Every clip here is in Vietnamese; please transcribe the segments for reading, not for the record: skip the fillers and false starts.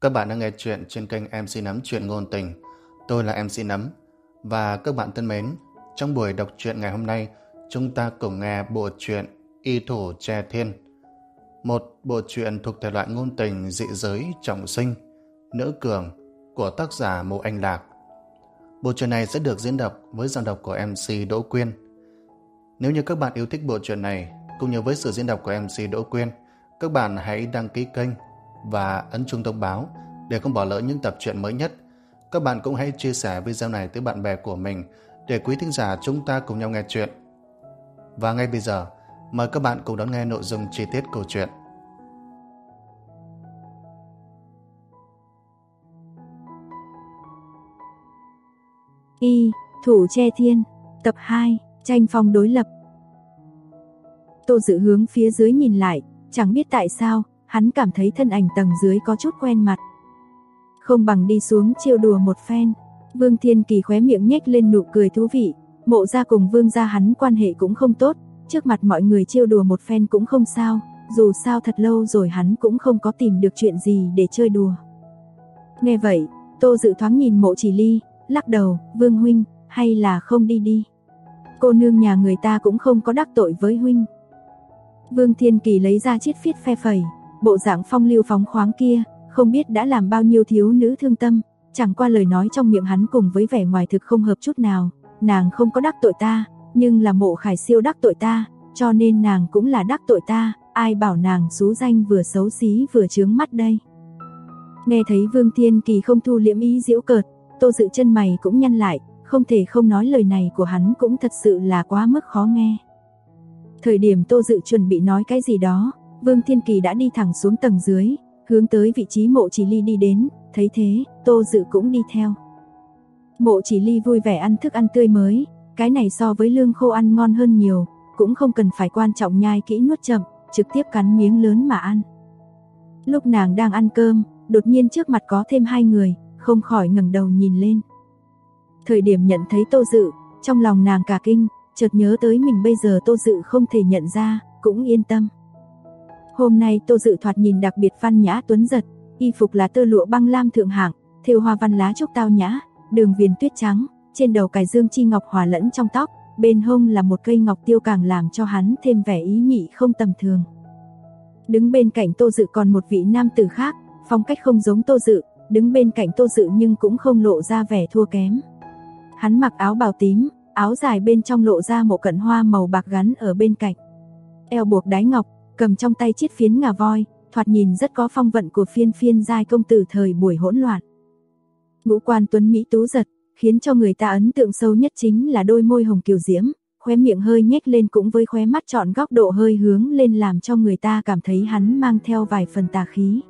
Các bạn đang nghe chuyện trên kênh MC Nấm Chuyện Ngôn Tình. Tôi là MC Nấm. Và các bạn thân mến, trong buổi đọc truyện ngày hôm nay, chúng ta cùng nghe bộ truyện Y Thủ Tre Thiên. Một bộ truyện thuộc thể loại ngôn tình dị giới trọng sinh, nữ cường của tác giả Mộ Anh Lạc. Bộ truyện này sẽ được diễn đọc với giọng đọc của MC Đỗ Quyên. Nếu như các bạn yêu thích bộ truyện này, cũng như với sự diễn đọc của MC Đỗ Quyên, các bạn hãy đăng ký kênh và ấn chuông thông báo để không bỏ lỡ những tập truyện mới nhất. Các bạn cũng hãy chia sẻ video này tới bạn bè của mình để quý thính giả chúng ta cùng nhau nghe chuyện. Và ngay bây giờ, mời các bạn cùng đón nghe nội dung chi tiết câu chuyện. Y Thủ Tre Thiên, tập 2, tranh phong đối lập. Tô Dự hướng phía dưới nhìn lại, chẳng biết tại sao, hắn cảm thấy thân ảnh tầng dưới có chút quen mặt. Không bằng đi xuống trêu đùa một phen. Vương Thiên Kỳ khóe miệng nhếch lên nụ cười thú vị. Mộ gia cùng Vương gia hắn quan hệ cũng không tốt, trước mặt mọi người trêu đùa một phen cũng không sao, dù sao thật lâu rồi hắn cũng không có tìm được chuyện gì để chơi đùa. Nghe vậy, Tô Dự thoáng nhìn Mộ Chỉ Ly, lắc đầu, Vương huynh, hay là không đi đi. Cô nương nhà người ta cũng không có đắc tội với huynh. Vương Thiên Kỳ lấy ra chiếc phiết phe phẩy, bộ dạng phong lưu phóng khoáng kia, không biết đã làm bao nhiêu thiếu nữ thương tâm, chẳng qua lời nói trong miệng hắn cùng với vẻ ngoài thực không hợp chút nào. Nàng không có đắc tội ta, nhưng là Mộ Khải Siêu đắc tội ta, cho nên nàng cũng là đắc tội ta, ai bảo nàng xú danh vừa xấu xí vừa chướng mắt đây. Nghe thấy Vương Thiên Kỳ không thu liễm ý giễu cợt, Tô Dự chân mày cũng nhăn lại, không thể không nói lời này của hắn cũng thật sự là quá mức khó nghe. Thời điểm Tô Dự chuẩn bị nói cái gì đó, Vương Thiên Kỳ đã đi thẳng xuống tầng dưới, hướng tới vị trí Mộ Chỉ Ly đi đến, thấy thế, Tô Dự cũng đi theo. Mộ Chỉ Ly vui vẻ ăn thức ăn tươi mới, cái này so với lương khô ăn ngon hơn nhiều, cũng không cần phải quan trọng nhai kỹ nuốt chậm, trực tiếp cắn miếng lớn mà ăn. Lúc nàng đang ăn cơm, đột nhiên trước mặt có thêm hai người, không khỏi ngẩng đầu nhìn lên. Thời điểm nhận thấy Tô Dự, trong lòng nàng cả kinh, chợt nhớ tới mình bây giờ Tô Dự không thể nhận ra, cũng yên tâm. Hôm nay Tô Dự thoạt nhìn đặc biệt văn nhã tuấn giật, y phục là tơ lụa băng lam thượng hạng, thêu hoa văn lá trúc tao nhã, đường viền tuyết trắng, trên đầu cài dương chi ngọc hòa lẫn trong tóc, bên hông là một cây ngọc tiêu càng làm cho hắn thêm vẻ ý nhị không tầm thường. Đứng bên cạnh Tô Dự còn một vị nam tử khác, phong cách không giống Tô Dự, đứng bên cạnh Tô Dự nhưng cũng không lộ ra vẻ thua kém. Hắn mặc áo bào tím, áo dài bên trong lộ ra một cận hoa màu bạc gắn ở bên cạnh. Eo buộc đái ngọc, cầm trong tay chiếc phiến ngà voi, thoạt nhìn rất có phong vận của phiên giai công tử thời buổi hỗn loạn. Ngũ quan tuấn mỹ tú giật, khiến cho người ta ấn tượng sâu nhất chính là đôi môi hồng kiều diễm, khóe miệng hơi nhếch lên cũng với khóe mắt trọn góc độ hơi hướng lên làm cho người ta cảm thấy hắn mang theo vài phần tà khí.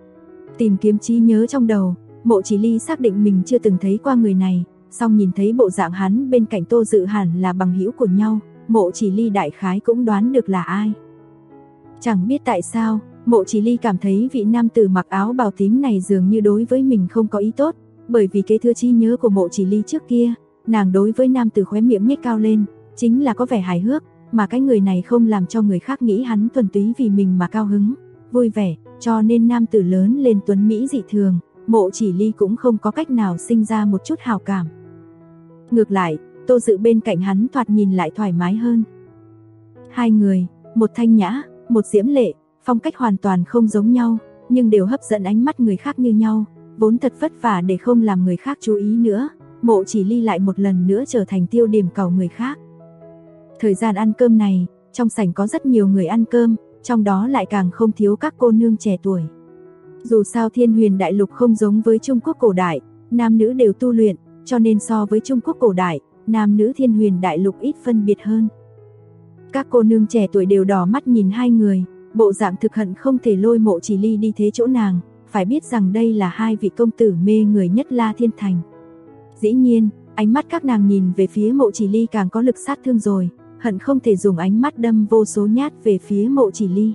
Tìm kiếm trí nhớ trong đầu, Mộ Chỉ Ly xác định mình chưa từng thấy qua người này, song nhìn thấy bộ dạng hắn bên cạnh Tô Dự hẳn là bằng hữu của nhau, Mộ Chỉ Ly đại khái cũng đoán được là ai. Chẳng biết tại sao, Mộ Chỉ Ly cảm thấy vị nam tử mặc áo bào tím này dường như đối với mình không có ý tốt, bởi vì kế thừa trí nhớ của Mộ Chỉ Ly trước kia, nàng đối với nam tử khóe miệng nhếch cao lên, chính là có vẻ hài hước, mà cái người này không làm cho người khác nghĩ hắn thuần túy vì mình mà cao hứng, vui vẻ, cho nên nam tử lớn lên tuấn mỹ dị thường, Mộ Chỉ Ly cũng không có cách nào sinh ra một chút hảo cảm. Ngược lại, Tô Dự bên cạnh hắn thoạt nhìn lại thoải mái hơn. Hai người, một thanh nhã, một diễm lệ, phong cách hoàn toàn không giống nhau, nhưng đều hấp dẫn ánh mắt người khác như nhau, vốn thật vất vả để không làm người khác chú ý nữa, Mộ Chỉ Ly lại một lần nữa trở thành tiêu điểm cầu người khác. Thời gian ăn cơm này, trong sảnh có rất nhiều người ăn cơm, trong đó lại càng không thiếu các cô nương trẻ tuổi. Dù sao Thiên Huyền Đại Lục không giống với Trung Quốc cổ đại, nam nữ đều tu luyện, cho nên so với Trung Quốc cổ đại, nam nữ Thiên Huyền Đại Lục ít phân biệt hơn. Các cô nương trẻ tuổi đều đỏ mắt nhìn hai người, bộ dạng thực hận không thể lôi Mộ Chỉ Ly đi thế chỗ nàng, phải biết rằng đây là hai vị công tử mê người nhất La Thiên Thành. Dĩ nhiên, ánh mắt các nàng nhìn về phía Mộ Chỉ Ly càng có lực sát thương rồi, hận không thể dùng ánh mắt đâm vô số nhát về phía Mộ Chỉ Ly.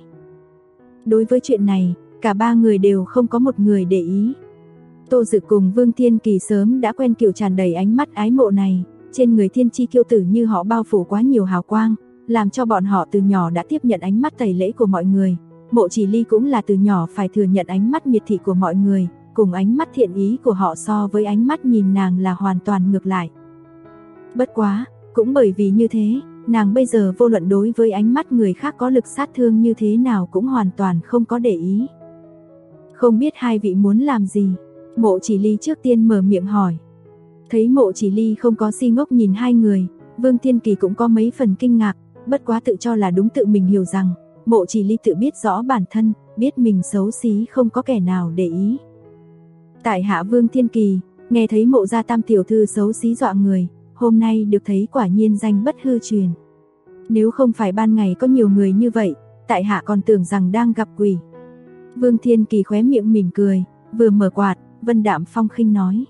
Đối với chuyện này, cả ba người đều không có một người để ý. Tô Dự cùng Vương Thiên Kỳ sớm đã quen kiểu tràn đầy ánh mắt ái mộ này, trên người thiên chi kiêu tử như họ bao phủ quá nhiều hào quang, làm cho bọn họ từ nhỏ đã tiếp nhận ánh mắt tẩy lễ của mọi người. Mộ Chỉ Ly cũng là từ nhỏ phải thừa nhận ánh mắt miệt thị của mọi người, cùng ánh mắt thiện ý của họ so với ánh mắt nhìn nàng là hoàn toàn ngược lại. Bất quá, cũng bởi vì như thế, nàng bây giờ vô luận đối với ánh mắt người khác có lực sát thương như thế nào cũng hoàn toàn không có để ý. Không biết hai vị muốn làm gì? Mộ Chỉ Ly trước tiên mở miệng hỏi. Thấy Mộ Chỉ Ly không có si ngốc nhìn hai người, Vương Thiên Kỳ cũng có mấy phần kinh ngạc, bất quá tự cho là đúng tự mình hiểu rằng, Mộ Chỉ Ly tự biết rõ bản thân, biết mình xấu xí không có kẻ nào để ý. Tại hạ Vương Thiên Kỳ, nghe thấy Mộ gia tam tiểu thư xấu xí dọa người, hôm nay được thấy quả nhiên danh bất hư truyền. Nếu không phải ban ngày có nhiều người như vậy, tại hạ còn tưởng rằng đang gặp quỷ. Vương Thiên Kỳ khóe miệng mỉm cười, vừa mở quạt, vân đạm phong khinh nói.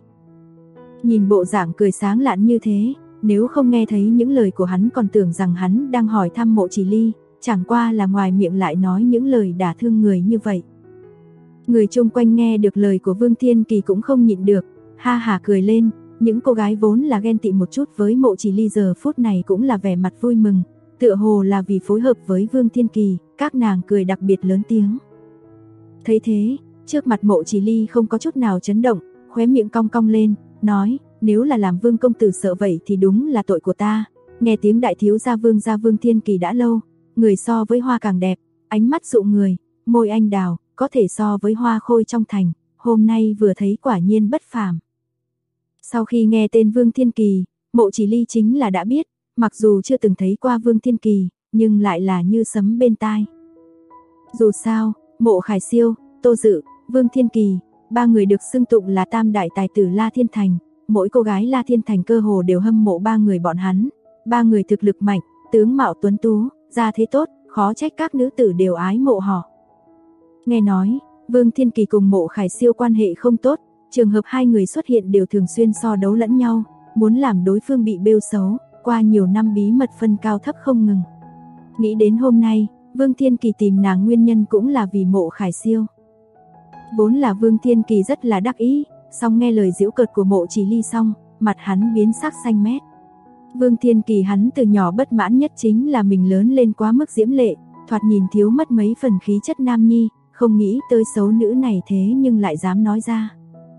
Nhìn bộ dạng cười sáng lạn như thế, nếu không nghe thấy những lời của hắn còn tưởng rằng hắn đang hỏi thăm Mộ Chỉ Ly, chẳng qua là ngoài miệng lại nói những lời đả thương người như vậy. Người chung quanh nghe được lời của Vương Thiên Kỳ cũng không nhịn được, ha hả cười lên, những cô gái vốn là ghen tị một chút với Mộ Chỉ Ly giờ phút này cũng là vẻ mặt vui mừng, tựa hồ là vì phối hợp với Vương Thiên Kỳ, các nàng cười đặc biệt lớn tiếng. Thấy thế, trước mặt Mộ Chỉ Ly không có chút nào chấn động, khóe miệng cong cong lên, nói, nếu là làm Vương công tử sợ vậy thì đúng là tội của ta. Nghe tiếng đại thiếu gia Vương Thiên Kỳ đã lâu, người so với hoa càng đẹp, ánh mắt dụ người, môi anh đào, có thể so với hoa khôi trong thành, hôm nay vừa thấy quả nhiên bất phàm. Sau khi nghe tên Vương Thiên Kỳ, Mộ Chỉ Ly chính là đã biết, mặc dù chưa từng thấy qua Vương Thiên Kỳ, nhưng lại là như sấm bên tai. Dù sao, Mộ Khải Siêu, Tô Dự, Vương Thiên Kỳ, ba người được xưng tụng là tam đại tài tử La Thiên Thành, mỗi cô gái La Thiên Thành cơ hồ đều hâm mộ ba người bọn hắn. Ba người thực lực mạnh, tướng mạo tuấn tú, gia thế tốt, khó trách các nữ tử đều ái mộ họ. Nghe nói, Vương Thiên Kỳ cùng Mộ Khải Siêu quan hệ không tốt, trường hợp hai người xuất hiện đều thường xuyên so đấu lẫn nhau, muốn làm đối phương bị bêu xấu, qua nhiều năm bí mật phân cao thấp không ngừng. Nghĩ đến hôm nay, Vương Thiên Kỳ tìm nàng nguyên nhân cũng là vì Mộ Khải Siêu. Vốn là Vương Thiên Kỳ rất là đắc ý, song nghe lời giễu cợt của Mộ Chỉ Ly xong, mặt hắn biến sắc xanh mét. Vương Thiên Kỳ hắn từ nhỏ bất mãn nhất chính là mình lớn lên quá mức diễm lệ, thoạt nhìn thiếu mất mấy phần khí chất nam nhi, không nghĩ tới xấu nữ này thế nhưng lại dám nói ra.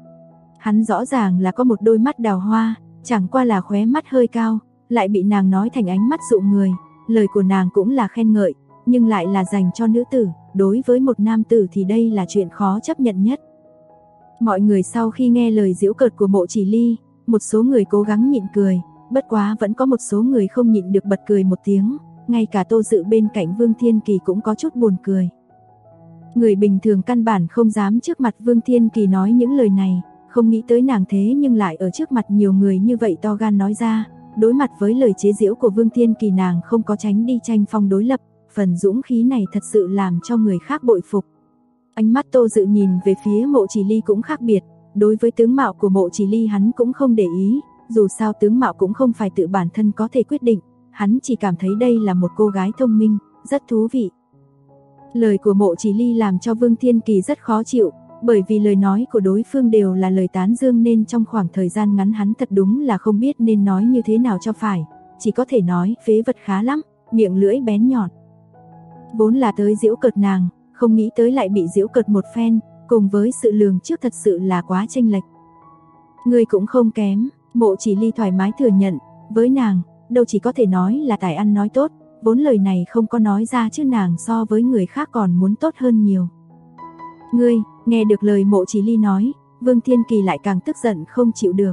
Hắn rõ ràng là có một đôi mắt đào hoa, chẳng qua là khóe mắt hơi cao, lại bị nàng nói thành ánh mắt dụ người, lời của nàng cũng là khen ngợi, nhưng lại là dành cho nữ tử, đối với một nam tử thì đây là chuyện khó chấp nhận nhất. Mọi người sau khi nghe lời giễu cợt của Mộ Chỉ Ly, một số người cố gắng nhịn cười, bất quá vẫn có một số người không nhịn được bật cười một tiếng, ngay cả Tô Dự bên cạnh Vương Thiên Kỳ cũng có chút buồn cười. Người bình thường căn bản không dám trước mặt Vương Thiên Kỳ nói những lời này, không nghĩ tới nàng thế nhưng lại ở trước mặt nhiều người như vậy to gan nói ra, đối mặt với lời chế giễu của Vương Thiên Kỳ nàng không có tránh đi tranh phong đối lập, phần dũng khí này thật sự làm cho người khác bội phục. Ánh mắt Tô Dự nhìn về phía Mộ Chỉ Ly cũng khác biệt, đối với tướng mạo của Mộ Chỉ Ly hắn cũng không để ý, dù sao tướng mạo cũng không phải tự bản thân có thể quyết định, hắn chỉ cảm thấy đây là một cô gái thông minh, rất thú vị. Lời của Mộ Chỉ Ly làm cho Vương Thiên Kỳ rất khó chịu, bởi vì lời nói của đối phương đều là lời tán dương nên trong khoảng thời gian ngắn hắn thật đúng là không biết nên nói như thế nào cho phải, chỉ có thể nói phế vật khá lắm, miệng lưỡi bén nhọn. Vốn là tới giễu cợt nàng, không nghĩ tới lại bị giễu cợt một phen, cùng với sự lường trước thật sự là quá chênh lệch. Người cũng không kém, Mộ Chỉ Ly thoải mái thừa nhận, với nàng, đâu chỉ có thể nói là tài ăn nói tốt, vốn lời này không có nói ra chứ nàng so với người khác còn muốn tốt hơn nhiều. Ngươi, nghe được lời Mộ Chỉ Ly nói, Vương Thiên Kỳ lại càng tức giận không chịu được.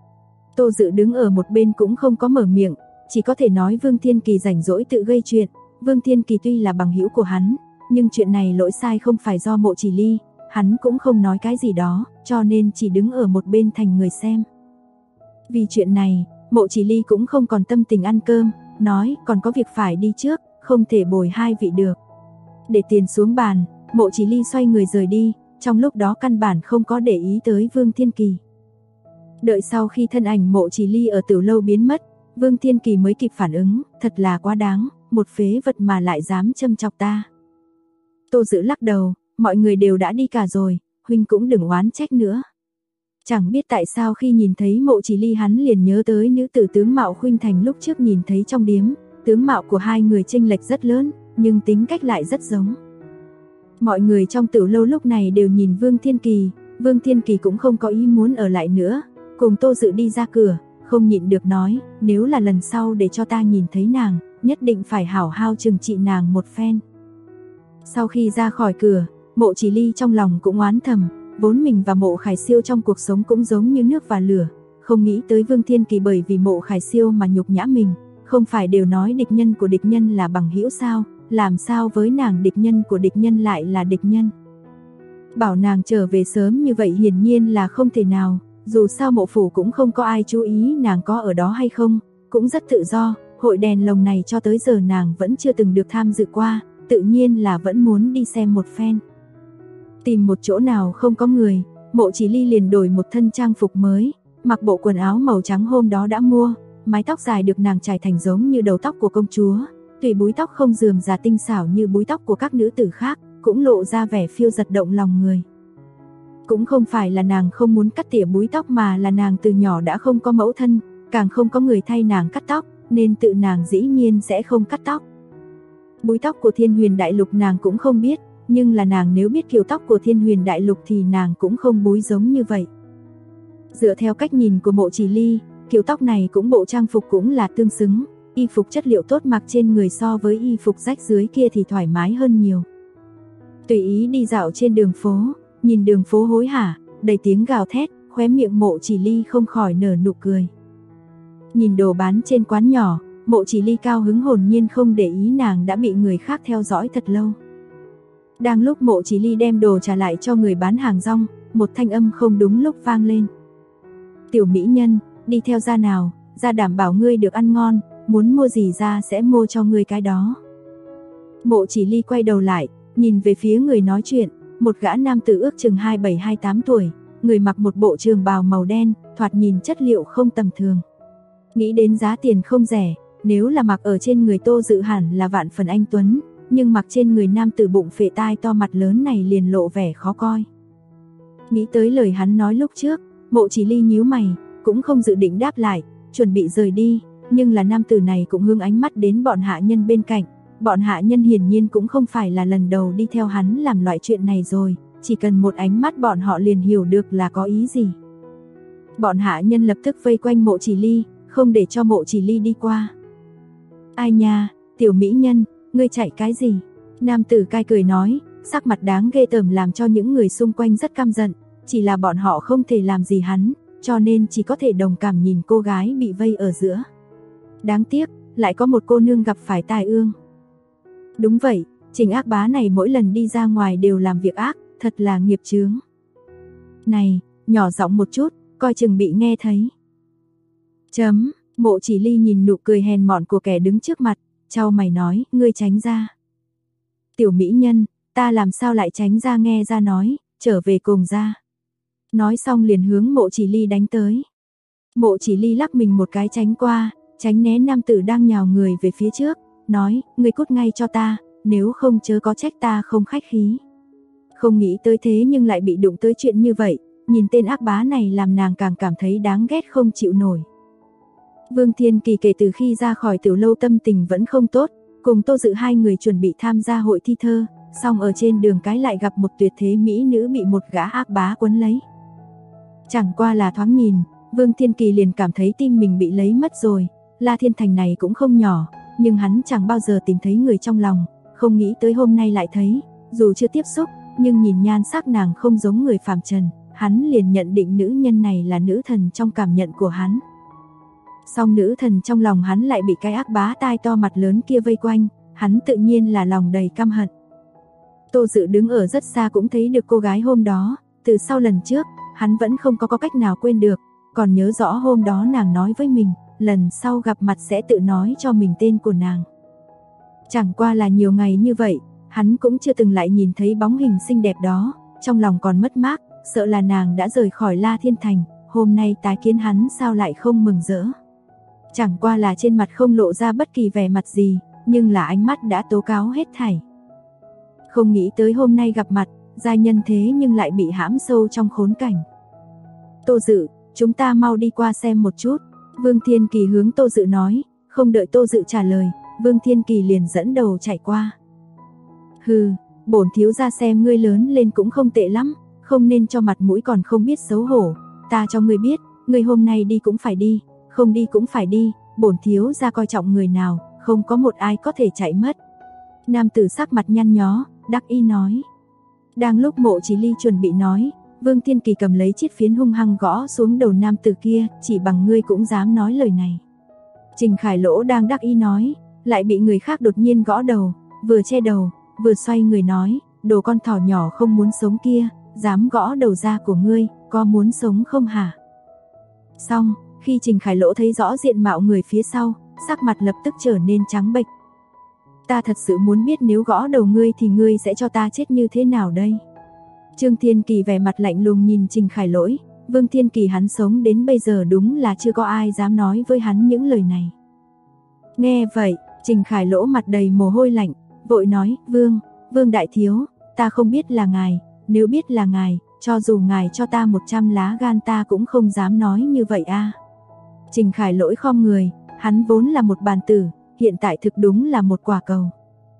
Tô Dự đứng ở một bên cũng không có mở miệng, chỉ có thể nói Vương Thiên Kỳ rảnh rỗi tự gây chuyện. Vương Thiên Kỳ tuy là bằng hữu của hắn, nhưng chuyện này lỗi sai không phải do Mộ Chỉ Ly, hắn cũng không nói cái gì đó, cho nên chỉ đứng ở một bên thành người xem. Vì chuyện này, Mộ Chỉ Ly cũng không còn tâm tình ăn cơm, nói còn có việc phải đi trước, không thể bồi hai vị được. Để tiền xuống bàn, Mộ Chỉ Ly xoay người rời đi, trong lúc đó căn bản không có để ý tới Vương Thiên Kỳ. Đợi sau khi thân ảnh Mộ Chỉ Ly ở tiểu lâu biến mất, Vương Thiên Kỳ mới kịp phản ứng, thật là quá đáng, một phế vật mà lại dám châm chọc ta. Tô Dự lắc đầu, mọi người đều đã đi cả rồi, huynh cũng đừng oán trách nữa. Chẳng biết tại sao khi nhìn thấy Mộ Chỉ Ly hắn liền nhớ tới nữ tử tướng mạo khuynh thành lúc trước nhìn thấy trong điếm, tướng mạo của hai người chênh lệch rất lớn, nhưng tính cách lại rất giống. Mọi người trong tiểu lâu lúc này đều nhìn Vương Thiên Kỳ, Vương Thiên Kỳ cũng không có ý muốn ở lại nữa, cùng Tô Dự đi ra cửa, không nhịn được nói, nếu là lần sau để cho ta nhìn thấy nàng, nhất định phải hảo hao trừng trị nàng một phen. Sau khi ra khỏi cửa, Mộ Chỉ Ly trong lòng cũng oán thầm, vốn mình và Mộ Khải Siêu trong cuộc sống cũng giống như nước và lửa, không nghĩ tới Vương Thiên Kỳ bởi vì Mộ Khải Siêu mà nhục nhã mình, không phải đều nói địch nhân của địch nhân là bằng hữu sao, làm sao với nàng địch nhân của địch nhân lại là địch nhân. Bảo nàng trở về sớm như vậy hiển nhiên là không thể nào, dù sao Mộ phủ cũng không có ai chú ý nàng có ở đó hay không, cũng rất tự do, hội đèn lồng này cho tới giờ nàng vẫn chưa từng được tham dự qua, tự nhiên là vẫn muốn đi xem một phen. Tìm một chỗ nào không có người, Mộ Chỉ Ly liền đổi một thân trang phục mới, mặc bộ quần áo màu trắng hôm đó đã mua, mái tóc dài được nàng trải thành giống như đầu tóc của công chúa, tùy búi tóc không rườm rà tinh xảo như búi tóc của các nữ tử khác, cũng lộ ra vẻ phiêu giật động lòng người. Cũng không phải là nàng không muốn cắt tỉa búi tóc mà là nàng từ nhỏ đã không có mẫu thân, càng không có người thay nàng cắt tóc, nên tự nàng dĩ nhiên sẽ không cắt tóc. Búi tóc của Thiên Huyền Đại Lục nàng cũng không biết, nhưng là nàng nếu biết kiểu tóc của Thiên Huyền Đại Lục thì nàng cũng không búi giống như vậy. Dựa theo cách nhìn của Mộ Chỉ Ly, kiểu tóc này cũng bộ trang phục cũng là tương xứng, y phục chất liệu tốt mặc trên người so với y phục rách dưới kia thì thoải mái hơn nhiều. Tùy ý đi dạo trên đường phố, nhìn đường phố hối hả, đầy tiếng gào thét, khóe miệng Mộ Chỉ Ly không khỏi nở nụ cười. Nhìn đồ bán trên quán nhỏ, Mộ Chỉ Ly cao hứng hồn nhiên không để ý nàng đã bị người khác theo dõi thật lâu. Đang lúc Mộ Chỉ Ly đem đồ trả lại cho người bán hàng rong, một thanh âm không đúng lúc vang lên. Tiểu mỹ nhân, đi theo ra nào, ra đảm bảo ngươi được ăn ngon, muốn mua gì ra sẽ mua cho ngươi cái đó. Mộ Chỉ Ly quay đầu lại, nhìn về phía người nói chuyện, một gã nam tử ước chừng 27-28 tuổi, người mặc một bộ trường bào màu đen, thoạt nhìn chất liệu không tầm thường. Nghĩ đến giá tiền không rẻ, nếu là mặc ở trên người Tô Dự hẳn là vạn phần anh tuấn, nhưng mặc trên người nam tử bụng phệ tai to mặt lớn này liền lộ vẻ khó coi. Nghĩ tới lời hắn nói lúc trước, Mộ Chỉ Ly nhíu mày, cũng không dự định đáp lại, chuẩn bị rời đi, nhưng là nam tử này cũng hướng ánh mắt đến bọn hạ nhân bên cạnh. Bọn hạ nhân hiển nhiên cũng không phải là lần đầu đi theo hắn làm loại chuyện này rồi, chỉ cần một ánh mắt bọn họ liền hiểu được là có ý gì. Bọn hạ nhân lập tức vây quanh Mộ Chỉ Ly, không để cho Mộ Chỉ Ly đi qua. Ai nha, tiểu mỹ nhân, ngươi chạy cái gì? Nam tử cai cười nói, sắc mặt đáng ghê tởm làm cho những người xung quanh rất căm giận, chỉ là bọn họ không thể làm gì hắn, cho nên chỉ có thể đồng cảm nhìn cô gái bị vây ở giữa. Đáng tiếc, lại có một cô nương gặp phải tai ương. Đúng vậy, Trình Ác Bá này mỗi lần đi ra ngoài đều làm việc ác, thật là nghiệp chướng. Này, nhỏ giọng một chút, coi chừng bị nghe thấy. Mộ Chỉ Ly nhìn nụ cười hèn mọn của kẻ đứng trước mặt, chau mày nói, ngươi tránh ra. Tiểu mỹ nhân, ta làm sao lại tránh ra, nghe ra nói, trở về cùng ra. Nói xong liền hướng Mộ Chỉ Ly đánh tới. Mộ Chỉ Ly lắc mình một cái tránh qua, tránh né nam tử đang nhào người về phía trước, nói, ngươi cút ngay cho ta, nếu không chớ có trách ta không khách khí. Không nghĩ tới thế nhưng lại bị đụng tới chuyện như vậy, nhìn tên ác bá này làm nàng càng cảm thấy đáng ghét không chịu nổi. Vương Thiên Kỳ kể từ khi ra khỏi tiểu lâu tâm tình vẫn không tốt, cùng Tô Dự hai người chuẩn bị tham gia hội thi thơ, song ở trên đường cái lại gặp một tuyệt thế mỹ nữ bị một gã ác bá quấn lấy. Chẳng qua là thoáng nhìn, Vương Thiên Kỳ liền cảm thấy tim mình bị lấy mất rồi, La Thiên Thành này cũng không nhỏ, nhưng hắn chẳng bao giờ tìm thấy người trong lòng, không nghĩ tới hôm nay lại thấy, dù chưa tiếp xúc, nhưng nhìn nhan sắc nàng không giống người phàm trần, hắn liền nhận định nữ nhân này là nữ thần trong cảm nhận của hắn. Song nữ thần trong lòng hắn lại bị cái ác bá tai to mặt lớn kia vây quanh, hắn tự nhiên là lòng đầy căm hận. Tô Dự đứng ở rất xa cũng thấy được cô gái hôm đó, từ sau lần trước, hắn vẫn không có cách nào quên được, còn nhớ rõ hôm đó nàng nói với mình, lần sau gặp mặt sẽ tự nói cho mình tên của nàng. Chẳng qua là nhiều ngày như vậy, hắn cũng chưa từng lại nhìn thấy bóng hình xinh đẹp đó, trong lòng còn mất mát, sợ là nàng đã rời khỏi La Thiên Thành, hôm nay tái kiến hắn sao lại không mừng rỡ. Chẳng qua là trên mặt không lộ ra bất kỳ vẻ mặt gì, nhưng là ánh mắt đã tố cáo hết thảy. Không nghĩ tới hôm nay gặp mặt, giai nhân thế nhưng lại bị hãm sâu trong khốn cảnh. Tô Dự, chúng ta mau đi qua xem một chút. Vương Thiên Kỳ hướng Tô Dự nói, không đợi Tô Dự trả lời, Vương Thiên Kỳ liền dẫn đầu chạy qua. Hừ, bổn thiếu gia xem ngươi lớn lên cũng không tệ lắm, không nên cho mặt mũi còn không biết xấu hổ, ta cho ngươi biết, ngươi hôm nay đi cũng phải đi, không đi cũng phải đi, bổn thiếu gia coi trọng người nào, không có một ai có thể chạy mất. Nam tử sắc mặt nhăn nhó, đắc ý nói. Đang lúc Mộ Chỉ Ly chuẩn bị nói, Vương Thiên Kỳ cầm lấy chiếc phiến hung hăng gõ xuống đầu nam tử kia, chỉ bằng ngươi cũng dám nói lời này. Trình Khải Lỗ đang đắc ý nói, lại bị người khác đột nhiên gõ đầu, vừa che đầu, vừa xoay người nói, đồ con thỏ nhỏ không muốn sống kia, dám gõ đầu da của ngươi, có muốn sống không hả? Xong, khi Trình Khải Lỗ thấy rõ diện mạo người phía sau, sắc mặt lập tức trở nên trắng bệch. Ta thật sự muốn biết nếu gõ đầu ngươi thì ngươi sẽ cho ta chết như thế nào đây? Trương Thiên Kỳ vẻ mặt lạnh lùng nhìn Trình Khải Lỗi, Vương Thiên Kỳ hắn sống đến bây giờ đúng là chưa có ai dám nói với hắn những lời này. Nghe vậy, Trình Khải Lỗ mặt đầy mồ hôi lạnh, vội nói, Vương đại thiếu, ta không biết là ngài, nếu biết là ngài, cho dù ngài cho ta 100 lá gan ta cũng không dám nói như vậy a. Trình Khải Lỗi khom người, hắn vốn là một bàn tử, hiện tại thực đúng là một quả cầu.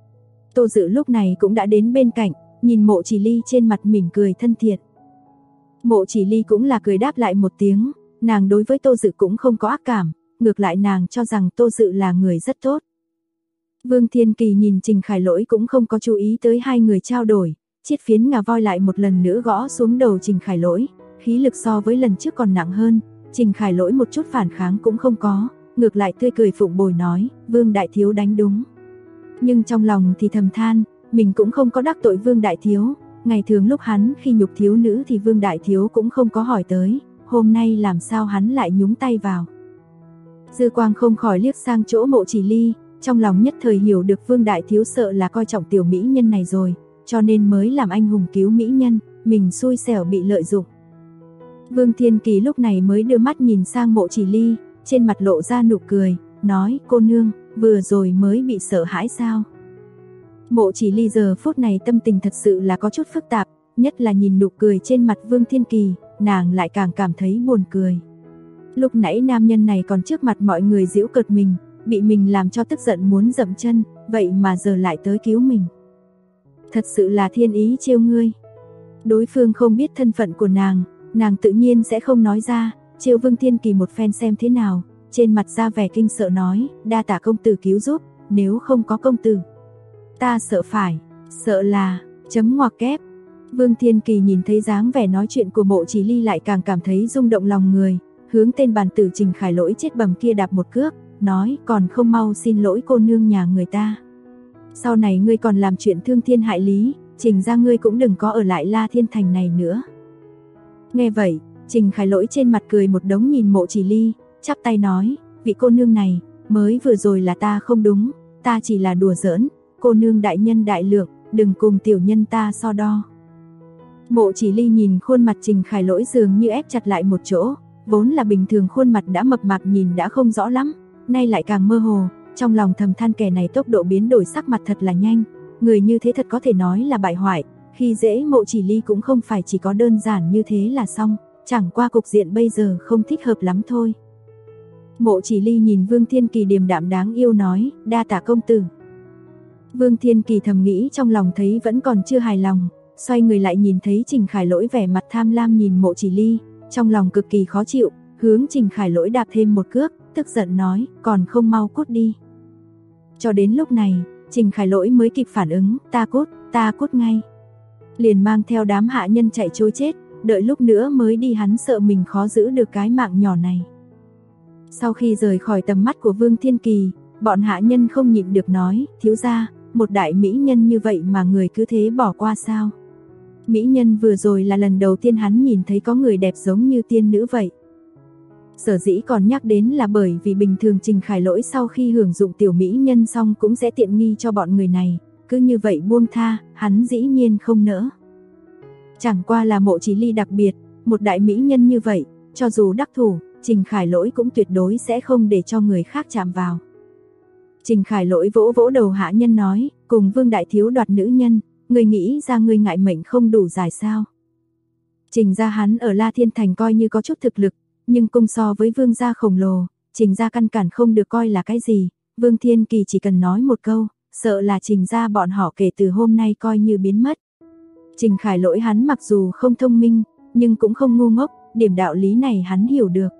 Tô Dự lúc này cũng đã đến bên cạnh, nhìn Mộ Chỉ Ly trên mặt mỉm cười thân thiện. Mộ Chỉ Ly cũng là cười đáp lại một tiếng, nàng đối với Tô Dự cũng không có ác cảm, ngược lại nàng cho rằng Tô Dự là người rất tốt. Vương Thiên Kỳ nhìn Trình Khải Lỗi cũng không có chú ý tới hai người trao đổi, chiếc phiến ngà voi lại một lần nữa gõ xuống đầu Trình Khải Lỗi, khí lực so với lần trước còn nặng hơn, Trình Khải Lỗi một chút phản kháng cũng không có, ngược lại tươi cười phụng bồi nói, Vương đại thiếu đánh đúng. Nhưng trong lòng thì thầm than, mình cũng không có đắc tội Vương đại thiếu, ngày thường lúc hắn khi nhục thiếu nữ thì Vương đại thiếu cũng không có hỏi tới, hôm nay làm sao hắn lại nhúng tay vào. Dư quang không khỏi liếc sang chỗ Mộ Chỉ Ly, trong lòng nhất thời hiểu được Vương đại thiếu sợ là coi trọng tiểu mỹ nhân này rồi, cho nên mới làm anh hùng cứu mỹ nhân, mình xui xẻo bị lợi dụng. Vương Thiên Kỳ lúc này mới đưa mắt nhìn sang Mộ Chỉ Ly, trên mặt lộ ra nụ cười, nói, cô nương, vừa rồi mới bị sợ hãi sao? Mộ Chỉ Ly giờ phút này tâm tình thật sự là có chút phức tạp, nhất là nhìn nụ cười trên mặt Vương Thiên Kỳ, nàng lại càng cảm thấy buồn cười. Lúc nãy nam nhân này còn trước mặt mọi người giễu cợt mình, bị mình làm cho tức giận muốn dậm chân, vậy mà giờ lại tới cứu mình. Thật sự là thiên ý trêu ngươi. Đối phương không biết thân phận của nàng tự nhiên sẽ không nói ra, trêu Vương Thiên Kỳ một phen xem thế nào, trên mặt ra vẻ kinh sợ nói, đa tạ công tử cứu giúp, nếu không có công tử, ta sợ là, chấm ngoặc kép. Vương Thiên Kỳ nhìn thấy dáng vẻ nói chuyện của Mộ Chỉ Ly lại càng cảm thấy rung động lòng người, hướng tên bàn tử Trình Khải Lỗi chết bầm kia đạp một cước, nói, còn không mau xin lỗi cô nương nhà người ta. Sau này ngươi còn làm chuyện thương thiên hại lý, Trình ra ngươi cũng đừng có ở lại La Thiên Thành này nữa. Nghe vậy, Trình Khải Lỗi trên mặt cười một đống nhìn Mộ Chỉ Ly, chắp tay nói, vị cô nương này, mới vừa rồi là ta không đúng, ta chỉ là đùa giỡn, cô nương đại nhân đại lượng, đừng cùng tiểu nhân ta so đo. Mộ Chỉ Ly nhìn khuôn mặt Trình Khải Lỗi dường như ép chặt lại một chỗ, vốn là bình thường khuôn mặt đã mập mạp nhìn đã không rõ lắm, nay lại càng mơ hồ, trong lòng thầm than kẻ này tốc độ biến đổi sắc mặt thật là nhanh, người như thế thật có thể nói là bại hoại, khi dễ Mộ Chỉ Ly cũng không phải chỉ có đơn giản như thế là xong, chẳng qua cục diện bây giờ không thích hợp lắm thôi. Mộ Chỉ Ly nhìn Vương Thiên Kỳ điềm đạm đáng yêu nói, đa tạ công tử. Vương Thiên Kỳ thầm nghĩ trong lòng thấy vẫn còn chưa hài lòng, xoay người lại nhìn thấy Trình Khải Lỗi vẻ mặt tham lam nhìn Mộ Chỉ Ly, trong lòng cực kỳ khó chịu, hướng Trình Khải Lỗi đạp thêm một cước, tức giận nói, còn không mau cút đi. Cho đến lúc này, Trình Khải Lỗi mới kịp phản ứng, ta cút ngay. Liền mang theo đám hạ nhân chạy trối chết, đợi lúc nữa mới đi hắn sợ mình khó giữ được cái mạng nhỏ này. Sau khi rời khỏi tầm mắt của Vương Thiên Kỳ, bọn hạ nhân không nhịn được nói, thiếu gia, một đại mỹ nhân như vậy mà người cứ thế bỏ qua sao? Mỹ nhân vừa rồi là lần đầu tiên hắn nhìn thấy có người đẹp giống như tiên nữ vậy. Sở dĩ còn nhắc đến là bởi vì bình thường Trình Khải Lỗi sau khi hưởng dụng tiểu mỹ nhân xong cũng sẽ tiện nghi cho bọn người này, cứ như vậy buông tha, hắn dĩ nhiên không nỡ. Chẳng qua là Mộ Chỉ Ly đặc biệt, một đại mỹ nhân như vậy, cho dù đắc thủ, Trình Khải Lỗi cũng tuyệt đối sẽ không để cho người khác chạm vào. Trình Khải Lỗi vỗ vỗ đầu hạ nhân nói, cùng Vương đại thiếu đoạt nữ nhân, người nghĩ ra người ngại mệnh không đủ dài sao? Trình gia hắn ở La Thiên Thành coi như có chút thực lực, nhưng cung so với Vương gia khổng lồ, Trình gia căn bản không được coi là cái gì. Vương Thiên Kỳ chỉ cần nói một câu, sợ là Trình gia bọn họ kể từ hôm nay coi như biến mất. Trình Khải Lỗi hắn mặc dù không thông minh, nhưng cũng không ngu ngốc, điểm đạo lý này hắn hiểu được.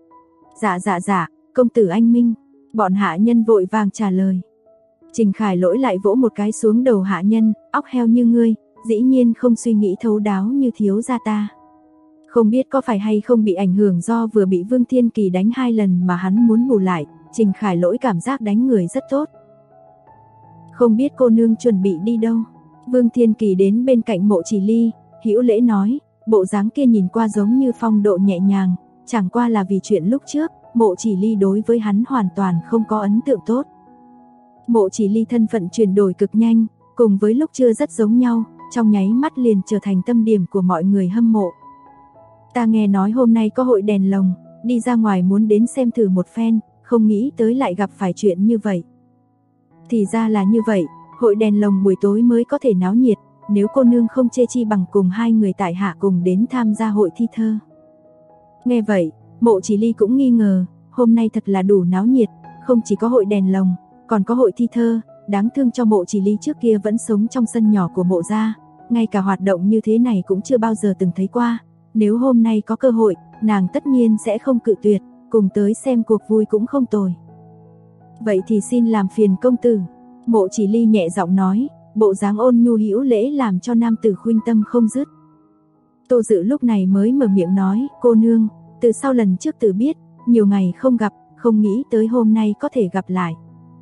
Dạ, công tử anh minh, bọn hạ nhân vội vàng trả lời. Trình Khải Lỗi lại vỗ một cái xuống đầu hạ nhân, óc heo như ngươi, dĩ nhiên không suy nghĩ thấu đáo như thiếu gia ta. Không biết có phải hay không bị ảnh hưởng do vừa bị Vương Thiên Kỳ đánh 2 lần mà hắn muốn bù lại, Trình Khải Lỗi cảm giác đánh người rất tốt. Không biết cô nương chuẩn bị đi đâu? Vương Thiên Kỳ đến bên cạnh Mộ Chỉ Ly, hữu lễ nói, bộ dáng kia nhìn qua giống như phong độ nhẹ nhàng, chẳng qua là vì chuyện lúc trước, Mộ Chỉ Ly đối với hắn hoàn toàn không có ấn tượng tốt. Mộ Chỉ Ly thân phận chuyển đổi cực nhanh, cùng với lúc chưa rất giống nhau, trong nháy mắt liền trở thành tâm điểm của mọi người hâm mộ. Ta nghe nói hôm nay có hội đèn lồng, đi ra ngoài muốn đến xem thử một phen, không nghĩ tới lại gặp phải chuyện như vậy. Thì ra là như vậy, hội đèn lồng buổi tối mới có thể náo nhiệt, nếu cô nương không chê chi bằng cùng 2 người tại hạ cùng đến tham gia hội thi thơ. Nghe vậy, Mộ Chỉ Ly cũng nghi ngờ, hôm nay thật là đủ náo nhiệt, không chỉ có hội đèn lồng, còn có hội thi thơ, đáng thương cho Mộ Chỉ Ly trước kia vẫn sống trong sân nhỏ của Mộ gia, ngay cả hoạt động như thế này cũng chưa bao giờ từng thấy qua, nếu hôm nay có cơ hội, nàng tất nhiên sẽ không cự tuyệt, cùng tới xem cuộc vui cũng không tồi. Vậy thì xin làm phiền công tử, Mộ Chỉ Ly nhẹ giọng nói, bộ dáng ôn nhu hữu lễ làm cho nam tử khuynh tâm không dứt. Tô Dự lúc này mới mở miệng nói, cô nương, từ sau lần trước tự biết, nhiều ngày không gặp, không nghĩ tới hôm nay có thể gặp lại.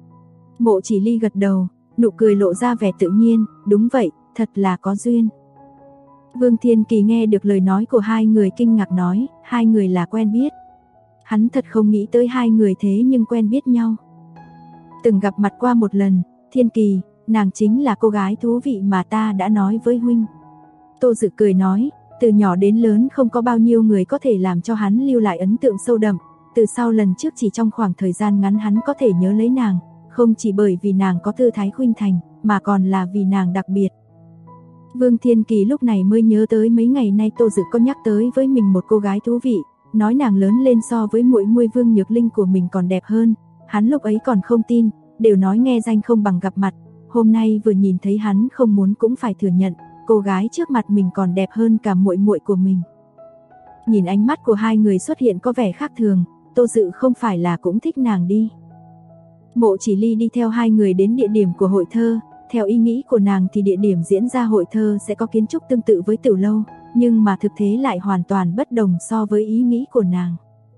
Mộ Chỉ Ly gật đầu, nụ cười lộ ra vẻ tự nhiên, đúng vậy, thật là có duyên. Vương Thiên Kỳ nghe được lời nói của 2 người kinh ngạc nói, 2 người là quen biết. Hắn thật không nghĩ tới 2 người thế nhưng quen biết nhau. Từng gặp mặt qua một lần, Thiên Kỳ, nàng chính là cô gái thú vị mà ta đã nói với huynh. Tô Dự cười nói, từ nhỏ đến lớn không có bao nhiêu người có thể làm cho hắn lưu lại ấn tượng sâu đậm, từ sau lần trước chỉ trong khoảng thời gian ngắn hắn có thể nhớ lấy nàng, không chỉ bởi vì nàng có tư thái khuynh thành, mà còn là vì nàng đặc biệt. Vương Thiên Kỳ lúc này mới nhớ tới mấy ngày nay Tô Dự có nhắc tới với mình một cô gái thú vị, nói nàng lớn lên so với muội muội Vương Nhược Linh của mình còn đẹp hơn, hắn lúc ấy còn không tin, đều nói nghe danh không bằng gặp mặt, hôm nay vừa nhìn thấy hắn không muốn cũng phải thừa nhận, cô gái trước mặt mình còn đẹp hơn cả muội muội của mình. Nhìn ánh mắt của 2 người xuất hiện có vẻ khác thường, Tô Dự không phải là cũng thích nàng đi. Mộ Chỉ Ly đi theo 2 người đến địa điểm của hội thơ, theo ý nghĩ của nàng thì địa điểm diễn ra hội thơ sẽ có kiến trúc tương tự với tiểu lâu, nhưng mà thực tế lại hoàn toàn bất đồng so với ý nghĩ của nàng.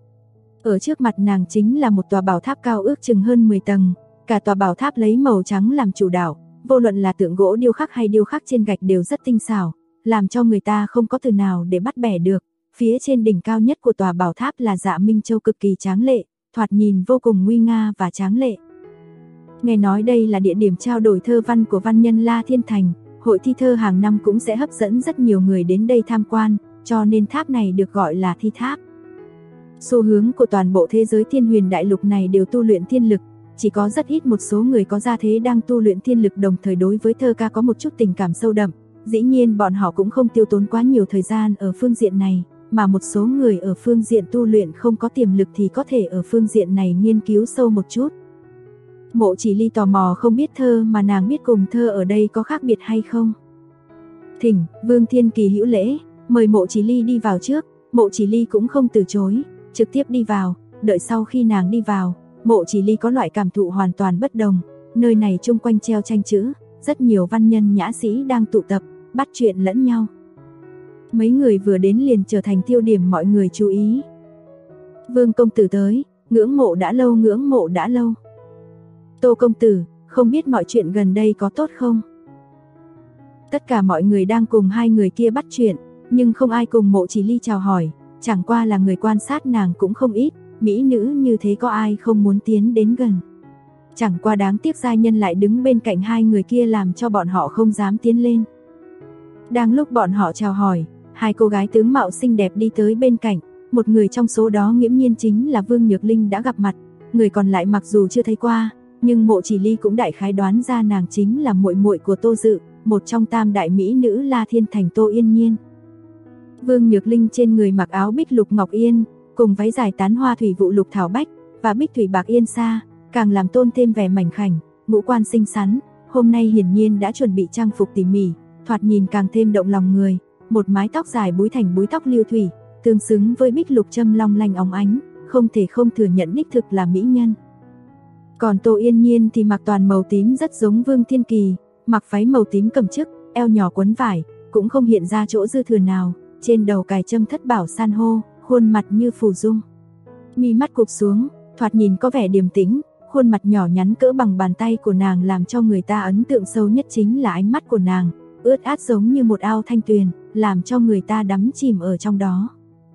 Ở trước mặt nàng chính là một tòa bảo tháp cao ước chừng hơn 10 tầng, cả tòa bảo tháp lấy màu trắng làm chủ đạo, vô luận là tượng gỗ điêu khắc hay điêu khắc trên gạch đều rất tinh xảo, làm cho người ta không có từ nào để bắt bẻ được. Phía trên đỉnh cao nhất của tòa bảo tháp là Dạ Minh Châu cực kỳ tráng lệ, thoạt nhìn vô cùng nguy nga và tráng lệ. Nghe nói đây là địa điểm trao đổi thơ văn của văn nhân La Thiên Thành, hội thi thơ hàng năm cũng sẽ hấp dẫn rất nhiều người đến đây tham quan, cho nên tháp này được gọi là thi tháp. Xu hướng của toàn bộ thế giới Thiên Huyền Đại Lục này đều tu luyện thiên lực, chỉ có rất ít một số người có gia thế đang tu luyện thiên lực đồng thời đối với thơ ca có một chút tình cảm sâu đậm, dĩ nhiên bọn họ cũng không tiêu tốn quá nhiều thời gian ở phương diện này, mà một số người ở phương diện tu luyện không có tiềm lực thì có thể ở phương diện này nghiên cứu sâu một chút. Mộ Chỉ Ly tò mò không biết thơ mà nàng biết cùng thơ ở đây có khác biệt hay không. Thỉnh, Vương Thiên Kỳ hữu lễ, mời Mộ Chỉ Ly đi vào trước, Mộ Chỉ Ly cũng không từ chối, trực tiếp đi vào, đợi sau khi nàng đi vào, Mộ Chỉ Ly có loại cảm thụ hoàn toàn bất đồng, nơi này chung quanh treo tranh chữ, rất nhiều văn nhân nhã sĩ đang tụ tập, bắt chuyện lẫn nhau. Mấy người vừa đến liền trở thành tiêu điểm mọi người chú ý. Vương công tử tới, ngưỡng mộ đã lâu, ngưỡng mộ đã lâu. Tô công tử, không biết mọi chuyện gần đây có tốt không? Tất cả mọi người đang cùng 2 người kia bắt chuyện, nhưng không ai cùng Mộ Chỉ Ly chào hỏi, chẳng qua là người quan sát nàng cũng không ít, mỹ nữ như thế có ai không muốn tiến đến gần. Chẳng qua đáng tiếc giai nhân lại đứng bên cạnh 2 người kia làm cho bọn họ không dám tiến lên. Đang lúc bọn họ chào hỏi, 2 cô gái tướng mạo xinh đẹp đi tới bên cạnh, một người trong số đó nghiễm nhiên chính là Vương Nhược Linh đã gặp mặt, người còn lại mặc dù chưa thấy qua, nhưng Mộ Chỉ Ly cũng đại khái đoán ra nàng chính là muội muội của Tô Dự, một trong tam đại mỹ nữ La Thiên Thành Tô Yên Nhiên. Vương Nhược Linh trên người mặc áo bích lục ngọc yên, cùng váy dài tán hoa thủy vụ lục thảo bách và bích thủy bạc yên sa, càng làm tôn thêm vẻ mảnh khảnh, ngũ quan xinh xắn, hôm nay hiển nhiên đã chuẩn bị trang phục tỉ mỉ, thoạt nhìn càng thêm động lòng người, một mái tóc dài búi thành búi tóc lưu thủy, tương xứng với bích lục châm long lanh óng ánh, không thể không thừa nhận đích thực là mỹ nhân. Còn Tô Yên Nhiên thì mặc toàn màu tím rất giống Vương Thiên Kỳ, mặc váy màu tím cầm chức, eo nhỏ quấn vải, cũng không hiện ra chỗ dư thừa nào, trên đầu cài châm thất bảo san hô, khuôn mặt như phù dung. Mi mắt cụp xuống, thoạt nhìn có vẻ điềm tĩnh, khuôn mặt nhỏ nhắn cỡ bằng bàn tay của nàng làm cho người ta ấn tượng sâu nhất chính là ánh mắt của nàng, ướt át giống như một ao thanh tuyền, làm cho người ta đắm chìm ở trong đó.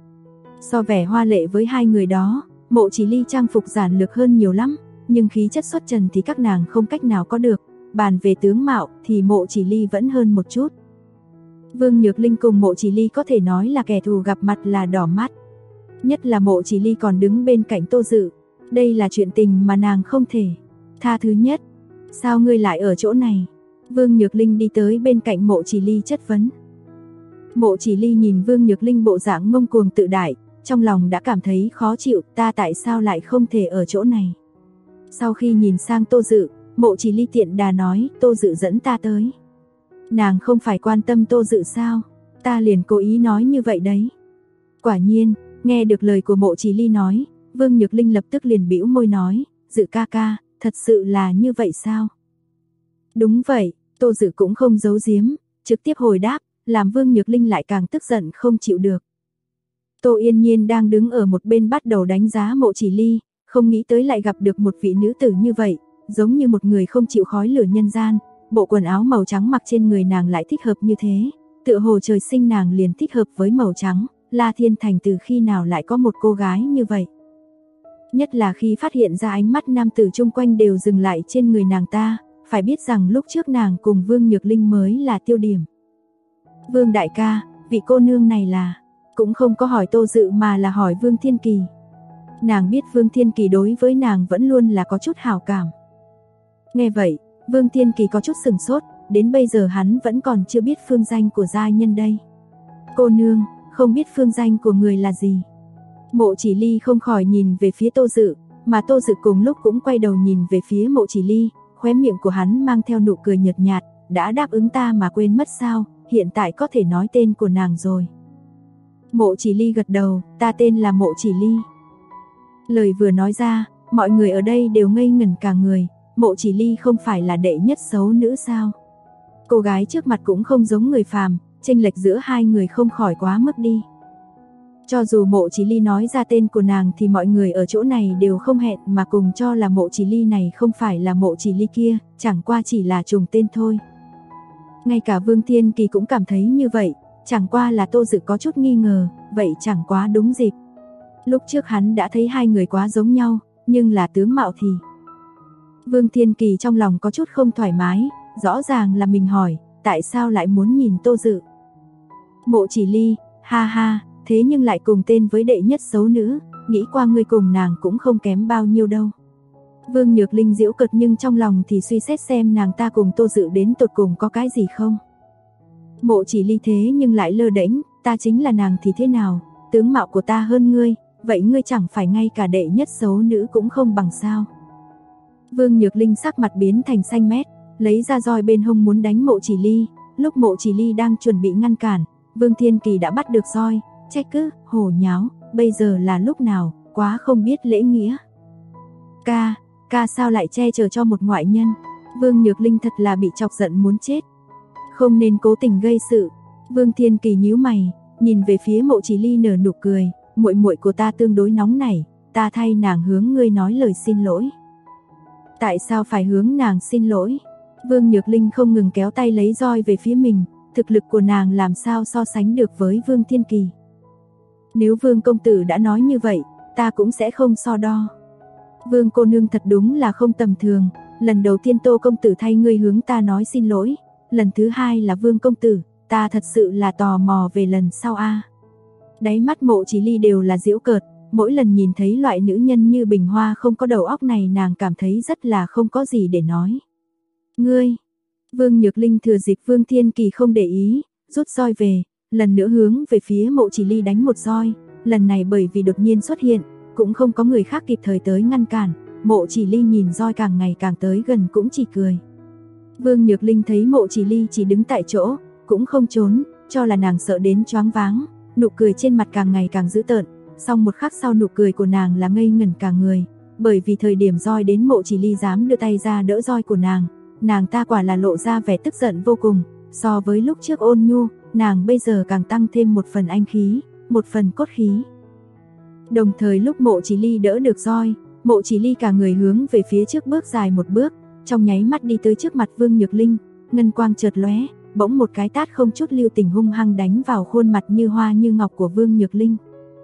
So vẻ hoa lệ với hai người đó, Mộ Chỉ Ly trang phục giản lược hơn nhiều lắm, nhưng khí chất xuất trần thì các nàng không cách nào có được, bàn về tướng mạo thì Mộ Chỉ Ly vẫn hơn một chút. Vương Nhược Linh cùng Mộ Chỉ Ly có thể nói là kẻ thù gặp mặt là đỏ mắt. Nhất là Mộ Chỉ Ly còn đứng bên cạnh Tô Dự, đây là chuyện tình mà nàng không thể tha thứ nhất. Sao ngươi lại ở chỗ này? Vương Nhược Linh đi tới bên cạnh Mộ Chỉ Ly chất vấn. Mộ Chỉ Ly nhìn Vương Nhược Linh bộ dạng ngông cuồng tự đại, trong lòng đã cảm thấy khó chịu, ta tại sao lại không thể ở chỗ này? Sau khi nhìn sang Tô Dự, Mộ Chỉ Ly tiện đà nói, Tô Dự dẫn ta tới. Nàng không phải quan tâm Tô Dự sao? Ta liền cố ý nói như vậy đấy. Quả nhiên, nghe được lời của Mộ Chỉ Ly nói, Vương Nhược Linh lập tức liền bĩu môi nói, Dự ca ca, thật sự là như vậy sao? Đúng vậy, Tô Dự cũng không giấu giếm, trực tiếp hồi đáp, làm Vương Nhược Linh lại càng tức giận không chịu được. Tô Yên Nhiên đang đứng ở một bên bắt đầu đánh giá Mộ Chỉ Ly, không nghĩ tới lại gặp được một vị nữ tử như vậy, giống như một người không chịu khói lửa nhân gian, bộ quần áo màu trắng mặc trên người nàng lại thích hợp như thế, tựa hồ trời sinh nàng liền thích hợp với màu trắng, La Thiên Thành từ khi nào lại có một cô gái như vậy. Nhất là khi phát hiện ra ánh mắt nam tử chung quanh đều dừng lại trên người nàng ta, phải biết rằng lúc trước nàng cùng Vương Nhược Linh mới là tiêu điểm. Vương đại ca, vị cô nương này là, cũng không có hỏi Tô Dự mà là hỏi Vương Thiên Kỳ. Nàng biết Vương Thiên Kỳ đối với nàng vẫn luôn là có chút hảo cảm. Nghe vậy, Vương Thiên Kỳ có chút sừng sốt, đến bây giờ hắn vẫn còn chưa biết phương danh của gia nhân đây. Cô nương, không biết phương danh của người là gì? Mộ Chỉ Ly không khỏi nhìn về phía Tô Dự, mà Tô Dự cùng lúc cũng quay đầu nhìn về phía Mộ Chỉ Ly, khóe miệng của hắn mang theo nụ cười nhợt nhạt, đã đáp ứng ta mà quên mất sao, hiện tại có thể nói tên của nàng rồi. Mộ Chỉ Ly gật đầu, ta tên là Mộ Chỉ Ly. Lời vừa nói ra, mọi người ở đây đều ngây ngẩn cả người, Mộ Chỉ Ly không phải là đệ nhất xấu nữ sao? Cô gái trước mặt cũng không giống người phàm, chênh lệch giữa hai người không khỏi quá mức đi. Cho dù Mộ Chỉ Ly nói ra tên của nàng thì mọi người ở chỗ này đều không hẹn mà cùng cho là Mộ Chỉ Ly này không phải là Mộ Chỉ Ly kia, chẳng qua chỉ là trùng tên thôi. Ngay cả Vương Thiên Kỳ cũng cảm thấy như vậy, chẳng qua là Tô Dự có chút nghi ngờ, vậy chẳng quá đúng dịp. Lúc trước hắn đã thấy hai người quá giống nhau, nhưng là tướng mạo thì... Vương Thiên Kỳ trong lòng có chút không thoải mái, rõ ràng là mình hỏi, tại sao lại muốn nhìn Tô Dự? Mộ Chỉ Ly, ha ha, thế nhưng lại cùng tên với đệ nhất xấu nữ, nghĩ qua ngươi cùng nàng cũng không kém bao nhiêu đâu. Vương Nhược Linh giễu cợt nhưng trong lòng thì suy xét xem nàng ta cùng Tô Dự đến tột cùng có cái gì không. Mộ Chỉ Ly thế nhưng lại lơ đễnh, ta chính là nàng thì thế nào, tướng mạo của ta hơn ngươi, vậy ngươi chẳng phải ngay cả đệ nhất xấu nữ cũng không bằng sao. Vương Nhược Linh sắc mặt biến thành xanh mét, lấy ra roi bên hông muốn đánh Mộ Chỉ Ly, lúc Mộ Chỉ Ly đang chuẩn bị ngăn cản, Vương Thiên Kỳ đã bắt được roi, trách cứ, hồ nháo, bây giờ là lúc nào, quá không biết lễ nghĩa. Ca sao lại che chở cho một ngoại nhân? Vương Nhược Linh thật là bị chọc giận muốn chết. Không nên cố tình gây sự. Vương Thiên Kỳ nhíu mày, nhìn về phía Mộ Chỉ Ly nở nụ cười, muội muội của ta tương đối nóng nảy, ta thay nàng hướng ngươi nói lời xin lỗi. Tại sao phải hướng nàng xin lỗi? Vương Nhược Linh không ngừng kéo tay lấy roi về phía mình, thực lực của nàng làm sao so sánh được với Vương Thiên Kỳ. Nếu Vương công tử đã nói như vậy, ta cũng sẽ không so đo. Vương cô nương thật đúng là không tầm thường, lần đầu tiên Tô công tử thay ngươi hướng ta nói xin lỗi, lần thứ hai là Vương công tử, ta thật sự là tò mò về lần sau a. Đáy mắt Mộ Chỉ Ly đều là giễu cợt, mỗi lần nhìn thấy loại nữ nhân như Bình Hoa không có đầu óc này nàng cảm thấy rất là không có gì để nói. Ngươi, Vương Nhược Linh thừa dịp Vương Thiên Kỳ không để ý, rút roi về, lần nữa hướng về phía Mộ Chỉ Ly đánh một roi, lần này bởi vì đột nhiên xuất hiện, cũng không có người khác kịp thời tới ngăn cản, Mộ Chỉ Ly nhìn roi càng ngày càng tới gần cũng chỉ cười. Vương Nhược Linh thấy Mộ Chỉ Ly chỉ đứng tại chỗ, cũng không trốn, cho là nàng sợ đến choáng váng, nụ cười trên mặt càng ngày càng dữ tợn, xong một khắc sau nụ cười của nàng là ngây ngẩn cả người, bởi vì thời điểm roi đến Mộ Chỉ Ly dám đưa tay ra đỡ roi của nàng ta quả là lộ ra vẻ tức giận vô cùng, so với lúc trước ôn nhu, nàng bây giờ càng tăng thêm một phần anh khí, một phần cốt khí. Đồng thời lúc Mộ Chỉ Ly đỡ được roi, Mộ Chỉ Ly cả người hướng về phía trước bước dài một bước, trong nháy mắt đi tới trước mặt Vương Nhược Linh, ngân quang chợt lóe, bỗng một cái tát không chút lưu tình hung hăng đánh vào khuôn mặt như hoa như ngọc của Vương Nhược Linh.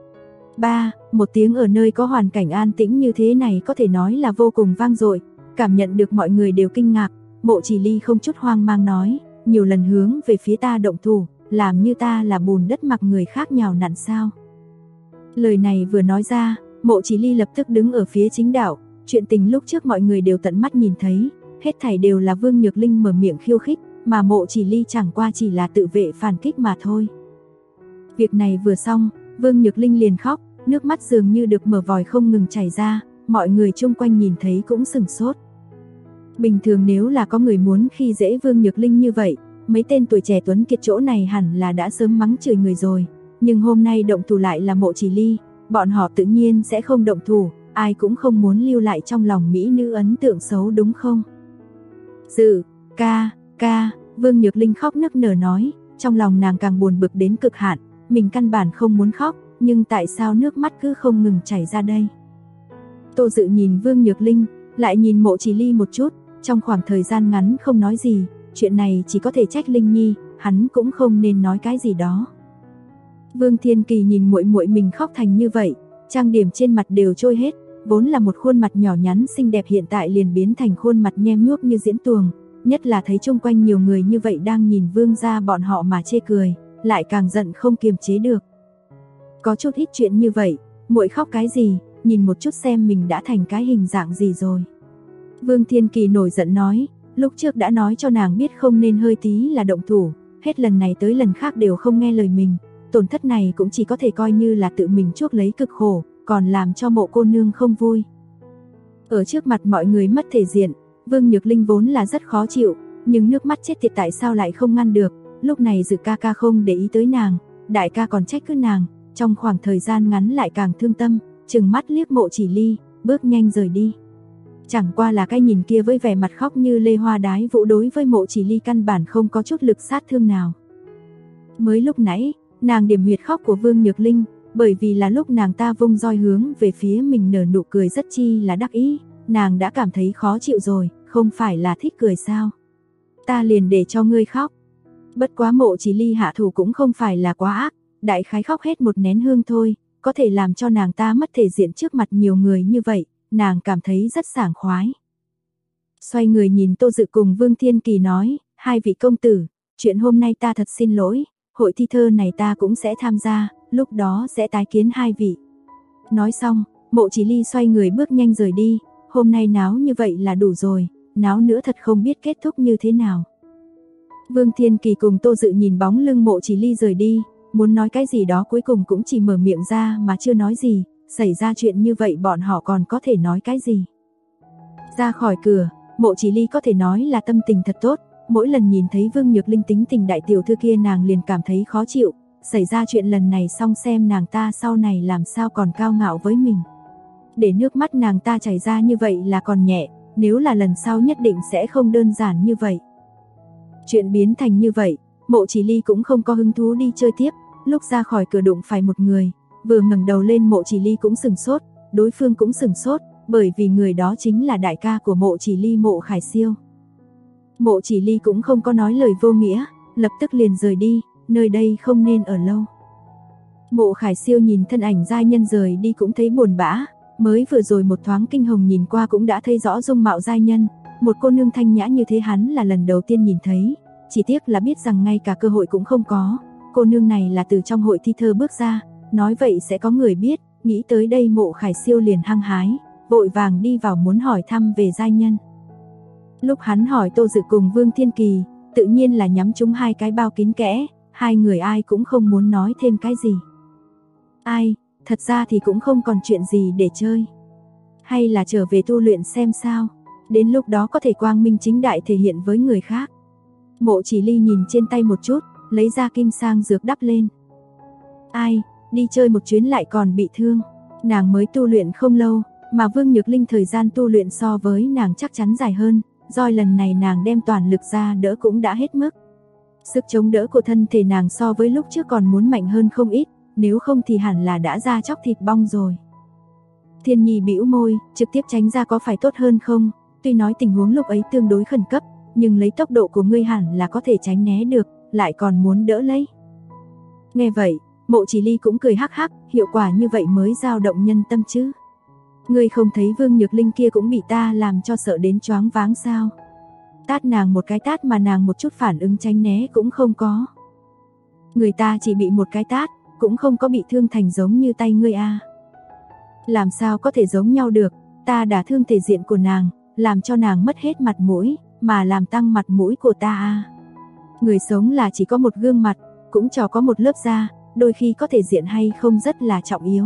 Một tiếng ở nơi có hoàn cảnh an tĩnh như thế này có thể nói là vô cùng vang dội, cảm nhận được mọi người đều kinh ngạc, Mộ Chỉ Ly không chút hoang mang nói, nhiều lần hướng về phía ta động thủ, làm như ta là bùn đất mặc người khác nhào nặn sao? Lời này vừa nói ra, Mộ Chỉ Ly lập tức đứng ở phía chính đạo, chuyện tình lúc trước mọi người đều tận mắt nhìn thấy, hết thảy đều là Vương Nhược Linh mở miệng khiêu khích, mà Mộ Chỉ Ly chẳng qua chỉ là tự vệ phản kích mà thôi. Việc này vừa xong, Vương Nhược Linh liền khóc, nước mắt dường như được mở vòi không ngừng chảy ra, mọi người chung quanh nhìn thấy cũng sửng sốt. Bình thường nếu là có người muốn khi dễ Vương Nhược Linh như vậy, mấy tên tuổi trẻ tuấn kiệt chỗ này hẳn là đã sớm mắng chửi người rồi, nhưng hôm nay động thủ lại là Mộ Chỉ Ly, bọn họ tự nhiên sẽ không động thủ, ai cũng không muốn lưu lại trong lòng mỹ nữ ấn tượng xấu đúng không? Dự, ca, Vương Nhược Linh khóc nức nở nói, trong lòng nàng càng buồn bực đến cực hạn, mình căn bản không muốn khóc, nhưng tại sao nước mắt cứ không ngừng chảy ra đây? Tô Dự nhìn Vương Nhược Linh, lại nhìn Mộ Chỉ Ly một chút, trong khoảng thời gian ngắn không nói gì, chuyện này chỉ có thể trách Linh Nhi, hắn cũng không nên nói cái gì đó. Vương Thiên Kỳ nhìn muội muội mình khóc thành như vậy, trang điểm trên mặt đều trôi hết, vốn là một khuôn mặt nhỏ nhắn xinh đẹp hiện tại liền biến thành khuôn mặt nhem nhuốc như diễn tuồng, nhất là thấy chung quanh nhiều người như vậy đang nhìn Vương gia bọn họ mà chê cười, lại càng giận không kiềm chế được. Có chút ít chuyện như vậy, muội khóc cái gì, nhìn một chút xem mình đã thành cái hình dạng gì rồi. Vương Thiên Kỳ nổi giận nói, lúc trước đã nói cho nàng biết không nên hơi tí là động thủ, hết lần này tới lần khác đều không nghe lời mình, tổn thất này cũng chỉ có thể coi như là tự mình chuốc lấy cực khổ, còn làm cho Mộ cô nương không vui. Ở trước mặt mọi người mất thể diện, Vương Nhược Linh vốn là rất khó chịu, nhưng nước mắt chết tiệt tại sao lại không ngăn được, lúc này Dự ca không để ý tới nàng, đại ca còn trách cứ nàng, trong khoảng thời gian ngắn lại càng thương tâm, trừng mắt liếc Mộ Chỉ Ly, bước nhanh rời đi. Chẳng qua là cái nhìn kia với vẻ mặt khóc như lê hoa đái vũ đối với Mộ Chỉ Ly căn bản không có chút lực sát thương nào. Mới lúc nãy, nàng điểm huyệt khóc của Vương Nhược Linh, bởi vì là lúc nàng ta vung roi hướng về phía mình nở nụ cười rất chi là đắc ý, nàng đã cảm thấy khó chịu rồi, không phải là thích cười sao? Ta liền để cho ngươi khóc. Bất quá Mộ Chỉ Ly hạ thủ cũng không phải là quá ác, đại khái khóc hết một nén hương thôi, có thể làm cho nàng ta mất thể diện trước mặt nhiều người như vậy, nàng cảm thấy rất sảng khoái. Xoay người nhìn Tô Dự cùng Vương Thiên Kỳ nói, hai vị công tử, chuyện hôm nay ta thật xin lỗi, hội thi thơ này ta cũng sẽ tham gia, lúc đó sẽ tái kiến hai vị. Nói xong, Mộ Chỉ Ly xoay người bước nhanh rời đi, hôm nay náo như vậy là đủ rồi, náo nữa thật không biết kết thúc như thế nào. Vương Thiên Kỳ cùng Tô Dự nhìn bóng lưng Mộ Chỉ Ly rời đi, muốn nói cái gì đó cuối cùng cũng chỉ mở miệng ra mà chưa nói gì, xảy ra chuyện như vậy bọn họ còn có thể nói cái gì. Ra khỏi cửa, Mộ Chỉ Ly có thể nói là tâm tình thật tốt, mỗi lần nhìn thấy Vương Nhược Linh tính tình đại tiểu thư kia nàng liền cảm thấy khó chịu, xảy ra chuyện lần này xong xem nàng ta sau này làm sao còn cao ngạo với mình. Để nước mắt nàng ta chảy ra như vậy là còn nhẹ, nếu là lần sau nhất định sẽ không đơn giản như vậy. Chuyện biến thành như vậy, Mộ Chỉ Ly cũng không có hứng thú đi chơi tiếp, lúc ra khỏi cửa đụng phải một người, vừa ngẩng đầu lên Mộ Chỉ Ly cũng sửng sốt, đối phương cũng sửng sốt, bởi vì người đó chính là đại ca của Mộ Chỉ Ly Mộ Khải Siêu. Mộ Chỉ Ly cũng không có nói lời vô nghĩa, lập tức liền rời đi, nơi đây không nên ở lâu. Mộ Khải Siêu nhìn thân ảnh giai nhân rời đi cũng thấy buồn bã, mới vừa rồi một thoáng kinh hồng nhìn qua cũng đã thấy rõ dung mạo giai nhân, một cô nương thanh nhã như thế hắn là lần đầu tiên nhìn thấy, chỉ tiếc là biết rằng ngay cả cơ hội cũng không có. Cô nương này là từ trong hội thi thơ bước ra, nói vậy sẽ có người biết, nghĩ tới đây Mộ Khải Siêu liền hăng hái, vội vàng đi vào muốn hỏi thăm về giai nhân. Lúc hắn hỏi Tô Dự cùng Vương Thiên Kỳ, tự nhiên là nhắm trúng hai cái bao kín kẽ, hai người ai cũng không muốn nói thêm cái gì. Ai, thật ra thì cũng không còn chuyện gì để chơi. Hay là trở về tu luyện xem sao, đến lúc đó có thể quang minh chính đại thể hiện với người khác. Mộ Chỉ Ly nhìn trên tay một chút, lấy ra kim sang dược đắp lên. Ai, đi chơi một chuyến lại còn bị thương. Nàng mới tu luyện không lâu, mà Vương Nhược Linh thời gian tu luyện so với nàng chắc chắn dài hơn, doi lần này nàng đem toàn lực ra đỡ cũng đã hết mức. Sức chống đỡ của thân thể nàng so với lúc trước còn muốn mạnh hơn không ít, nếu không thì hẳn là đã ra chóc thịt bong rồi. Thiên Nhi bĩu môi, trực tiếp tránh ra có phải tốt hơn không? Tuy nói tình huống lúc ấy tương đối khẩn cấp, nhưng lấy tốc độ của ngươi hẳn là có thể tránh né được, lại còn muốn đỡ lấy. Nghe vậy, Mộ Chỉ Ly cũng cười hắc hắc, hiệu quả như vậy mới dao động nhân tâm chứ. Ngươi không thấy Vương Nhược Linh kia cũng bị ta làm cho sợ đến choáng váng sao? Tát nàng một cái tát mà nàng một chút phản ứng tránh né cũng không có. Người ta chỉ bị một cái tát, cũng không có bị thương thành giống như tay ngươi a. Làm sao có thể giống nhau được, ta đã thương thể diện của nàng, làm cho nàng mất hết mặt mũi, mà làm tăng mặt mũi của ta a. Người sống là chỉ có một gương mặt, cũng cho có một lớp da, đôi khi có thể diện hay không rất là trọng yếu.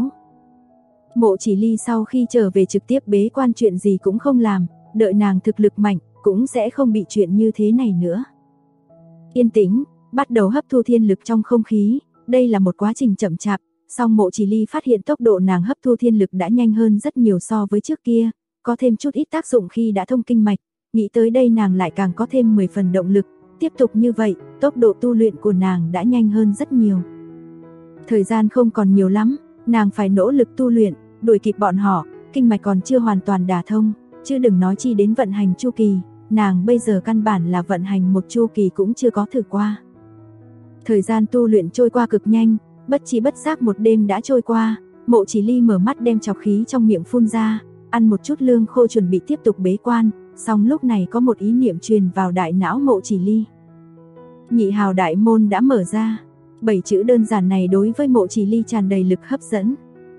Mộ Chỉ Ly sau khi trở về trực tiếp bế quan, chuyện gì cũng không làm, đợi nàng thực lực mạnh, cũng sẽ không bị chuyện như thế này nữa. Yên tĩnh, bắt đầu hấp thu thiên lực trong không khí, đây là một quá trình chậm chạp, song Mộ Chỉ Ly phát hiện tốc độ nàng hấp thu thiên lực đã nhanh hơn rất nhiều so với trước kia, có thêm chút ít tác dụng khi đã thông kinh mạch, nghĩ tới đây nàng lại càng có thêm 10 phần động lực, tiếp tục như vậy, tốc độ tu luyện của nàng đã nhanh hơn rất nhiều. Thời gian không còn nhiều lắm, nàng phải nỗ lực tu luyện, đuổi kịp bọn họ, kinh mạch còn chưa hoàn toàn đả thông, chứ đừng nói chi đến vận hành chu kỳ, nàng bây giờ căn bản là vận hành một chu kỳ cũng chưa có thử qua. Thời gian tu luyện trôi qua cực nhanh, bất chi bất giác một đêm đã trôi qua, Mộ Chỉ Ly mở mắt đem trọc khí trong miệng phun ra, ăn một chút lương khô chuẩn bị tiếp tục bế quan, song lúc này có một ý niệm truyền vào đại não Mộ Chỉ Ly. Nhị hào đại môn đã mở ra, 7 chữ đơn giản này đối với Mộ Chỉ Ly tràn đầy lực hấp dẫn.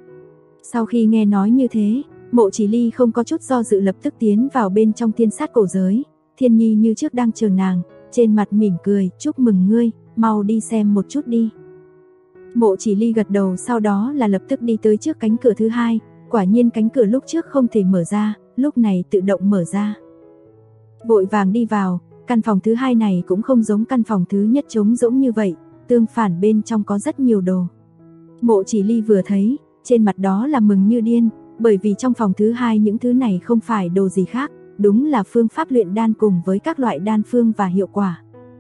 Sau khi nghe nói như thế, Mộ Chỉ Ly không có chút do dự lập tức tiến vào bên trong thiên sát cổ giới, Thiên Nhi như trước đang chờ nàng, trên mặt mỉm cười, chúc mừng ngươi, mau đi xem một chút đi. Mộ Chỉ Ly gật đầu, sau đó là lập tức đi tới trước cánh cửa thứ hai, quả nhiên cánh cửa lúc trước không thể mở ra, lúc này tự động mở ra. Vội vàng đi vào, căn phòng thứ hai này cũng không giống căn phòng thứ nhất trống rỗng như vậy, tương phản bên trong có rất nhiều đồ. Mộ Chỉ Ly vừa thấy, trên mặt đó là mừng như điên, bởi vì trong phòng thứ hai những thứ này không phải đồ gì khác, đúng là phương pháp luyện đan cùng với các loại đan phương và hiệu quả.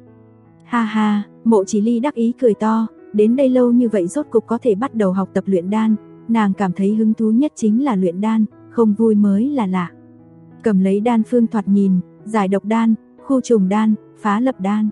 Ha ha, Mộ Chỉ Ly đắc ý cười to, đến đây lâu như vậy rốt cục có thể bắt đầu học tập luyện đan, nàng cảm thấy hứng thú nhất chính là luyện đan, không vui mới là lạ. Cầm lấy đan phương thoạt nhìn, giải độc đan, khu trùng đan, phá lập đan.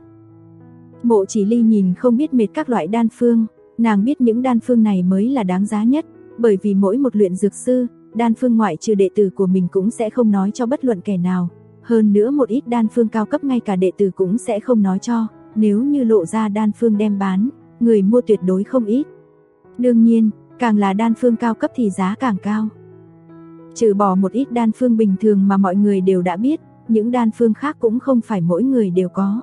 Mộ Chỉ Ly nhìn không biết mệt các loại đan phương, nàng biết những đan phương này mới là đáng giá nhất, bởi vì mỗi một luyện dược sư, đan phương ngoại trừ đệ tử của mình cũng sẽ không nói cho bất luận kẻ nào, hơn nữa một ít đan phương cao cấp ngay cả đệ tử cũng sẽ không nói cho, nếu như lộ ra đan phương đem bán, người mua tuyệt đối không ít. Đương nhiên, càng là đan phương cao cấp thì giá càng cao. Trừ bỏ một ít đan phương bình thường mà mọi người đều đã biết, những đan phương khác cũng không phải mỗi người đều có.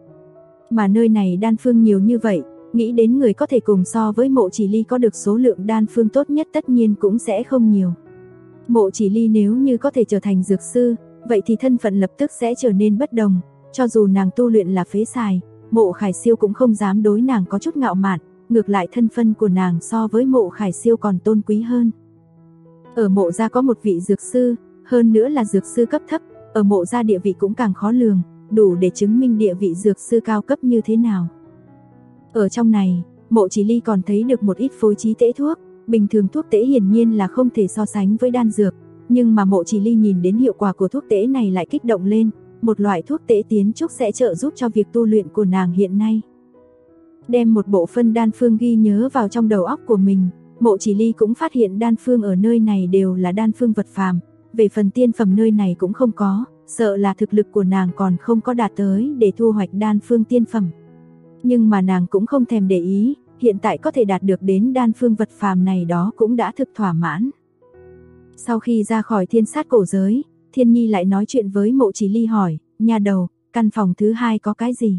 Mà nơi này đan phương nhiều như vậy, nghĩ đến người có thể cùng so với Mộ Chỉ Ly có được số lượng đan phương tốt nhất tất nhiên cũng sẽ không nhiều. Mộ Chỉ Ly nếu như có thể trở thành dược sư, vậy thì thân phận lập tức sẽ trở nên bất đồng, cho dù nàng tu luyện là phế xài, Mộ Khải Siêu cũng không dám đối nàng có chút ngạo mạn, ngược lại thân phận của nàng so với Mộ Khải Siêu còn tôn quý hơn. Ở Mộ gia có một vị dược sư, hơn nữa là dược sư cấp thấp, ở Mộ gia địa vị cũng càng khó lường, đủ để chứng minh địa vị dược sư cao cấp như thế nào. Ở trong này, Mộ Chỉ Ly còn thấy được một ít phối trí tễ thuốc, bình thường thuốc tễ hiển nhiên là không thể so sánh với đan dược, nhưng mà Mộ Chỉ Ly nhìn đến hiệu quả của thuốc tễ này lại kích động lên, một loại thuốc tễ tiến trúc sẽ trợ giúp cho việc tu luyện của nàng hiện nay. Đem một bộ phân đan phương ghi nhớ vào trong đầu óc của mình, Mộ Chỉ Ly cũng phát hiện đan phương ở nơi này đều là đan phương vật phàm, về phần tiên phẩm nơi này cũng không có, sợ là thực lực của nàng còn không có đạt tới để thu hoạch đan phương tiên phẩm. Nhưng mà nàng cũng không thèm để ý, hiện tại có thể đạt được đến đan phương vật phàm này đó cũng đã thực thỏa mãn. Sau khi ra khỏi thiên sát cổ giới, Thiên Nhi lại nói chuyện với Mộ Chỉ Ly hỏi, nha đầu, căn phòng thứ hai có cái gì?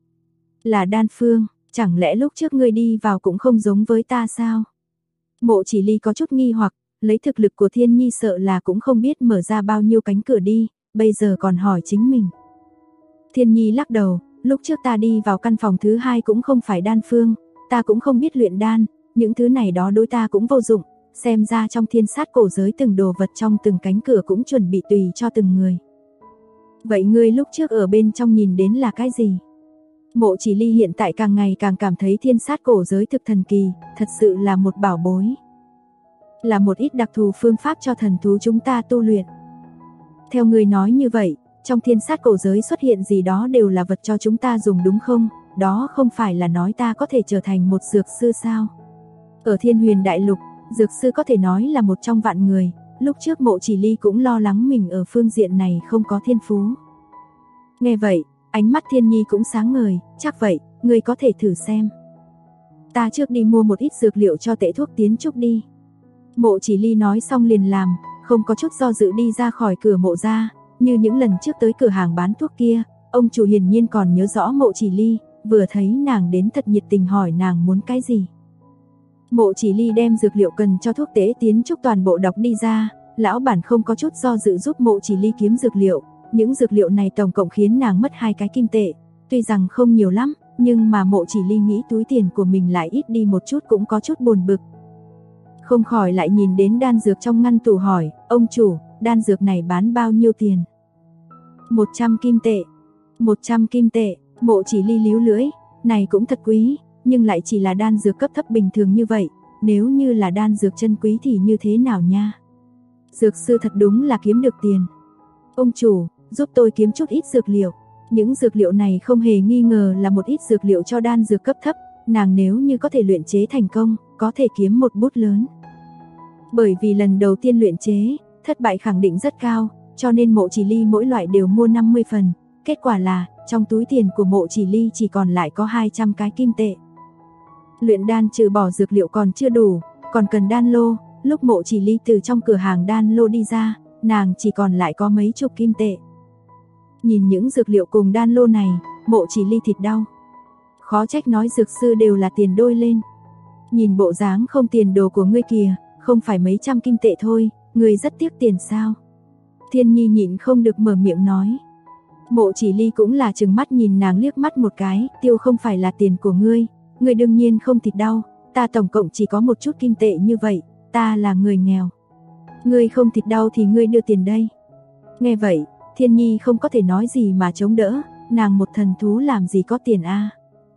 Là đan phương, chẳng lẽ lúc trước ngươi đi vào cũng không giống với ta sao? Mộ Chỉ Ly có chút nghi hoặc, lấy thực lực của Thiên Nhi sợ là cũng không biết mở ra bao nhiêu cánh cửa đi, bây giờ còn hỏi chính mình. Thiên Nhi lắc đầu, lúc trước ta đi vào căn phòng thứ 2 cũng không phải đan phương, ta cũng không biết luyện đan, những thứ này đó đối ta cũng vô dụng, xem ra trong thiên sát cổ giới từng đồ vật trong từng cánh cửa cũng chuẩn bị tùy cho từng người. Vậy ngươi lúc trước ở bên trong nhìn đến là cái gì? Mộ Chỉ Ly hiện tại càng ngày càng cảm thấy thiên sát cổ giới thực thần kỳ, thật sự là một bảo bối. Là một ít đặc thù phương pháp cho thần thú chúng ta tu luyện. Theo ngươi nói như vậy, trong thiên sát cổ giới xuất hiện gì đó đều là vật cho chúng ta dùng đúng không? Đó không phải là nói ta có thể trở thành một dược sư sao? Ở Thiên Huyền Đại Lục, dược sư có thể nói là một trong vạn người, lúc trước Mộ Chỉ Ly cũng lo lắng mình ở phương diện này không có thiên phú. Nghe vậy, ánh mắt Thiên Nhi cũng sáng ngời, chắc vậy, ngươi có thể thử xem. Ta trước đi mua một ít dược liệu cho tể thuốc tiến trúc đi. Mộ Chỉ Ly nói xong liền làm, không có chút do dự đi ra khỏi cửa mộ ra, như những lần trước tới cửa hàng bán thuốc kia, ông chủ hiển nhiên còn nhớ rõ Mộ Chỉ Ly, vừa thấy nàng đến thật nhiệt tình hỏi nàng muốn cái gì. Mộ Chỉ Ly đem dược liệu cần cho thuốc tế tiến trúc toàn bộ đọc đi ra, lão bản không có chút do dự giúp Mộ Chỉ Ly kiếm dược liệu, những dược liệu này tổng cộng khiến nàng mất 2 cái kim tệ, tuy rằng không nhiều lắm, nhưng mà Mộ Chỉ Ly nghĩ túi tiền của mình lại ít đi một chút cũng có chút buồn bực. Không khỏi lại nhìn đến đan dược trong ngăn tủ hỏi, ông chủ, đan dược này bán bao nhiêu tiền? 100 kim tệ. 100 kim tệ, Mộ Chỉ Ly líu lưỡi, này cũng thật quý, nhưng lại chỉ là đan dược cấp thấp bình thường như vậy, nếu như là đan dược chân quý thì như thế nào nha? Dược sư thật đúng là kiếm được tiền. Ông chủ, giúp tôi kiếm chút ít dược liệu. Những dược liệu này không hề nghi ngờ là một ít dược liệu cho đan dược cấp thấp, nàng nếu như có thể luyện chế thành công, có thể kiếm một bút lớn. Bởi vì lần đầu tiên luyện chế, thất bại khẳng định rất cao, cho nên Mộ Chỉ Ly mỗi loại đều mua 50 phần, kết quả là trong túi tiền của Mộ Chỉ Ly chỉ còn lại có 200 cái kim tệ. Luyện đan trừ bỏ dược liệu còn chưa đủ, còn cần đan lô, lúc Mộ Chỉ Ly từ trong cửa hàng đan lô đi ra, nàng chỉ còn lại có mấy chục kim tệ. Nhìn những dược liệu cùng đan lô này, Mộ Chỉ Ly thịt đau. Khó trách nói dược sư đều là tiền đôi lên. Nhìn bộ dáng không tiền đồ của ngươi kìa, không phải mấy trăm kim tệ thôi, ngươi rất tiếc tiền sao? Thiên Nhi nhịn không được mở miệng nói. Mộ Chỉ Ly cũng là trừng mắt nhìn nàng liếc mắt một cái, tiêu không phải là tiền của ngươi đương nhiên không thịt đau, ta tổng cộng chỉ có một chút kim tệ như vậy, ta là người nghèo. Ngươi không thịt đau thì ngươi đưa tiền đây. Nghe vậy, Thiên Nhi không có thể nói gì mà chống đỡ, nàng một thần thú làm gì có tiền a.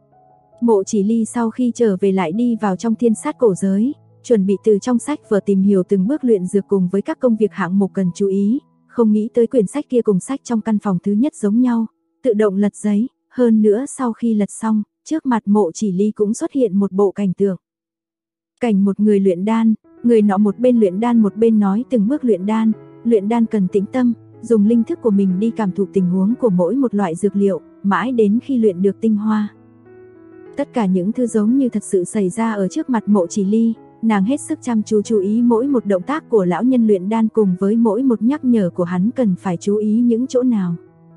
Mộ Chỉ Ly sau khi trở về lại đi vào trong thiên sát cổ giới, chuẩn bị từ trong sách vở tìm hiểu từng bước luyện dược cùng với các công việc hạng mục cần chú ý, không nghĩ tới quyển sách kia cùng sách trong căn phòng thứ nhất giống nhau, tự động lật giấy, hơn nữa sau khi lật xong, trước mặt Mộ Chỉ Ly cũng xuất hiện một bộ cảnh tượng. Cảnh một người luyện đan, người nọ một bên luyện đan một bên nói từng bước luyện đan cần tĩnh tâm, dùng linh thức của mình đi cảm thụ tình huống của mỗi một loại dược liệu, mãi đến khi luyện được tinh hoa. Tất cả những thứ giống như thật sự xảy ra ở trước mặt Mộ Chỉ Ly, nàng hết sức chăm chú ý mỗi một động tác của lão nhân luyện đan cùng với mỗi một nhắc nhở của hắn cần phải chú ý những chỗ nào.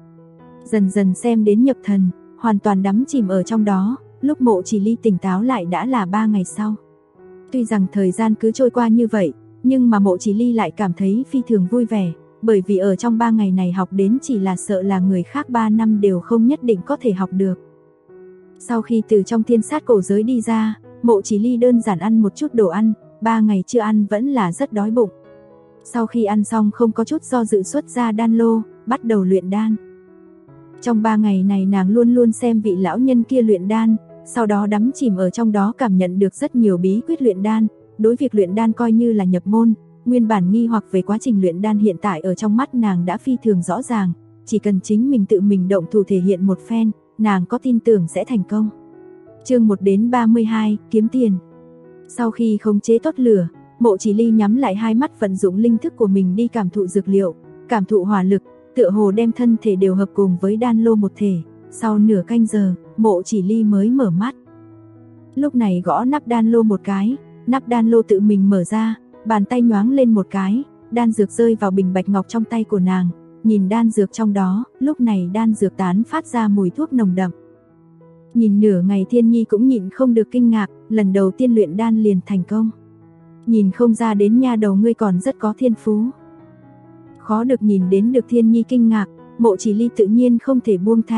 Dần dần xem đến nhập thần, hoàn toàn đắm chìm ở trong đó, lúc Mộ Chỉ Ly tỉnh táo lại đã là 3 ngày sau. Tuy rằng thời gian cứ trôi qua như vậy, nhưng mà Mộ Chỉ Ly lại cảm thấy phi thường vui vẻ, bởi vì ở trong 3 ngày này học đến chỉ là sợ là người khác 3 năm đều không nhất định có thể học được. Sau khi từ trong thiên sát cổ giới đi ra, Mộ Chỉ Ly đơn giản ăn một chút đồ ăn, 3 ngày chưa ăn vẫn là rất đói bụng. Sau khi ăn xong không có chút do dự xuất ra đan lô, bắt đầu luyện đan. Trong 3 ngày này nàng luôn luôn xem vị lão nhân kia luyện đan, sau đó đắm chìm ở trong đó cảm nhận được rất nhiều bí quyết luyện đan, đối việc luyện đan coi như là nhập môn, nguyên bản nghi hoặc về quá trình luyện đan hiện tại ở trong mắt nàng đã phi thường rõ ràng, chỉ cần chính mình tự mình động thủ thể hiện một phen, nàng có tin tưởng sẽ thành công. Chương 1 đến 32, kiếm tiền. Sau khi khống chế tốt lửa, Mộ Chỉ Ly nhắm lại hai mắt vận dụng linh thức của mình đi cảm thụ dược liệu, cảm thụ hỏa lực, tựa hồ đem thân thể đều hợp cùng với đan lô một thể. Sau nửa canh giờ, Mộ Chỉ Ly mới mở mắt. Lúc này gõ nắp đan lô một cái, nắp đan lô tự mình mở ra, bàn tay nhoáng lên một cái, đan dược rơi vào bình bạch ngọc trong tay của nàng. Nhìn đan dược trong đó, lúc này đan dược tán phát ra mùi thuốc nồng đậm. Nhìn nửa ngày Thiên Nhi cũng nhịn không được kinh ngạc, lần đầu tiên luyện đan liền thành công. Nhìn không ra đến nha đầu ngươi còn rất có thiên phú. Khó được nhìn đến được Thiên Nhi kinh ngạc, Mộ Chỉ Ly tự nhiên không thể buông tha,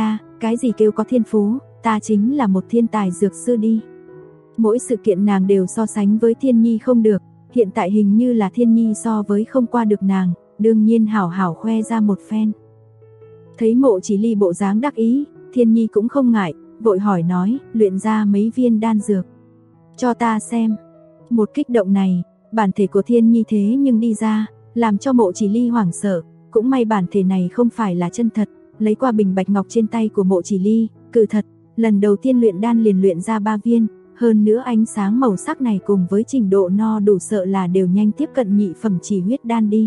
cái gì kêu có thiên phú, ta chính là một thiên tài dược sư đi. Mỗi sự kiện nàng đều so sánh với Thiên Nhi không được, hiện tại hình như là Thiên Nhi so với không qua được nàng, đương nhiên hảo hảo khoe ra một phen. Thấy Mộ Chỉ Ly bộ dáng đắc ý, Thiên Nhi cũng không ngại, vội hỏi nói, luyện ra mấy viên đan dược. Cho ta xem. Một kích động này, bản thể của Thiên Nhi thế nhưng đi ra, làm cho Mộ Chỉ Ly hoảng sợ, cũng may bản thể này không phải là chân thật, lấy qua bình bạch ngọc trên tay của Mộ Chỉ Ly, cự thật, lần đầu tiên luyện đan liền luyện ra 3 viên, hơn nữa ánh sáng màu sắc này cùng với trình độ no đủ sợ là đều nhanh tiếp cận nhị phẩm chỉ huyết đan đi.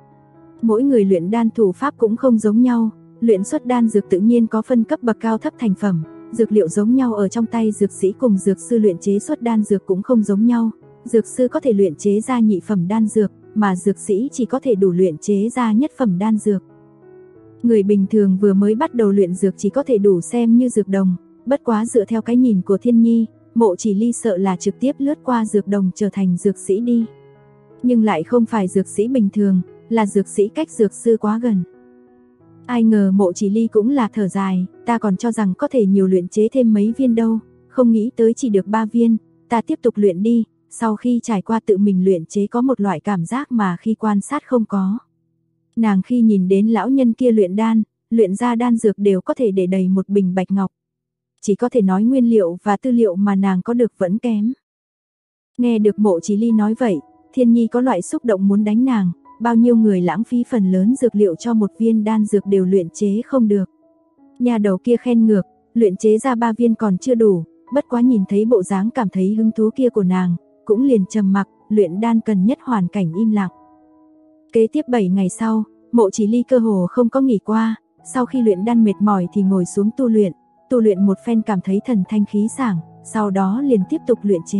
Mỗi người luyện đan thủ pháp cũng không giống nhau, luyện xuất đan dược tự nhiên có phân cấp bậc cao thấp thành phẩm, dược liệu giống nhau ở trong tay dược sĩ cùng dược sư luyện chế xuất đan dược cũng không giống nhau, dược sư có thể luyện chế ra nhị phẩm đan dược, mà dược sĩ chỉ có thể đủ luyện chế ra nhất phẩm đan dược. Người bình thường vừa mới bắt đầu luyện dược chỉ có thể đủ xem như dược đồng, bất quá dựa theo cái nhìn của Thiên Nhi, Mộ Chỉ Ly sợ là trực tiếp lướt qua dược đồng trở thành dược sĩ đi. Nhưng lại không phải dược sĩ bình thường, là dược sĩ cách dược sư quá gần. Ai ngờ Mộ Chỉ Ly cũng là thở dài, ta còn cho rằng có thể nhiều luyện chế thêm mấy viên đâu, không nghĩ tới chỉ được 3 viên, ta tiếp tục luyện đi, sau khi trải qua tự mình luyện chế có một loại cảm giác mà khi quan sát không có. Nàng khi nhìn đến lão nhân kia luyện đan, luyện ra đan dược đều có thể để đầy một bình bạch ngọc. Chỉ có thể nói nguyên liệu và tư liệu mà nàng có được vẫn kém. Nghe được Mộ Chỉ Ly nói vậy, Thiên Nhi có loại xúc động muốn đánh nàng, bao nhiêu người lãng phí phần lớn dược liệu cho một viên đan dược đều luyện chế không được. Nhà đầu kia khen ngược, luyện chế ra 3 viên còn chưa đủ, bất quá nhìn thấy bộ dáng cảm thấy hứng thú kia của nàng, cũng liền trầm mặc, luyện đan cần nhất hoàn cảnh im lặng. Kế tiếp 7 ngày sau, Mộ Chỉ Ly cơ hồ không có nghỉ qua, sau khi luyện đan mệt mỏi thì ngồi xuống tu luyện một phen cảm thấy thần thanh khí sảng, sau đó liền tiếp tục luyện chế.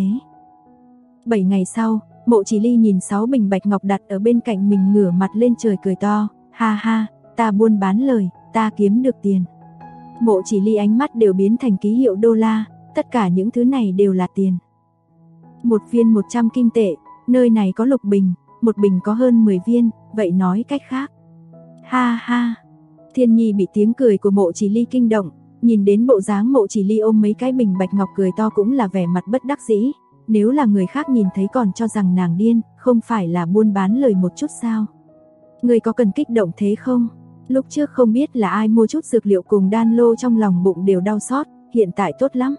7 ngày sau, Mộ Chỉ Ly nhìn 6 bình bạch ngọc đặt ở bên cạnh mình ngửa mặt lên trời cười to, ha ha, ta buôn bán lời, ta kiếm được tiền. Mộ Chỉ Ly ánh mắt đều biến thành ký hiệu đô la, tất cả những thứ này đều là tiền. Một viên 100 kim tệ, nơi này có lục bình, một bình có hơn 10 viên, vậy nói cách khác. Ha ha, Thiên Nhi bị tiếng cười của Mộ Chỉ Ly kinh động, nhìn đến bộ dáng Mộ Chỉ Ly ôm mấy cái bình bạch ngọc cười to cũng là vẻ mặt bất đắc dĩ, nếu là người khác nhìn thấy còn cho rằng nàng điên, không phải là buôn bán lời một chút sao. Người có cần kích động thế không? Lúc trước không biết là ai mua chút dược liệu cùng đan lô trong lòng bụng đều đau xót, hiện tại tốt lắm.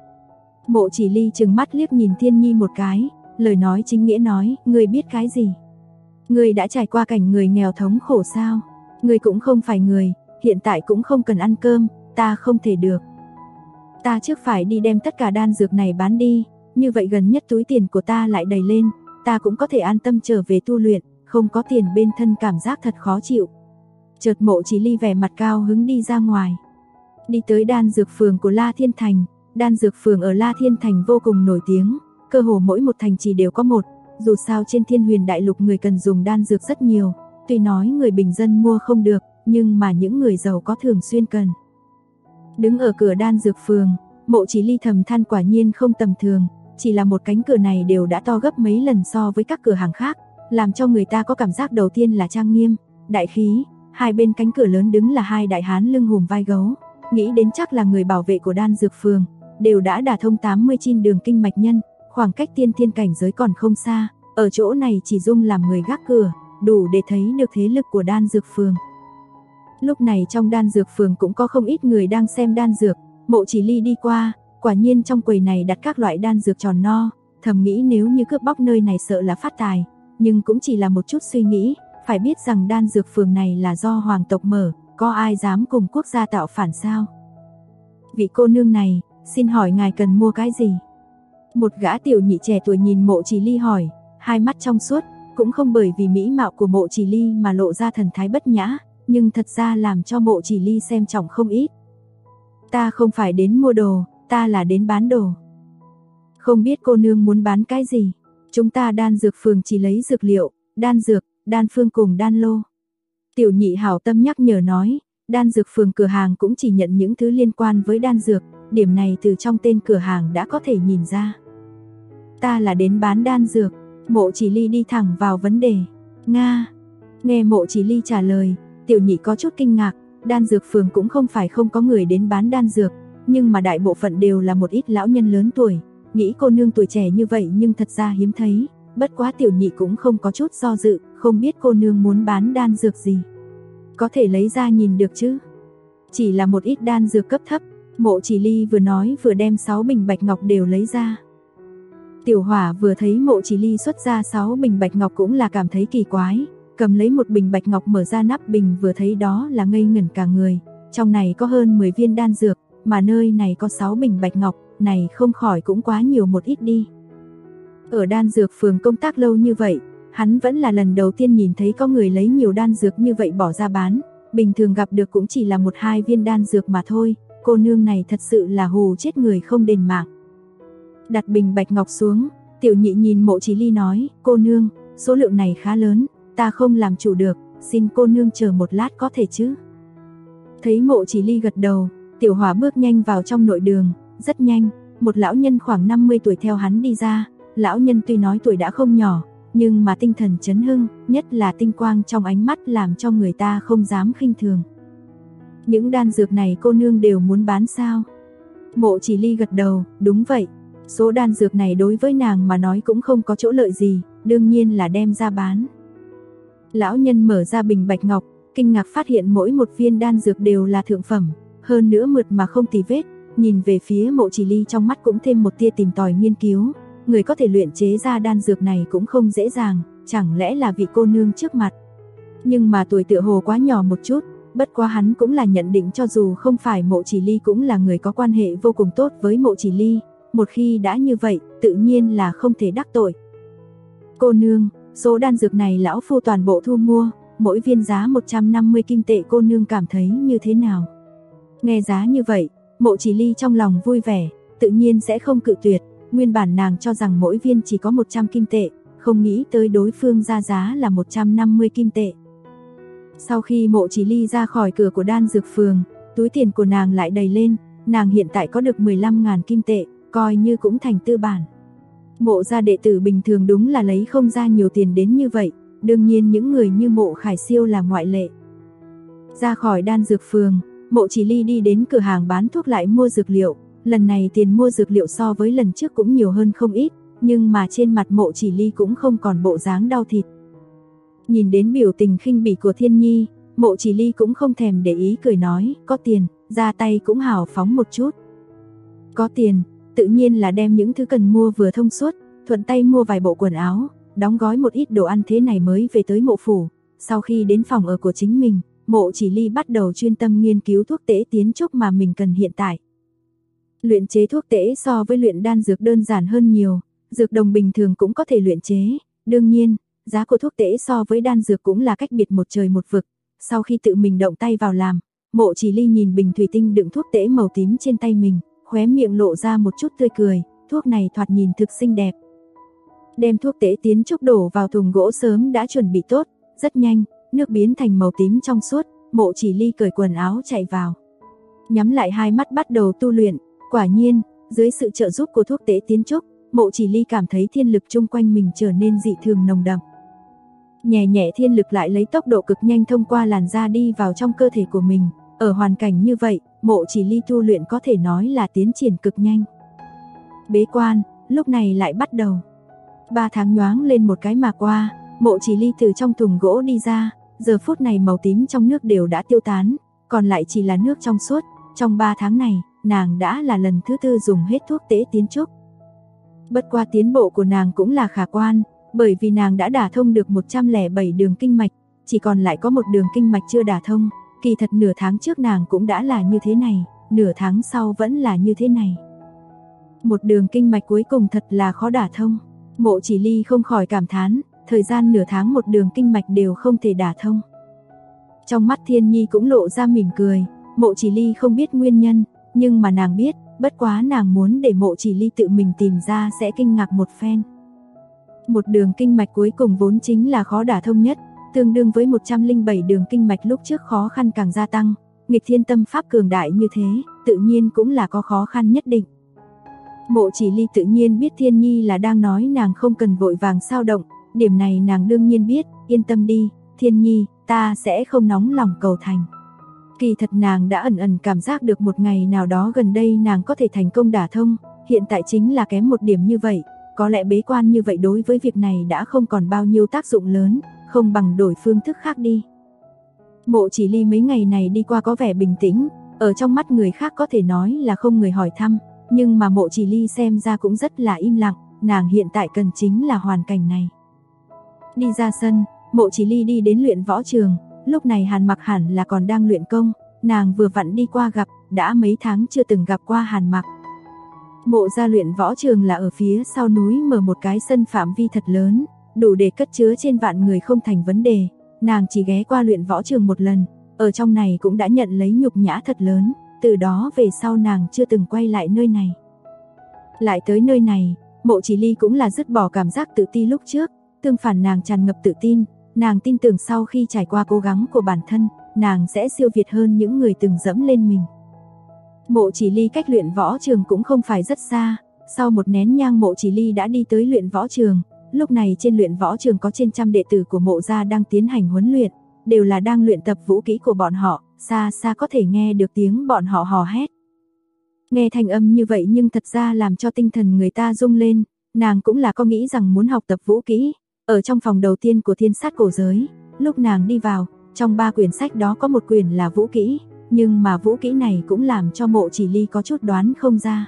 Mộ Chỉ Ly trừng mắt liếc nhìn Thiên Nhi một cái, lời nói chính nghĩa nói, ngươi biết cái gì? Ngươi đã trải qua cảnh người nghèo thống khổ sao? Ngươi cũng không phải người, hiện tại cũng không cần ăn cơm, ta không thể được. Ta trước phải đi đem tất cả đan dược này bán đi, như vậy gần nhất túi tiền của ta lại đầy lên, ta cũng có thể an tâm trở về tu luyện, không có tiền bên thân cảm giác thật khó chịu. Chợt Mộ Chỉ Ly vẻ mặt cao hứng đi ra ngoài. Đi tới đan dược phường của La Thiên Thành, đan dược phường ở La Thiên Thành vô cùng nổi tiếng, cơ hồ mỗi một thành trì đều có một, dù sao trên Thiên Huyền Đại Lục người cần dùng đan dược rất nhiều, tuy nói người bình dân mua không được, nhưng mà những người giàu có thường xuyên cần. Đứng ở cửa đan dược phường, Mộ Chỉ Ly thầm than quả nhiên không tầm thường, chỉ là một cánh cửa này đều đã to gấp mấy lần so với các cửa hàng khác, làm cho người ta có cảm giác đầu tiên là trang nghiêm, đại khí, hai bên cánh cửa lớn đứng là hai đại hán lưng hùm vai gấu, nghĩ đến chắc là người bảo vệ của đan dược phường, đều đã đả thông 89 đường kinh mạch nhân, khoảng cách tiên thiên cảnh giới còn không xa, ở chỗ này chỉ dung làm người gác cửa, đủ để thấy được thế lực của đan dược phường. Lúc này trong đan dược phường cũng có không ít người đang xem đan dược, Mộ Chỉ Ly đi qua, quả nhiên trong quầy này đặt các loại đan dược tròn no, thầm nghĩ nếu như cướp bóc nơi này sợ là phát tài, nhưng cũng chỉ là một chút suy nghĩ, phải biết rằng đan dược phường này là do hoàng tộc mở, có ai dám cùng quốc gia tạo phản sao? Vị cô nương này, xin hỏi ngài cần mua cái gì? Một gã tiểu nhị trẻ tuổi nhìn Mộ Chỉ Ly hỏi, hai mắt trong suốt, cũng không bởi vì mỹ mạo của Mộ Chỉ Ly mà lộ ra thần thái bất nhã, nhưng thật ra làm cho Mộ Chỉ Ly xem trọng không ít. Ta không phải đến mua đồ, ta là đến bán đồ. Không biết cô nương muốn bán cái gì? Chúng ta đan dược phường chỉ lấy dược liệu, đan dược, đan phương cùng đan lô. Tiểu nhị hảo tâm nhắc nhở nói, đan dược phường cửa hàng cũng chỉ nhận những thứ liên quan với đan dược, điểm này từ trong tên cửa hàng đã có thể nhìn ra. Ta là đến bán đan dược. Mộ Chỉ Ly đi thẳng vào vấn đề. Nga. Nghe Mộ Chỉ Ly trả lời, tiểu nhị có chút kinh ngạc, Đan dược phường cũng không phải không có người đến bán đan dược, nhưng mà đại bộ phận đều là một ít lão nhân lớn tuổi, nghĩ cô nương tuổi trẻ như vậy nhưng thật ra hiếm thấy, bất quá Tiểu Nhị cũng không có chút do dự, không biết cô nương muốn bán đan dược gì. Có thể lấy ra nhìn được chứ? Chỉ là một ít đan dược cấp thấp. Mộ Chỉ Ly vừa nói vừa đem 6 bình bạch ngọc đều lấy ra. Tiểu Hỏa vừa thấy Mộ Chỉ Ly xuất ra 6 bình bạch ngọc cũng là cảm thấy kỳ quái, cầm lấy một bình bạch ngọc mở ra nắp bình vừa thấy đó là ngây ngẩn cả người, trong này có hơn 10 viên đan dược, mà nơi này có 6 bình bạch ngọc, này không khỏi cũng quá nhiều một ít đi. Ở đan dược phường công tác lâu như vậy, hắn vẫn là lần đầu tiên nhìn thấy có người lấy nhiều đan dược như vậy bỏ ra bán, bình thường gặp được cũng chỉ là 1-2 viên đan dược mà thôi, cô nương này thật sự là hù chết người không đền mạng. Đặt bình bạch ngọc xuống, Tiểu Nhị nhìn Mộ Chỉ Ly nói, cô nương, số lượng này khá lớn, ta không làm chủ được, xin cô nương chờ một lát có thể chứ. Thấy Mộ Chỉ Ly gật đầu, Tiểu Hỏa bước nhanh vào trong nội đường, rất nhanh, một lão nhân khoảng 50 tuổi theo hắn đi ra, lão nhân tuy nói tuổi đã không nhỏ, nhưng mà tinh thần chấn hưng, nhất là tinh quang trong ánh mắt làm cho người ta không dám khinh thường. Những đan dược này cô nương đều muốn bán sao? Mộ Chỉ Ly gật đầu, đúng vậy. Số đan dược này đối với nàng mà nói cũng không có chỗ lợi gì, đương nhiên là đem ra bán. Lão nhân mở ra bình bạch ngọc, kinh ngạc phát hiện mỗi một viên đan dược đều là thượng phẩm, hơn nữa mượt mà không tì vết, nhìn về phía Mộ Chỉ Ly trong mắt cũng thêm một tia tìm tòi nghiên cứu, người có thể luyện chế ra đan dược này cũng không dễ dàng, chẳng lẽ là vị cô nương trước mặt. Nhưng mà tuổi tựa hồ quá nhỏ một chút, bất quá hắn cũng là nhận định cho dù không phải Mộ Chỉ Ly cũng là người có quan hệ vô cùng tốt với Mộ Chỉ Ly, một khi đã như vậy, tự nhiên là không thể đắc tội. Cô nương, số đan dược này lão phu toàn bộ thu mua, mỗi viên giá 150 kim tệ, cô nương cảm thấy như thế nào? Nghe giá như vậy, Mộ Chỉ Ly trong lòng vui vẻ, tự nhiên sẽ không cự tuyệt, nguyên bản nàng cho rằng mỗi viên chỉ có 100 kim tệ, không nghĩ tới đối phương ra giá là 150 kim tệ. Sau khi Mộ Chỉ Ly ra khỏi cửa của đan dược phường, túi tiền của nàng lại đầy lên, nàng hiện tại có được 15.000 kim tệ, coi như cũng thành tư bản. Mộ gia đệ tử bình thường đúng là lấy không ra nhiều tiền đến như vậy, đương nhiên những người như Mộ Khải Siêu là ngoại lệ. Ra khỏi đan dược phường, Mộ Chỉ Ly đi đến cửa hàng bán thuốc lại mua dược liệu, lần này tiền mua dược liệu so với lần trước cũng nhiều hơn không ít, nhưng mà trên mặt Mộ Chỉ Ly cũng không còn bộ dáng đau thịt. Nhìn đến biểu tình khinh bỉ của Thiên Nhi, Mộ Chỉ Ly cũng không thèm để ý, cười nói, có tiền, ra tay cũng hào phóng một chút. Có tiền, tự nhiên là đem những thứ cần mua vừa thông suốt, thuận tay mua vài bộ quần áo, đóng gói một ít đồ ăn, thế này mới về tới mộ phủ. Sau khi đến phòng ở của chính mình, Mộ Chỉ Ly bắt đầu chuyên tâm nghiên cứu thuốc tễ tiến trúc mà mình cần hiện tại. Luyện chế thuốc tễ so với luyện đan dược đơn giản hơn nhiều, dược đồng bình thường cũng có thể luyện chế, đương nhiên, giá của thuốc tễ so với đan dược cũng là cách biệt một trời một vực. Sau khi tự mình động tay vào làm, Mộ Chỉ Ly nhìn bình thủy tinh đựng thuốc tễ màu tím trên tay mình, khóe miệng lộ ra một chút tươi cười, thuốc này thoạt nhìn thực xinh đẹp. Đem thuốc tễ tiến trúc đổ vào thùng gỗ sớm đã chuẩn bị tốt, rất nhanh, nước biến thành màu tím trong suốt, Mộ Chỉ Ly cởi quần áo chạy vào. Nhắm lại hai mắt bắt đầu tu luyện, quả nhiên, dưới sự trợ giúp của thuốc tễ tiến trúc, Mộ Chỉ Ly cảm thấy thiên lực chung quanh mình trở nên dị thường nồng đậm. Nhẹ nhẹ thiên lực lại lấy tốc độ cực nhanh thông qua làn da đi vào trong cơ thể của mình, ở hoàn cảnh như vậy, Mộ Chỉ Ly tu luyện có thể nói là tiến triển cực nhanh. Bế quan, lúc này lại bắt đầu. 3 tháng nhoáng lên một cái mà qua, Mộ Chỉ Ly từ trong thùng gỗ đi ra, giờ phút này màu tím trong nước đều đã tiêu tán, còn lại chỉ là nước trong suốt. Trong 3 tháng này, nàng đã là lần thứ 4 dùng hết thuốc tễ tiến trúc. Bất qua tiến bộ của nàng cũng là khả quan, bởi vì nàng đã đả thông được 107 đường kinh mạch, chỉ còn lại có một đường kinh mạch chưa đả thông. Kỳ thật nửa tháng trước nàng cũng đã là như thế này, nửa tháng sau vẫn là như thế này. Một đường kinh mạch cuối cùng thật là khó đả thông. Mộ Chỉ Ly không khỏi cảm thán, thời gian nửa tháng một đường kinh mạch đều không thể đả thông. Trong mắt Thiên Nhi cũng lộ ra mỉm cười, Mộ Chỉ Ly không biết nguyên nhân, nhưng mà nàng biết, bất quá nàng muốn để Mộ Chỉ Ly tự mình tìm ra sẽ kinh ngạc một phen. Một đường kinh mạch cuối cùng vốn chính là khó đả thông nhất, tương đương với 107 đường kinh mạch lúc trước khó khăn càng gia tăng, nghịch thiên tâm pháp cường đại như thế, tự nhiên cũng là có khó khăn nhất định. Mộ Chỉ Ly tự nhiên biết Thiên Nhi là đang nói nàng không cần vội vàng sao động, điểm này nàng đương nhiên biết, yên tâm đi, Thiên Nhi, ta sẽ không nóng lòng cầu thành. Kỳ thật nàng đã ẩn ẩn cảm giác được một ngày nào đó gần đây nàng có thể thành công đả thông, hiện tại chính là kém một điểm như vậy, có lẽ bế quan như vậy đối với việc này đã không còn bao nhiêu tác dụng lớn, không bằng đổi phương thức khác đi. Mộ Chỉ Ly mấy ngày này đi qua có vẻ bình tĩnh, ở trong mắt người khác có thể nói là không người hỏi thăm, nhưng mà Mộ Chỉ Ly xem ra cũng rất là im lặng, nàng hiện tại cần chính là hoàn cảnh này. Đi ra sân, Mộ Chỉ Ly đi đến luyện võ trường, lúc này Hàn Mặc hẳn là còn đang luyện công, nàng vừa vặn đi qua gặp, đã mấy tháng chưa từng gặp qua Hàn Mặc. Mộ gia luyện võ trường là ở phía sau núi mở một cái sân phạm vi thật lớn, đủ để cất chứa trên vạn người không thành vấn đề. Nàng chỉ ghé qua luyện võ trường một lần, ở trong này cũng đã nhận lấy nhục nhã thật lớn, từ đó về sau nàng chưa từng quay lại nơi này. Lại tới nơi này, Mộ Chỉ Ly cũng là dứt bỏ cảm giác tự ti lúc trước, tương phản nàng tràn ngập tự tin, nàng tin tưởng sau khi trải qua cố gắng của bản thân, nàng sẽ siêu việt hơn những người từng dẫm lên mình. Mộ Chỉ Ly cách luyện võ trường cũng không phải rất xa, sau một nén nhang Mộ Chỉ Ly đã đi tới luyện võ trường. Lúc này trên luyện võ trường có trên trăm đệ tử của Mộ gia đang tiến hành huấn luyện, đều là đang luyện tập vũ kỹ của bọn họ, xa xa có thể nghe được tiếng bọn họ hò hét. Nghe thanh âm như vậy nhưng thật ra làm cho tinh thần người ta rung lên, nàng cũng là có nghĩ rằng muốn học tập vũ kỹ. Ở trong phòng đầu tiên của Thiên Sát Cổ Giới, lúc nàng đi vào, trong 3 quyển sách đó có một quyển là vũ kỹ, nhưng mà vũ kỹ này cũng làm cho Mộ Chỉ Ly có chút đoán không ra.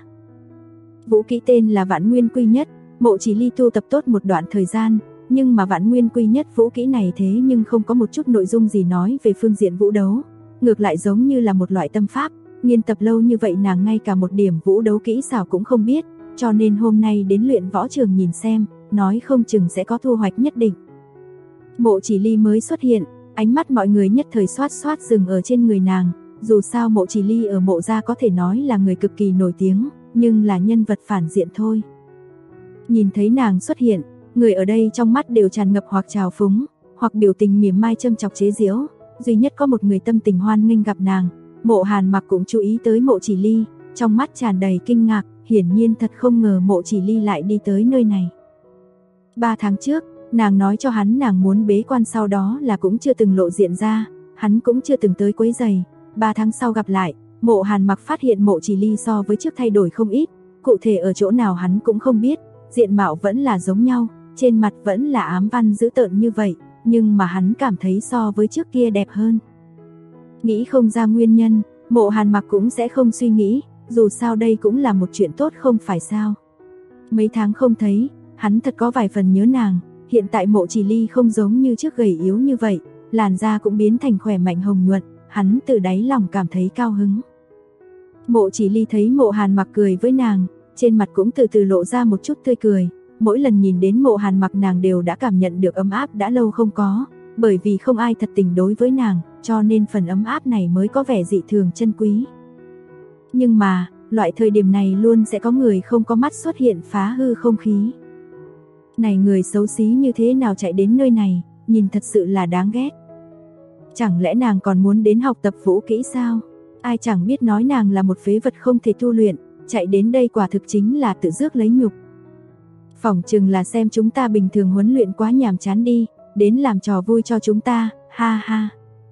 Vũ kỹ tên là Vạn Nguyên Quy Nhất. Mộ Chỉ Ly tu tập tốt một đoạn thời gian, nhưng mà Vạn Nguyên Quy Nhất vũ kỹ này thế nhưng không có một chút nội dung gì nói về phương diện vũ đấu, ngược lại giống như là một loại tâm pháp, nghiên tập lâu như vậy nàng ngay cả một điểm vũ đấu kỹ xảo cũng không biết, cho nên hôm nay đến luyện võ trường nhìn xem, nói không chừng sẽ có thu hoạch nhất định. Mộ Chỉ Ly mới xuất hiện, ánh mắt mọi người nhất thời xoát xoát dừng ở trên người nàng, dù sao Mộ Chỉ Ly ở Mộ gia có thể nói là người cực kỳ nổi tiếng, nhưng là nhân vật phản diện thôi. Nhìn thấy nàng xuất hiện, người ở đây trong mắt đều tràn ngập hoặc trào phúng, hoặc biểu tình mỉa mai châm chọc chế giễu, duy nhất có một người tâm tình hoan nghênh gặp nàng. Mộ Hàn Mặc cũng chú ý tới Mộ Chỉ Ly, trong mắt tràn đầy kinh ngạc, hiển nhiên thật không ngờ Mộ Chỉ Ly lại đi tới nơi này. 3 tháng trước, nàng nói cho hắn nàng muốn bế quan, sau đó là cũng chưa từng lộ diện ra, hắn cũng chưa từng tới quấy rầy. 3 tháng sau gặp lại, Mộ Hàn Mặc phát hiện Mộ Chỉ Ly so với trước thay đổi không ít, cụ thể ở chỗ nào hắn cũng không biết. Diện mạo vẫn là giống nhau, trên mặt vẫn là ám văn dữ tợn như vậy, nhưng mà hắn cảm thấy so với trước kia đẹp hơn. Nghĩ không ra nguyên nhân, Mộ Hàn Mặc cũng sẽ không suy nghĩ, dù sao đây cũng là một chuyện tốt không phải sao. Mấy tháng không thấy, hắn thật có vài phần nhớ nàng, hiện tại Mộ Chỉ Ly không giống như trước gầy yếu như vậy, làn da cũng biến thành khỏe mạnh hồng nhuận, hắn từ đáy lòng cảm thấy cao hứng. Mộ Chỉ Ly thấy Mộ Hàn Mặc cười với nàng, trên mặt cũng từ từ lộ ra một chút tươi cười, mỗi lần nhìn đến Mộ Hàn Mặc nàng đều đã cảm nhận được ấm áp đã lâu không có, bởi vì không ai thật tình đối với nàng, cho nên phần ấm áp này mới có vẻ dị thường chân quý. Nhưng mà, loại thời điểm này luôn sẽ có người không có mắt xuất hiện phá hư không khí. Này người xấu xí như thế nào chạy đến nơi này, nhìn thật sự là đáng ghét. Chẳng lẽ nàng còn muốn đến học tập vũ kỹ sao? Ai chẳng biết nói nàng là một phế vật không thể tu luyện, chạy đến đây quả thực chính là tự rước lấy nhục. Phỏng chừng là xem chúng ta bình thường huấn luyện quá nhàm chán đi, đến làm trò vui cho chúng ta, ha ha.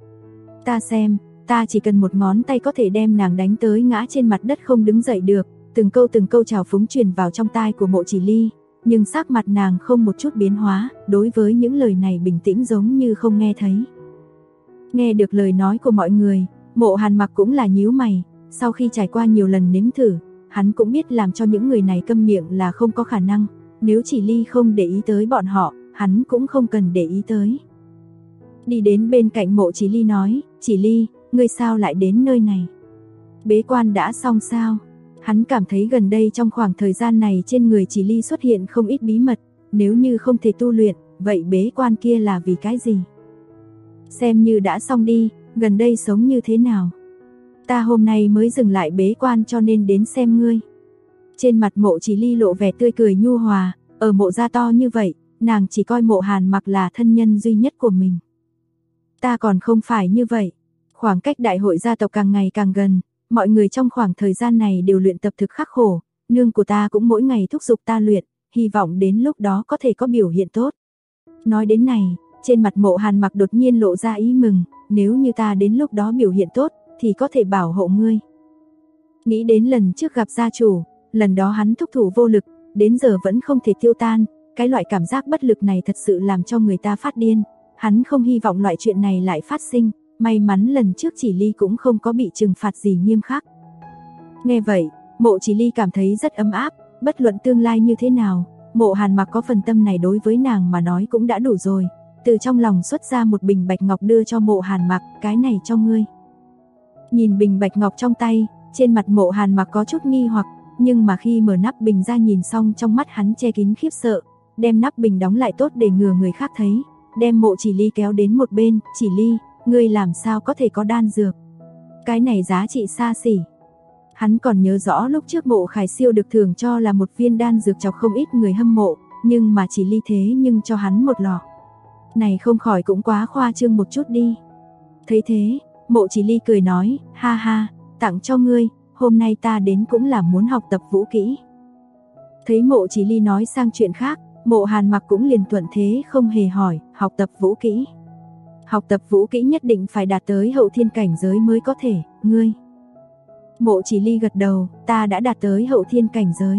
Ta xem, ta chỉ cần một ngón tay có thể đem nàng đánh tới ngã trên mặt đất không đứng dậy được. Từng câu trào phúng truyền vào trong tai của Mộ Chỉ Ly, nhưng sắc mặt nàng không một chút biến hóa, đối với những lời này bình tĩnh giống như không nghe thấy. Nghe được lời nói của mọi người, Mộ Hàn Mặc cũng là nhíu mày, sau khi trải qua nhiều lần nếm thử, hắn cũng biết làm cho những người này câm miệng là không có khả năng, nếu Chỉ Ly không để ý tới bọn họ, hắn cũng không cần để ý tới. Đi đến bên cạnh Mộ Chỉ Ly nói, Chỉ Ly, ngươi sao lại đến nơi này? Bế quan đã xong sao? Hắn cảm thấy gần đây trong khoảng thời gian này trên người Chỉ Ly xuất hiện không ít bí mật, nếu như không thể tu luyện, vậy bế quan kia là vì cái gì? Xem như đã xong đi, gần đây sống như thế nào? Ta hôm nay mới dừng lại bế quan cho nên đến xem ngươi. Trên mặt Mộ Chỉ Ly lộ vẻ tươi cười nhu hòa, ở Mộ gia to như vậy, nàng chỉ coi Mộ Hàn Mặc là thân nhân duy nhất của mình. Ta còn không phải như vậy. Khoảng cách đại hội gia tộc càng ngày càng gần, mọi người trong khoảng thời gian này đều luyện tập thực khắc khổ, nương của ta cũng mỗi ngày thúc giục ta luyện, hy vọng đến lúc đó có thể có biểu hiện tốt. Nói đến này, trên mặt Mộ Hàn Mặc đột nhiên lộ ra ý mừng, nếu như ta đến lúc đó biểu hiện tốt, thì có thể bảo hộ ngươi. Nghĩ đến lần trước gặp gia chủ, lần đó hắn thúc thủ vô lực, đến giờ vẫn không thể tiêu tan, cái loại cảm giác bất lực này thật sự làm cho người ta phát điên. Hắn không hy vọng loại chuyện này lại phát sinh, may mắn lần trước Chỉ Ly cũng không có bị trừng phạt gì nghiêm khắc. Nghe vậy, Mộ Chỉ Ly cảm thấy rất ấm áp, bất luận tương lai như thế nào, Mộ Hàn Mặc có phần tâm này đối với nàng mà nói cũng đã đủ rồi. Từ trong lòng xuất ra một bình bạch ngọc đưa cho Mộ Hàn Mặc, cái này cho ngươi. Nhìn bình bạch ngọc trong tay, trên mặt Mộ Hàn Mặc có chút nghi hoặc, nhưng mà khi mở nắp bình ra nhìn xong trong mắt hắn che kín khiếp sợ, đem nắp bình đóng lại tốt để ngừa người khác thấy, đem Mộ Chỉ Ly kéo đến một bên, Chỉ Ly, ngươi làm sao có thể có đan dược? Cái này giá trị xa xỉ. Hắn còn nhớ rõ lúc trước Mộ Khải Siêu được thưởng cho là một viên đan dược chọc không ít người hâm mộ, nhưng mà Chỉ Ly thế nhưng cho hắn một lọ. Này không khỏi cũng quá khoa trương một chút đi. Thấy thế, Mộ Chỉ Ly cười nói, ha ha, tặng cho ngươi, hôm nay ta đến cũng là muốn học tập vũ kỹ. Thấy Mộ Chỉ Ly nói sang chuyện khác, Mộ Hàn Mặc cũng liền thuận thế không hề hỏi, học tập vũ kỹ. Học tập vũ kỹ nhất định phải đạt tới hậu thiên cảnh giới mới có thể, ngươi. Mộ Chỉ Ly gật đầu, ta đã đạt tới hậu thiên cảnh giới.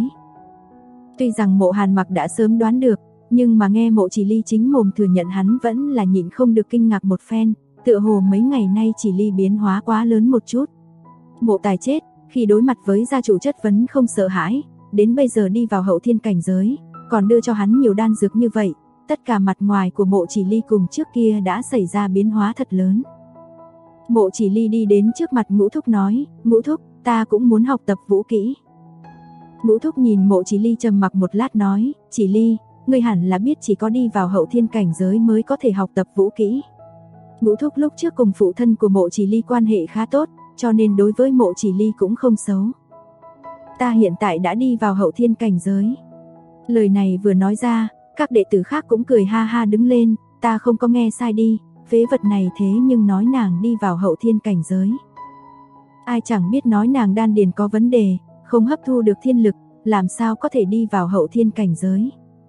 Tuy rằng Mộ Hàn Mặc đã sớm đoán được, nhưng mà nghe Mộ Chỉ Ly chính mồm thừa nhận hắn vẫn là nhịn không được kinh ngạc một phen, tựa hồ mấy ngày nay Chỉ Ly biến hóa quá lớn một chút. Mộ Tài chết, khi đối mặt với gia chủ chất vấn không sợ hãi, đến bây giờ đi vào hậu thiên cảnh giới, còn đưa cho hắn nhiều đan dược như vậy, tất cả mặt ngoài của Mộ Chỉ Ly cùng trước kia đã xảy ra biến hóa thật lớn. Mộ Chỉ Ly đi đến trước mặt Ngũ Thúc nói, Ngũ Thúc, ta cũng muốn học tập vũ kỹ. Ngũ Thúc nhìn Mộ Chỉ Ly trầm mặc một lát nói, Chỉ Ly, ngươi hẳn là biết chỉ có đi vào hậu thiên cảnh giới mới có thể học tập vũ kỹ. Ngũ Thúc lúc trước cùng phụ thân của Mộ Chỉ Ly quan hệ khá tốt, cho nên đối với Mộ Chỉ Ly cũng không xấu. Ta hiện tại đã đi vào hậu thiên cảnh giới. Lời này vừa nói ra, các đệ tử khác cũng cười ha ha đứng lên, ta không có nghe sai đi, phế vật này thế nhưng nói nàng đi vào hậu thiên cảnh giới. Ai chẳng biết nói nàng đan điền có vấn đề, không hấp thu được thiên lực, làm sao có thể đi vào hậu thiên cảnh giới.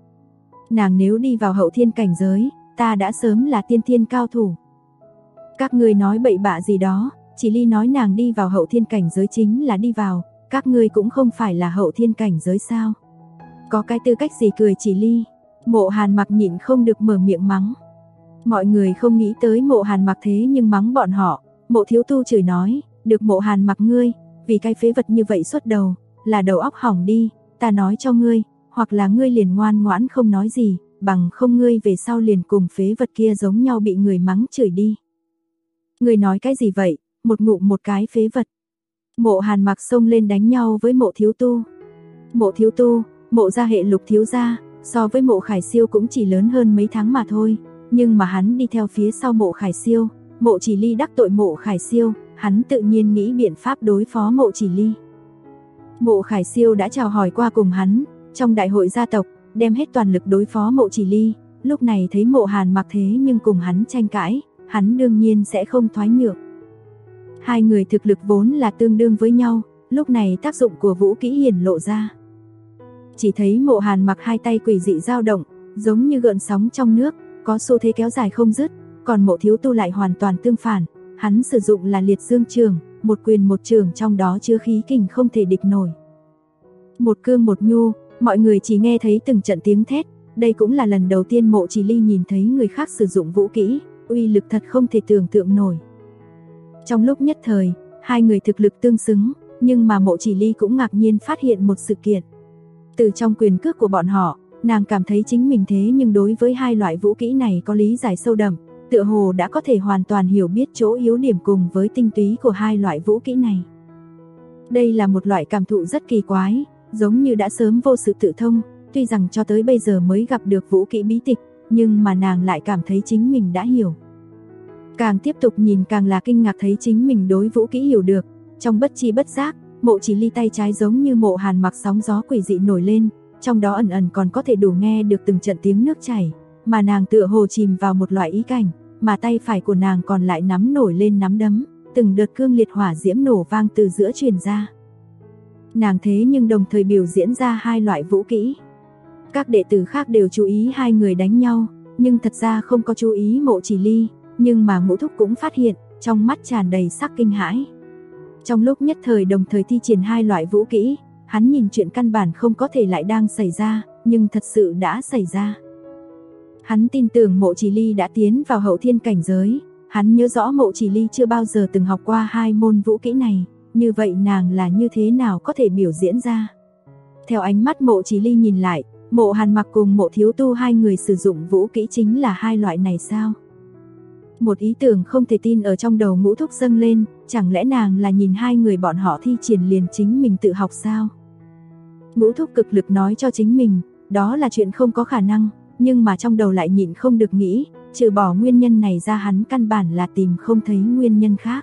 Nàng nếu đi vào hậu thiên cảnh giới, ta đã sớm là tiên thiên cao thủ. Các ngươi nói bậy bạ gì đó, Chỉ Ly nói nàng đi vào hậu thiên cảnh giới chính là đi vào, các ngươi cũng không phải là hậu thiên cảnh giới sao? Có cái tư cách gì cười Chỉ Ly? Mộ Hàn Mặc nhịn không được mở miệng mắng. Mọi người không nghĩ tới Mộ Hàn Mặc thế nhưng mắng bọn họ. Mộ Thiếu Tu chửi nói, được Mộ Hàn Mặc ngươi, vì cái phế vật như vậy suốt đầu, là đầu óc hỏng đi, ta nói cho ngươi, hoặc là ngươi liền ngoan ngoãn không nói gì, bằng không ngươi về sau liền cùng phế vật kia giống nhau bị người mắng chửi đi. Ngươi nói cái gì vậy, một ngụm một cái phế vật. Mộ Hàn Mặc xông lên đánh nhau với Mộ Thiếu Tu. Mộ Thiếu Tu, Mộ gia hệ Lục thiếu gia, so với Mộ Khải Siêu cũng chỉ lớn hơn mấy tháng mà thôi, nhưng mà hắn đi theo phía sau Mộ Khải Siêu, Mộ Chỉ Ly đắc tội Mộ Khải Siêu, hắn tự nhiên nghĩ biện pháp đối phó Mộ Chỉ Ly. Mộ Khải Siêu đã chào hỏi qua cùng hắn, trong đại hội gia tộc, đem hết toàn lực đối phó Mộ Chỉ Ly, lúc này thấy Mộ Hàn Mặc thế nhưng cùng hắn tranh cãi, hắn đương nhiên sẽ không thoái nhượng. Hai người thực lực vốn là tương đương với nhau, lúc này tác dụng của vũ kỹ hiển lộ ra. Chỉ thấy Mộ Hàn Mặc hai tay quỷ dị dao động, giống như gợn sóng trong nước, có xu thế kéo dài không dứt, còn Mộ Thiếu Tu lại hoàn toàn tương phản, hắn sử dụng là liệt dương trường, một quyền một trường trong đó chứa khí kình không thể địch nổi. Một cương một nhu, mọi người chỉ nghe thấy từng trận tiếng thét, đây cũng là lần đầu tiên Mộ Chỉ Ly nhìn thấy người khác sử dụng vũ kỹ, uy lực thật không thể tưởng tượng nổi. Trong lúc nhất thời, hai người thực lực tương xứng, nhưng mà Mộ Chỉ Ly cũng ngạc nhiên phát hiện một sự kiện. Từ trong quyền cước của bọn họ, nàng cảm thấy chính mình thế nhưng đối với hai loại vũ kỹ này có lý giải sâu đậm, tựa hồ đã có thể hoàn toàn hiểu biết chỗ yếu điểm cùng với tinh túy của hai loại vũ kỹ này. Đây là một loại cảm thụ rất kỳ quái, giống như đã sớm vô sự tự thông, tuy rằng cho tới bây giờ mới gặp được vũ kỹ bí tịch, nhưng mà nàng lại cảm thấy chính mình đã hiểu. Càng tiếp tục nhìn càng là kinh ngạc thấy chính mình đối vũ kỹ hiểu được, trong bất chi bất giác, Mộ Chỉ Ly tay trái giống như Mộ Hàn Mặc sóng gió quỷ dị nổi lên, trong đó ẩn ẩn còn có thể đủ nghe được từng trận tiếng nước chảy, mà nàng tựa hồ chìm vào một loại ý cảnh, mà tay phải của nàng còn lại nắm nổi lên nắm đấm, từng đợt cương liệt hỏa diễm nổ vang từ giữa truyền ra. Nàng thế nhưng đồng thời biểu diễn ra hai loại vũ kỹ. Các đệ tử khác đều chú ý hai người đánh nhau, nhưng thật ra không có chú ý Mộ Chỉ Ly, nhưng mà Ngũ Thúc cũng phát hiện, trong mắt tràn đầy sắc kinh hãi. Trong lúc nhất thời đồng thời thi triển hai loại vũ kỹ, hắn nhìn chuyện căn bản không có thể lại đang xảy ra, nhưng thật sự đã xảy ra. Hắn tin tưởng Mộ Chỉ Ly đã tiến vào hậu thiên cảnh giới, hắn nhớ rõ Mộ Chỉ Ly chưa bao giờ từng học qua hai môn vũ kỹ này, như vậy nàng là như thế nào có thể biểu diễn ra. Theo ánh mắt Mộ Chỉ Ly nhìn lại, Mộ Hàn Mặc cùng Mộ Thiếu Tu hai người sử dụng vũ kỹ chính là hai loại này sao? Một ý tưởng không thể tin ở trong đầu Ngũ Thúc dâng lên, chẳng lẽ nàng là nhìn hai người bọn họ thi triển liền chính mình tự học sao? Ngũ Thúc cực lực nói cho chính mình, đó là chuyện không có khả năng, nhưng mà trong đầu lại nhịn không được nghĩ, trừ bỏ nguyên nhân này ra hắn căn bản là tìm không thấy nguyên nhân khác.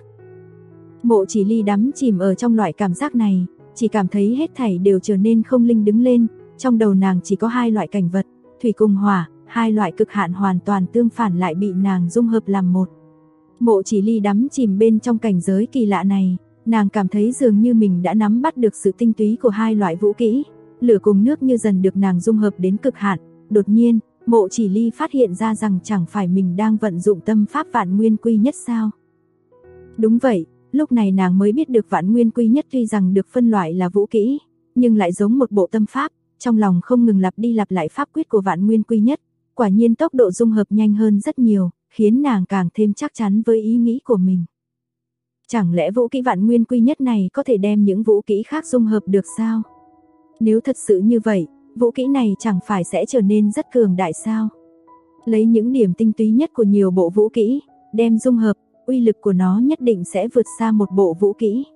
Mộ Chỉ Ly đắm chìm ở trong loại cảm giác này, chỉ cảm thấy hết thảy đều trở nên không linh đứng lên, trong đầu nàng chỉ có hai loại cảnh vật, thủy cùng hỏa, hai loại cực hạn hoàn toàn tương phản lại bị nàng dung hợp làm một. Mộ Chỉ Ly đắm chìm bên trong cảnh giới kỳ lạ này, nàng cảm thấy dường như mình đã nắm bắt được sự tinh túy của hai loại vũ kỹ, lửa cùng nước như dần được nàng dung hợp đến cực hạn. Đột nhiên, Mộ Chỉ Ly phát hiện ra rằng chẳng phải mình đang vận dụng tâm pháp Vạn Nguyên Quy Nhất sao? Đúng vậy, lúc này nàng mới biết được Vạn Nguyên Quy Nhất tuy rằng được phân loại là vũ kỹ, nhưng lại giống một bộ tâm pháp, trong lòng không ngừng lặp đi lặp lại pháp quyết của Vạn Nguyên Quy Nhất, quả nhiên tốc độ dung hợp nhanh hơn rất nhiều, khiến nàng càng thêm chắc chắn với ý nghĩ của mình. Chẳng lẽ vũ kỹ Vạn Nguyên Quy Nhất này có thể đem những vũ kỹ khác dung hợp được sao? Nếu thật sự như vậy, vũ kỹ này chẳng phải sẽ trở nên rất cường đại sao? Lấy những điểm tinh túy nhất của nhiều bộ vũ kỹ, đem dung hợp, uy lực của nó nhất định sẽ vượt xa một bộ vũ kỹ.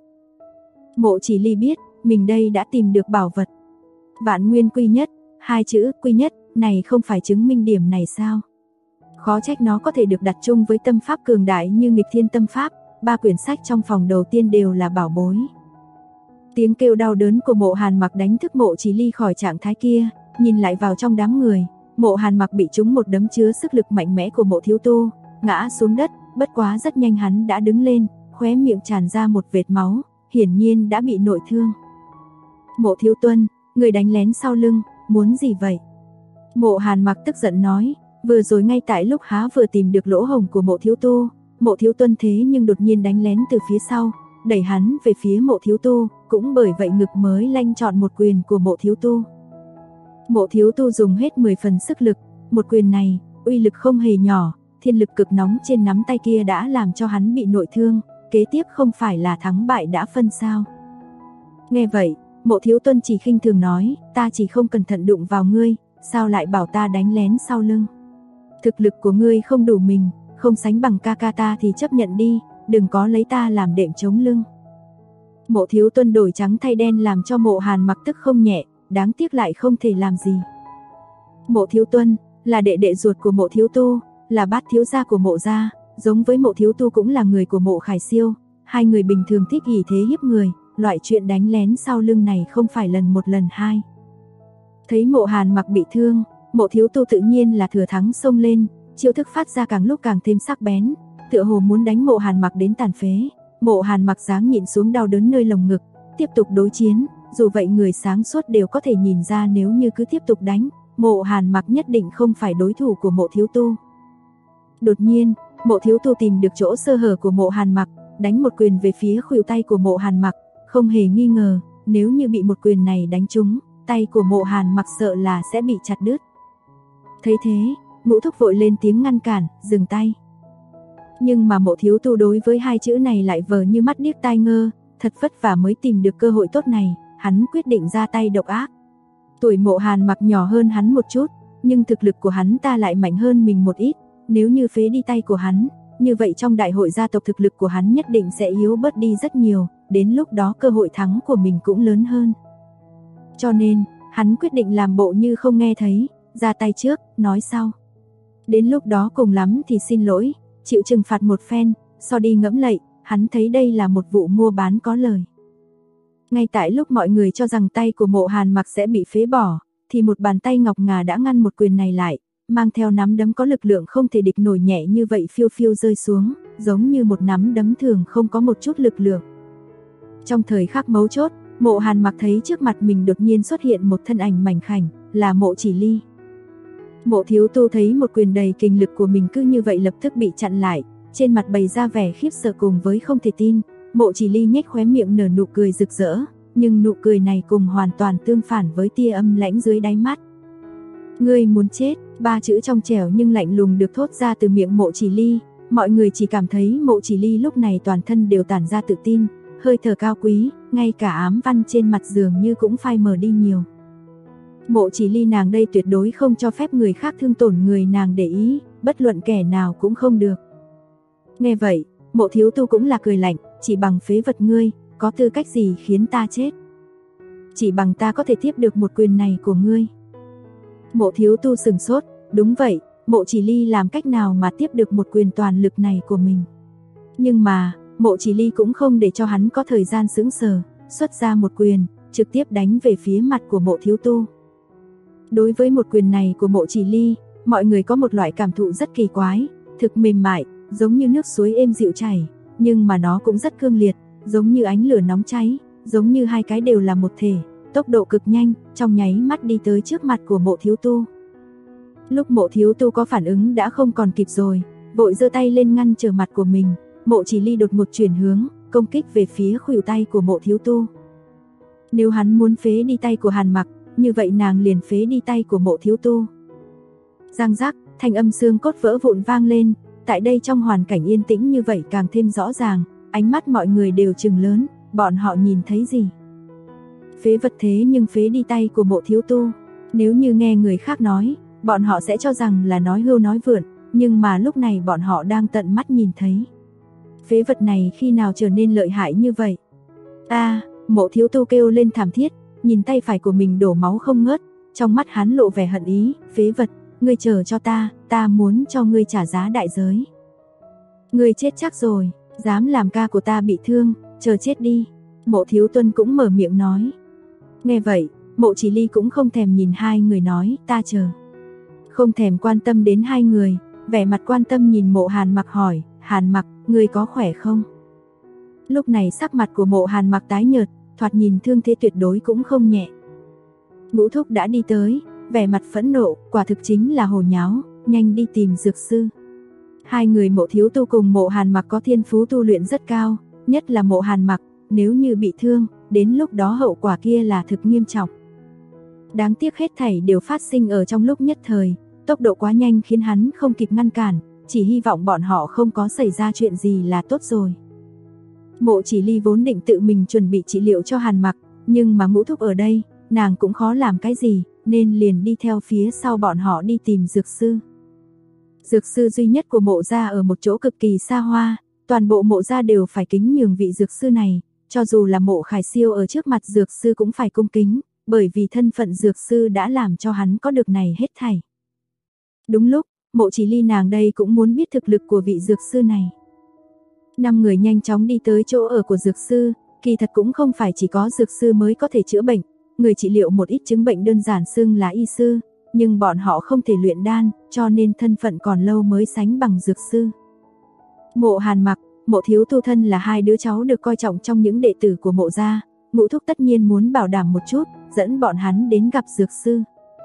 Mộ Chỉ Ly biết, mình đây đã tìm được bảo vật. Vạn Nguyên Quy Nhất, hai chữ Quy Nhất này không phải chứng minh điểm này sao? Khó trách nó có thể được đặt chung với tâm pháp cường đại như Nghịch Thiên Tâm Pháp, 3 quyển sách trong phòng đầu tiên đều là bảo bối. Tiếng kêu đau đớn của Mộ Hàn Mặc đánh thức Mộ Chỉ Ly khỏi trạng thái kia, nhìn lại vào trong đám người, Mộ Hàn Mặc bị trúng một đấm chứa sức lực mạnh mẽ của Mộ Thiếu Tu, ngã xuống đất, bất quá rất nhanh hắn đã đứng lên, khóe miệng tràn ra một vệt máu, hiển nhiên đã bị nội thương. Mộ Thiếu Tuân, người đánh lén sau lưng, muốn gì vậy? Mộ Hàn Mặc tức giận nói, vừa rồi ngay tại lúc há vừa tìm được lỗ hổng của Mộ Thiếu Tu, Mộ Thiếu Tuân thế nhưng đột nhiên đánh lén từ phía sau, đẩy hắn về phía Mộ Thiếu Tu, cũng bởi vậy ngực mới lanh chọn một quyền của Mộ Thiếu Tu. Mộ Thiếu Tu dùng hết 10 phần sức lực, một quyền này, uy lực không hề nhỏ, thiên lực cực nóng trên nắm tay kia đã làm cho hắn bị nội thương, kế tiếp không phải là thắng bại đã phân sao? Nghe vậy, Mộ Thiếu Tuân chỉ khinh thường nói, ta chỉ không cẩn thận đụng vào ngươi, sao lại bảo ta đánh lén sau lưng? Thực lực của ngươi không đủ mình, không sánh bằng ca ca ta thì chấp nhận đi, đừng có lấy ta làm đệm chống lưng. Mộ Thiếu Tuân đổi trắng thay đen làm cho Mộ Hàn Mặc tức không nhẹ, đáng tiếc lại không thể làm gì. Mộ Thiếu Tuân là đệ đệ ruột của Mộ Thiếu Tu, là bát thiếu gia của Mộ gia, giống với Mộ Thiếu Tu cũng là người của Mộ Khải Siêu, hai người bình thường thích ỷ thế hiếp người, loại chuyện đánh lén sau lưng này không phải lần một lần hai. Thấy Mộ Hàn Mặc bị thương, Mộ Thiếu Tu tự nhiên là thừa thắng xông lên, chiêu thức phát ra càng lúc càng thêm sắc bén, tựa hồ muốn đánh Mộ Hàn Mặc đến tàn phế. Mộ Hàn Mặc dáng nhịn xuống đau đớn nơi lồng ngực, tiếp tục đối chiến, dù vậy người sáng suốt đều có thể nhìn ra nếu như cứ tiếp tục đánh, Mộ Hàn Mặc nhất định không phải đối thủ của Mộ Thiếu Tu. Đột nhiên, Mộ Thiếu Tu tìm được chỗ sơ hở của Mộ Hàn Mặc, đánh một quyền về phía khuỷu tay của Mộ Hàn Mặc, không hề nghi ngờ, nếu như bị một quyền này đánh trúng, tay của Mộ Hàn Mặc sợ là sẽ bị chặt đứt. Thấy thế, Ngũ Thúc vội lên tiếng ngăn cản, dừng tay. Nhưng mà Mộ Thiếu Tu đối với hai chữ này lại vờ như mắt điếc tai ngơ, thật vất vả mới tìm được cơ hội tốt này, hắn quyết định ra tay độc ác. Tuổi Mộ Hàn Mặc nhỏ hơn hắn một chút, nhưng thực lực của hắn ta lại mạnh hơn mình một ít, nếu như phế đi tay của hắn, như vậy trong đại hội gia tộc thực lực của hắn nhất định sẽ yếu bớt đi rất nhiều, đến lúc đó cơ hội thắng của mình cũng lớn hơn. Cho nên, hắn quyết định làm bộ như không nghe thấy, ra tay trước, nói sau. Đến lúc đó cùng lắm thì xin lỗi, chịu trừng phạt một phen, so đi ngẫm lại, hắn thấy đây là một vụ mua bán có lời. Ngay tại lúc mọi người cho rằng tay của Mộ Hàn Mặc sẽ bị phế bỏ, thì một bàn tay ngọc ngà đã ngăn một quyền này lại, mang theo nắm đấm có lực lượng không thể địch nổi nhẹ như vậy phiêu phiêu rơi xuống, giống như một nắm đấm thường không có một chút lực lượng. Trong thời khắc mấu chốt, Mộ Hàn Mặc thấy trước mặt mình đột nhiên xuất hiện một thân ảnh mảnh khảnh, là Mộ Chỉ Ly. Mộ Thiếu Tu thấy một quyền đầy kình lực của mình cứ như vậy lập tức bị chặn lại, trên mặt bày ra vẻ khiếp sợ cùng với không thể tin, Mộ Chỉ Ly nhếch khóe miệng nở nụ cười rực rỡ, nhưng nụ cười này cùng hoàn toàn tương phản với tia âm lãnh dưới đáy mắt. Ngươi muốn chết, ba chữ trong trẻo nhưng lạnh lùng được thốt ra từ miệng Mộ Chỉ Ly, mọi người chỉ cảm thấy Mộ Chỉ Ly lúc này toàn thân đều tản ra tự tin, hơi thở cao quý, ngay cả ám văn trên mặt dường như cũng phai mờ đi nhiều. Mộ Chỉ Ly nàng đây tuyệt đối không cho phép người khác thương tổn người nàng để ý, bất luận kẻ nào cũng không được. Nghe vậy, Mộ Thiếu Tu cũng là cười lạnh, chỉ bằng phế vật ngươi, có tư cách gì khiến ta chết? Chỉ bằng ta có thể tiếp được một quyền này của ngươi. Mộ Thiếu Tu sừng sốt, đúng vậy, Mộ Chỉ Ly làm cách nào mà tiếp được một quyền toàn lực này của mình? Nhưng mà, Mộ Chỉ Ly cũng không để cho hắn có thời gian sững sờ, xuất ra một quyền, trực tiếp đánh về phía mặt của Mộ Thiếu Tu. Đối với một quyền này của Mộ Chỉ Ly, mọi người có một loại cảm thụ rất kỳ quái, thực mềm mại, giống như nước suối êm dịu chảy, nhưng mà nó cũng rất cương liệt, giống như ánh lửa nóng cháy, giống như hai cái đều là một thể, tốc độ cực nhanh, trong nháy mắt đi tới trước mặt của Mộ Thiếu Tu. Lúc Mộ Thiếu Tu có phản ứng đã không còn kịp rồi, vội giơ tay lên ngăn trở mặt của mình, Mộ Chỉ Ly đột ngột chuyển hướng, công kích về phía khuỷu tay của Mộ Thiếu Tu. Nếu hắn muốn phế đi tay của Hàn Mặc, như vậy nàng liền phế đi tay của Mộ Thiếu Tu. Răng rắc, thanh âm xương cốt vỡ vụn vang lên, tại đây trong hoàn cảnh yên tĩnh như vậy càng thêm rõ ràng, ánh mắt mọi người đều trừng lớn, bọn họ nhìn thấy gì? Phế vật thế nhưng phế đi tay của Mộ Thiếu Tu. Nếu như nghe người khác nói, bọn họ sẽ cho rằng là nói hưu nói vượn, nhưng mà lúc này bọn họ đang tận mắt nhìn thấy. Phế vật này khi nào trở nên lợi hại như vậy? Mộ Thiếu Tu kêu lên thảm thiết, nhìn tay phải của mình đổ máu không ngớt, trong mắt hắn lộ vẻ hận ý, phế vật, ngươi chờ cho ta muốn cho ngươi trả giá đại giới. Ngươi chết chắc rồi, dám làm ca của ta bị thương, chờ chết đi. Mộ Thiếu Tuân cũng mở miệng nói. Nghe vậy, Mộ Chỉ Ly cũng không thèm nhìn hai người nói, ta chờ. Không thèm quan tâm đến hai người, vẻ mặt quan tâm nhìn Mộ Hàn Mặc hỏi, Hàn Mặc, ngươi có khỏe không? Lúc này sắc mặt của Mộ Hàn Mặc tái nhợt, thoạt nhìn thương thế tuyệt đối cũng không nhẹ. Ngũ Thúc đã đi tới, vẻ mặt phẫn nộ, quả thực chính là hồ nháo, nhanh đi tìm dược sư. Hai người Mộ Thiếu Tu cùng Mộ Hàn Mặc có thiên phú tu luyện rất cao, nhất là Mộ Hàn Mặc, nếu như bị thương, đến lúc đó hậu quả kia là thực nghiêm trọng. Đáng tiếc hết thảy đều phát sinh ở trong lúc nhất thời, tốc độ quá nhanh khiến hắn không kịp ngăn cản, chỉ hy vọng bọn họ không có xảy ra chuyện gì là tốt rồi. Mộ Chỉ Ly vốn định tự mình chuẩn bị trị liệu cho Hàn Mặc, nhưng mà Ngũ Thúc ở đây, nàng cũng khó làm cái gì, nên liền đi theo phía sau bọn họ đi tìm dược sư. Dược sư duy nhất của Mộ gia ở một chỗ cực kỳ xa hoa, toàn bộ Mộ gia đều phải kính nhường vị dược sư này, cho dù là Mộ Khải Siêu ở trước mặt dược sư cũng phải cung kính, bởi vì thân phận dược sư đã làm cho hắn có được này hết thảy. Đúng lúc, Mộ Chỉ Ly nàng đây cũng muốn biết thực lực của vị dược sư này. 5 người nhanh chóng đi tới chỗ ở của dược sư, kỳ thật cũng không phải chỉ có dược sư mới có thể chữa bệnh, người trị liệu một ít chứng bệnh đơn giản xưng là y sư, nhưng bọn họ không thể luyện đan, cho nên thân phận còn lâu mới sánh bằng dược sư. Mộ Hàn Mặc, Mộ Thiếu Tu thân là hai đứa cháu được coi trọng trong những đệ tử của Mộ gia, Ngũ Thúc tất nhiên muốn bảo đảm một chút, dẫn bọn hắn đến gặp dược sư.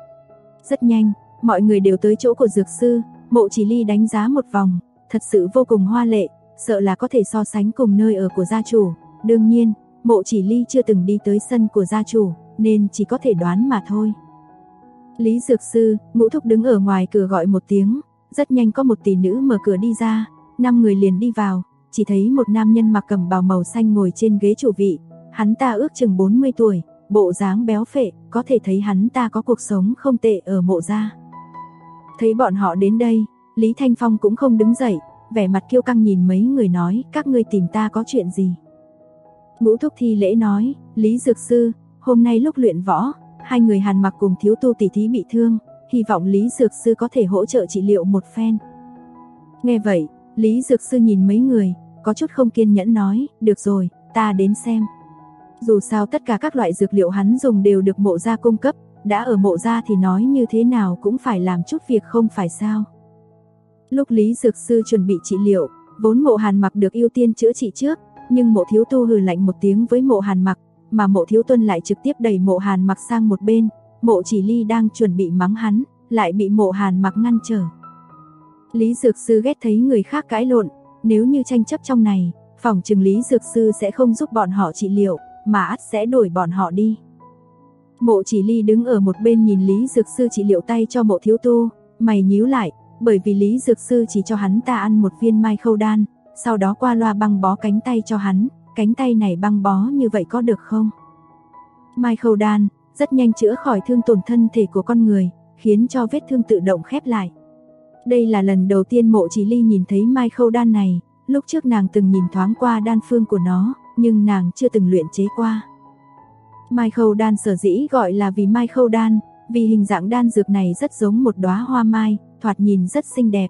Rất nhanh, mọi người đều tới chỗ của dược sư, Mộ Chỉ Ly đánh giá một vòng, thật sự vô cùng hoa lệ, sợ là có thể so sánh cùng nơi ở của gia chủ. Đương nhiên, Mộ Chỉ Ly chưa từng đi tới sân của gia chủ, nên chỉ có thể đoán mà thôi. Lý dược sư, Ngũ Thúc đứng ở ngoài cửa gọi một tiếng, rất nhanh có một tỷ nữ mở cửa đi ra, 5 người liền đi vào, chỉ thấy một nam nhân mặc cẩm bào màu xanh ngồi trên ghế chủ vị, hắn ta ước chừng 40 tuổi, bộ dáng béo phệ, có thể thấy hắn ta có cuộc sống không tệ ở Mộ gia. Thấy bọn họ đến đây, Lý Thanh Phong cũng không đứng dậy, vẻ mặt kiêu căng nhìn mấy người nói, các ngươi tìm ta có chuyện gì? Ngũ Thúc thi lễ nói, Lý dược sư, hôm nay lúc luyện võ, hai người Hàn Mặc cùng Thiếu Tu tỷ thí bị thương, hy vọng Lý dược sư có thể hỗ trợ trị liệu một phen. Nghe vậy, Lý dược sư nhìn mấy người, có chút không kiên nhẫn nói, được rồi, ta đến xem. Dù sao tất cả các loại dược liệu hắn dùng đều được Mộ gia cung cấp, đã ở Mộ gia thì nói như thế nào cũng phải làm chút việc không phải sao. Lúc Lý dược sư chuẩn bị trị liệu, vốn Mộ Hàn Mặc được ưu tiên chữa trị trước, nhưng Mộ Thiếu Tu hừ lạnh một tiếng với Mộ Hàn Mặc, mà Mộ Thiếu Tuân lại trực tiếp đẩy Mộ Hàn Mặc sang một bên, Mộ Chỉ Ly đang chuẩn bị mắng hắn, lại bị Mộ Hàn Mặc ngăn trở. Lý dược sư ghét thấy người khác cãi lộn, nếu như tranh chấp trong này, Phỏng chừng Lý Dược Sư sẽ không giúp bọn họ trị liệu, mà ắt sẽ đuổi bọn họ đi. Mộ Chỉ Ly đứng ở một bên nhìn Lý Dược Sư trị liệu tay cho Mộ Thiếu Tu, mày nhíu lại, bởi vì Lý Dược Sư chỉ cho hắn ta ăn một viên mai khâu đan, sau đó qua loa băng bó cánh tay cho hắn, cánh tay này băng bó như vậy có được không? Mai khâu đan rất nhanh chữa khỏi thương tổn thân thể của con người, khiến cho vết thương tự động khép lại. Đây là lần đầu tiên Mộ Chỉ Ly nhìn thấy mai khâu đan này, lúc trước nàng từng nhìn thoáng qua đan phương của nó, nhưng nàng chưa từng luyện chế qua. Mai khâu đan sở dĩ gọi là vì mai khâu đan, vì hình dạng đan dược này rất giống một đóa hoa mai, thoạt nhìn rất xinh đẹp.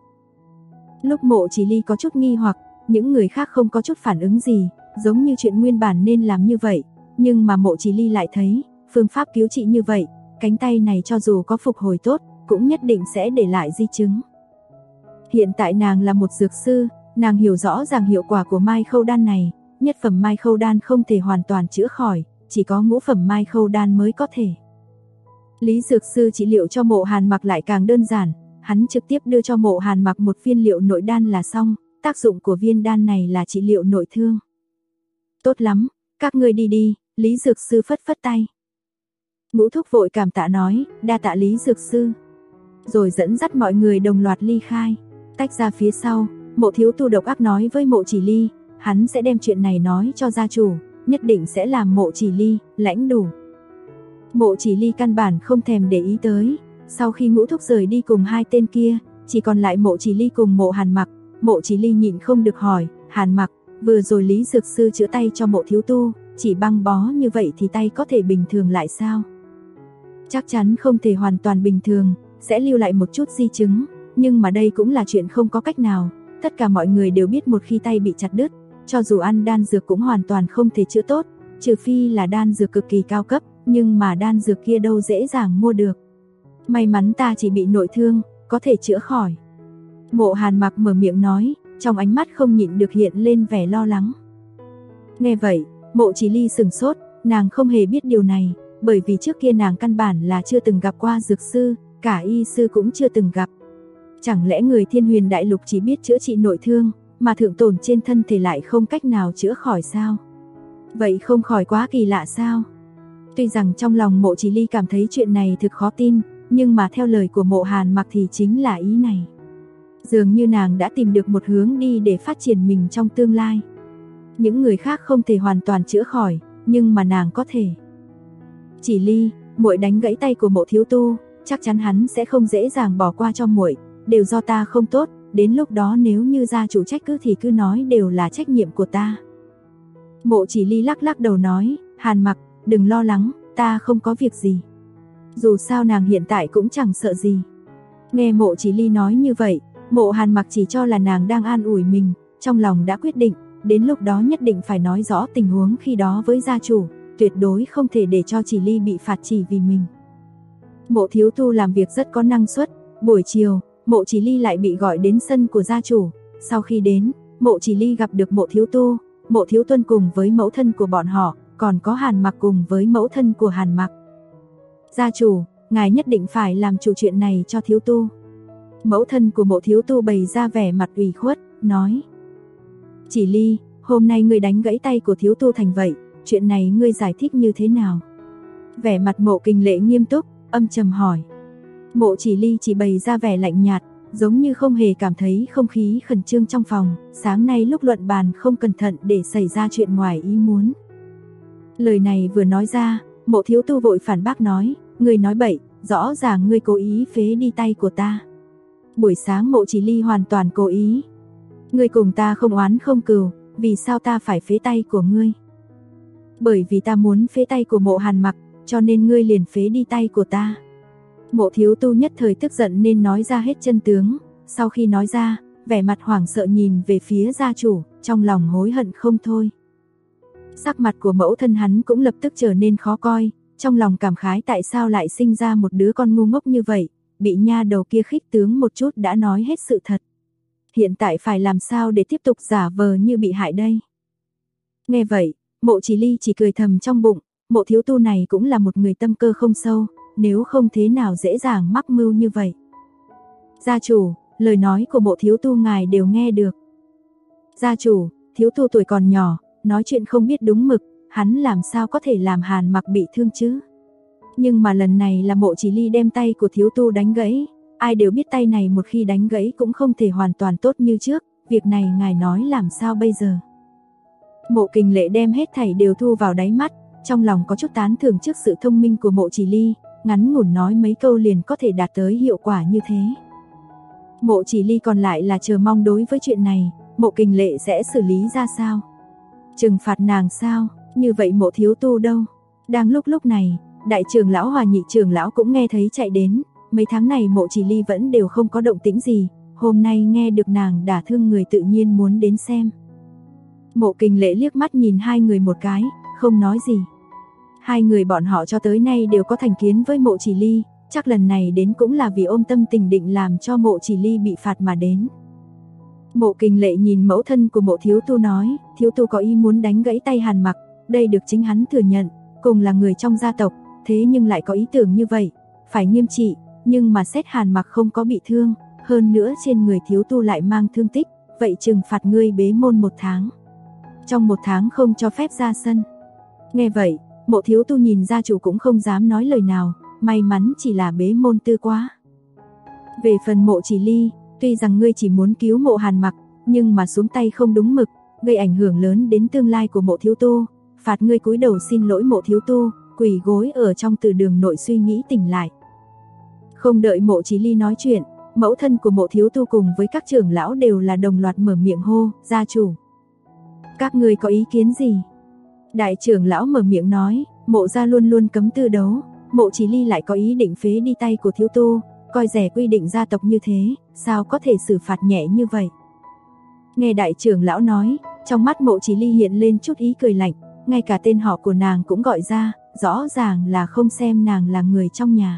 Lúc Mộ Chỉ Ly có chút nghi hoặc, những người khác không có chút phản ứng gì, giống như chuyện nguyên bản nên làm như vậy, nhưng mà Mộ Chỉ Ly lại thấy, phương pháp cứu trị như vậy, cánh tay này cho dù có phục hồi tốt, cũng nhất định sẽ để lại di chứng. Hiện tại nàng là một dược sư, nàng hiểu rõ ràng hiệu quả của mai khâu đan này, nhất phẩm mai khâu đan không thể hoàn toàn chữa khỏi, chỉ có ngũ phẩm mai khâu đan mới có thể. Lý Dược Sư trị liệu cho Mộ Hàn Mặc lại càng đơn giản, hắn trực tiếp đưa cho Mộ Hàn Mặc một viên liệu nội đan là xong, tác dụng của viên đan này là trị liệu nội thương. Tốt lắm, các ngươi đi đi, Lý Dược Sư phất phất tay. Ngũ Thúc vội cảm tạ nói, đa tạ Lý Dược Sư. Rồi dẫn dắt mọi người đồng loạt ly khai, tách ra phía sau, Mộ Thiếu Tu độc ác nói với Mộ Chỉ Ly, hắn sẽ đem chuyện này nói cho gia chủ, nhất định sẽ làm Mộ Chỉ Ly lãnh đủ. Mộ Chỉ Ly căn bản không thèm để ý tới, sau khi Ngũ Thúc rời đi cùng hai tên kia, chỉ còn lại Mộ Chỉ Ly cùng Mộ Hàn Mặc. Mộ Chỉ Ly nhịn không được hỏi, Hàn Mặc, vừa rồi Lý Dược Sư chữa tay cho Mộ Thiếu Tu, chỉ băng bó như vậy thì tay có thể bình thường lại sao? Chắc chắn không thể hoàn toàn bình thường, sẽ lưu lại một chút di chứng, nhưng mà đây cũng là chuyện không có cách nào. Tất cả mọi người đều biết một khi tay bị chặt đứt, cho dù ăn đan dược cũng hoàn toàn không thể chữa tốt, trừ phi là đan dược cực kỳ cao cấp, nhưng mà đan dược kia đâu dễ dàng mua được. May mắn ta chỉ bị nội thương, có thể chữa khỏi. Mộ Hàn Mặc mở miệng nói, trong ánh mắt không nhịn được hiện lên vẻ lo lắng. Nghe vậy, Mộ Chỉ Ly sửng sốt, nàng không hề biết điều này, bởi vì trước kia nàng căn bản là chưa từng gặp qua dược sư, cả y sư cũng chưa từng gặp. Chẳng lẽ người Thiên Huyền Đại Lục chỉ biết chữa trị nội thương, mà thượng tổn trên thân thể lại không cách nào chữa khỏi sao? Vậy không khỏi quá kỳ lạ sao? Tuy rằng trong lòng Mộ Chỉ Ly cảm thấy chuyện này thực khó tin, nhưng mà theo lời của Mộ Hàn Mặc thì chính là ý này. Dường như nàng đã tìm được một hướng đi để phát triển mình trong tương lai. Những người khác không thể hoàn toàn chữa khỏi, nhưng mà nàng có thể. Chỉ Ly, muội đánh gãy tay của Mộ Thiếu Tu, chắc chắn hắn sẽ không dễ dàng bỏ qua cho muội, đều do ta không tốt, đến lúc đó nếu như gia chủ trách cứ thì cứ nói đều là trách nhiệm của ta. Mộ Chỉ Ly lắc lắc đầu nói, Hàn Mặc, đừng lo lắng, ta không có việc gì. Dù sao nàng hiện tại cũng chẳng sợ gì. Nghe Mộ Chỉ Ly nói như vậy, Mộ Hàn Mặc chỉ cho là nàng đang an ủi mình, trong lòng đã quyết định, đến lúc đó nhất định phải nói rõ tình huống khi đó với gia chủ, tuyệt đối không thể để cho Chỉ Ly bị phạt chỉ vì mình. Mộ Thiếu Tu làm việc rất có năng suất, buổi chiều, Mộ Chỉ Ly lại bị gọi đến sân của gia chủ, sau khi đến, Mộ Chỉ Ly gặp được Mộ Thiếu Tu, Mộ Thiếu Tuân cùng với mẫu thân của bọn họ, còn có Hàn Mặc cùng với mẫu thân của Hàn Mặc. Gia chủ, ngài nhất định phải làm chủ chuyện này cho Thiếu Tu. Mẫu thân của Mộ Thiếu Tu bày ra vẻ mặt ủy khuất, nói. Chỉ Ly, hôm nay ngươi đánh gãy tay của Thiếu Tu thành vậy, chuyện này ngươi giải thích như thế nào? Vẻ mặt Mộ Kình Lệ nghiêm túc, âm trầm hỏi. Mộ Chỉ Ly chỉ bày ra vẻ lạnh nhạt, giống như không hề cảm thấy không khí khẩn trương trong phòng, sáng nay lúc luận bàn không cẩn thận để xảy ra chuyện ngoài ý muốn. Lời này vừa nói ra, Mộ Thiếu Tu vội phản bác nói, ngươi nói bậy, rõ ràng ngươi cố ý phế đi tay của ta. Buổi sáng Mộ Chỉ Ly hoàn toàn cố ý. Ngươi cùng ta không oán không cừu, vì sao ta phải phế tay của ngươi? Bởi vì ta muốn phế tay của Mộ Hàn Mặc, cho nên ngươi liền phế đi tay của ta. Mộ Thiếu Tu nhất thời tức giận nên nói ra hết chân tướng, sau khi nói ra, vẻ mặt hoảng sợ nhìn về phía gia chủ, trong lòng hối hận không thôi. Sắc mặt của mẫu thân hắn cũng lập tức trở nên khó coi, trong lòng cảm khái tại sao lại sinh ra một đứa con ngu ngốc như vậy, bị nha đầu kia khích tướng một chút đã nói hết sự thật. Hiện tại phải làm sao để tiếp tục giả vờ như bị hại đây? Nghe vậy, Mộ Chỉ Ly chỉ cười thầm trong bụng, Mộ Thiếu Tu này cũng là một người tâm cơ không sâu, nếu không thế nào dễ dàng mắc mưu như vậy. Gia chủ, lời nói của Mộ Thiếu Tu ngài đều nghe được. Gia chủ, Thiếu tu tuổi còn nhỏ, nói chuyện không biết đúng mực, hắn làm sao có thể làm Hàn Mặc bị thương chứ? Nhưng mà lần này là Mộ Chỉ Ly đem tay của thiếu tu đánh gãy, ai đều biết tay này một khi đánh gãy cũng không thể hoàn toàn tốt như trước, việc này ngài nói làm sao bây giờ? Mộ Kình Lệ đem hết thảy đều thu vào đáy mắt, trong lòng có chút tán thưởng trước sự thông minh của Mộ Chỉ Ly, ngắn ngủn nói mấy câu liền có thể đạt tới hiệu quả như thế. Mộ Chỉ Ly còn lại là chờ mong đối với chuyện này, Mộ Kình Lệ sẽ xử lý ra sao? Trừng phạt nàng sao? Như vậy Mộ thiếu tu đâu? Đang lúc này, đại trưởng lão Hòa nhị trưởng lão cũng nghe thấy chạy đến, mấy tháng này Mộ Chỉ Ly vẫn đều không có động tĩnh gì, hôm nay nghe được nàng đả thương người tự nhiên muốn đến xem. Mộ Kình Lệ liếc mắt nhìn hai người một cái, không nói gì. Hai người bọn họ cho tới nay đều có thành kiến với Mộ Chỉ Ly, chắc lần này đến cũng là vì ôm tâm tình định làm cho Mộ Chỉ Ly bị phạt mà đến. Mộ Kình Lệ nhìn mẫu thân của Mộ thiếu tu nói, thiếu tu có ý muốn đánh gãy tay Hàn Mặc, đây được chính hắn thừa nhận, cùng là người trong gia tộc, thế nhưng lại có ý tưởng như vậy, phải nghiêm trị, nhưng mà xét Hàn Mặc không có bị thương, hơn nữa trên người thiếu tu lại mang thương tích, vậy trừng phạt ngươi bế môn 1 tháng. Trong 1 tháng không cho phép ra sân. Nghe vậy, Mộ thiếu tu nhìn gia chủ cũng không dám nói lời nào, may mắn chỉ là bế môn tư quá. Về phần Mộ Chỉ Ly, tuy rằng ngươi chỉ muốn cứu Mộ Hàn Mặc, nhưng mà xuống tay không đúng mực, gây ảnh hưởng lớn đến tương lai của Mộ thiếu tu, phạt ngươi cúi đầu xin lỗi Mộ thiếu tu, quỳ gối ở trong từ đường nội suy nghĩ tỉnh lại. Không đợi Mộ Chỉ Ly nói chuyện, mẫu thân của Mộ thiếu tu cùng với các trưởng lão đều là đồng loạt mở miệng hô, gia chủ. Các ngươi có ý kiến gì? Đại trưởng lão mở miệng nói, Mộ gia luôn luôn cấm tư đấu, Mộ Chỉ Ly lại có ý định phế đi tay của thiếu tu, coi rẻ quy định gia tộc như thế, sao có thể xử phạt nhẹ như vậy? Nghe đại trưởng lão nói, trong mắt Mộ Chỉ Ly hiện lên chút ý cười lạnh, ngay cả tên họ của nàng cũng gọi ra, rõ ràng là không xem nàng là người trong nhà.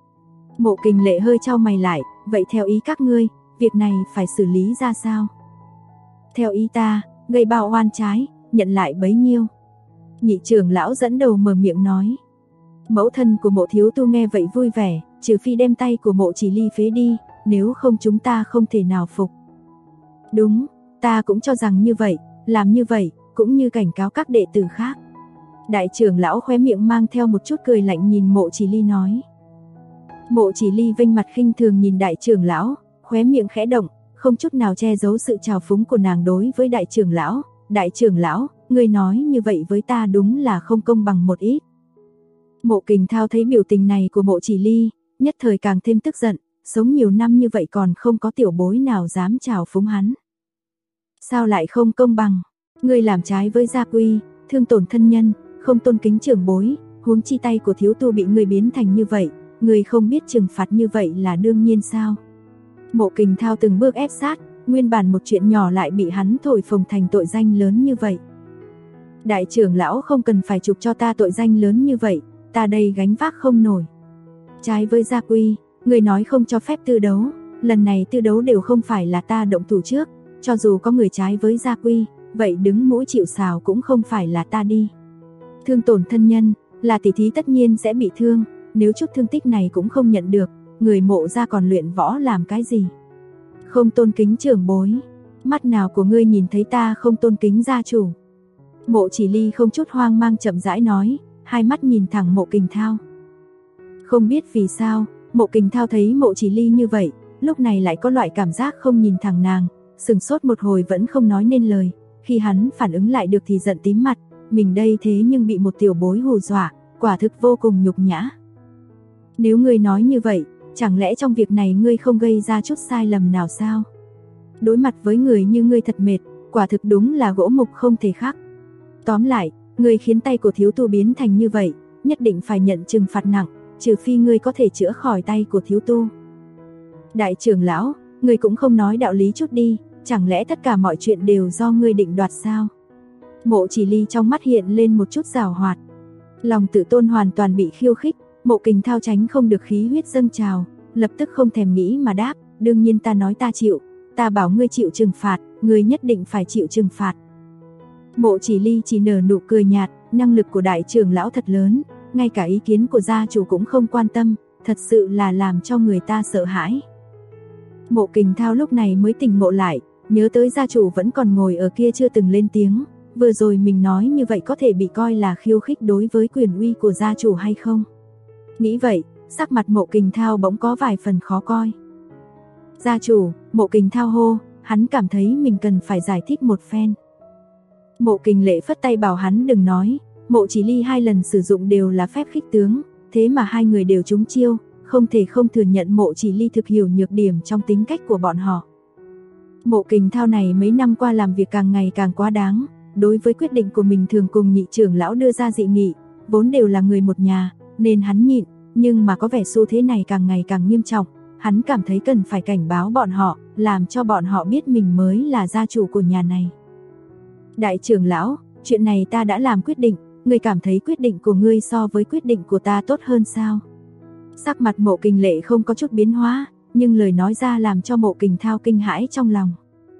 Mộ Kình Lệ hơi chau mày lại, vậy theo ý các ngươi, việc này phải xử lý ra sao? Theo ý ta, gây bao oan trái, nhận lại bấy nhiêu. Nhị trưởng lão dẫn đầu mở miệng nói. Mẫu thân của Mộ thiếu tu nghe vậy vui vẻ, trừ phi đem tay của Mộ Chỉ Ly phế đi, nếu không chúng ta không thể nào phục. Đúng, ta cũng cho rằng như vậy, làm như vậy, cũng như cảnh cáo các đệ tử khác. Đại trưởng lão khóe miệng mang theo một chút cười lạnh nhìn Mộ Chỉ Ly nói. Mộ Chỉ Ly vênh mặt khinh thường nhìn đại trưởng lão, khóe miệng khẽ động, không chút nào che giấu sự trào phúng của nàng đối với đại trưởng lão. Đại trưởng lão, ngươi nói như vậy với ta đúng là không công bằng một ít. Mộ Kình Thao thấy biểu tình này của Mộ Chỉ Ly, nhất thời càng thêm tức giận, sống nhiều năm như vậy còn không có tiểu bối nào dám trào phúng hắn. Sao lại không công bằng? Ngươi làm trái với gia quy, thương tổn thân nhân, không tôn kính trưởng bối, huống chi tay của thiếu tu bị ngươi biến thành như vậy, ngươi không biết trừng phạt như vậy là đương nhiên sao? Mộ Kình Thao từng bước ép sát, nguyên bản một chuyện nhỏ lại bị hắn thổi phồng thành tội danh lớn như vậy. Đại trưởng lão không cần phải chụp cho ta tội danh lớn như vậy, ta đây gánh vác không nổi. Trái với gia quy, người nói không cho phép tư đấu, lần này tư đấu đều không phải là ta động thủ trước, cho dù có người trái với gia quy, vậy đứng mũi chịu sào cũng không phải là ta đi. Thương tổn thân nhân, là tỷ thí tất nhiên sẽ bị thương, nếu chút thương tích này cũng không nhận được, người Mộ gia còn luyện võ làm cái gì? Không tôn kính trưởng bối, mắt nào của ngươi nhìn thấy ta không tôn kính gia chủ? Mộ Chỉ Ly không chút hoang mang chậm rãi nói, hai mắt nhìn thẳng Mộ Kình Thao. Không biết vì sao, Mộ Kình Thao thấy Mộ Chỉ Ly như vậy, lúc này lại có loại cảm giác không nhìn thẳng nàng, sừng sốt một hồi vẫn không nói nên lời, khi hắn phản ứng lại được thì giận tím mặt, mình đây thế nhưng bị một tiểu bối hù dọa, quả thực vô cùng nhục nhã. Nếu ngươi nói như vậy, chẳng lẽ trong việc này ngươi không gây ra chút sai lầm nào sao? Đối mặt với người như ngươi thật mệt, quả thực đúng là gỗ mục không thể khác. Tóm lại, ngươi khiến tay của thiếu tu biến thành như vậy, nhất định phải nhận trừng phạt nặng, trừ phi ngươi có thể chữa khỏi tay của thiếu tu. Đại trưởng lão, ngươi cũng không nói đạo lý chút đi, chẳng lẽ tất cả mọi chuyện đều do ngươi định đoạt sao? Mộ Chỉ Ly trong mắt hiện lên một chút giảo hoạt. Lòng tự tôn hoàn toàn bị khiêu khích, Mộ Kình Thao tránh không được khí huyết dâng trào, lập tức không thèm nghĩ mà đáp, đương nhiên ta nói ta chịu, ta bảo ngươi chịu trừng phạt, ngươi nhất định phải chịu trừng phạt. Mộ Chỉ Ly chỉ nở nụ cười nhạt, năng lực của đại trưởng lão thật lớn, ngay cả ý kiến của gia chủ cũng không quan tâm, thật sự là làm cho người ta sợ hãi. Mộ Kình Thao lúc này mới tỉnh ngộ lại, nhớ tới gia chủ vẫn còn ngồi ở kia chưa từng lên tiếng, vừa rồi mình nói như vậy có thể bị coi là khiêu khích đối với quyền uy của gia chủ hay không? Nghĩ vậy, sắc mặt Mộ Kình Thao bỗng có vài phần khó coi. Gia chủ, Mộ Kình Thao hô, hắn cảm thấy mình cần phải giải thích một phen. Mộ Kình Lệ phất tay bảo hắn đừng nói, Mộ Chỉ Ly 2 lần sử dụng đều là phép khích tướng, thế mà 2 người đều trúng chiêu, không thể không thừa nhận Mộ Chỉ Ly thực hiểu nhược điểm trong tính cách của bọn họ. Mộ Kình Thao này mấy năm qua làm việc càng ngày càng quá đáng, đối với quyết định của mình thường cùng nhị trưởng lão đưa ra dị nghị, vốn đều là người một nhà, nên hắn nhịn, nhưng mà có vẻ xu thế này càng ngày càng nghiêm trọng, hắn cảm thấy cần phải cảnh báo bọn họ, làm cho bọn họ biết mình mới là gia chủ của nhà này. Đại trưởng lão, chuyện này ta đã làm quyết định, ngươi cảm thấy quyết định của ngươi so với quyết định của ta tốt hơn sao? Sắc mặt Mộ Kình Lệ không có chút biến hóa, nhưng lời nói ra làm cho Mộ Kình Thao kinh hãi trong lòng.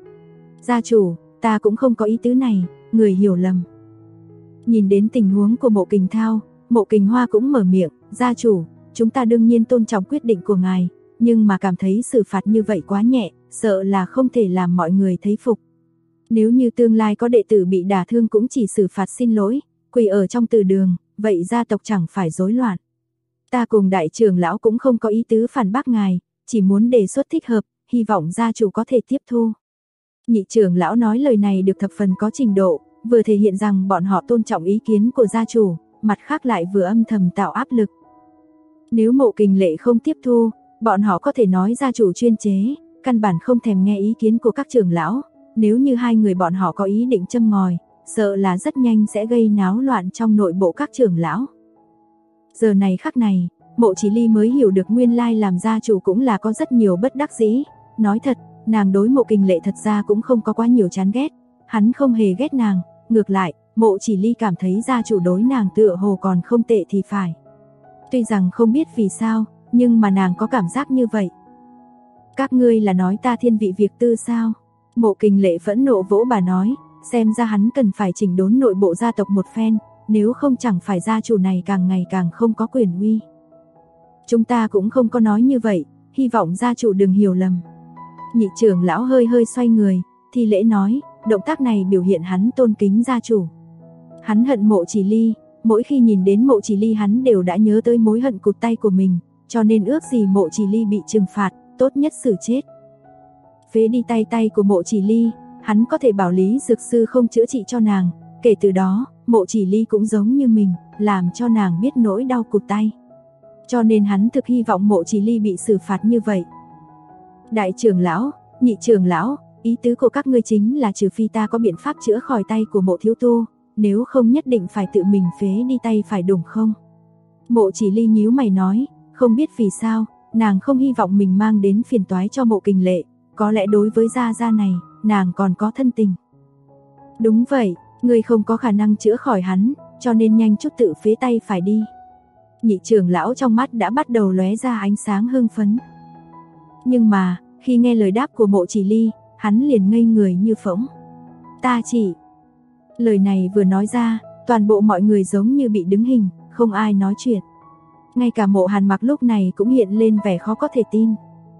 Gia chủ, ta cũng không có ý tứ này, người hiểu lầm. Nhìn đến tình huống của Mộ Kình Thao, Mộ Kình Hoa cũng mở miệng, gia chủ, chúng ta đương nhiên tôn trọng quyết định của ngài, nhưng mà cảm thấy xử phạt như vậy quá nhẹ, sợ là không thể làm mọi người thấy phục. Nếu như tương lai có đệ tử bị đả thương cũng chỉ xử phạt xin lỗi, quỳ ở trong từ đường, vậy gia tộc chẳng phải rối loạn. Ta cùng đại trưởng lão cũng không có ý tứ phản bác ngài, chỉ muốn đề xuất thích hợp, hy vọng gia chủ có thể tiếp thu. Nhị trưởng lão nói lời này được thập phần có trình độ, vừa thể hiện rằng bọn họ tôn trọng ý kiến của gia chủ, mặt khác lại vừa âm thầm tạo áp lực. Nếu Mộ Kình Lệ không tiếp thu, bọn họ có thể nói gia chủ chuyên chế, căn bản không thèm nghe ý kiến của các trưởng lão, nếu như 2 người bọn họ có ý định châm ngòi, sợ là rất nhanh sẽ gây náo loạn trong nội bộ các trưởng lão. Giờ này khắc này, Mộ Chỉ Ly mới hiểu được nguyên lai làm gia chủ cũng là có rất nhiều bất đắc dĩ, nói thật, nàng đối Mộ Kình Lệ thật ra cũng không có quá nhiều chán ghét, hắn không hề ghét nàng, ngược lại, Mộ Chỉ Ly cảm thấy gia chủ đối nàng tựa hồ còn không tệ thì phải. Tuy rằng không biết vì sao, nhưng mà nàng có cảm giác như vậy. Các ngươi là nói ta thiên vị việc tư sao? Mộ Kình Lệ phẫn nộ vỗ bà nói, xem ra hắn cần phải chỉnh đốn nội bộ gia tộc một phen, nếu không chẳng phải gia chủ này càng ngày càng không có quyền uy. Chúng ta cũng không có nói như vậy, hy vọng gia chủ đừng hiểu lầm. Nhị trưởng lão hơi hơi xoay người, thi lễ nói, động tác này biểu hiện hắn tôn kính gia chủ. Hắn hận Mộ Chỉ Ly, mỗi khi nhìn đến Mộ Chỉ Ly hắn đều đã nhớ tới mối hận cụt tay của mình, cho nên ước gì Mộ Chỉ Ly bị trừng phạt, tốt nhất xử chết. Phế đi tay của Mộ Chỉ Ly, hắn có thể bảo Lý Dược Sư không chữa trị cho nàng, kể từ đó, Mộ Chỉ Ly cũng giống như mình, làm cho nàng biết nỗi đau cụt tay. Cho nên hắn thực hy vọng Mộ Chỉ Ly bị xử phạt như vậy. Đại trưởng lão, nhị trưởng lão, ý tứ của các ngươi chính là trừ phi ta có biện pháp chữa khỏi tay của Mộ thiếu tu, nếu không nhất định phải tự mình phế đi tay phải đúng không? Mộ Chỉ Ly nhíu mày nói, không biết vì sao, nàng không hy vọng mình mang đến phiền toái cho Mộ Kình Lệ, có lẽ đối với gia này, nàng còn có thân tình. Đúng vậy, ngươi không có khả năng chữa khỏi hắn, cho nên nhanh chút tự phế tay phải đi. Nhị trưởng lão trong mắt đã bắt đầu lóe ra ánh sáng hưng phấn. Nhưng mà, khi nghe lời đáp của Mộ Chỉ Ly, hắn liền ngây người như phỗng. Ta chỉ... Lời này vừa nói ra, toàn bộ mọi người giống như bị đứng hình, không ai nói chuyện. Ngay cả Mộ Hàn Mặc lúc này cũng hiện lên vẻ khó có thể tin.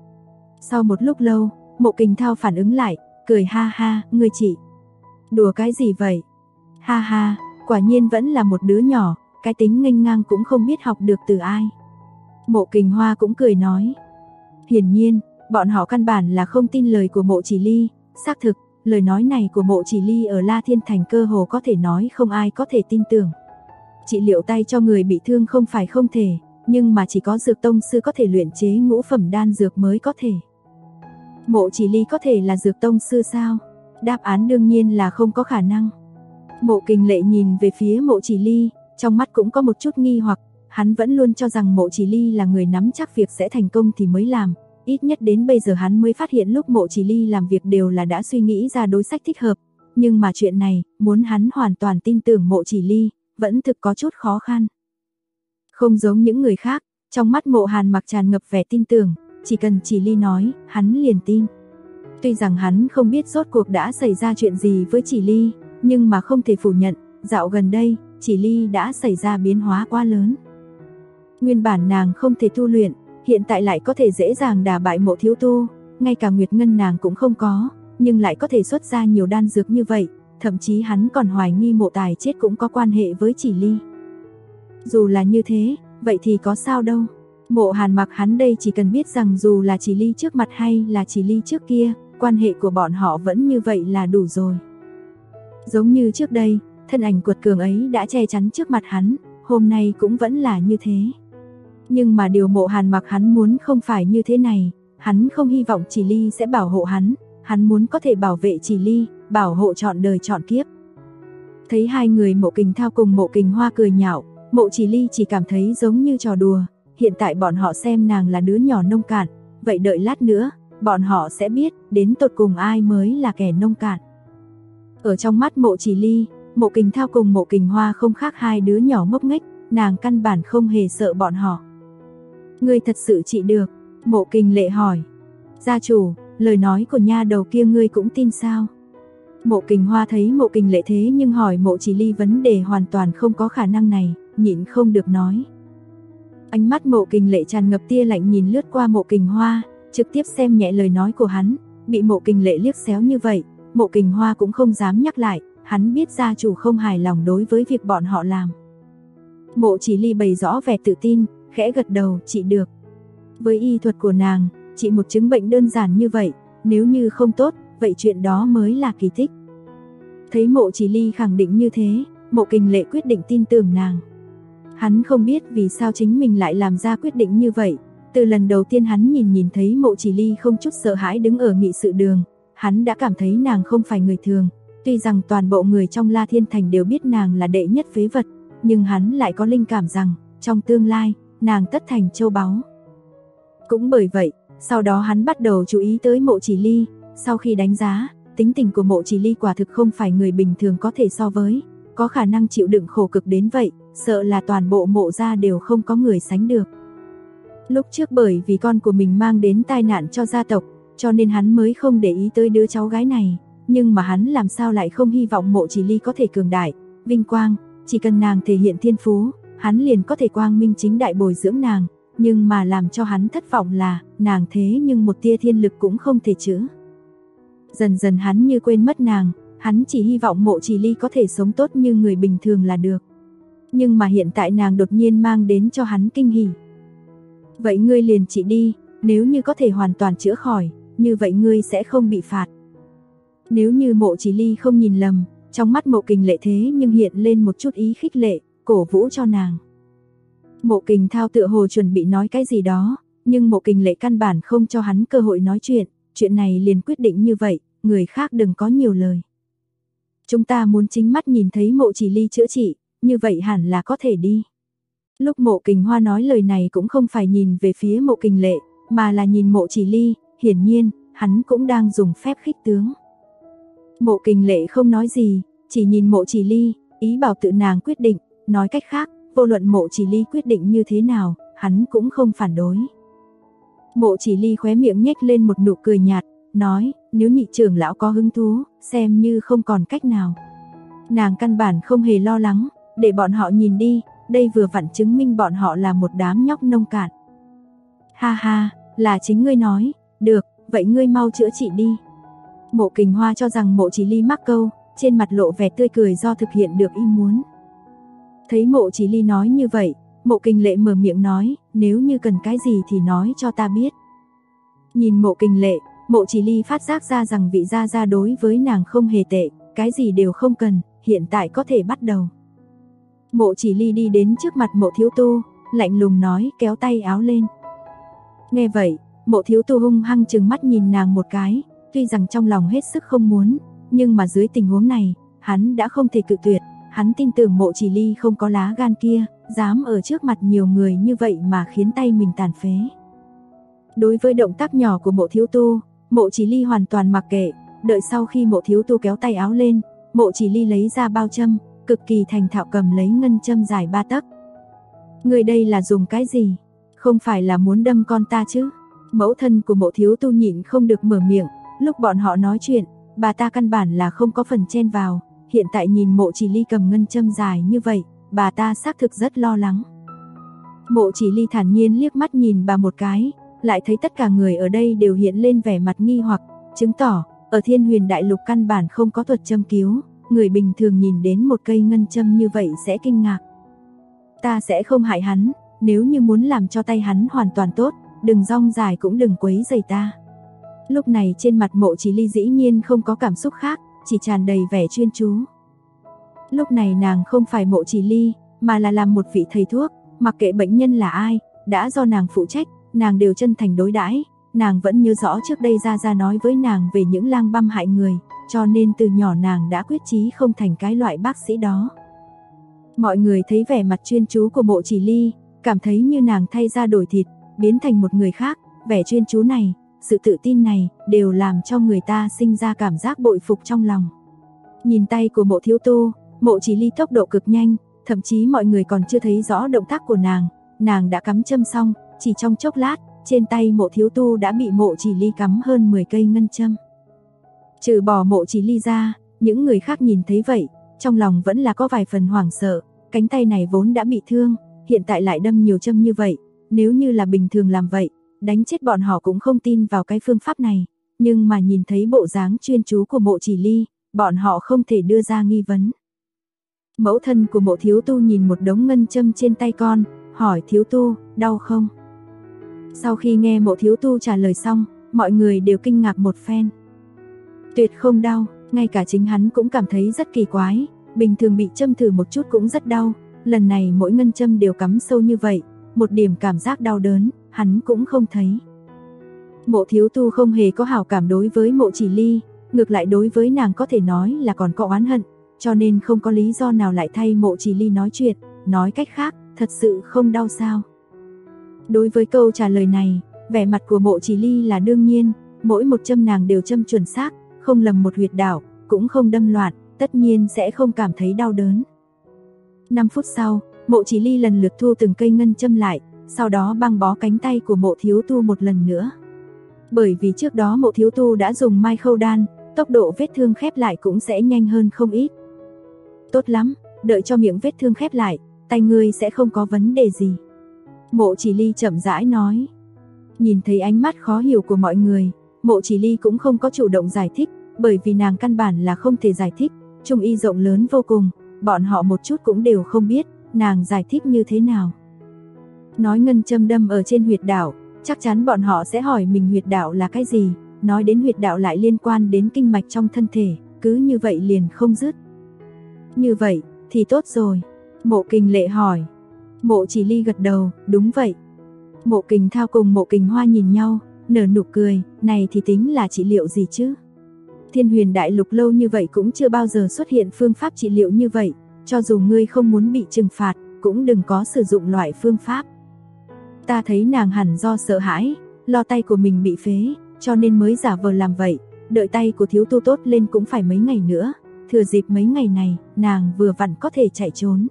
Sau một lúc lâu, Mộ Kình Thao phản ứng lại, cười ha ha, ngươi chị. Đùa cái gì vậy? Ha ha, quả nhiên vẫn là một đứa nhỏ, cái tính nghênh ngang cũng không biết học được từ ai. Mộ Kình Hoa cũng cười nói. Hiển nhiên, bọn họ căn bản là không tin lời của Mộ Chỉ Ly, xác thực, lời nói này của Mộ Chỉ Ly ở La Thiên Thành cơ hồ có thể nói không ai có thể tin tưởng. Trị liệu tay cho người bị thương không phải không thể, nhưng mà chỉ có dược tông sư có thể luyện chế ngũ phẩm đan dược mới có thể. Mộ Chỉ Ly có thể là dược tông sư sao? Đáp án đương nhiên là không có khả năng. Mộ Kình Lệ nhìn về phía Mộ Chỉ Ly, trong mắt cũng có một chút nghi hoặc, hắn vẫn luôn cho rằng Mộ Chỉ Ly là người nắm chắc việc sẽ thành công thì mới làm, ít nhất đến bây giờ hắn mới phát hiện lúc Mộ Chỉ Ly làm việc đều là đã suy nghĩ ra đối sách thích hợp, nhưng mà chuyện này, muốn hắn hoàn toàn tin tưởng Mộ Chỉ Ly, vẫn thực có chút khó khăn. Không giống những người khác, trong mắt Mộ Hàn Mặc tràn ngập vẻ tin tưởng, chỉ cần Chỉ Ly nói, hắn liền tin. Tuy rằng hắn không biết rốt cuộc đã xảy ra chuyện gì với Chỉ Ly, nhưng mà không thể phủ nhận, dạo gần đây, Chỉ Ly đã xảy ra biến hóa quá lớn. Nguyên bản nàng không thể tu luyện, hiện tại lại có thể dễ dàng đả bại Mộ thiếu tu, ngay cả Nguyệt Ngân nàng cũng không có, nhưng lại có thể xuất ra nhiều đan dược như vậy, thậm chí hắn còn hoài nghi Mộ Tài chết cũng có quan hệ với Chỉ Ly. Dù là như thế, vậy thì có sao đâu. Mộ Hàn Mặc hắn đây chỉ cần biết rằng dù là Chỉ Ly trước mặt hay là Chỉ Ly trước kia, quan hệ của bọn họ vẫn như vậy là đủ rồi. Giống như trước đây, thân ảnh quật cường ấy đã che chắn trước mặt hắn, hôm nay cũng vẫn là như thế. Nhưng mà điều Mộ Hàn Mặc hắn muốn không phải như thế này, hắn không hy vọng Chỉ Ly sẽ bảo hộ hắn muốn có thể bảo vệ Chỉ Ly, bảo hộ trọn đời trọn kiếp. Thấy hai người Mộ Kình Thao cùng Mộ Kình Hoa cười nhạo, Mộ Chỉ Ly chỉ cảm thấy giống như trò đùa, hiện tại bọn họ xem nàng là đứa nhỏ nông cạn, vậy đợi lát nữa, bọn họ sẽ biết đến tột cùng ai mới là kẻ nông cạn. Ở trong mắt Mộ Chỉ Ly, Mộ Kình Thao cùng Mộ Kình Hoa không khác hai đứa nhỏ ngốc nghếch, nàng căn bản không hề sợ bọn họ. Ngươi thật sự trị được? Mộ Kình Lệ hỏi. Gia chủ, lời nói của nha đầu kia ngươi cũng tin sao? Mộ Kình Hoa thấy Mộ Kình Lệ thế nhưng hỏi Mộ Chỉ Ly vấn đề hoàn toàn không có khả năng này, nhịn không được nói. Ánh mắt Mộ Kình Lệ tràn ngập tia lạnh nhìn lướt qua Mộ Kình Hoa, trực tiếp xem nhẹ lời nói của hắn, bị Mộ Kình Lệ liếc xéo như vậy, Mộ Kình Hoa cũng không dám nhắc lại, hắn biết gia chủ không hài lòng đối với việc bọn họ làm. Mộ Chỉ Ly bày rõ vẻ tự tin, khẽ gật đầu, trị được. Với y thuật của nàng, trị một chứng bệnh đơn giản như vậy, nếu như không tốt, vậy chuyện đó mới là kỳ tích. Thấy Mộ Chỉ Ly khẳng định như thế, Mộ Kình Lệ quyết định tin tưởng nàng. Hắn không biết vì sao chính mình lại làm ra quyết định như vậy. Từ lần đầu tiên hắn nhìn thấy Mộ Chỉ Ly không chút sợ hãi đứng ở nghị sự đường, hắn đã cảm thấy nàng không phải người thường. Tuy rằng toàn bộ người trong La Thiên Thành đều biết nàng là đệ nhất phế vật, nhưng hắn lại có linh cảm rằng, trong tương lai, nàng tất thành châu báu. Cũng bởi vậy, sau đó hắn bắt đầu chú ý tới Mộ Chỉ Ly, sau khi đánh giá, tính tình của Mộ Chỉ Ly quả thực không phải người bình thường có thể so với, có khả năng chịu đựng khổ cực đến vậy, sợ là toàn bộ Mộ gia đều không có người sánh được. Lúc trước bởi vì con của mình mang đến tai nạn cho gia tộc, cho nên hắn mới không để ý tới đứa cháu gái này, nhưng mà hắn làm sao lại không hy vọng Mộ Chỉ Ly có thể cường đại, vinh quang, chỉ cần nàng thể hiện thiên phú, hắn liền có thể quang minh chính đại bồi dưỡng nàng, nhưng mà làm cho hắn thất vọng là, nàng thế nhưng một tia thiên lực cũng không thể chữa. Dần dần hắn như quên mất nàng, hắn chỉ hy vọng Mộ Chỉ Ly có thể sống tốt như người bình thường là được. Nhưng mà hiện tại nàng đột nhiên mang đến cho hắn kinh hỉ. Vậy ngươi liền trị đi, nếu như có thể hoàn toàn chữa khỏi, như vậy ngươi sẽ không bị phạt. Nếu như Mộ Chỉ Ly không nhìn lầm, trong mắt Mộ Kình Lệ thế nhưng hiện lên một chút ý khích lệ, cổ vũ cho nàng. Mộ Kình Thao tựa hồ chuẩn bị nói cái gì đó, nhưng Mộ Kình Lệ căn bản không cho hắn cơ hội nói chuyện này liền quyết định như vậy, người khác đừng có nhiều lời. Chúng ta muốn chính mắt nhìn thấy Mộ Chỉ Ly chữa trị, như vậy hẳn là có thể đi. Lúc Mộ Kình Hoa nói lời này cũng không phải nhìn về phía Mộ Kình Lệ, mà là nhìn Mộ Chỉ Ly, hiển nhiên, hắn cũng đang dùng phép khích tướng. Mộ Kình Lệ không nói gì, chỉ nhìn Mộ Chỉ Ly, ý bảo tự nàng quyết định, nói cách khác, vô luận Mộ Chỉ Ly quyết định như thế nào, hắn cũng không phản đối. Mộ Chỉ Ly khóe miệng nhếch lên một nụ cười nhạt, nói, nếu nhị trưởng lão có hứng thú, xem như không còn cách nào. Nàng căn bản không hề lo lắng, để bọn họ nhìn đi, đây vừa vặn chứng minh bọn họ là một đám nhóc nông cạn. Ha ha, là chính ngươi nói, được, vậy ngươi mau chữa trị đi. Mộ Kình Hoa cho rằng Mộ Chỉ Ly mắc câu, trên mặt lộ vẻ tươi cười do thực hiện được ý muốn. Thấy Mộ Chỉ Ly nói như vậy, Mộ Kình Lệ mở miệng nói, nếu như cần cái gì thì nói cho ta biết. Nhìn Mộ Kình Lệ, Mộ Chỉ Ly phát giác ra rằng vị gia gia đối với nàng không hề tệ, cái gì đều không cần, hiện tại có thể bắt đầu. Mộ Chỉ Ly đi đến trước mặt Mộ Thiếu Tu, lạnh lùng nói, kéo tay áo lên. Nghe vậy, Mộ Thiếu Tu hung hăng trừng mắt nhìn nàng một cái, tuy rằng trong lòng hết sức không muốn, nhưng mà dưới tình huống này, hắn đã không thể cự tuyệt, hắn tin tưởng Mộ Chỉ Ly không có lá gan kia, dám ở trước mặt nhiều người như vậy mà khiến tay mình tàn phế. Đối với động tác nhỏ của Mộ Thiếu Tu, Mộ Chỉ Ly hoàn toàn mặc kệ, đợi sau khi Mộ Thiếu Tu kéo tay áo lên, Mộ Chỉ Ly lấy ra bao châm, cực kỳ thành thạo cầm lấy ngân châm dài 3 tấc. Người đây là dùng cái gì? Không phải là muốn đâm con ta chứ? Mẫu thân của Mộ Thiếu Tu nhịn không được mở miệng, lúc bọn họ nói chuyện, bà ta căn bản là không có phần chen vào, hiện tại nhìn Mộ Chỉ Ly cầm ngân châm dài như vậy, bà ta xác thực rất lo lắng. Mộ Chỉ Ly thản nhiên liếc mắt nhìn bà một cái, lại thấy tất cả người ở đây đều hiện lên vẻ mặt nghi hoặc, chứng tỏ Ở Thiên Huyền Đại Lục căn bản không có thuật châm cứu, người bình thường nhìn đến một cây ngân châm như vậy sẽ kinh ngạc. Ta sẽ không hại hắn, nếu như muốn làm cho tay hắn hoàn toàn tốt, đừng rong dài cũng đừng quấy rầy ta. Lúc này trên mặt Mộ Chỉ Ly dĩ nhiên không có cảm xúc khác, chỉ tràn đầy vẻ chuyên chú. Lúc này nàng không phải Mộ Chỉ Ly, mà là làm một vị thầy thuốc, mặc kệ bệnh nhân là ai, đã do nàng phụ trách, nàng đều chân thành đối đãi. Nàng vẫn nhớ rõ trước đây Gia Gia nói với nàng về những lang băm hại người, cho nên từ nhỏ nàng đã quyết chí không thành cái loại bác sĩ đó. Mọi người thấy vẻ mặt chuyên chú của Mộ Chỉ Ly, cảm thấy như nàng thay da đổi thịt, biến thành một người khác, vẻ chuyên chú này, sự tự tin này, đều làm cho người ta sinh ra cảm giác bội phục trong lòng. Nhìn tay của Mộ Thiếu Tu, Mộ Chỉ Ly tốc độ cực nhanh, thậm chí mọi người còn chưa thấy rõ động tác của nàng đã cắm châm xong, chỉ trong chốc lát, trên tay Mộ Thiếu Tu đã bị Mộ Chỉ Ly cắm hơn 10 cây ngân châm. Trừ bỏ Mộ Chỉ Ly ra, những người khác nhìn thấy vậy, trong lòng vẫn là có vài phần hoảng sợ, cánh tay này vốn đã bị thương, hiện tại lại đâm nhiều châm như vậy, nếu như là bình thường làm vậy, đánh chết bọn họ cũng không tin vào cái phương pháp này, nhưng mà nhìn thấy bộ dáng chuyên chú của Mộ Chỉ Ly, bọn họ không thể đưa ra nghi vấn. Mẫu thân của Mộ Thiếu Tu nhìn một đống ngân châm trên tay con, hỏi Thiếu Tu, đau không? Sau khi nghe Mộ Thiếu Tu trả lời xong, mọi người đều kinh ngạc một phen. Tuyệt không đau, ngay cả chính hắn cũng cảm thấy rất kỳ quái, bình thường bị châm thử một chút cũng rất đau, lần này mỗi ngân châm đều cắm sâu như vậy, một điểm cảm giác đau đớn, hắn cũng không thấy. Mộ Thiếu Tu không hề có hảo cảm đối với Mộ Chỉ Ly, ngược lại đối với nàng có thể nói là còn có oán hận, cho nên không có lý do nào lại thay Mộ Chỉ Ly nói chuyện, nói cách khác, thật sự không đau sao? Đối với câu trả lời này, vẻ mặt của Mộ Chỉ Ly là đương nhiên, mỗi một châm nàng đều châm chuẩn xác, không lầm một huyệt đạo, cũng không đâm loạn, tất nhiên sẽ không cảm thấy đau đớn. 5 phút sau, Mộ Chỉ Ly lần lượt thu từng cây ngân châm lại, sau đó băng bó cánh tay của Mộ Thiếu Tu một lần nữa. Bởi vì trước đó Mộ Thiếu Tu đã dùng mai khâu đan, tốc độ vết thương khép lại cũng sẽ nhanh hơn không ít. Tốt lắm, đợi cho miệng vết thương khép lại, tay ngươi sẽ không có vấn đề gì. Mộ Chỉ Ly chậm rãi nói. Nhìn thấy ánh mắt khó hiểu của mọi người, Mộ Chỉ Ly cũng không có chủ động giải thích, bởi vì nàng căn bản là không thể giải thích, Trung y rộng lớn vô cùng, bọn họ một chút cũng đều không biết, nàng giải thích như thế nào. Nói ngân châm đâm ở trên huyệt đạo, chắc chắn bọn họ sẽ hỏi mình huyệt đạo là cái gì, nói đến huyệt đạo lại liên quan đến kinh mạch trong thân thể, cứ như vậy liền không dứt. Như vậy, thì tốt rồi. Mộ Kình Lệ hỏi. Mộ Chỉ Ly gật đầu, đúng vậy. Mộ Kình Thao cùng Mộ Kình Hoa nhìn nhau, nở nụ cười, này thì tính là trị liệu gì chứ? Thiên Huyền Đại Lục lâu như vậy cũng chưa bao giờ xuất hiện phương pháp trị liệu như vậy, cho dù ngươi không muốn bị trừng phạt, cũng đừng có sử dụng loại phương pháp. Ta thấy nàng hẳn do sợ hãi, lo tay của mình bị phế, cho nên mới giả vờ làm vậy, đợi tay của Thiếu Tu tốt lên cũng phải mấy ngày nữa, thừa dịp mấy ngày này, nàng vừa vặn có thể chạy trốn.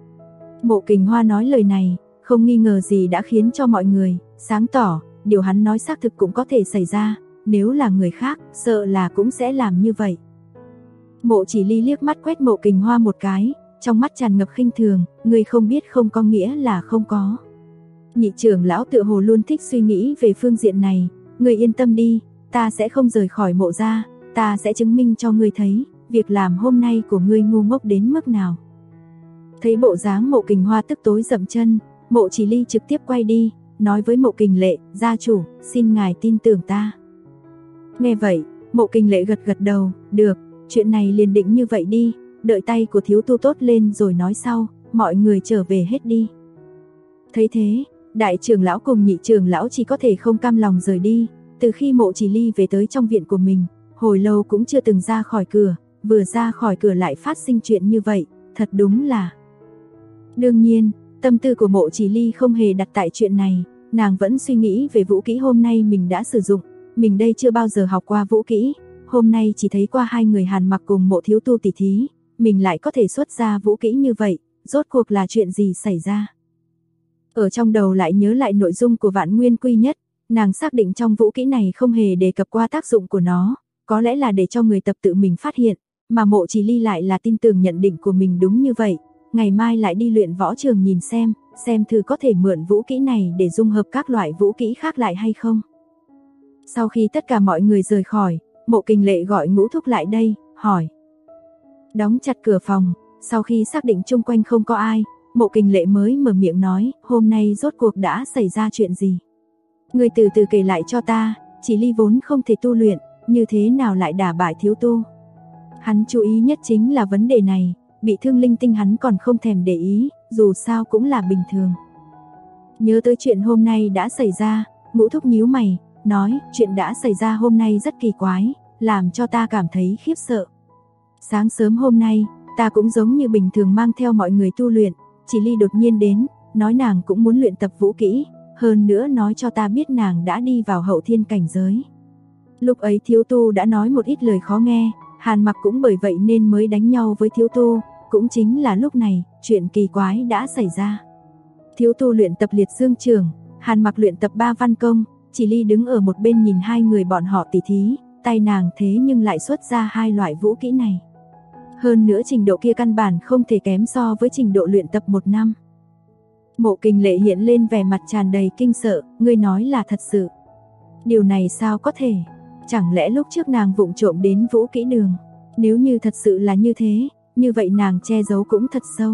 Mộ Kình Hoa nói lời này, không nghi ngờ gì đã khiến cho mọi người sáng tỏ, điều hắn nói xác thực cũng có thể xảy ra, nếu là người khác, sợ là cũng sẽ làm như vậy. Mộ Chỉ Ly liếc mắt quét Mộ Kình Hoa một cái, trong mắt tràn ngập khinh thường, người không biết không có nghĩa là không có. Nhị trưởng lão tựa hồ luôn thích suy nghĩ về phương diện này, người yên tâm đi, ta sẽ không rời khỏi Mộ gia, ta sẽ chứng minh cho ngươi thấy, việc làm hôm nay của ngươi ngu ngốc đến mức nào. Thấy bộ dáng Mộ Kình Hoa tức tối dậm chân, Mộ Chỉ Ly trực tiếp quay đi, nói với Mộ Kình Lệ, gia chủ, xin ngài tin tưởng ta. Nghe vậy, Mộ Kình Lệ gật gật đầu, được, chuyện này liền định như vậy đi, đợi tay của Thiếu Tu tốt lên rồi nói sau, mọi người trở về hết đi. Thấy thế, đại trưởng lão cùng nhị trưởng lão chỉ có thể không cam lòng rời đi, từ khi Mộ Chỉ Ly về tới trong viện của mình, hồi lâu cũng chưa từng ra khỏi cửa, vừa ra khỏi cửa lại phát sinh chuyện như vậy, thật đúng là. Đương nhiên, tâm tư của Mộ Chỉ Ly không hề đặt tại chuyện này, nàng vẫn suy nghĩ về vũ kỹ hôm nay mình đã sử dụng, mình đây chưa bao giờ học qua vũ kỹ, hôm nay chỉ thấy qua hai người Hàn Mặc cùng Mộ Thiếu Tu tỉ thí, mình lại có thể xuất ra vũ kỹ như vậy, rốt cuộc là chuyện gì xảy ra. Ở trong đầu lại nhớ lại nội dung của Vạn Nguyên Quy Nhất, nàng xác định trong vũ kỹ này không hề đề cập qua tác dụng của nó, có lẽ là để cho người tập tự mình phát hiện, mà Mộ Chỉ Ly lại là tin tưởng nhận định của mình đúng như vậy, ngày mai lại đi luyện võ trường nhìn xem thử có thể mượn vũ kỹ này để dung hợp các loại vũ kỹ khác lại hay không. Sau khi tất cả mọi người rời khỏi, Mộ Kình Lệ gọi Ngũ Thúc lại đây, hỏi. Đóng chặt cửa phòng, sau khi xác định chung quanh không có ai, Mộ Kình Lệ mới mở miệng nói, hôm nay rốt cuộc đã xảy ra chuyện gì? Ngươi từ từ kể lại cho ta, Chỉ Ly vốn không thể tu luyện, như thế nào lại đả bại thiếu tu? Hắn chú ý nhất chính là vấn đề này, bị thương linh tinh hắn còn không thèm để ý, dù sao cũng là bình thường. Nhớ tới chuyện hôm nay đã xảy ra, Ngũ Thúc nhíu mày, nói, chuyện đã xảy ra hôm nay rất kỳ quái, làm cho ta cảm thấy khiếp sợ. Sáng sớm hôm nay, ta cũng giống như bình thường mang theo mọi người tu luyện, Chỉ Ly đột nhiên đến, nói nàng cũng muốn luyện tập vũ kỹ, hơn nữa nói cho ta biết nàng đã đi vào hậu thiên cảnh giới. Lúc ấy thiếu tu đã nói một ít lời khó nghe, Hàn Mặc cũng bởi vậy nên mới đánh nhau với thiếu tu, cũng chính là lúc này, chuyện kỳ quái đã xảy ra. Thiếu tu luyện tập liệt dương trường, Hàn Mặc luyện tập ba văn công, Chỉ Ly đứng ở một bên nhìn hai người bọn họ tỉ thí, tay nàng thế nhưng lại xuất ra hai loại vũ kỹ này. Hơn nữa trình độ kia căn bản không thể kém so với trình độ luyện tập một năm. Mộ Kình Lệ hiện lên vẻ mặt tràn đầy kinh sợ, ngươi nói là thật sự. Điều này sao có thể? Chẳng lẽ lúc trước nàng vụng trộm đến vũ kỹ đường? Nếu như thật sự là như thế, như vậy nàng che giấu cũng thật sâu.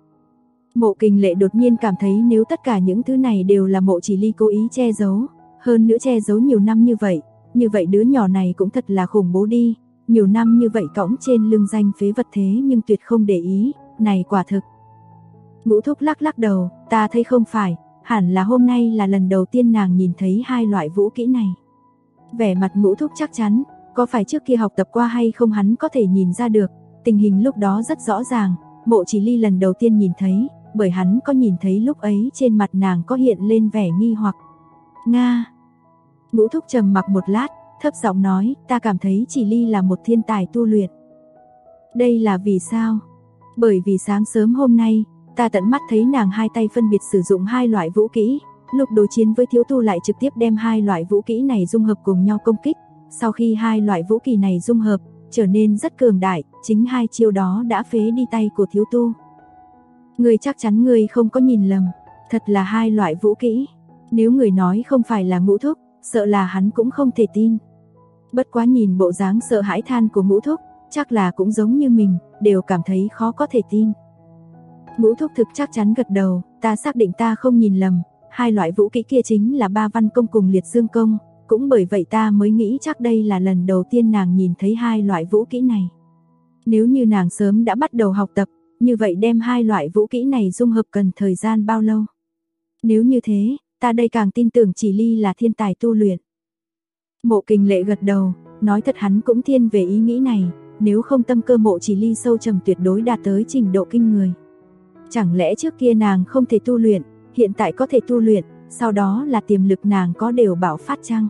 Mộ Kình Lệ đột nhiên cảm thấy nếu tất cả những thứ này đều là Mộ Chỉ Ly cố ý che giấu, hơn nữa che giấu nhiều năm như vậy đứa nhỏ này cũng thật là khủng bố đi. Nhiều năm như vậy cõng trên lưng danh phế vật thế nhưng tuyệt không để ý, này quả thực. Ngũ Thúc lắc lắc đầu, ta thấy không phải, hẳn là hôm nay là lần đầu tiên nàng nhìn thấy hai loại vũ kỹ này. Vẻ mặt Ngũ Thúc chắc chắn, có phải trước kia học tập qua hay không hắn có thể nhìn ra được, tình hình lúc đó rất rõ ràng, Mộ Chỉ Ly lần đầu tiên nhìn thấy, bởi hắn có nhìn thấy lúc ấy trên mặt nàng có hiện lên vẻ nghi hoặc. Nga. Ngũ Thúc trầm mặc một lát, thấp giọng nói, ta cảm thấy Chỉ Ly là một thiên tài tu luyện. Đây là vì sao? Bởi vì sáng sớm hôm nay, ta tận mắt thấy nàng hai tay phân biệt sử dụng hai loại vũ kỹ, lúc đối chiến với thiếu tu lại trực tiếp đem hai loại vũ kỹ này dung hợp cùng nhau công kích, sau khi hai loại vũ kỹ này dung hợp, trở nên rất cường đại, chính hai chiêu đó đã phế đi tay của thiếu tu. Ngươi chắc chắn ngươi không có nhìn lầm, thật là hai loại vũ kỹ. Nếu người nói không phải là Ngũ Thúc, sợ là hắn cũng không thể tin. Bất quá nhìn bộ dáng sợ hãi than của Ngũ Thúc, chắc là cũng giống như mình, đều cảm thấy khó có thể tin. Ngũ Thúc thực chắc chắn gật đầu, ta xác định ta không nhìn lầm, hai loại vũ kỹ kia chính là ba văn công cùng liệt dương công, cũng bởi vậy ta mới nghĩ chắc đây là lần đầu tiên nàng nhìn thấy hai loại vũ kỹ này. Nếu như nàng sớm đã bắt đầu học tập, như vậy đem hai loại vũ kỹ này dung hợp cần thời gian bao lâu? Nếu như thế, ta đây càng tin tưởng Chỉ Ly là thiên tài tu luyện. Mộ Kình Lệ gật đầu, nói thật hắn cũng thiên về ý nghĩ này, nếu không tâm cơ Mộ Chỉ Ly sâu trầm tuyệt đối đạt tới trình độ kinh người. Chẳng lẽ trước kia nàng không thể tu luyện, hiện tại có thể tu luyện, sau đó là tiềm lực nàng có đều bạo phát chăng?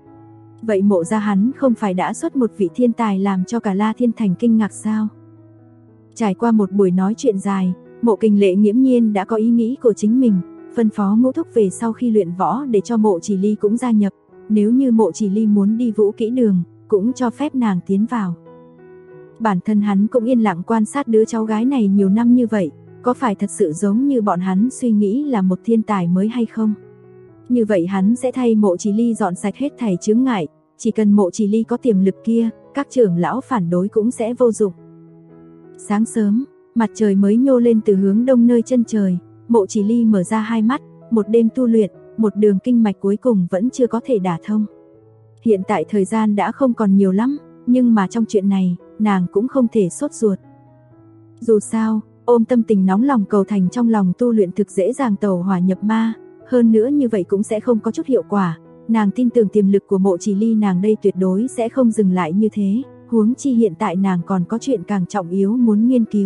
Vậy Mộ gia hắn không phải đã xuất một vị thiên tài làm cho cả La Thiên Thành kinh ngạc sao? Trải qua một buổi nói chuyện dài, Mộ Kình Lệ nghiễm nhiên đã có ý nghĩ của chính mình, phân phó Ngũ Thúc về sau khi luyện võ để cho Mộ Chỉ Ly cũng gia nhập, nếu như Mộ Chỉ Ly muốn đi vũ kỹ đường, cũng cho phép nàng tiến vào. Bản thân hắn cũng yên lặng quan sát đứa cháu gái này nhiều năm như vậy, có phải thật sự giống như bọn hắn suy nghĩ là một thiên tài mới hay không? Như vậy hắn sẽ thay Mộ Chỉ Ly dọn sạch hết thảy chướng ngại, chỉ cần Mộ Chỉ Ly có tiềm lực kia, các trưởng lão phản đối cũng sẽ vô dụng. Sáng sớm, mặt trời mới nhô lên từ hướng đông nơi chân trời, Mộ Chỉ Ly mở ra hai mắt, một đêm tu luyện, một đường kinh mạch cuối cùng vẫn chưa có thể đả thông. Hiện tại thời gian đã không còn nhiều lắm, nhưng mà trong chuyện này, nàng cũng không thể sốt ruột. Dù sao, ôm tâm tình nóng lòng cầu thành trong lòng tu luyện thực dễ dàng tẩu hỏa nhập ma, hơn nữa như vậy cũng sẽ không có chút hiệu quả. Nàng tin tưởng tiềm lực của Mộ Chỉ Ly nàng đây tuyệt đối sẽ không dừng lại như thế, huống chi hiện tại nàng còn có chuyện càng trọng yếu muốn nghiên cứu.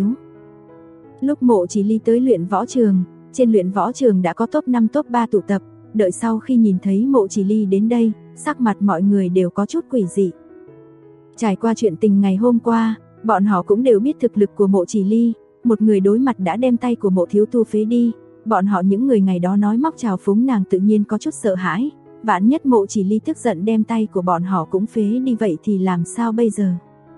Lúc Mộ Chỉ Ly tới luyện võ trường, trên luyện võ trường đã có top 5 top 3 tụ tập, đợi sau khi nhìn thấy Mộ Chỉ Ly đến đây, sắc mặt mọi người đều có chút quỷ dị. Trải qua chuyện tình ngày hôm qua, bọn họ cũng đều biết thực lực của Mộ Chỉ Ly, một người đối mặt đã đem tay của Mộ thiếu tu phế đi, bọn họ những người ngày đó nói móc chào phúng nàng tự nhiên có chút sợ hãi, vạn nhất Mộ Chỉ Ly tức giận đem tay của bọn họ cũng phế đi vậy thì làm sao bây giờ?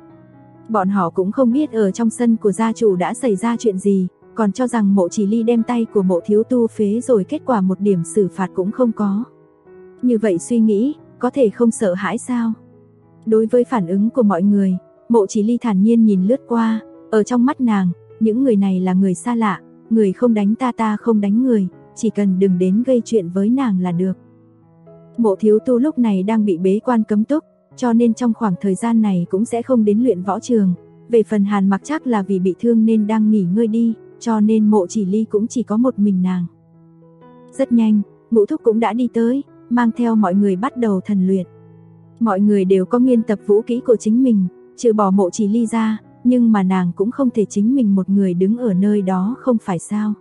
Bọn họ cũng không biết ở trong sân của gia chủ đã xảy ra chuyện gì, còn cho rằng Mộ Chỉ Ly đem tay của Mộ thiếu tu phế rồi kết quả một điểm xử phạt cũng không có. Như vậy suy nghĩ, có thể không sợ hãi sao? Đối với phản ứng của mọi người, Mộ Chỉ Ly thản nhiên nhìn lướt qua, ở trong mắt nàng, những người này là người xa lạ, người không đánh ta không đánh người, chỉ cần đừng đến gây chuyện với nàng là được. Mộ Thiếu Tu lúc này đang bị bế quan cấm túc, cho nên trong khoảng thời gian này cũng sẽ không đến luyện võ trường. Về phần Hàn Mặc chắc là vì bị thương nên đang nghỉ ngơi đi, cho nên Mộ Chỉ Ly cũng chỉ có một mình nàng. Rất nhanh, Ngũ Thúc cũng đã đi tới, mang theo mọi người bắt đầu thần luyện. Mọi người đều có nghiên tập vũ kỹ của chính mình, trừ bỏ Mộ Chỉ Ly ra, nhưng mà nàng cũng không thể chính mình một người đứng ở nơi đó không phải sao.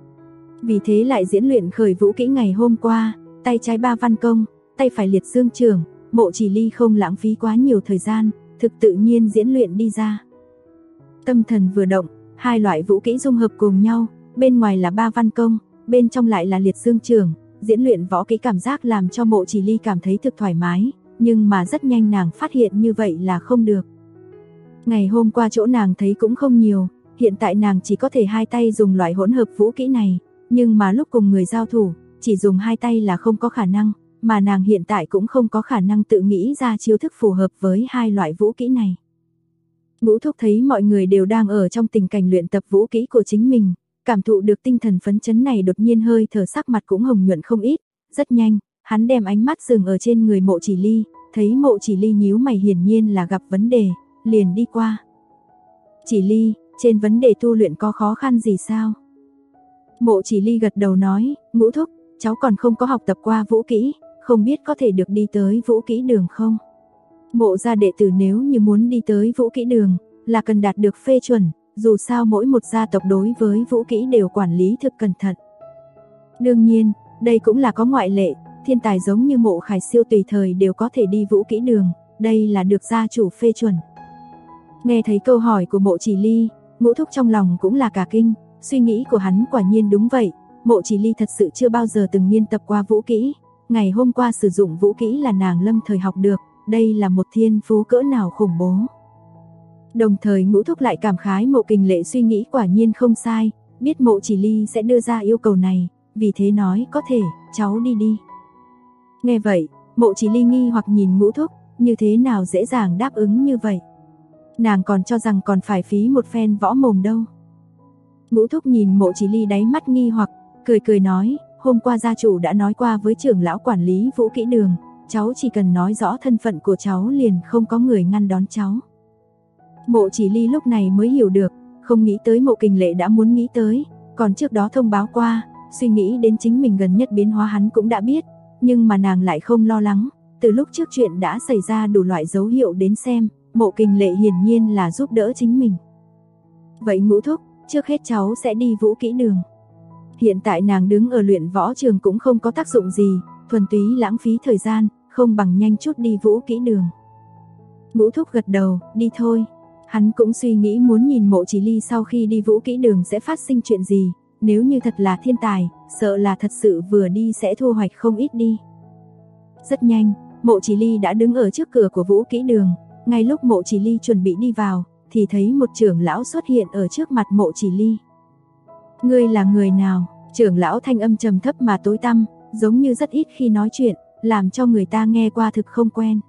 Vì thế lại diễn luyện khởi vũ kỹ ngày hôm qua, tay trái Ba Văn Công, tay phải Liệt Dương Trường. Mộ Chỉ Ly không lãng phí quá nhiều thời gian, thực tự nhiên diễn luyện đi ra. Tâm thần vừa động, hai loại vũ kỹ dung hợp cùng nhau, bên ngoài là Ba Văn Công, bên trong lại là Liệt Dương Trường. Diễn luyện võ kỹ cảm giác làm cho Mộ Chỉ Ly cảm thấy thực thoải mái, nhưng mà rất nhanh nàng phát hiện như vậy là không được. Ngày hôm qua chỗ nàng thấy cũng không nhiều, hiện tại nàng chỉ có thể hai tay dùng loại hỗn hợp vũ kỹ này, nhưng mà lúc cùng người giao thủ, chỉ dùng hai tay là không có khả năng, mà nàng hiện tại cũng không có khả năng tự nghĩ ra chiêu thức phù hợp với hai loại vũ kỹ này. Ngũ Thúc thấy mọi người đều đang ở trong tình cảnh luyện tập vũ kỹ của chính mình, cảm thụ được tinh thần phấn chấn này đột nhiên hơi thở sắc mặt cũng hồng nhuận không ít, rất nhanh, hắn đem ánh mắt dừng ở trên người Mộ Chỉ Ly, thấy Mộ Chỉ Ly nhíu mày hiển nhiên là gặp vấn đề, liền đi qua. Chỉ Ly, trên vấn đề tu luyện có khó khăn gì sao? Mộ Chỉ Ly gật đầu nói, Ngũ Thúc, cháu còn không có học tập qua vũ kỹ, không biết có thể được đi tới vũ kỹ đường không? Mộ gia đệ tử nếu như muốn đi tới vũ kỹ đường, là cần đạt được phê chuẩn, dù sao mỗi một gia tộc đối với vũ kỹ đều quản lý thực cẩn thận. Đương nhiên, đây cũng là có ngoại lệ, thiên tài giống như Mộ Khải Siêu tùy thời đều có thể đi vũ kỹ đường, đây là được gia chủ phê chuẩn. Nghe thấy câu hỏi của Mộ Chỉ Ly, Ngũ Thúc trong lòng cũng là cả kinh, suy nghĩ của hắn quả nhiên đúng vậy, Mộ Chỉ Ly thật sự chưa bao giờ từng nghiên tập qua vũ kỹ, ngày hôm qua sử dụng vũ kỹ là nàng lâm thời học được, đây là một thiên phú cỡ nào khủng bố. Đồng thời Ngũ Thúc lại cảm khái Mộ Kình Lệ suy nghĩ quả nhiên không sai, biết Mộ Chỉ Ly sẽ đưa ra yêu cầu này, vì thế nói có thể, cháu đi đi. Nghe vậy, Mộ Chỉ Ly nghi hoặc nhìn Ngũ Thúc, như thế nào dễ dàng đáp ứng như vậy. Nàng còn cho rằng còn phải phí một phen võ mồm đâu. Ngũ Thúc nhìn Mộ Chỉ Ly đáy mắt nghi hoặc, cười nói, hôm qua gia chủ đã nói qua với trưởng lão quản lý vũ kỹ đường, cháu chỉ cần nói rõ thân phận của cháu liền không có người ngăn đón cháu. Mộ Chỉ Ly lúc này mới hiểu được, không nghĩ tới Mộ Kình Lệ đã muốn nghĩ tới, còn trước đó thông báo qua, suy nghĩ đến chính mình gần nhất biến hóa hắn cũng đã biết, nhưng mà nàng lại không lo lắng, từ lúc trước chuyện đã xảy ra đủ loại dấu hiệu đến xem, Mộ Kình Lệ hiển nhiên là giúp đỡ chính mình. Vậy Ngũ Thúc, trước hết cháu sẽ đi vũ kỹ đường. Hiện tại nàng đứng ở luyện võ trường cũng không có tác dụng gì, thuần túy lãng phí thời gian, không bằng nhanh chút đi vũ kỹ đường. Ngũ Thúc gật đầu, đi thôi. Hắn cũng suy nghĩ muốn nhìn Mộ Chỉ Ly sau khi đi vũ kỹ đường sẽ phát sinh chuyện gì, nếu như thật là thiên tài, sợ là thật sự vừa đi sẽ thu hoạch không ít đi. Rất nhanh, Mộ Chỉ Ly đã đứng ở trước cửa của vũ kỹ đường, ngay lúc Mộ Chỉ Ly chuẩn bị đi vào, thì thấy một trưởng lão xuất hiện ở trước mặt Mộ Chỉ Ly. Ngươi là người nào? Trưởng lão thanh âm trầm thấp mà tối tăm, giống như rất ít khi nói chuyện, làm cho người ta nghe qua thực không quen.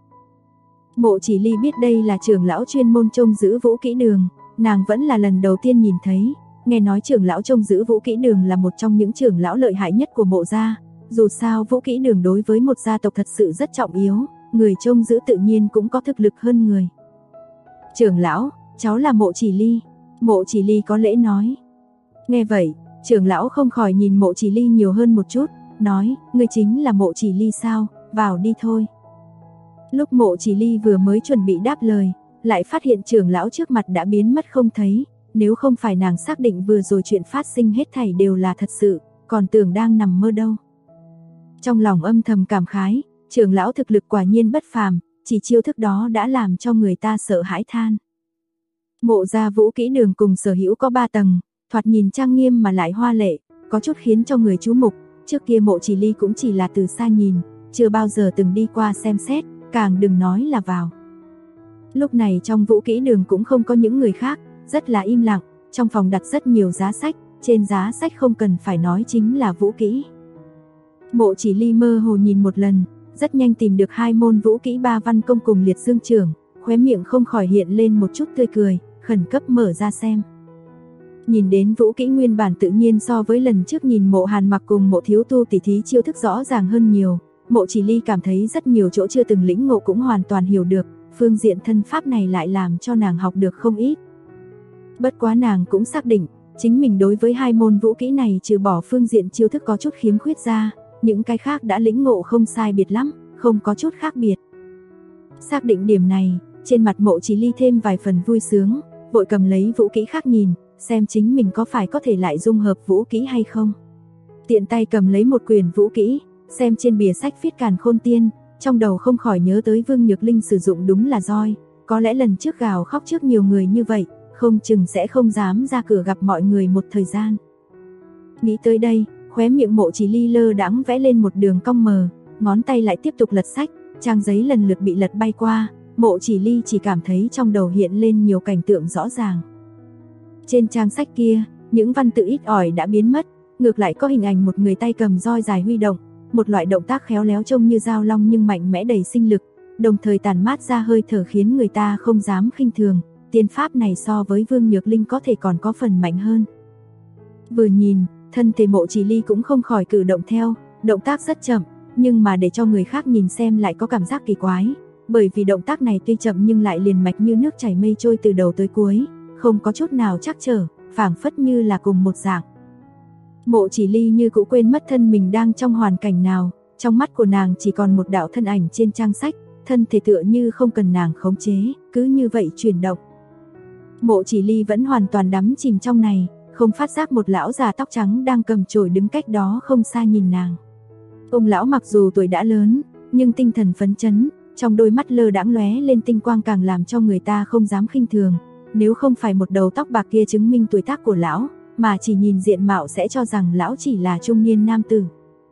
Mộ Chỉ Ly biết đây là trưởng lão chuyên môn trông giữ vũ kỹ đường, nàng vẫn là lần đầu tiên nhìn thấy, nghe nói trưởng lão trông giữ vũ kỹ đường là một trong những trưởng lão lợi hại nhất của Mộ gia, dù sao vũ kỹ đường đối với một gia tộc thật sự rất trọng yếu, người trông giữ tự nhiên cũng có thực lực hơn người. Trưởng lão, cháu là Mộ Chỉ Ly. Mộ Chỉ Ly có lễ nói. Nghe vậy, trưởng lão không khỏi nhìn Mộ Chỉ Ly nhiều hơn một chút, nói, ngươi chính là Mộ Chỉ Ly sao, vào đi thôi. Lúc Mộ Chỉ Ly vừa mới chuẩn bị đáp lời, lại phát hiện trưởng lão trước mặt đã biến mất không thấy, nếu không phải nàng xác định vừa rồi chuyện phát sinh hết thảy đều là thật sự, còn tưởng đang nằm mơ đâu. Trong lòng âm thầm cảm khái, trưởng lão thực lực quả nhiên bất phàm, chỉ chiêu thức đó đã làm cho người ta sợ hãi than. Mộ gia vũ kỹ đường cùng sở hữu có 3 tầng, thoạt nhìn trang nghiêm mà lại hoa lệ, có chút khiến cho người chú mục, trước kia Mộ Chỉ Ly cũng chỉ là từ xa nhìn, chưa bao giờ từng đi qua xem xét, càng đừng nói là vào. Lúc này trong vũ kỹ đường cũng không có những người khác, rất là im lặng, trong phòng đặt rất nhiều giá sách, trên giá sách không cần phải nói chính là vũ kỹ. Mộ Chỉ Ly mơ hồ nhìn một lần, rất nhanh tìm được 2 môn vũ kỹ Ba Văn Công cùng Liệt Dương Trưởng, khóe miệng không khỏi hiện lên một chút tươi cười, khẩn cấp mở ra xem. Nhìn đến vũ kỹ nguyên bản tự nhiên so với lần trước nhìn Mộ Hàn Mặc cùng Mộ Thiếu Tu tỉ thí chiêu thức rõ ràng hơn nhiều, Mộ Chỉ Ly cảm thấy rất nhiều chỗ chưa từng lĩnh ngộ cũng hoàn toàn hiểu được, phương diện thân pháp này lại làm cho nàng học được không ít. Bất quá nàng cũng xác định, chính mình đối với 2 môn vũ kỹ này trừ bỏ phương diện chiêu thức có chút khiếm khuyết ra, những cái khác đã lĩnh ngộ không sai biệt lắm, không có chút khác biệt. Xác định điểm này, trên mặt Mộ Chỉ Ly thêm vài phần vui sướng, vội cầm lấy vũ kỹ khác nhìn, xem chính mình có phải có thể lại dung hợp vũ kỹ hay không. Tiện tay cầm lấy một quyển vũ kỹ, xem trên bìa sách viết Càn Khôn Tiên, trong đầu không khỏi nhớ tới Vương Nhược Linh sử dụng đúng là roi, có lẽ lần trước gào khóc trước nhiều người như vậy, không chừng sẽ không dám ra cửa gặp mọi người một thời gian. Nghĩ tới đây, khóe miệng Mộ Chỉ Ly lơ đãng vẽ lên một đường cong mờ, ngón tay lại tiếp tục lật sách, trang giấy lần lượt bị lật bay qua, Mộ Chỉ Ly chỉ cảm thấy trong đầu hiện lên nhiều cảnh tượng rõ ràng. Trên trang sách kia, những văn tự ít ỏi đã biến mất, ngược lại có hình ảnh một người tay cầm roi dài huy động, một loại động tác khéo léo trông như dao long nhưng mạnh mẽ đầy sinh lực, đồng thời tản mát ra hơi thở khiến người ta không dám khinh thường. Tiên pháp này so với Vương Nhược Linh có thể còn có phần mạnh hơn. Vừa nhìn, thân thể Mộ Chỉ Ly cũng không khỏi cử động theo, động tác rất chậm, nhưng mà để cho người khác nhìn xem lại có cảm giác kỳ quái, bởi vì động tác này tuy chậm nhưng lại liền mạch như nước chảy mây trôi từ đầu tới cuối, không có chút nào trắc trở, phảng phất như là cùng một dạng. Mộ Chỉ Ly như cũng quên mất thân mình đang trong hoàn cảnh nào, trong mắt của nàng chỉ còn một đạo thân ảnh trên trang sách, thân thể tựa như không cần nàng khống chế, cứ như vậy chuyển động. Mộ Chỉ Ly vẫn hoàn toàn đắm chìm trong này, không phát giác một lão già tóc trắng đang cầm chổi đứng cách đó không xa nhìn nàng. Ông lão mặc dù tuổi đã lớn, nhưng tinh thần phấn chấn, trong đôi mắt lơ đãng lóe lên tinh quang càng làm cho người ta không dám khinh thường. Nếu không phải một đầu tóc bạc kia chứng minh tuổi tác của lão, mà chỉ nhìn diện mạo sẽ cho rằng lão chỉ là trung niên nam tử.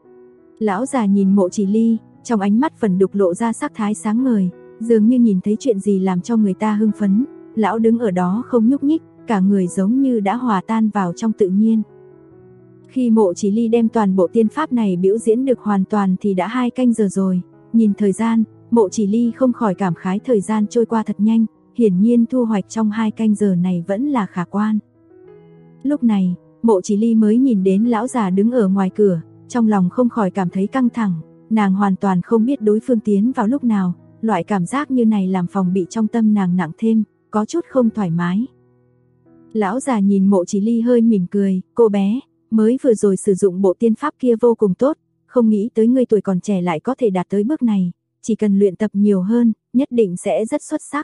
Lão già nhìn Mộ Chỉ Ly, trong ánh mắt phần đục lộ ra sắc thái sáng ngời, dường như nhìn thấy chuyện gì làm cho người ta hưng phấn. Lão đứng ở đó không nhúc nhích, cả người giống như đã hòa tan vào trong tự nhiên. Khi Mộ Chỉ Ly đem toàn bộ tiên pháp này biểu diễn được hoàn toàn thì đã 2 canh giờ rồi. Nhìn thời gian, Mộ Chỉ Ly không khỏi cảm khái thời gian trôi qua thật nhanh, hiển nhiên thu hoạch trong 2 canh giờ này vẫn là khả quan. Lúc này, Mộ Chỉ Ly mới nhìn đến lão già đứng ở ngoài cửa, trong lòng không khỏi cảm thấy căng thẳng, nàng hoàn toàn không biết đối phương tiến vào lúc nào, loại cảm giác như này làm phòng bị trong tâm nàng nặng thêm, có chút không thoải mái. Lão già nhìn Mộ Chỉ Ly hơi mỉm cười, cô bé, mới vừa rồi sử dụng bộ tiên pháp kia vô cùng tốt, không nghĩ tới người tuổi còn trẻ lại có thể đạt tới bước này, chỉ cần luyện tập nhiều hơn, nhất định sẽ rất xuất sắc.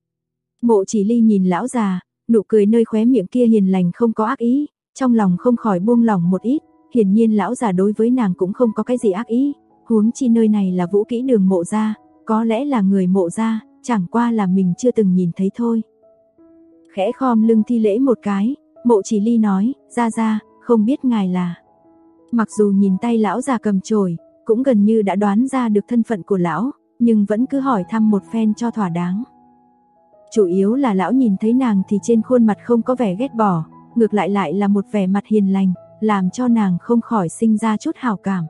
Mộ Chỉ Ly nhìn lão già, nụ cười nơi khóe miệng kia hiền lành không có ác ý, trong lòng không khỏi buông lỏng một ít, hiển nhiên lão già đối với nàng cũng không có cái gì ác ý, huống chi nơi này là vũ kỹ đường Mộ gia, có lẽ là người Mộ gia, chẳng qua là mình chưa từng nhìn thấy thôi. Khẽ khom lưng thi lễ một cái, Mộ Chỉ Ly nói, gia, không biết ngài là. Mặc dù nhìn tay lão già cầm chổi, cũng gần như đã đoán ra được thân phận của lão, nhưng vẫn cứ hỏi thăm một phen cho thỏa đáng. Chủ yếu là lão nhìn thấy nàng thì trên khuôn mặt không có vẻ ghét bỏ, ngược lại là một vẻ mặt hiền lành, làm cho nàng không khỏi sinh ra chút hảo cảm.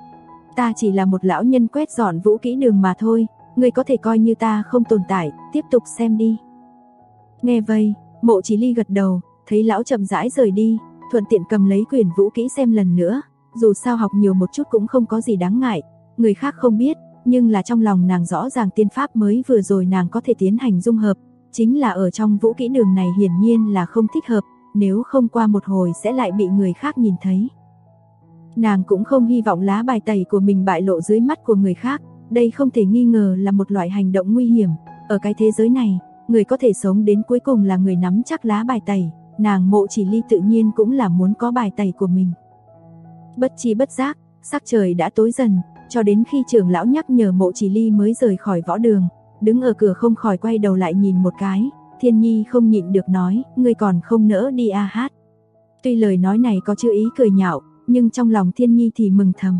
Ta chỉ là một lão nhân quét dọn vũ kỹ đường mà thôi, ngươi có thể coi như ta không tồn tại, tiếp tục xem đi. Nghe vậy, Mộ Chỉ Ly gật đầu, thấy lão chậm rãi rời đi, thuận tiện cầm lấy quyển vũ kỹ xem lần nữa, dù sao học nhiều một chút cũng không có gì đáng ngại, người khác không biết, nhưng là trong lòng nàng rõ ràng tiên pháp mới vừa rồi nàng có thể tiến hành dung hợp, chính là ở trong vũ kỹ đường này hiển nhiên là không thích hợp, nếu không qua một hồi sẽ lại bị người khác nhìn thấy. Nàng cũng không hy vọng lá bài tẩy của mình bại lộ dưới mắt của người khác, đây không thể nghi ngờ là một loại hành động nguy hiểm, ở cái thế giới này, người có thể sống đến cuối cùng là người nắm chắc lá bài tẩy, nàng Mộ Chỉ Ly tự nhiên cũng là muốn có bài tẩy của mình. Bất chi bất giác, sắc trời đã tối dần, cho đến khi trưởng lão nhắc nhở Mộ Chỉ Ly mới rời khỏi võ đường, đứng ở cửa không khỏi quay đầu lại nhìn một cái, Thiên Nhi không nhịn được nói, ngươi còn không nỡ đi a hát. Tuy lời nói này có chữ ý cười nhạo, nhưng trong lòng Thiên Nhi thì mừng thầm.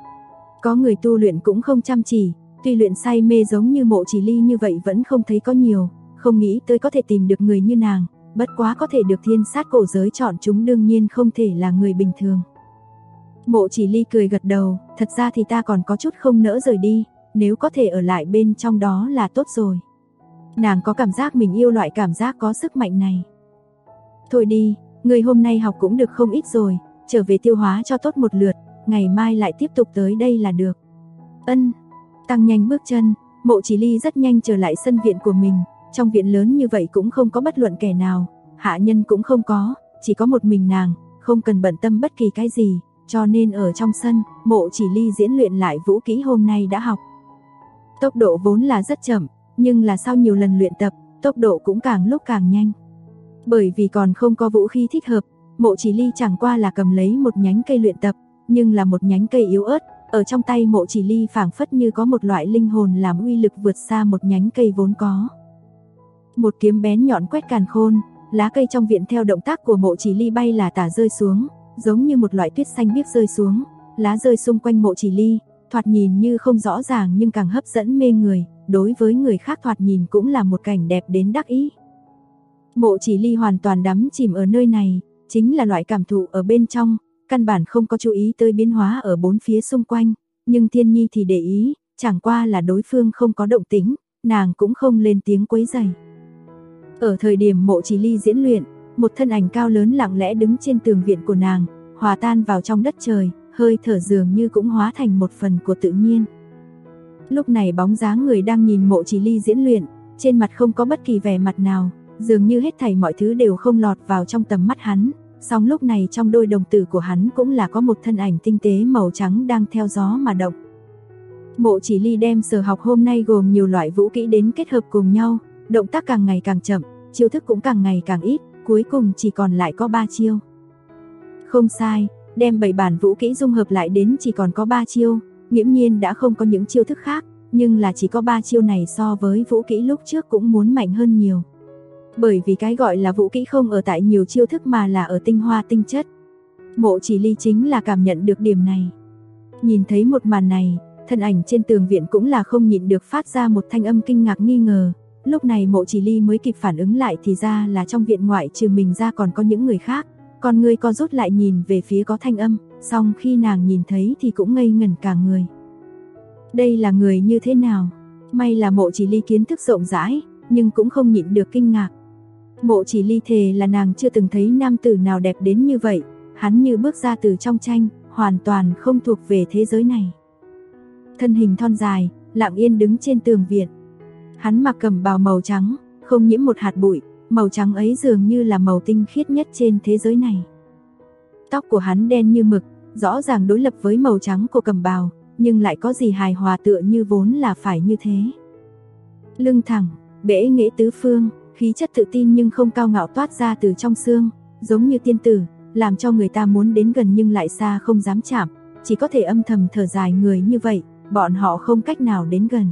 Có người tu luyện cũng không chăm chỉ, tuy luyện say mê giống như Mộ Chỉ Ly như vậy vẫn không thấy có nhiều, không nghĩ tới có thể tìm được người như nàng, bất quá có thể được thiên sát cổ giới chọn chúng đương nhiên không thể là người bình thường. Mộ Chỉ Ly cười gật đầu, thật ra thì ta còn có chút không nỡ rời đi, nếu có thể ở lại bên trong đó là tốt rồi. Nàng có cảm giác mình yêu loại cảm giác có sức mạnh này. Thôi đi, người hôm nay học cũng được không ít rồi, trở về tiêu hóa cho tốt một lượt, ngày mai lại tiếp tục tới đây là được. Ân, tăng nhanh bước chân, Mộ Chỉ Ly rất nhanh trở lại sân viện của mình, trong viện lớn như vậy cũng không có bất luận kẻ nào, hạ nhân cũng không có, chỉ có một mình nàng, không cần bận tâm bất kỳ cái gì, cho nên ở trong sân, Mộ Chỉ Ly diễn luyện lại vũ kỹ hôm nay đã học. Tốc độ vốn là rất chậm, nhưng là sau nhiều lần luyện tập, tốc độ cũng càng lúc càng nhanh. Bởi vì còn không có vũ khí thích hợp, Mộ Chỉ Ly chẳng qua là cầm lấy một nhánh cây luyện tập, nhưng là một nhánh cây yếu ớt, ở trong tay Mộ Chỉ Ly phảng phất như có một loại linh hồn làm uy lực vượt xa một nhánh cây vốn có. Một kiếm bén nhọn quét càn khôn, lá cây trong viện theo động tác của Mộ Chỉ Ly bay là tả rơi xuống, giống như một loại tuyết xanh biếc rơi xuống, lá rơi xung quanh Mộ Chỉ Ly, thoạt nhìn như không rõ ràng nhưng càng hấp dẫn mê người, đối với người khác thoạt nhìn cũng là một cảnh đẹp đến đắc ý. Mộ Chỉ Ly hoàn toàn đắm chìm ở nơi này, chính là loại cảm thụ ở bên trong, căn bản không có chú ý tới biến hóa ở bốn phía xung quanh, nhưng Thiên Nhi thì để ý, chẳng qua là đối phương không có động tĩnh, nàng cũng không lên tiếng quấy rầy. Ở thời điểm Mộ Chỉ Ly diễn luyện, một thân ảnh cao lớn lặng lẽ đứng trên tường viện của nàng, hòa tan vào trong đất trời, hơi thở dường như cũng hóa thành một phần của tự nhiên. Lúc này bóng dáng người đang nhìn Mộ Chỉ Ly diễn luyện, trên mặt không có bất kỳ vẻ mặt nào, dường như hết thảy mọi thứ đều không lọt vào trong tầm mắt hắn, song lúc này trong đôi đồng tử của hắn cũng là có một thân ảnh tinh tế màu trắng đang theo gió mà động. Mộ Chỉ Ly đem sở học hôm nay gồm nhiều loại vũ kỹ đến kết hợp cùng nhau, động tác càng ngày càng chậm, chiêu thức cũng càng ngày càng ít, cuối cùng chỉ còn lại có 3 chiêu. Không sai, đem 7 bản vũ kỹ dung hợp lại đến chỉ còn có 3 chiêu, nghiễm nhiên đã không có những chiêu thức khác, nhưng là chỉ có 3 chiêu này so với vũ kỹ lúc trước cũng muốn mạnh hơn nhiều. Bởi vì cái gọi là vũ kỹ không ở tại nhiều chiêu thức mà là ở tinh hoa tinh chất. Mộ Chỉ Ly chính là cảm nhận được điểm này. Nhìn thấy một màn này, thân ảnh trên tường viện cũng là không nhịn được phát ra một thanh âm kinh ngạc nghi ngờ. Lúc này Mộ Chỉ Ly mới kịp phản ứng lại thì ra là trong viện ngoại trừ mình ra còn có những người khác. Còn người co rút lại nhìn về phía có thanh âm, song khi nàng nhìn thấy thì cũng ngây ngẩn cả người. Đây là người như thế nào? May là Mộ Chỉ Ly kiến thức rộng rãi, nhưng cũng không nhịn được kinh ngạc. Mộ Chỉ Ly thề là nàng chưa từng thấy nam tử nào đẹp đến như vậy, hắn như bước ra từ trong tranh, hoàn toàn không thuộc về thế giới này. Thân hình thon dài, lặng yên đứng trên tường viện. Hắn mặc cẩm bào màu trắng, không nhiễm một hạt bụi, màu trắng ấy dường như là màu tinh khiết nhất trên thế giới này. Tóc của hắn đen như mực, rõ ràng đối lập với màu trắng của cẩm bào, nhưng lại có gì hài hòa tựa như vốn là phải như thế. Lưng thẳng, bẽ nghệ tứ phương, khí chất tự tin nhưng không cao ngạo toát ra từ trong xương, giống như tiên tử, làm cho người ta muốn đến gần nhưng lại xa không dám chạm, chỉ có thể âm thầm thở dài người như vậy, bọn họ không cách nào đến gần.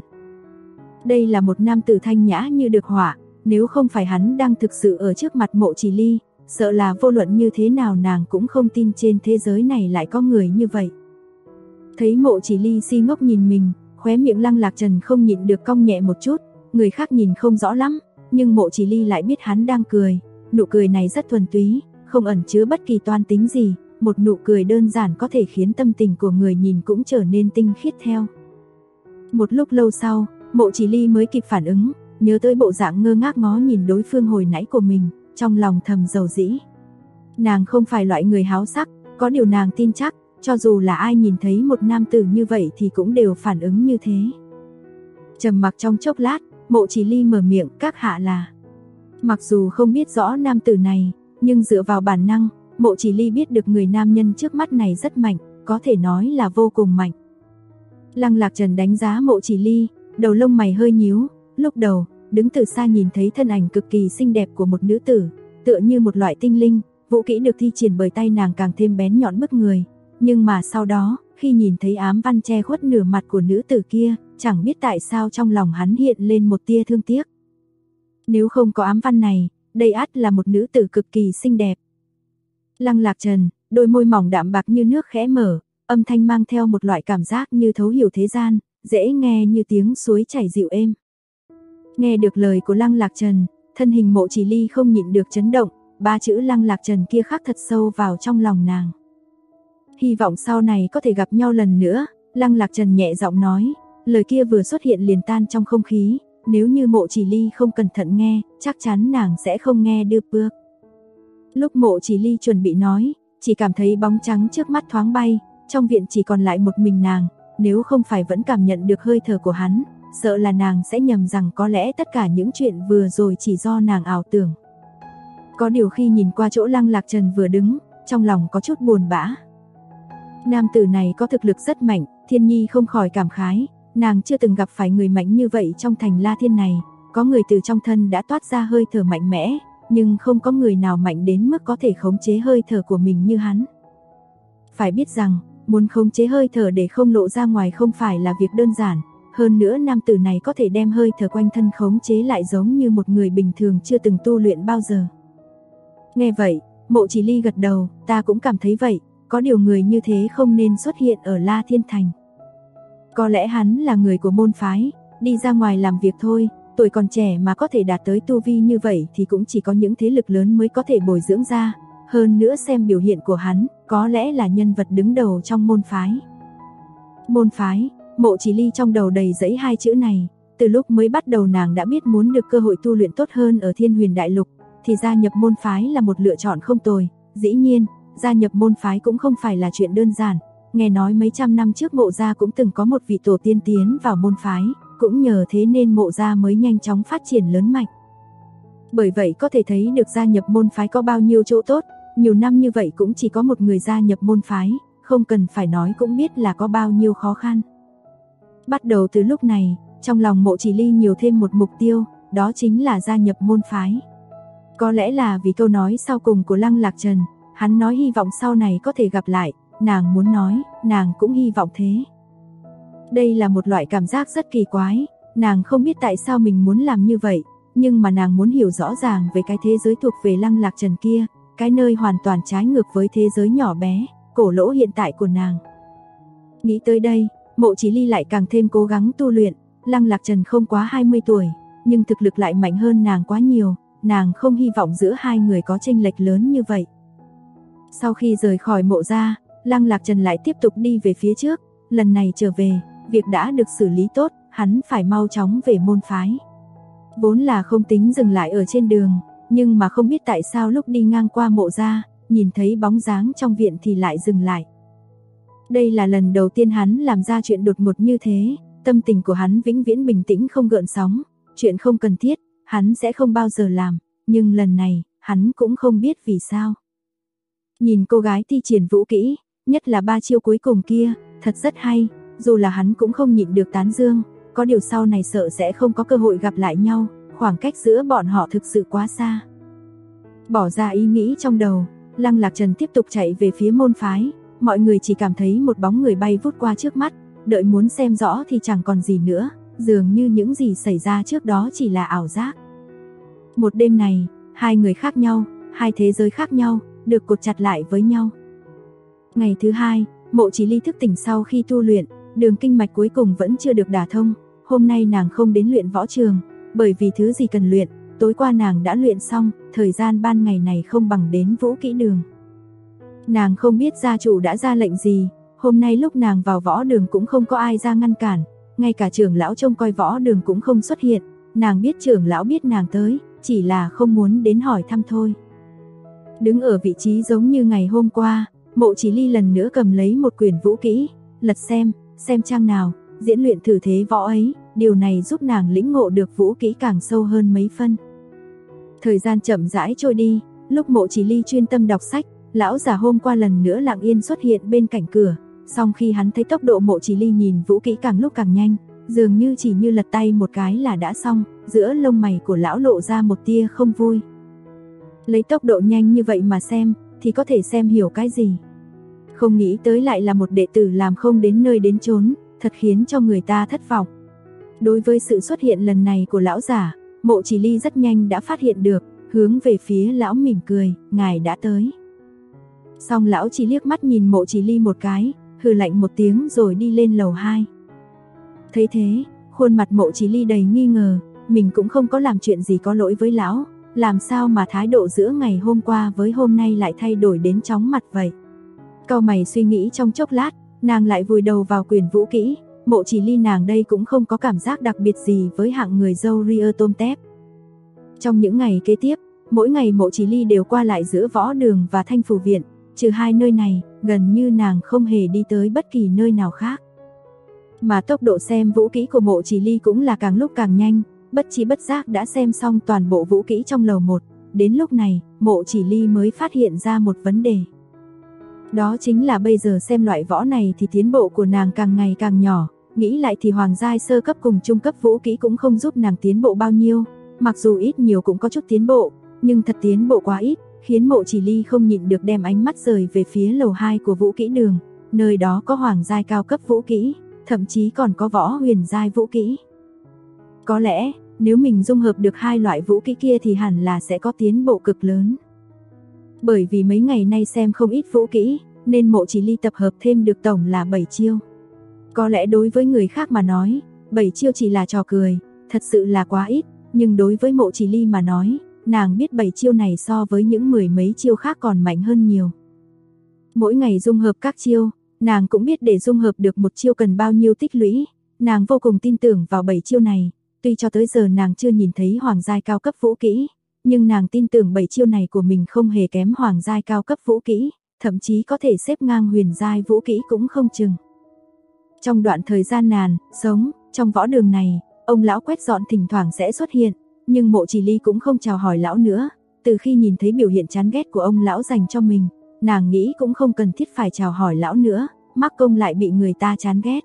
Đây là một nam tử thanh nhã như được họa, nếu không phải hắn đang thực sự ở trước mặt Mộ Chỉ Ly, sợ là vô luận như thế nào nàng cũng không tin trên thế giới này lại có người như vậy. Thấy Mộ Chỉ Ly si ngốc nhìn mình, khóe miệng Lăng Lạc Trần không nhịn được cong nhẹ một chút, người khác nhìn không rõ lắm, nhưng Mộ Chỉ Ly lại biết hắn đang cười, nụ cười này rất thuần túy, không ẩn chứa bất kỳ toan tính gì, một nụ cười đơn giản có thể khiến tâm tình của người nhìn cũng trở nên tinh khiết theo. Một lúc lâu sau, Mộ Chỉ Ly mới kịp phản ứng, nhớ tới bộ dạng ngơ ngác ngó nhìn đối phương hồi nãy của mình, trong lòng thầm dầu dĩ. Nàng không phải loại người háo sắc, có điều nàng tin chắc, cho dù là ai nhìn thấy một nam tử như vậy thì cũng đều phản ứng như thế. Trầm mặc trong chốc lát, Mộ Chỉ Ly mở miệng, các hạ là. Mặc dù không biết rõ nam tử này, nhưng dựa vào bản năng, Mộ Chỉ Ly biết được người nam nhân trước mắt này rất mạnh, có thể nói là vô cùng mạnh. Lăng Lạc Trần đánh giá Mộ Chỉ Ly, đầu lông mày hơi nhíu, lúc đầu, đứng từ xa nhìn thấy thân ảnh cực kỳ xinh đẹp của một nữ tử, tựa như một loại tinh linh, vũ kỹ được thi triển bởi tay nàng càng thêm bén nhọn bức người. Nhưng mà sau đó, khi nhìn thấy ám văn che khuất nửa mặt của nữ tử kia, chẳng biết tại sao trong lòng hắn hiện lên một tia thương tiếc. Nếu không có ám văn này, đây ắt là một nữ tử cực kỳ xinh đẹp. Lăng Lạc Trần, đôi môi mỏng đạm bạc như nước khẽ mở, âm thanh mang theo một loại cảm giác như thấu hiểu thế gian, dễ nghe như tiếng suối chảy dịu êm. Nghe được lời của Lăng Lạc Trần, thân hình Mộ Chỉ Ly không nhịn được chấn động, ba chữ Lăng Lạc Trần kia khắc thật sâu vào trong lòng nàng. Hy vọng sau này có thể gặp nhau lần nữa, Lăng Lạc Trần nhẹ giọng nói, lời kia vừa xuất hiện liền tan trong không khí, nếu như Mộ Chỉ Ly không cẩn thận nghe, chắc chắn nàng sẽ không nghe được bước. Lúc Mộ Chỉ Ly chuẩn bị nói, chỉ cảm thấy bóng trắng trước mắt thoáng bay, trong viện chỉ còn lại một mình nàng, nếu không phải vẫn cảm nhận được hơi thở của hắn, sợ là nàng sẽ nhầm rằng có lẽ tất cả những chuyện vừa rồi chỉ do nàng ảo tưởng. Có điều khi nhìn qua chỗ Lăng Lạc Trần vừa đứng, trong lòng có chút buồn bã. Nam tử này có thực lực rất mạnh, Thiên Nhi không khỏi cảm khái, nàng chưa từng gặp phải người mạnh như vậy trong thành La Thiên này, có người từ trong thân đã toát ra hơi thở mạnh mẽ, nhưng không có người nào mạnh đến mức có thể khống chế hơi thở của mình như hắn. Phải biết rằng, muốn khống chế hơi thở để không lộ ra ngoài không phải là việc đơn giản, hơn nữa nam tử này có thể đem hơi thở quanh thân khống chế lại giống như một người bình thường chưa từng tu luyện bao giờ. Nghe vậy, Mộ Chỉ Ly gật đầu, ta cũng cảm thấy vậy, có điều người như thế không nên xuất hiện ở La Thiên Thành. Có lẽ hắn là người của môn phái, đi ra ngoài làm việc thôi, tuổi còn trẻ mà có thể đạt tới tu vi như vậy thì cũng chỉ có những thế lực lớn mới có thể bồi dưỡng ra, hơn nữa xem biểu hiện của hắn, có lẽ là nhân vật đứng đầu trong môn phái. Môn phái, Mộ Chỉ Ly trong đầu đầy dẫy hai chữ này, từ lúc mới bắt đầu nàng đã biết muốn được cơ hội tu luyện tốt hơn ở Thiên Huyền Đại Lục, thì gia nhập môn phái là một lựa chọn không tồi, dĩ nhiên, gia nhập môn phái cũng không phải là chuyện đơn giản, nghe nói mấy trăm năm trước Mộ gia cũng từng có một vị tổ tiên tiến vào môn phái, cũng nhờ thế nên Mộ gia mới nhanh chóng phát triển lớn mạnh. Bởi vậy có thể thấy được gia nhập môn phái có bao nhiêu chỗ tốt, nhiều năm như vậy cũng chỉ có một người gia nhập môn phái, không cần phải nói cũng biết là có bao nhiêu khó khăn. Bắt đầu từ lúc này, trong lòng Mộ Chỉ Ly nhiều thêm một mục tiêu, đó chính là gia nhập môn phái. Có lẽ là vì câu nói sau cùng của Lăng Lạc Trần, hắn nói hy vọng sau này có thể gặp lại, nàng muốn nói, nàng cũng hy vọng thế. Đây là một loại cảm giác rất kỳ quái, nàng không biết tại sao mình muốn làm như vậy, nhưng mà nàng muốn hiểu rõ ràng về cái thế giới thuộc về Lăng Lạc Trần kia, cái nơi hoàn toàn trái ngược với thế giới nhỏ bé, cổ lỗ hiện tại của nàng. Nghĩ tới đây, Mộ Chỉ Ly lại càng thêm cố gắng tu luyện, Lăng Lạc Trần không quá 20 tuổi, nhưng thực lực lại mạnh hơn nàng quá nhiều, nàng không hy vọng giữa hai người có chênh lệch lớn như vậy. Sau khi rời khỏi Mộ gia, Lăng Lạc Trần lại tiếp tục đi về phía trước, lần này trở về, việc đã được xử lý tốt, hắn phải mau chóng về môn phái. Vốn là không tính dừng lại ở trên đường, nhưng mà không biết tại sao lúc đi ngang qua Mộ gia, nhìn thấy bóng dáng trong viện thì lại dừng lại. Đây là lần đầu tiên hắn làm ra chuyện đột ngột như thế, tâm tình của hắn vĩnh viễn bình tĩnh không gợn sóng, chuyện không cần thiết, hắn sẽ không bao giờ làm, nhưng lần này, hắn cũng không biết vì sao. Nhìn cô gái thi triển vũ kỹ, nhất là 3 chiêu cuối cùng kia, thật rất hay, dù là hắn cũng không nhịn được tán dương, có điều sau này sợ sẽ không có cơ hội gặp lại nhau, khoảng cách giữa bọn họ thực sự quá xa. Bỏ ra ý nghĩ trong đầu, Lăng Lạc Trần tiếp tục chạy về phía môn phái, mọi người chỉ cảm thấy một bóng người bay vút qua trước mắt, đợi muốn xem rõ thì chẳng còn gì nữa, dường như những gì xảy ra trước đó chỉ là ảo giác. Một đêm này, hai người khác nhau, hai thế giới khác nhau, được cột chặt lại với nhau. Ngày thứ hai, Mộ Chỉ Ly thức tỉnh sau khi tu luyện, đường kinh mạch cuối cùng vẫn chưa được đả thông, hôm nay nàng không đến luyện võ trường, bởi vì thứ gì cần luyện, tối qua nàng đã luyện xong, thời gian ban ngày này không bằng đến vũ kỹ đường. Nàng không biết gia chủ đã ra lệnh gì, hôm nay lúc nàng vào võ đường cũng không có ai ra ngăn cản, ngay cả trưởng lão trông coi võ đường cũng không xuất hiện, nàng biết trưởng lão biết nàng tới, chỉ là không muốn đến hỏi thăm thôi. Đứng ở vị trí giống như ngày hôm qua, Mộ Chỉ Ly lần nữa cầm lấy một quyển vũ kỹ, lật xem trang nào, diễn luyện thử thế võ ấy, điều này giúp nàng lĩnh ngộ được vũ kỹ càng sâu hơn mấy phân. Thời gian chậm rãi trôi đi, lúc Mộ Chỉ Ly chuyên tâm đọc sách, lão già hôm qua lần nữa lặng yên xuất hiện bên cạnh cửa, song khi hắn thấy tốc độ Mộ Chỉ Ly nhìn vũ kỹ càng lúc càng nhanh, dường như chỉ như lật tay một cái là đã xong, giữa lông mày của lão lộ ra một tia không vui. Lấy tốc độ nhanh như vậy mà xem, thì có thể xem hiểu cái gì? Không nghĩ tới lại là một đệ tử làm không đến nơi đến chốn, thật khiến cho người ta thất vọng. Đối với sự xuất hiện lần này của lão giả, Mộ Chỉ Ly rất nhanh đã phát hiện được, hướng về phía lão mỉm cười, ngài đã tới. Xong lão chỉ liếc mắt nhìn Mộ Chỉ Ly một cái, hừ lạnh một tiếng rồi đi lên lầu 2. Thấy thế, khuôn mặt Mộ Chỉ Ly đầy nghi ngờ, mình cũng không có làm chuyện gì có lỗi với lão, làm sao mà thái độ giữa ngày hôm qua với hôm nay lại thay đổi đến chóng mặt vậy. Cau mày suy nghĩ trong chốc lát, nàng lại vùi đầu vào quyển vũ kỹ. Mộ Chỉ Ly nàng đây cũng không có cảm giác đặc biệt gì với hạng người dâu ria tôm tép. Trong những ngày kế tiếp, mỗi ngày Mộ Chỉ Ly đều qua lại giữa võ đường và Thanh Phủ Viện, trừ hai nơi này, gần như nàng không hề đi tới bất kỳ nơi nào khác. Mà tốc độ xem vũ kỹ của Mộ Chỉ Ly cũng là càng lúc càng nhanh, bất chi bất giác đã xem xong toàn bộ vũ kỹ trong lầu 1. Đến lúc này, Mộ Chỉ Ly mới phát hiện ra một vấn đề. Đó chính là bây giờ xem loại võ này thì tiến bộ của nàng càng ngày càng nhỏ, nghĩ lại thì hoàng giai sơ cấp cùng trung cấp vũ kỹ cũng không giúp nàng tiến bộ bao nhiêu, mặc dù ít nhiều cũng có chút tiến bộ, nhưng thật tiến bộ quá ít, khiến Mộ Chỉ Ly không nhịn được đem ánh mắt rời về phía lầu 2 của vũ kỹ đường, nơi đó có hoàng giai cao cấp vũ kỹ, thậm chí còn có võ huyền giai vũ kỹ. Có lẽ, nếu mình dung hợp được hai loại vũ kỹ kia thì hẳn là sẽ có tiến bộ cực lớn. Bởi vì mấy ngày nay xem không ít vũ kỹ, nên Mộ Chỉ Ly tập hợp thêm được tổng là 7 chiêu. Có lẽ đối với người khác mà nói, 7 chiêu chỉ là trò cười, thật sự là quá ít, nhưng đối với Mộ Chỉ Ly mà nói, nàng biết 7 chiêu này so với những mười mấy chiêu khác còn mạnh hơn nhiều. Mỗi ngày dung hợp các chiêu, nàng cũng biết để dung hợp được một chiêu cần bao nhiêu tích lũy, nàng vô cùng tin tưởng vào 7 chiêu này, tuy cho tới giờ nàng chưa nhìn thấy hoàng giai cao cấp vũ kỹ, nhưng nàng tin tưởng 7 chiêu này của mình không hề kém hoàng giai cao cấp vũ kỹ, thậm chí có thể xếp ngang huyền giai vũ kỹ cũng không chừng. Trong đoạn thời gian nàng sống trong võ đường này, ông lão quét dọn thỉnh thoảng sẽ xuất hiện, nhưng Mộ Chỉ Ly cũng không chào hỏi lão nữa. Từ khi nhìn thấy biểu hiện chán ghét của ông lão dành cho mình, nàng nghĩ cũng không cần thiết phải chào hỏi lão nữa, mắc công lại bị người ta chán ghét.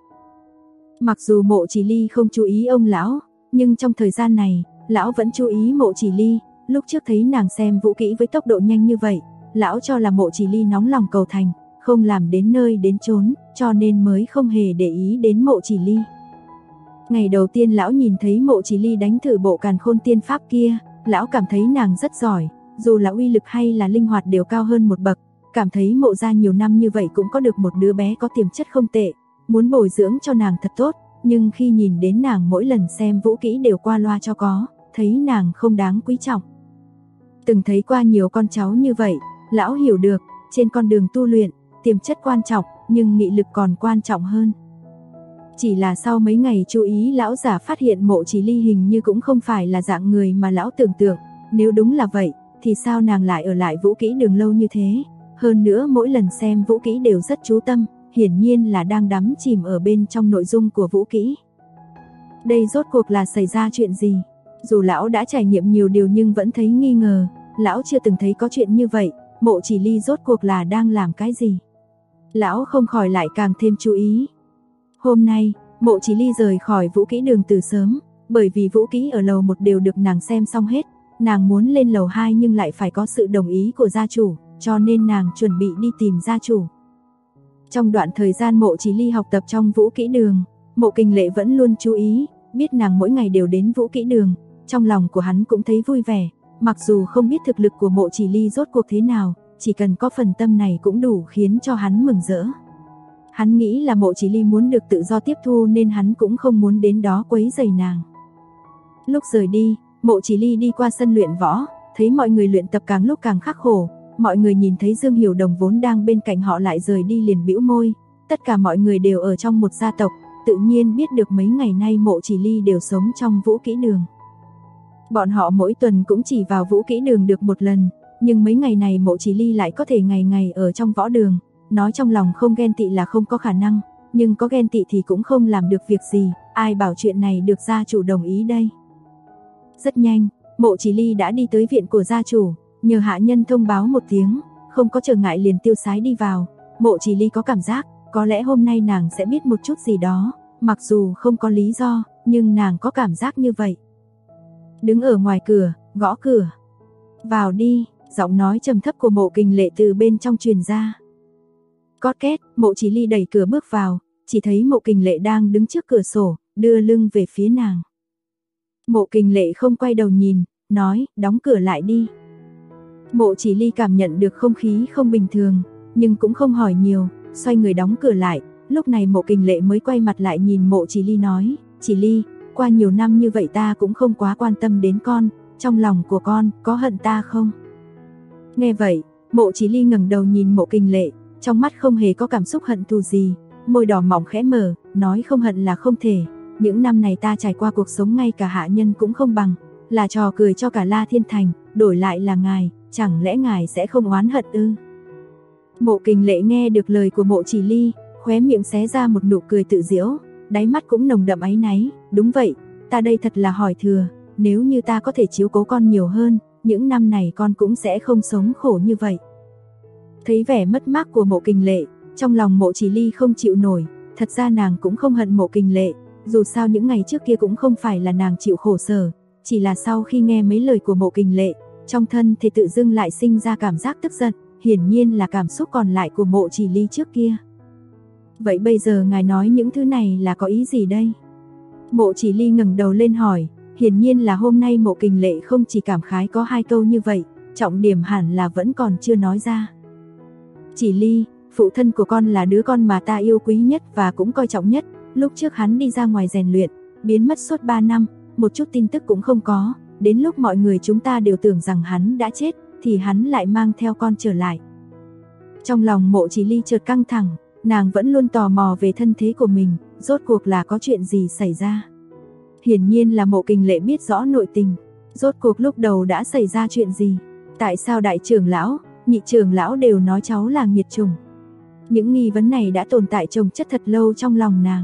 Mặc dù Mộ Chỉ Ly không chú ý ông lão, nhưng trong thời gian này, lão vẫn chú ý Mộ Chỉ Ly. Lúc trước thấy nàng xem vũ kỹ với tốc độ nhanh như vậy, lão cho là Mộ Chỉ Ly nóng lòng cầu thành, không làm đến nơi đến chốn, cho nên mới không hề để ý đến Mộ Chỉ Ly. Ngày đầu tiên lão nhìn thấy Mộ Chỉ Ly đánh thử bộ Càn Khôn Tiên Pháp kia, lão cảm thấy nàng rất giỏi, dù là uy lực hay là linh hoạt đều cao hơn một bậc, cảm thấy Mộ gia nhiều năm như vậy cũng có được một đứa bé có tiềm chất không tệ, muốn bồi dưỡng cho nàng thật tốt, nhưng khi nhìn đến nàng mỗi lần xem vũ kỹ đều qua loa cho có, thấy nàng không đáng quý trọng. Từng thấy qua nhiều con cháu như vậy, lão hiểu được, trên con đường tu luyện, tiềm chất quan trọng, nhưng nghị lực còn quan trọng hơn. Chỉ là sau mấy ngày chú ý lão giả phát hiện Mộ Chỉ Ly hình như cũng không phải là dạng người mà lão tưởng tượng, nếu đúng là vậy, thì sao nàng lại ở lại vũ kỹ đường lâu như thế, hơn nữa mỗi lần xem vũ kỹ đều rất chú tâm, hiển nhiên là đang đắm chìm ở bên trong nội dung của vũ kỹ. Đây rốt cuộc là xảy ra chuyện gì? Dù lão đã trải nghiệm nhiều điều nhưng vẫn thấy nghi ngờ, lão chưa từng thấy có chuyện như vậy, Mộ Chỉ Ly rốt cuộc là đang làm cái gì? Lão không khỏi lại càng thêm chú ý. Hôm nay, Mộ Chỉ Ly rời khỏi vũ kỹ đường từ sớm, bởi vì vũ kỹ ở lầu 1 đều được nàng xem xong hết, nàng muốn lên lầu 2 nhưng lại phải có sự đồng ý của gia chủ, cho nên nàng chuẩn bị đi tìm gia chủ. Trong đoạn thời gian Mộ Chỉ Ly học tập trong vũ kỹ đường, Mộ Kình Lệ vẫn luôn chú ý, biết nàng mỗi ngày đều đến vũ kỹ đường, trong lòng của hắn cũng thấy vui vẻ, mặc dù không biết thực lực của Mộ Chỉ Ly rốt cuộc thế nào, chỉ cần có phần tâm này cũng đủ khiến cho hắn mừng rỡ. Hắn nghĩ là Mộ Chỉ Ly muốn được tự do tiếp thu nên hắn cũng không muốn đến đó quấy rầy nàng. Lúc rời đi, Mộ Chỉ Ly đi qua sân luyện võ, thấy mọi người luyện tập càng lúc càng khắc khổ, mọi người nhìn thấy Dương Hiểu Đồng vốn đang bên cạnh họ lại rời đi liền bĩu môi, tất cả mọi người đều ở trong một gia tộc, tự nhiên biết được mấy ngày nay Mộ Chỉ Ly đều sống trong vũ kỹ đường. Bọn họ mỗi tuần cũng chỉ vào vũ kỹ đường được một lần, nhưng mấy ngày này Mộ Chỉ Ly lại có thể ngày ngày ở trong võ đường, nói trong lòng không ghen tị là không có khả năng, nhưng có ghen tị thì cũng không làm được việc gì, ai bảo chuyện này được gia chủ đồng ý đây. Rất nhanh, Mộ Chỉ Ly đã đi tới viện của gia chủ, nhờ hạ nhân thông báo một tiếng, không có trở ngại liền tiêu sái đi vào. Mộ Chỉ Ly có cảm giác, có lẽ hôm nay nàng sẽ biết một chút gì đó, mặc dù không có lý do, nhưng nàng có cảm giác như vậy. Đứng ở ngoài cửa, gõ cửa. Vào đi, giọng nói trầm thấp của Mộ Kình Lệ từ bên trong truyền ra. Cót két, Mộ Chỉ Ly đẩy cửa bước vào, chỉ thấy Mộ Kình Lệ đang đứng trước cửa sổ, đưa lưng về phía nàng. Mộ Kình Lệ không quay đầu nhìn, nói, đóng cửa lại đi. Mộ Chỉ Ly cảm nhận được không khí không bình thường, nhưng cũng không hỏi nhiều, xoay người đóng cửa lại. Lúc này Mộ Kình Lệ mới quay mặt lại nhìn Mộ Chỉ Ly nói, Chỉ Ly, qua nhiều năm như vậy ta cũng không quá quan tâm đến con, trong lòng của con có hận ta không? Nghe vậy, Mộ Chỉ Ly ngẩng đầu nhìn Mộ Kình Lệ, trong mắt không hề có cảm xúc hận thù gì, môi đỏ mỏng khẽ mở, nói không hận là không thể. Những năm này ta trải qua cuộc sống ngay cả hạ nhân cũng không bằng, là trò cười cho cả La Thiên Thành, đổi lại là ngài, chẳng lẽ ngài sẽ không oán hận ư? Mộ Kình Lệ nghe được lời của Mộ Chỉ Ly, khóe miệng xé ra một nụ cười tự giễu, đáy mắt cũng nồng đậm áy náy, đúng vậy, ta đây thật là hỏi thừa, nếu như ta có thể chiếu cố con nhiều hơn, những năm này con cũng sẽ không sống khổ như vậy. Thấy vẻ mất mát của Mộ Kình Lệ, trong lòng Mộ Chỉ Ly không chịu nổi, thật ra nàng cũng không hận Mộ Kình Lệ, dù sao những ngày trước kia cũng không phải là nàng chịu khổ sở, chỉ là sau khi nghe mấy lời của Mộ Kình Lệ, trong thân thể tự dưng lại sinh ra cảm giác tức giận, hiển nhiên là cảm xúc còn lại của Mộ Chỉ Ly trước kia. Vậy bây giờ ngài nói những thứ này là có ý gì đây? Mộ Chỉ Ly ngẩng đầu lên hỏi, hiển nhiên là hôm nay Mộ Kình Lệ không chỉ cảm khái có 2 câu như vậy, trọng điểm hẳn là vẫn còn chưa nói ra. Chỉ Ly, phụ thân của con là đứa con mà ta yêu quý nhất và cũng coi trọng nhất, lúc trước hắn đi ra ngoài rèn luyện, biến mất suốt 3 năm, một chút tin tức cũng không có, đến lúc mọi người chúng ta đều tưởng rằng hắn đã chết, thì hắn lại mang theo con trở lại. Trong lòng Mộ Chỉ Ly chợt căng thẳng, nàng vẫn luôn tò mò về thân thế của mình, rốt cuộc là có chuyện gì xảy ra. Hiển nhiên là Mộ Kình Lệ biết rõ nội tình, rốt cuộc lúc đầu đã xảy ra chuyện gì, tại sao đại trưởng lão, nhị trưởng lão đều nói cháu là nghiệt chủng. Những nghi vấn này đã tồn tại chồng chất thật lâu trong lòng nàng.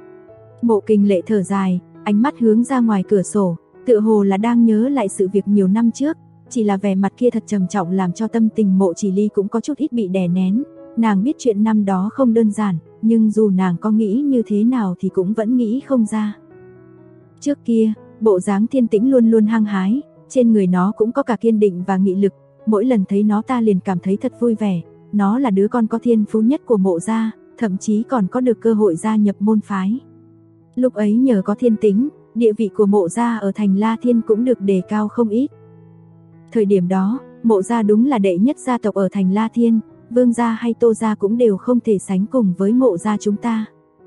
Mộ Kình Lệ thở dài, ánh mắt hướng ra ngoài cửa sổ, tựa hồ là đang nhớ lại sự việc nhiều năm trước, chỉ là vẻ mặt kia thật trầm trọng làm cho tâm tình Mộ Chỉ Ly cũng có chút ít bị đè nén. Nàng biết chuyện năm đó không đơn giản, nhưng dù nàng có nghĩ như thế nào thì cũng vẫn nghĩ không ra. Trước kia, bộ dáng Thiên Tĩnh luôn luôn hăng hái, trên người nó cũng có cả kiên định và nghị lực, mỗi lần thấy nó ta liền cảm thấy thật vui vẻ, nó là đứa con có thiên phú nhất của Mộ gia, thậm chí còn có được cơ hội gia nhập môn phái. Lúc ấy nhờ có Thiên Tĩnh, địa vị của Mộ gia ở thành La Thiên cũng được đề cao không ít. Thời điểm đó, Mộ gia đúng là đệ nhất gia tộc ở thành La Thiên, Vương gia hay Tô gia cũng đều không thể sánh cùng với Mộ gia chúng ta.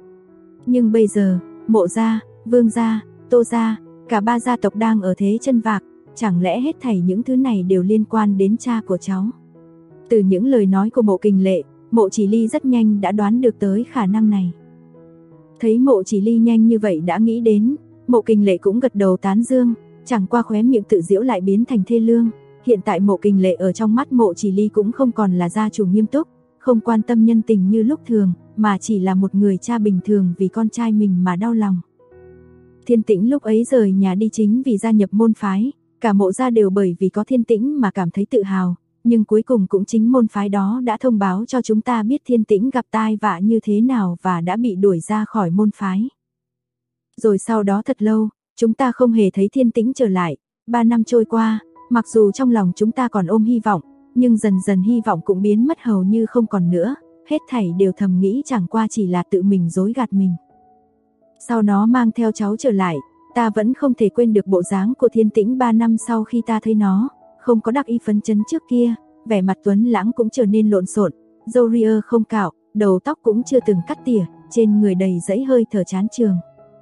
Nhưng bây giờ, Mộ gia, Vương gia, Tô gia, cả 3 gia tộc đang ở thế chân vạc, chẳng lẽ hết thảy những thứ này đều liên quan đến cha của cháu? Từ những lời nói của Mộ Kình Lệ, Mộ Chỉ Ly rất nhanh đã đoán được tới khả năng này. Thấy Mộ Chỉ Ly nhanh như vậy đã nghĩ đến, Mộ Kình Lệ cũng gật đầu tán dương, chẳng qua khóe miệng tự giễu lại biến thành thê lương. Hiện tại Mộ Kình Lệ ở trong mắt Mộ Chỉ Ly cũng không còn là gia chủ nghiêm túc, không quan tâm nhân tình như lúc thường, mà chỉ là một người cha bình thường vì con trai mình mà đau lòng. Thiên Tĩnh lúc ấy rời nhà đi chính vì gia nhập môn phái, cả Mộ gia đều bởi vì có Thiên Tĩnh mà cảm thấy tự hào, nhưng cuối cùng cũng chính môn phái đó đã thông báo cho chúng ta biết Thiên Tĩnh gặp tai vạ như thế nào và đã bị đuổi ra khỏi môn phái. Rồi sau đó thật lâu, chúng ta không hề thấy Thiên Tĩnh trở lại, 3 năm trôi qua, mặc dù trong lòng chúng ta còn ôm hy vọng, nhưng dần dần hy vọng cũng biến mất hầu như không còn nữa, hết thảy đều thầm nghĩ chẳng qua chỉ là tự mình dối gạt mình. Sau nó mang theo cháu trở lại, ta vẫn không thể quên được bộ dáng của Thiên Tĩnh 3 năm sau khi ta thấy nó, không có đắc ý phấn chấn trước kia, vẻ mặt tuấn lãng cũng trở nên lộn xộn, râu ria không cạo, đầu tóc cũng chưa từng cắt tỉa, trên người đầy dẫy hơi thở chán chường.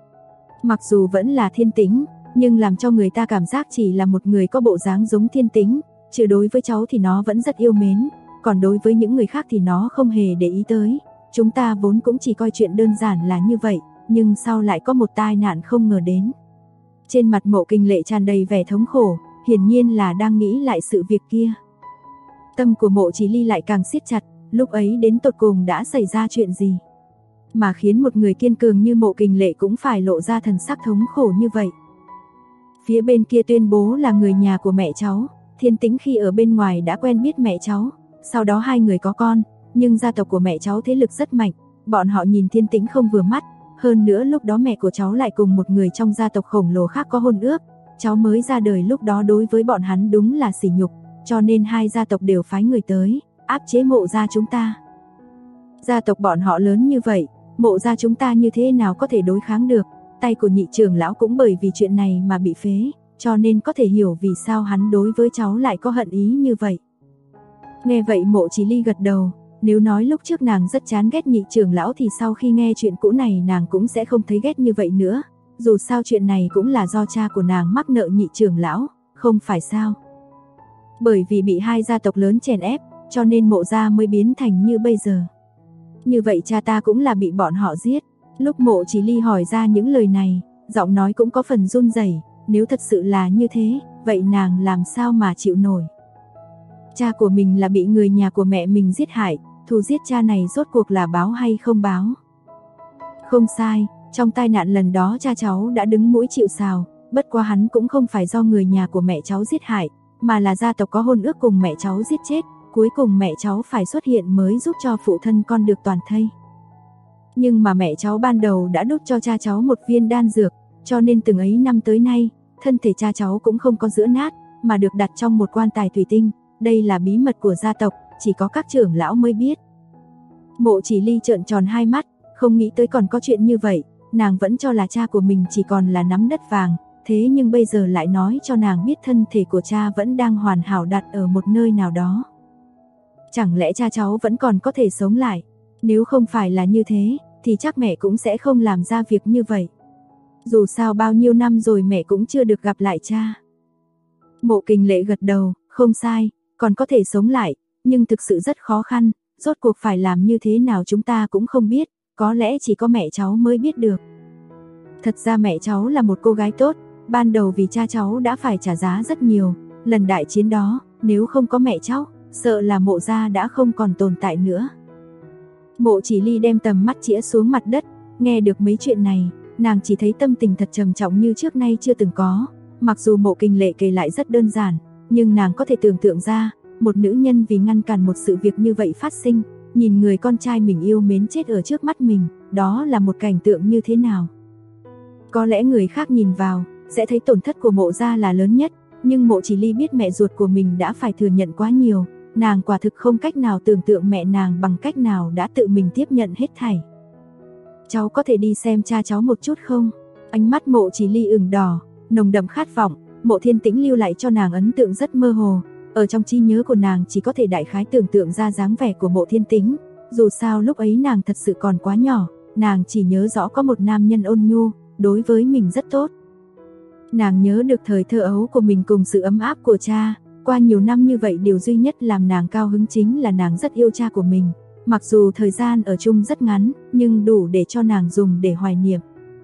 Mặc dù vẫn là Thiên Tĩnh, nhưng làm cho người ta cảm giác chỉ là một người có bộ dáng giống Thiên Tĩnh, chứ đối với cháu thì nó vẫn rất yêu mến, còn đối với những người khác thì nó không hề để ý tới. Chúng ta vốn cũng chỉ coi chuyện đơn giản là như vậy, nhưng sau lại có một tai nạn không ngờ đến. Trên mặt Mộ Kình Lệ tràn đầy vẻ thống khổ, hiển nhiên là đang nghĩ lại sự việc kia. Tâm của Mộ Chỉ Ly lại càng siết chặt, lúc ấy đến tột cùng đã xảy ra chuyện gì mà khiến một người kiên cường như Mộ Kình Lệ cũng phải lộ ra thần sắc thống khổ như vậy. Phía bên kia tuyên bố là người nhà của mẹ cháu, Thiên Tĩnh khi ở bên ngoài đã quen biết mẹ cháu, sau đó 2 người có con, nhưng gia tộc của mẹ cháu thế lực rất mạnh, bọn họ nhìn Thiên Tĩnh không vừa mắt, hơn nữa lúc đó mẹ của cháu lại cùng một người trong gia tộc khổng lồ khác có hôn ước, cháu mới ra đời lúc đó đối với bọn hắn đúng là sỉ nhục, cho nên 2 gia tộc đều phái người tới, áp chế Mộ gia chúng ta. Gia tộc bọn họ lớn như vậy, Mộ gia chúng ta như thế nào có thể đối kháng được, tay của nhị trưởng lão cũng bởi vì chuyện này mà bị phế, cho nên có thể hiểu vì sao hắn đối với cháu lại có hận ý như vậy. Nghe vậy Mộ Chỉ Ly gật đầu, nếu nói lúc trước nàng rất chán ghét nhị trưởng lão thì sau khi nghe chuyện cũ này nàng cũng sẽ không thấy ghét như vậy nữa, dù sao chuyện này cũng là do cha của nàng mắc nợ nhị trưởng lão, không phải sao? Bởi vì bị 2 gia tộc lớn chèn ép, cho nên Mộ gia mới biến thành như bây giờ. Như vậy cha ta cũng là bị bọn họ giết. Lúc Mộ Chỉ Ly hỏi ra những lời này, giọng nói cũng có phần run rẩy, nếu thật sự là như thế, vậy nàng làm sao mà chịu nổi. Cha của mình là bị người nhà của mẹ mình giết hại, thù giết cha này rốt cuộc là báo hay không báo? Không sai, trong tai nạn lần đó cha cháu đã đứng mũi chịu sào, bất quá hắn cũng không phải do người nhà của mẹ cháu giết hại, mà là gia tộc có hôn ước cùng mẹ cháu giết chết, cuối cùng mẹ cháu phải xuất hiện mới giúp cho phụ thân con được toàn thây. Nhưng mà mẹ cháu ban đầu đã đút cho cha cháu một viên đan dược, cho nên từng ấy năm tới nay, thân thể cha cháu cũng không có giữa nát, mà được đặt trong một quan tài thủy tinh, đây là bí mật của gia tộc, chỉ có các trưởng lão mới biết. Mộ Chỉ Ly trợn tròn hai mắt, không nghĩ tới còn có chuyện như vậy, nàng vẫn cho là cha của mình chỉ còn là nắm đất vàng, thế nhưng bây giờ lại nói cho nàng biết thân thể của cha vẫn đang hoàn hảo đặt ở một nơi nào đó. Chẳng lẽ cha cháu vẫn còn có thể sống lại? Nếu không phải là như thế, thì chắc mẹ cũng sẽ không làm ra việc như vậy. Dù sao bao nhiêu năm rồi mẹ cũng chưa được gặp lại cha. Mộ Kình Lệ gật đầu, không sai, còn có thể sống lại, nhưng thực sự rất khó khăn, rốt cuộc phải làm như thế nào chúng ta cũng không biết, có lẽ chỉ có mẹ cháu mới biết được. Thật ra mẹ cháu là một cô gái tốt, ban đầu vì cha cháu đã phải trả giá rất nhiều, lần đại chiến đó, nếu không có mẹ cháu, sợ là Mộ gia đã không còn tồn tại nữa. Mộ Chỉ Ly đem tầm mắt chĩa xuống mặt đất, nghe được mấy chuyện này, nàng chỉ thấy tâm tình thật trầm trọng như trước nay chưa từng có. Mặc dù Mộ Kình Lệ kể lại rất đơn giản, nhưng nàng có thể tưởng tượng ra, một nữ nhân vì ngăn cản một sự việc như vậy phát sinh, nhìn người con trai mình yêu mến chết ở trước mắt mình, đó là một cảnh tượng như thế nào. Có lẽ người khác nhìn vào, sẽ thấy tổn thất của Mộ gia là lớn nhất, nhưng Mộ Chỉ Ly biết mẹ ruột của mình đã phải thừa nhận quá nhiều, nàng quả thực không cách nào tưởng tượng mẹ nàng bằng cách nào đã tự mình tiếp nhận hết thảy. Cháu có thể đi xem cha cháu một chút không? Ánh mắt Mộ Chỉ Ly ửng đỏ, nồng đậm khát vọng. Mộ Thiên Tĩnh lưu lại cho nàng ấn tượng rất mơ hồ, ở trong trí nhớ của nàng chỉ có thể đại khái tưởng tượng ra dáng vẻ của Mộ Thiên Tĩnh, dù sao lúc ấy nàng thật sự còn quá nhỏ, nàng chỉ nhớ rõ có một nam nhân ôn nhu, đối với mình rất tốt. Nàng nhớ được thời thơ ấu của mình cùng sự ấm áp của cha, qua nhiều năm như vậy điều duy nhất làm nàng cao hứng chính là nàng rất yêu cha của mình, mặc dù thời gian ở chung rất ngắn, nhưng đủ để cho nàng dùng để hoài niệm.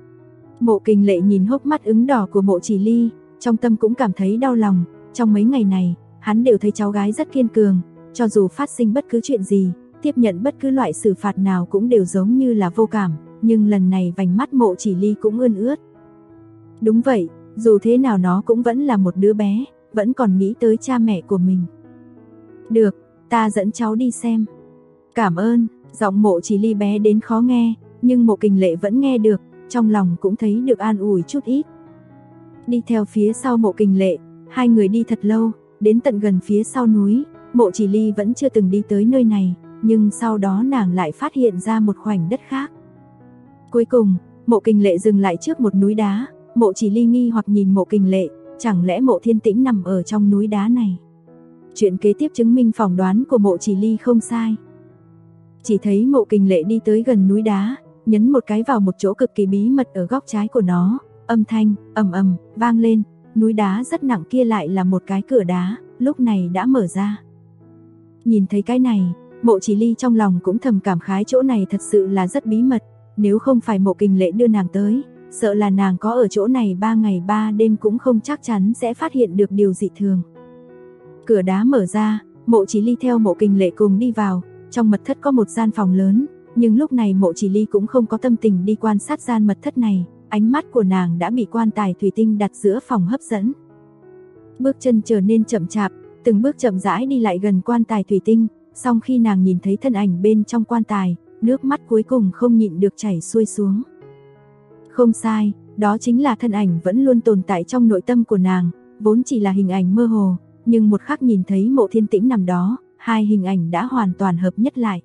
Mộ Kình Lệ nhìn hốc mắt ửng đỏ của Mộ Chỉ Ly, trong tâm cũng cảm thấy đau lòng, trong mấy ngày này, hắn đều thấy cháu gái rất kiên cường, cho dù phát sinh bất cứ chuyện gì, tiếp nhận bất cứ loại xử phạt nào cũng đều giống như là vô cảm, nhưng lần này vành mắt Mộ Chỉ Ly cũng ươn ướt. Đúng vậy, dù thế nào nó cũng vẫn là một đứa bé, vẫn còn nghĩ tới cha mẹ của mình. Được, ta dẫn cháu đi xem. Cảm ơn, giọng Mộ Chỉ Ly bé đến khó nghe, nhưng Mộ Kình Lệ vẫn nghe được, trong lòng cũng thấy được an ủi chút ít. Đi theo phía sau Mộ Kình Lệ, hai người đi thật lâu, đến tận gần phía sau núi, Mộ Chỉ Ly vẫn chưa từng đi tới nơi này, nhưng sau đó nàng lại phát hiện ra một khoảnh đất khác. Cuối cùng, Mộ Kình Lệ dừng lại trước một núi đá, Mộ Chỉ Ly nghi hoặc nhìn Mộ Kình Lệ, chẳng lẽ Mộ Thiên Tĩnh nằm ở trong núi đá này? Chuyện kế tiếp chứng minh phỏng đoán của Mộ Chỉ Ly không sai. Chỉ thấy Mộ Kình Lệ đi tới gần núi đá, nhấn một cái vào một chỗ cực kỳ bí mật ở góc trái của nó, âm thanh ầm ầm vang lên, núi đá rất nặng kia lại là một cái cửa đá, lúc này đã mở ra. Nhìn thấy cái này, Mộ Chỉ Ly trong lòng cũng thầm cảm khái chỗ này thật sự là rất bí mật, nếu không phải Mộ Kình Lệ đưa nàng tới, sợ là nàng có ở chỗ này 3 ngày 3 đêm cũng không chắc chắn sẽ phát hiện được điều dị thường. Cửa đá mở ra, Mộ Chỉ Ly theo Mộ Kình Lệ cùng đi vào, trong mật thất có một gian phòng lớn, nhưng lúc này Mộ Chỉ Ly cũng không có tâm tình đi quan sát gian mật thất này, ánh mắt của nàng đã bị quan tài thủy tinh đặt giữa phòng hấp dẫn. Bước chân trở nên chậm chạp, từng bước chậm rãi đi lại gần quan tài thủy tinh, song khi nàng nhìn thấy thân ảnh bên trong quan tài, nước mắt cuối cùng không nhịn được chảy xuôi xuống. Không sai, đó chính là thân ảnh vẫn luôn tồn tại trong nội tâm của nàng, vốn chỉ là hình ảnh mơ hồ, nhưng một khắc nhìn thấy Mộ Thiên Tĩnh nằm đó, hai hình ảnh đã hoàn toàn hợp nhất lại.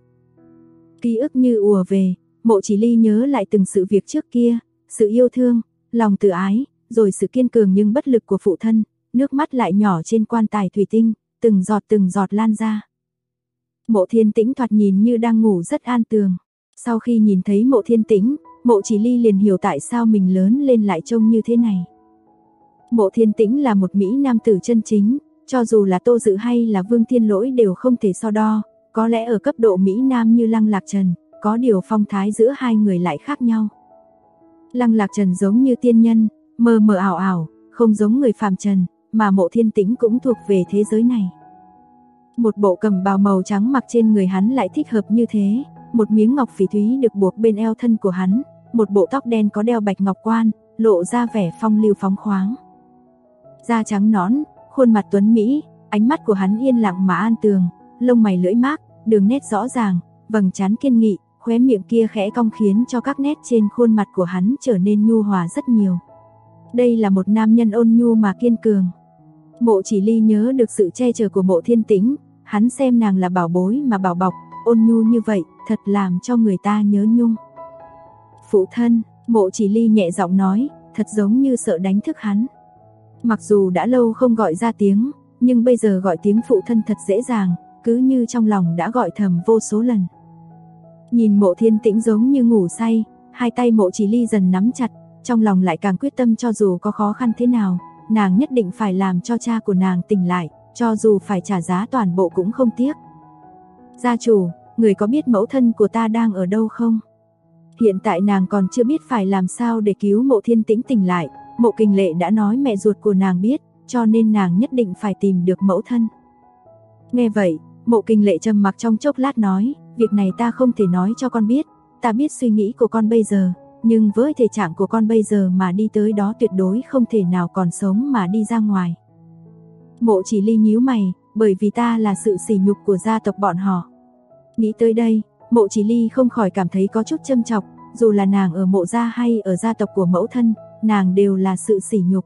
Ký ức như ùa về, Mộ Chỉ Ly nhớ lại từng sự việc trước kia, sự yêu thương, lòng tự ái, rồi sự kiên cường nhưng bất lực của phụ thân, nước mắt lại nhỏ trên quan tài thủy tinh, từng giọt lan ra. Mộ Thiên Tĩnh thoạt nhìn như đang ngủ rất an tường. Sau khi nhìn thấy Mộ Thiên Tĩnh, Mộ Chỉ Ly liền hiểu tại sao mình lớn lên lại trông như thế này. Mộ Thiên Tĩnh là một mỹ nam tử chân chính, Cho dù là Tô Dự hay là Vương Thiên Lỗi đều không thể so đo, có lẽ ở cấp độ Mỹ Nam như Lăng Lạc Trần, có điều phong thái giữa hai người lại khác nhau. Lăng Lạc Trần giống như tiên nhân, mờ mờ ảo ảo, không giống người phàm trần, mà Mộ Thiên Tĩnh cũng thuộc về thế giới này. Một bộ cẩm bào màu trắng mặc trên người hắn lại thích hợp như thế, một miếng ngọc phỉ thúy được buộc bên eo thân của hắn, một bộ tóc đen có đeo bạch ngọc quan, lộ ra vẻ phong lưu phóng khoáng. Da trắng nõn, khuôn mặt tuấn mỹ, ánh mắt của hắn yên lặng mà an tường, lông mày lưỡi mác, đường nét rõ ràng, vầng trán kiên nghị, khóe miệng kia khẽ cong khiến cho các nét trên khuôn mặt của hắn trở nên nhu hòa rất nhiều. Đây là một nam nhân ôn nhu mà kiên cường. Mộ Chỉ Ly nhớ được sự che chở của Mộ Thiên Tĩnh, hắn xem nàng là bảo bối mà bảo bọc, ôn nhu như vậy, thật làm cho người ta nhớ nhung. Phụ thân, Mộ Chỉ Ly nhẹ giọng nói, thật giống như sợ đánh thức hắn. Mặc dù đã lâu không gọi ra tiếng, nhưng bây giờ gọi tiếng phụ thân thật dễ dàng, cứ như trong lòng đã gọi thầm vô số lần. Nhìn Mộ Thiên Tĩnh giống như ngủ say, hai tay Mộ Chỉ Ly dần nắm chặt, trong lòng lại càng quyết tâm cho dù có khó khăn thế nào, nàng nhất định phải làm cho cha của nàng tỉnh lại, cho dù phải trả giá toàn bộ cũng không tiếc. Gia chủ, người có biết mẫu thân của ta đang ở đâu không? Hiện tại nàng còn chưa biết phải làm sao để cứu Mộ Thiên Tĩnh tỉnh lại, Mộ Kình Lệ đã nói mẹ ruột của nàng biết, cho nên nàng nhất định phải tìm được mẫu thân. Nghe vậy, Mộ Kình Lệ trầm mặc trong chốc lát nói, việc này ta không thể nói cho con biết, ta biết suy nghĩ của con bây giờ, nhưng với thể trạng của con bây giờ mà đi tới đó tuyệt đối không thể nào còn sống mà đi ra ngoài. Mộ Chỉ Ly nhíu mày, bởi vì ta là sự sỉ nhục của gia tộc bọn họ. Nghĩ tới đây, Mộ Chỉ Ly không khỏi cảm thấy có chút châm chọc, dù là nàng ở Mộ gia hay ở gia tộc của mẫu thân, nàng đều là sự sỉ nhục.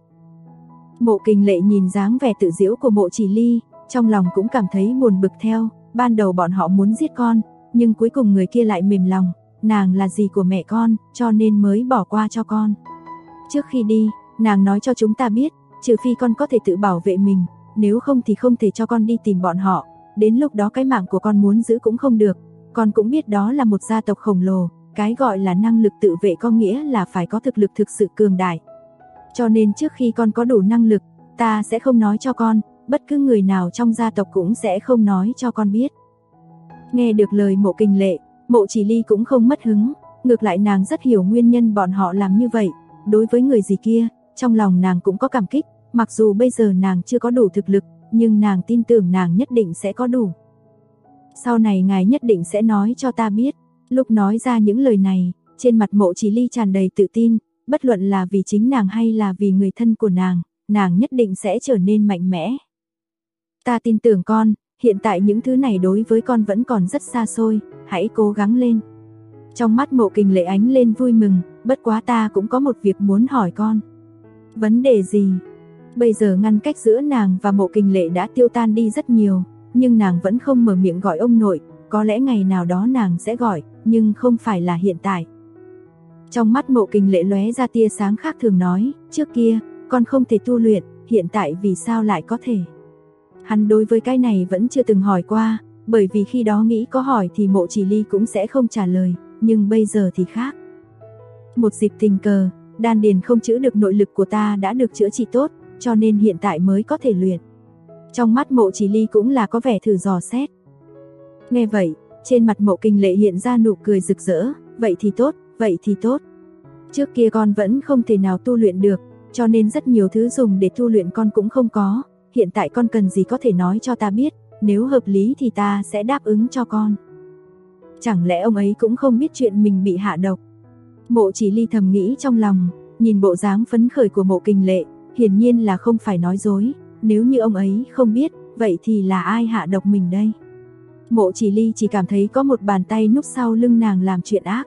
Mộ Kình Lệ nhìn dáng vẻ tự giễu của Mộ Chỉ Ly, trong lòng cũng cảm thấy buồn bực theo, ban đầu bọn họ muốn giết con, nhưng cuối cùng người kia lại mềm lòng, nàng là dì của mẹ con, cho nên mới bỏ qua cho con. Trước khi đi, nàng nói cho chúng ta biết, trừ phi con có thể tự bảo vệ mình, nếu không thì không thể cho con đi tìm bọn họ, đến lúc đó cái mạng của con muốn giữ cũng không được, con cũng biết đó là một gia tộc khổng lồ, cái gọi là năng lực tự vệ có nghĩa là phải có thực lực thực sự cường đại. Cho nên trước khi con có đủ năng lực, ta sẽ không nói cho con, bất cứ người nào trong gia tộc cũng sẽ không nói cho con biết. Nghe được lời Mộ Kình Lệ, Mộ Chỉ Ly cũng không mất hứng, ngược lại nàng rất hiểu nguyên nhân bọn họ làm như vậy, đối với người gì kia, trong lòng nàng cũng có cảm kích, mặc dù bây giờ nàng chưa có đủ thực lực, nhưng nàng tin tưởng nàng nhất định sẽ có đủ. Sau này ngài nhất định sẽ nói cho ta biết. Lúc nói ra những lời này, trên mặt Mộ Chỉ Ly tràn đầy tự tin, bất luận là vì chính nàng hay là vì người thân của nàng nhất định sẽ trở nên mạnh mẽ. Ta tin tưởng con, hiện tại những thứ này đối với con vẫn còn rất xa xôi, hãy cố gắng lên. Trong mắt Mộ Kình Lệ ánh lên vui mừng, bất quá ta cũng có một việc muốn hỏi con. Vấn đề gì? Bây giờ ngăn cách giữa nàng và Mộ Kình Lệ đã tiêu tan đi rất nhiều, nhưng nàng vẫn không mở miệng gọi ông nội, có lẽ ngày nào đó nàng sẽ gọi, nhưng không phải là hiện tại. Trong mắt Mộ Kình Lệ lóe ra tia sáng khác thường nói, trước kia, con không thể tu luyện, hiện tại vì sao lại có thể? Hắn đối với cái này vẫn chưa từng hỏi qua, bởi vì khi đó nghĩ có hỏi thì Mộ Chỉ Ly cũng sẽ không trả lời, nhưng bây giờ thì khác. Một dịp tình cờ, đan điền không trữ được nội lực của ta đã được chữa trị tốt, cho nên hiện tại mới có thể luyện. Trong mắt Mộ Chỉ Ly cũng là có vẻ thử dò xét. Nghe vậy, trên mặt Mộ Kình Lệ hiện ra nụ cười rực rỡ, vậy thì tốt, vậy thì tốt. Trước kia con vẫn không thể nào tu luyện được, cho nên rất nhiều thứ dùng để tu luyện con cũng không có, hiện tại con cần gì có thể nói cho ta biết, nếu hợp lý thì ta sẽ đáp ứng cho con. Chẳng lẽ ông ấy cũng không biết chuyện mình bị hạ độc? Mộ Chỉ Ly thầm nghĩ trong lòng, nhìn bộ dáng phấn khởi của Mộ Kình Lệ, hiển nhiên là không phải nói dối, nếu như ông ấy không biết, vậy thì là ai hạ độc mình đây? Mộ Chỉ Ly chỉ cảm thấy có một bàn tay núp sau lưng nàng làm chuyện ác.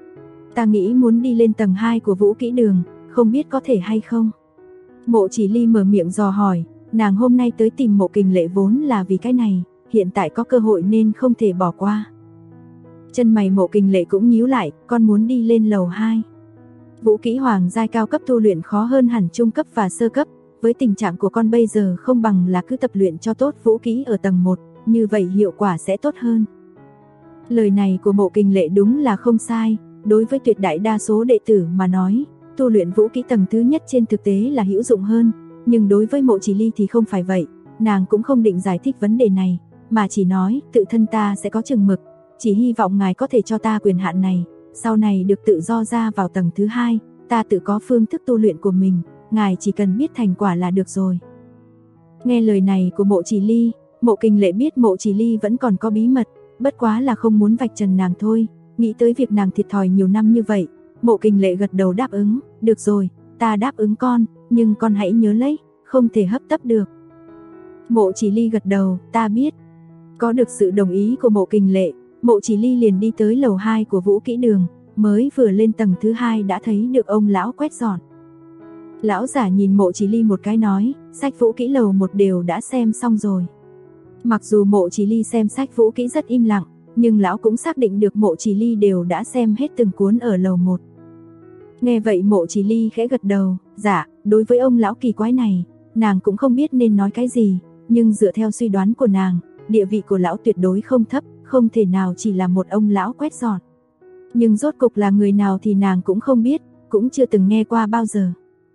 Ta nghĩ muốn đi lên tầng 2 của Vũ Kỹ Đường, không biết có thể hay không? Mộ Chỉ Ly mở miệng dò hỏi, nàng hôm nay tới tìm Mộ Kình Lệ vốn là vì cái này, hiện tại có cơ hội nên không thể bỏ qua. Chân mày Mộ Kình Lệ cũng nhíu lại, con muốn đi lên lầu 2. Vũ kỹ hoàng giai cao cấp tu luyện khó hơn hẳn trung cấp và sơ cấp, với tình trạng của con bây giờ không bằng là cứ tập luyện cho tốt vũ kỹ ở tầng 1, như vậy hiệu quả sẽ tốt hơn. Lời này của Mộ Kình Lệ đúng là không sai, đối với tuyệt đại đa số đệ tử mà nói, tu luyện vũ kỹ tầng thứ nhất trên thực tế là hữu dụng hơn, nhưng đối với Mộ Chỉ Ly thì không phải vậy, nàng cũng không định giải thích vấn đề này, mà chỉ nói tự thân ta sẽ có chừng mực, chỉ hy vọng ngài có thể cho ta quyền hạn này, sau này được tự do ra vào tầng thứ 2, ta tự có phương thức tu luyện của mình, ngài chỉ cần biết thành quả là được rồi. Nghe lời này của Mộ Chỉ Ly, Mộ Kình Lệ biết Mộ Chỉ Ly vẫn còn có bí mật, bất quá là không muốn vạch trần nàng thôi, nghĩ tới việc nàng thiệt thòi nhiều năm như vậy, Mộ Kình Lệ gật đầu đáp ứng, được rồi, ta đáp ứng con, nhưng con hãy nhớ lấy, không thể hấp tấp được. Mộ Chỉ Ly gật đầu, ta biết. Có được sự đồng ý của Mộ Kình Lệ, Mộ Chỉ Ly liền đi tới lầu 2 của Vũ Kỹ Đường, mới vừa lên tầng thứ 2 đã thấy được ông lão quét dọn. Lão giả nhìn Mộ Chỉ Ly một cái nói, sách Vũ Kỹ lầu 1 đều đã xem xong rồi. Mặc dù Mộ Chỉ Ly xem sách Vũ Kỹ rất im lặng, nhưng lão cũng xác định được Mộ Chỉ Ly đều đã xem hết từng cuốn ở lầu 1. Nghe vậy Mộ Chỉ Ly khẽ gật đầu, dạ, đối với ông lão kỳ quái này, nàng cũng không biết nên nói cái gì, nhưng dựa theo suy đoán của nàng, địa vị của lão tuyệt đối không thấp, không thể nào chỉ là một ông lão quét dọn. Nhưng rốt cục là người nào thì nàng cũng không biết, cũng chưa từng nghe qua bao giờ.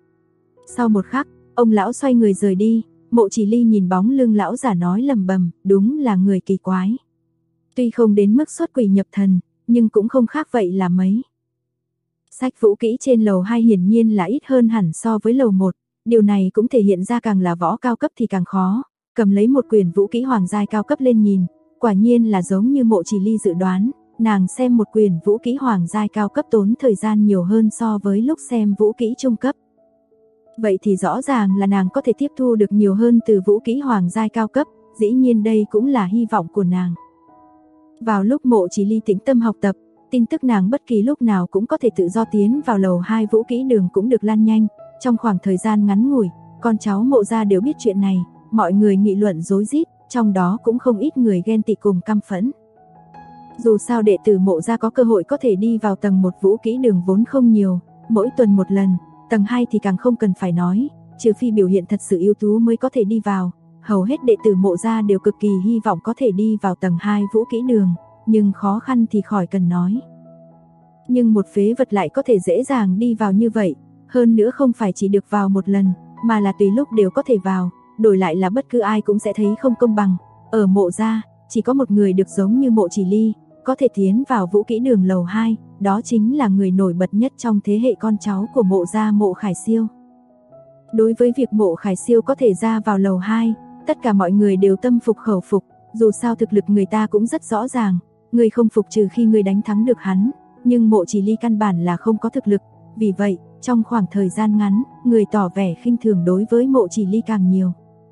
Sau một khắc, ông lão xoay người rời đi, Mộ Chỉ Ly nhìn bóng lưng lão giả nói lầm bầm, đúng là người kỳ quái. Tuy không đến mức xuất quỷ nhập thần, nhưng cũng không khác vậy là mấy. Sách Vũ Kỹ trên lầu 2 hiển nhiên là ít hơn hẳn so với lầu 1, điều này cũng thể hiện ra càng là võ cao cấp thì càng khó. Cầm lấy một quyển Vũ Kỹ hoàng giai cao cấp lên nhìn, quả nhiên là giống như Mộ Chỉ Ly dự đoán, nàng xem một quyển Vũ Kỹ hoàng giai cao cấp tốn thời gian nhiều hơn so với lúc xem Vũ Kỹ trung cấp. Vậy thì rõ ràng là nàng có thể tiếp thu được nhiều hơn từ Vũ Kỹ hoàng giai cao cấp, dĩ nhiên đây cũng là hy vọng của nàng. Vào lúc Mộ Chỉ Ly tĩnh tâm học tập, tin tức nàng bất kỳ lúc nào cũng có thể tự do tiến vào lầu 2 Vũ Kỹ Đường cũng được lan nhanh, trong khoảng thời gian ngắn ngủi, con cháu Mộ gia đều biết chuyện này, mọi người nghị luận rối rít, trong đó cũng không ít người ghen tị cùng căm phẫn. Dù sao đệ tử Mộ gia có cơ hội có thể đi vào tầng 1 Vũ Kỹ Đường vốn không nhiều, mỗi tuần một lần, tầng 2 thì càng không cần phải nói, trừ phi biểu hiện thật sự ưu tú mới có thể đi vào. Hầu hết đệ tử Mộ gia đều cực kỳ hy vọng có thể đi vào tầng 2 Vũ Kỹ Đường, nhưng khó khăn thì khỏi cần nói. Nhưng một phế vật lại có thể dễ dàng đi vào như vậy, hơn nữa không phải chỉ được vào một lần, mà là tùy lúc đều có thể vào, đổi lại là bất cứ ai cũng sẽ thấy không công bằng. Ở Mộ gia, chỉ có một người được giống như Mộ Chỉ Ly, có thể tiến vào Vũ Kỹ Đường lầu 2, đó chính là người nổi bật nhất trong thế hệ con cháu của Mộ gia Mộ Khải Siêu. Đối với việc Mộ Khải Siêu có thể ra vào lầu 2, tất cả mọi người đều tâm phục khẩu phục, dù sao thực lực người ta cũng rất rõ ràng, người không phục trừ khi người đánh thắng được hắn, nhưng Mộ Chỉ Ly căn bản là không có thực lực, vì vậy, trong khoảng thời gian ngắn, người tỏ vẻ khinh thường đối với Mộ Chỉ Ly càng nhiều.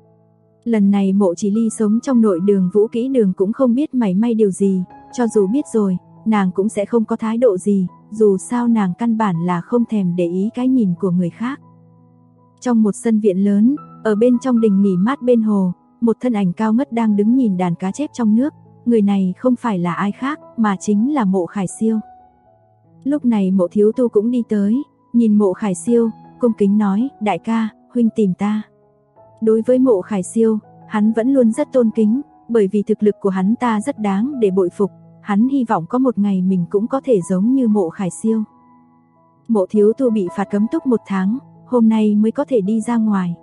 Lần này Mộ Chỉ Ly sống trong nội đường Vũ Kỹ Đường cũng không biết mảy may điều gì, cho dù biết rồi, nàng cũng sẽ không có thái độ gì, dù sao nàng căn bản là không thèm để ý cái nhìn của người khác. Trong một sân viện lớn, ở bên trong đình nghỉ mát bên hồ, một thân ảnh cao ngất đang đứng nhìn đàn cá chép trong nước, người này không phải là ai khác, mà chính là Mộ Khải Siêu. Lúc này Mộ Thiếu Tu cũng đi tới, nhìn Mộ Khải Siêu, cung kính nói, đại ca, huynh tìm ta. Đối với Mộ Khải Siêu, hắn vẫn luôn rất tôn kính, bởi vì thực lực của hắn ta rất đáng để bội phục, hắn hy vọng có một ngày mình cũng có thể giống như Mộ Khải Siêu. Mộ Thiếu Tu bị phạt cấm túc 1 tháng, hôm nay mới có thể đi ra ngoài.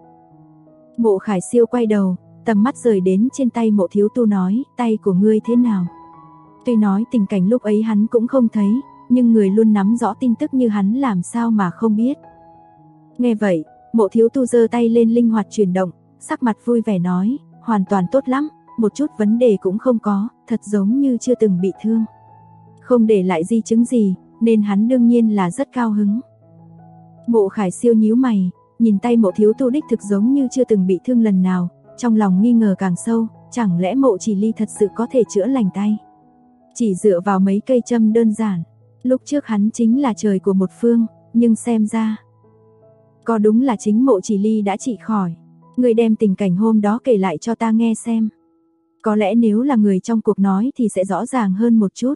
Mộ Khải Siêu quay đầu, tầm mắt rời đến trên tay Mộ Thiếu Tu nói, tay của ngươi thế nào? Tuy nói tình cảnh lúc ấy hắn cũng không thấy, nhưng người luôn nắm rõ tin tức như hắn làm sao mà không biết. Nghe vậy, Mộ Thiếu Tu giơ tay lên linh hoạt chuyển động, sắc mặt vui vẻ nói, hoàn toàn tốt lắm, một chút vấn đề cũng không có, thật giống như chưa từng bị thương. Không để lại di chứng gì, nên hắn đương nhiên là rất cao hứng. Mộ Khải Siêu nhíu mày, nhìn tay Mộ Thiếu Tu đích thực giống như chưa từng bị thương lần nào, trong lòng nghi ngờ càng sâu, chẳng lẽ Mộ Chỉ Ly thật sự có thể chữa lành tay? Chỉ dựa vào mấy cây châm đơn giản, lúc trước hắn chính là trời của một phương, nhưng xem ra có đúng là chính Mộ Chỉ Ly đã trị khỏi. Người đem tình cảnh hôm đó kể lại cho ta nghe xem. Có lẽ nếu là người trong cuộc nói thì sẽ rõ ràng hơn một chút.